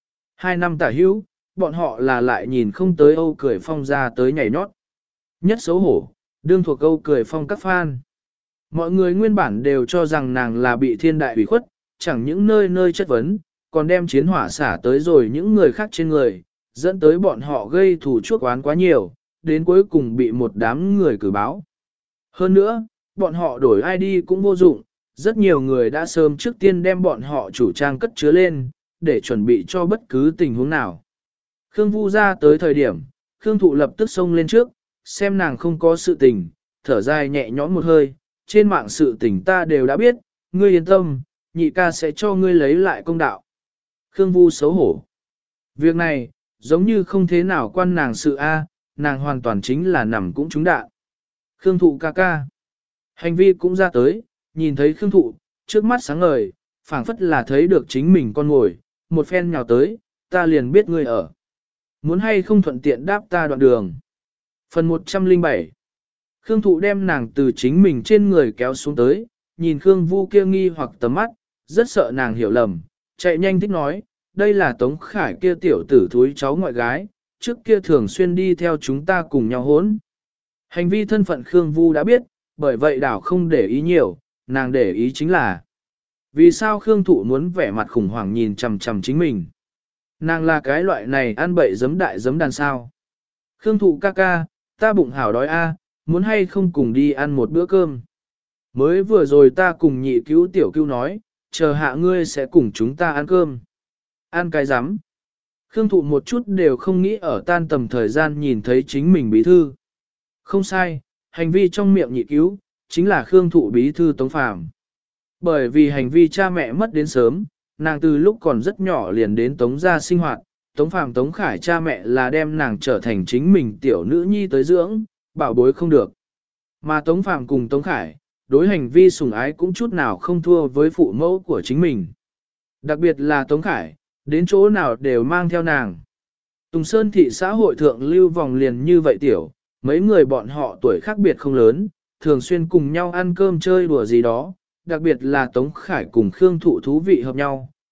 2 năm tả hữu, bọn họ là lại nhìn không tới Âu Cười Phong ra tới nhảy nhót. Nhất xấu hổ, đương thuộc Âu Cười Phong các fan. Mọi người nguyên bản đều cho rằng nàng là bị thiên đại ủy khuất, chẳng những nơi nơi chất vấn, còn đem chiến hỏa xả tới rồi những người khác trên người, dẫn tới bọn họ gây thù chuốc oán quá nhiều, đến cuối cùng bị một đám người cử báo. Hơn nữa, bọn họ đổi ID cũng vô dụng, rất nhiều người đã sớm trước tiên đem bọn họ chủ trang cất chứa lên, để chuẩn bị cho bất cứ tình huống nào. Khương Vu ra tới thời điểm, Khương Thụ lập tức xông lên trước, xem nàng không có sự tình, thở dài nhẹ nhõm một hơi, trên mạng sự tình ta đều đã biết, ngươi yên tâm, nhị ca sẽ cho ngươi lấy lại công đạo. Khương Vu xấu hổ. Việc này, giống như không thế nào quan nàng sự nàng hoàn toàn chính là nằm cũng trúng đạn. Khương Thụ ca ca. Hành vi cũng ra tới, nhìn thấy Khương Thụ, trước mắt sáng ngời, phảng phất là thấy được chính mình con ngồi, một phen nhào tới, ta liền biết ngươi ở. Muốn hay không thuận tiện đáp ta đoạn đường. Phần 107. Khương Thụ đem nàng từ chính mình trên người kéo xuống tới, nhìn Khương Vu kia nghi hoặc tầm mắt, rất sợ nàng hiểu lầm, chạy nhanh thích nói, đây là Tống Khải kia tiểu tử thúi cháu ngoại gái, trước kia thường xuyên đi theo chúng ta cùng nhau hỗn. Hành vi thân phận Khương Vu đã biết, bởi vậy đảo không để ý nhiều, nàng để ý chính là vì sao Khương Thụ muốn vẻ mặt khủng hoảng nhìn chằm chằm chính mình. Nàng là cái loại này ăn bậy giấm đại giấm đàn sao. Khương Thụ ca ca, ta bụng hảo đói muốn hay không cùng đi ăn một bữa cơm. Mới vừa rồi ta cùng nhị cứu tiểu cứu nói, chờ hạ ngươi sẽ cùng chúng ta ăn cơm. Ăn cái rắm. Khương Thụ một chút đều không nghĩ ở tan tầm thời gian nhìn thấy chính mình bí thư. Không sai, hành vi trong miệng nhị cứu, chính là Khương Thụ bí thư Tống Phàm. Bởi vì hành vi cha mẹ mất đến sớm, nàng từ lúc còn rất nhỏ liền đến Tống gia sinh hoạt, Tống Phàm Tống Khải cha mẹ là đem nàng trở thành chính mình tiểu nữ nhi tới dưỡng, bảo bối không được. Mà Tống Phàm cùng Tống Khải, đối hành vi sủng ái cũng chút nào không thua với phụ mẫu của chính mình. Đặc biệt là Tống Khải, đến chỗ nào đều mang theo nàng. Tùng Sơn thị xã hội thượng lưu vòng liền như vậy tiểu, mấy người bọn họ tuổi khác biệt không lớn, thường xuyên cùng nhau ăn cơm chơi đùa gì đó, đặc biệt là Tống Khải cùng Khương Thụ thú vị hợp nhau,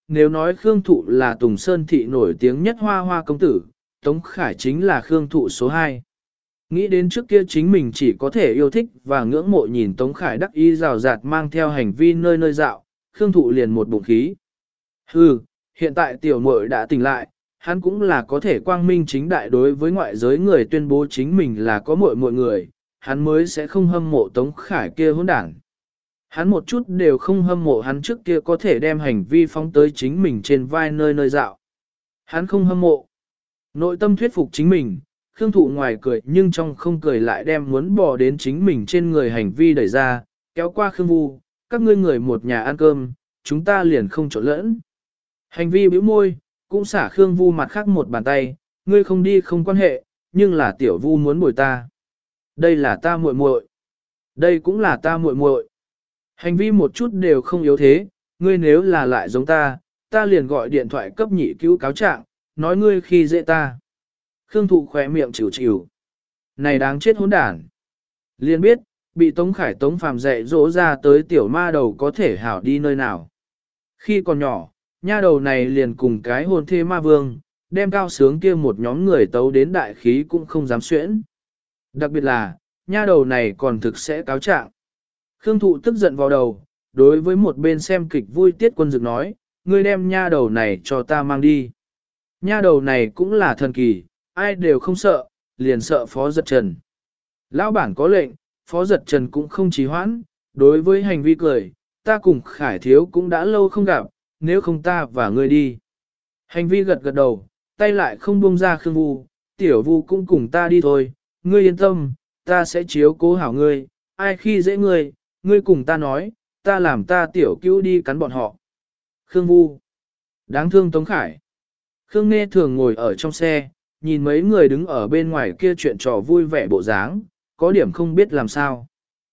nếu nói Khương Thụ là Tùng Sơn thị nổi tiếng nhất hoa hoa công tử, Tống Khải chính là Khương Thụ số 2. Nghĩ đến trước kia chính mình chỉ có thể yêu thích và ngưỡng mộ nhìn Tống Khải đắc ý rào rạt mang theo hành vi nơi nơi dạo, Khương Thụ liền một bụng khí. Hừ, hiện tại tiểu muội đã tỉnh lại, hắn cũng là có thể quang minh chính đại đối với ngoại giới người tuyên bố chính mình là có muội người, hắn mới sẽ không hâm mộ Tống Khải kia hỗn đảng. Hắn một chút đều không hâm mộ hắn trước kia có thể đem hành vi phóng tới chính mình trên vai nơi nơi dạo. Hắn không hâm mộ. Nội tâm thuyết phục chính mình, Khương Thụ ngoài cười nhưng trong không cười lại đem muốn bỏ đến chính mình trên người hành vi đẩy ra, kéo qua Khương Vu, các ngươi người một nhà ăn cơm, chúng ta liền không trộn lẫn. Hành vi bĩu môi, cũng xả Khương Vu mặt khác một bàn tay, ngươi không đi không quan hệ, nhưng là tiểu Vu muốn bồi ta. Đây là ta muội muội. Đây cũng là ta muội muội. Hành vi một chút đều không yếu thế, ngươi nếu là lại giống ta, ta liền gọi điện thoại cấp nhị cứu cáo trạng, nói ngươi khi dễ ta. Khương Thụ khóe miệng chịu chịu. Này đáng chết hỗn đản. Liền biết, bị Tống Khải Tống Phàm dạy dỗ ra tới tiểu ma đầu có thể hảo đi nơi nào. Khi còn nhỏ, nha đầu này liền cùng cái hồn thê ma vương, đem cao sướng kia một nhóm người tấu đến đại khí cũng không dám xuyễn. Đặc biệt là, nha đầu này còn thực sẽ cáo trạng. Khương Thụ tức giận vào đầu, đối với một bên xem kịch vui Tiết Quân Dực nói, ngươi đem nha đầu này cho ta mang đi. Nha đầu này cũng là thần kỳ, ai đều không sợ, liền sợ Phó Giật Trần. Lão bản có lệnh, Phó Giật Trần cũng không trì hoãn, đối với hành vi cười, ta cùng Khải Thiếu cũng đã lâu không gặp, nếu không ta và ngươi đi. Hành vi gật gật đầu, tay lại không buông ra Khương Vu, tiểu Vu cũng cùng ta đi thôi, ngươi yên tâm, ta sẽ chiếu cố hảo ngươi, ai khi dễ ngươi, ngươi cùng ta nói, ta làm ta tiểu cứu đi cắn bọn họ. Khương Vu. Đáng thương Tống Khải. Khương Nghe thường ngồi ở trong xe, nhìn mấy người đứng ở bên ngoài kia chuyện trò vui vẻ bộ dáng, có điểm không biết làm sao.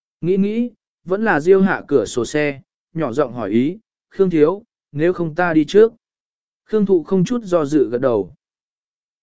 Nghĩ, vẫn là Diêu hạ cửa sổ xe, nhỏ giọng hỏi ý, Khương Thiếu, nếu không ta đi trước. Khương Thụ không chút do dự gật đầu.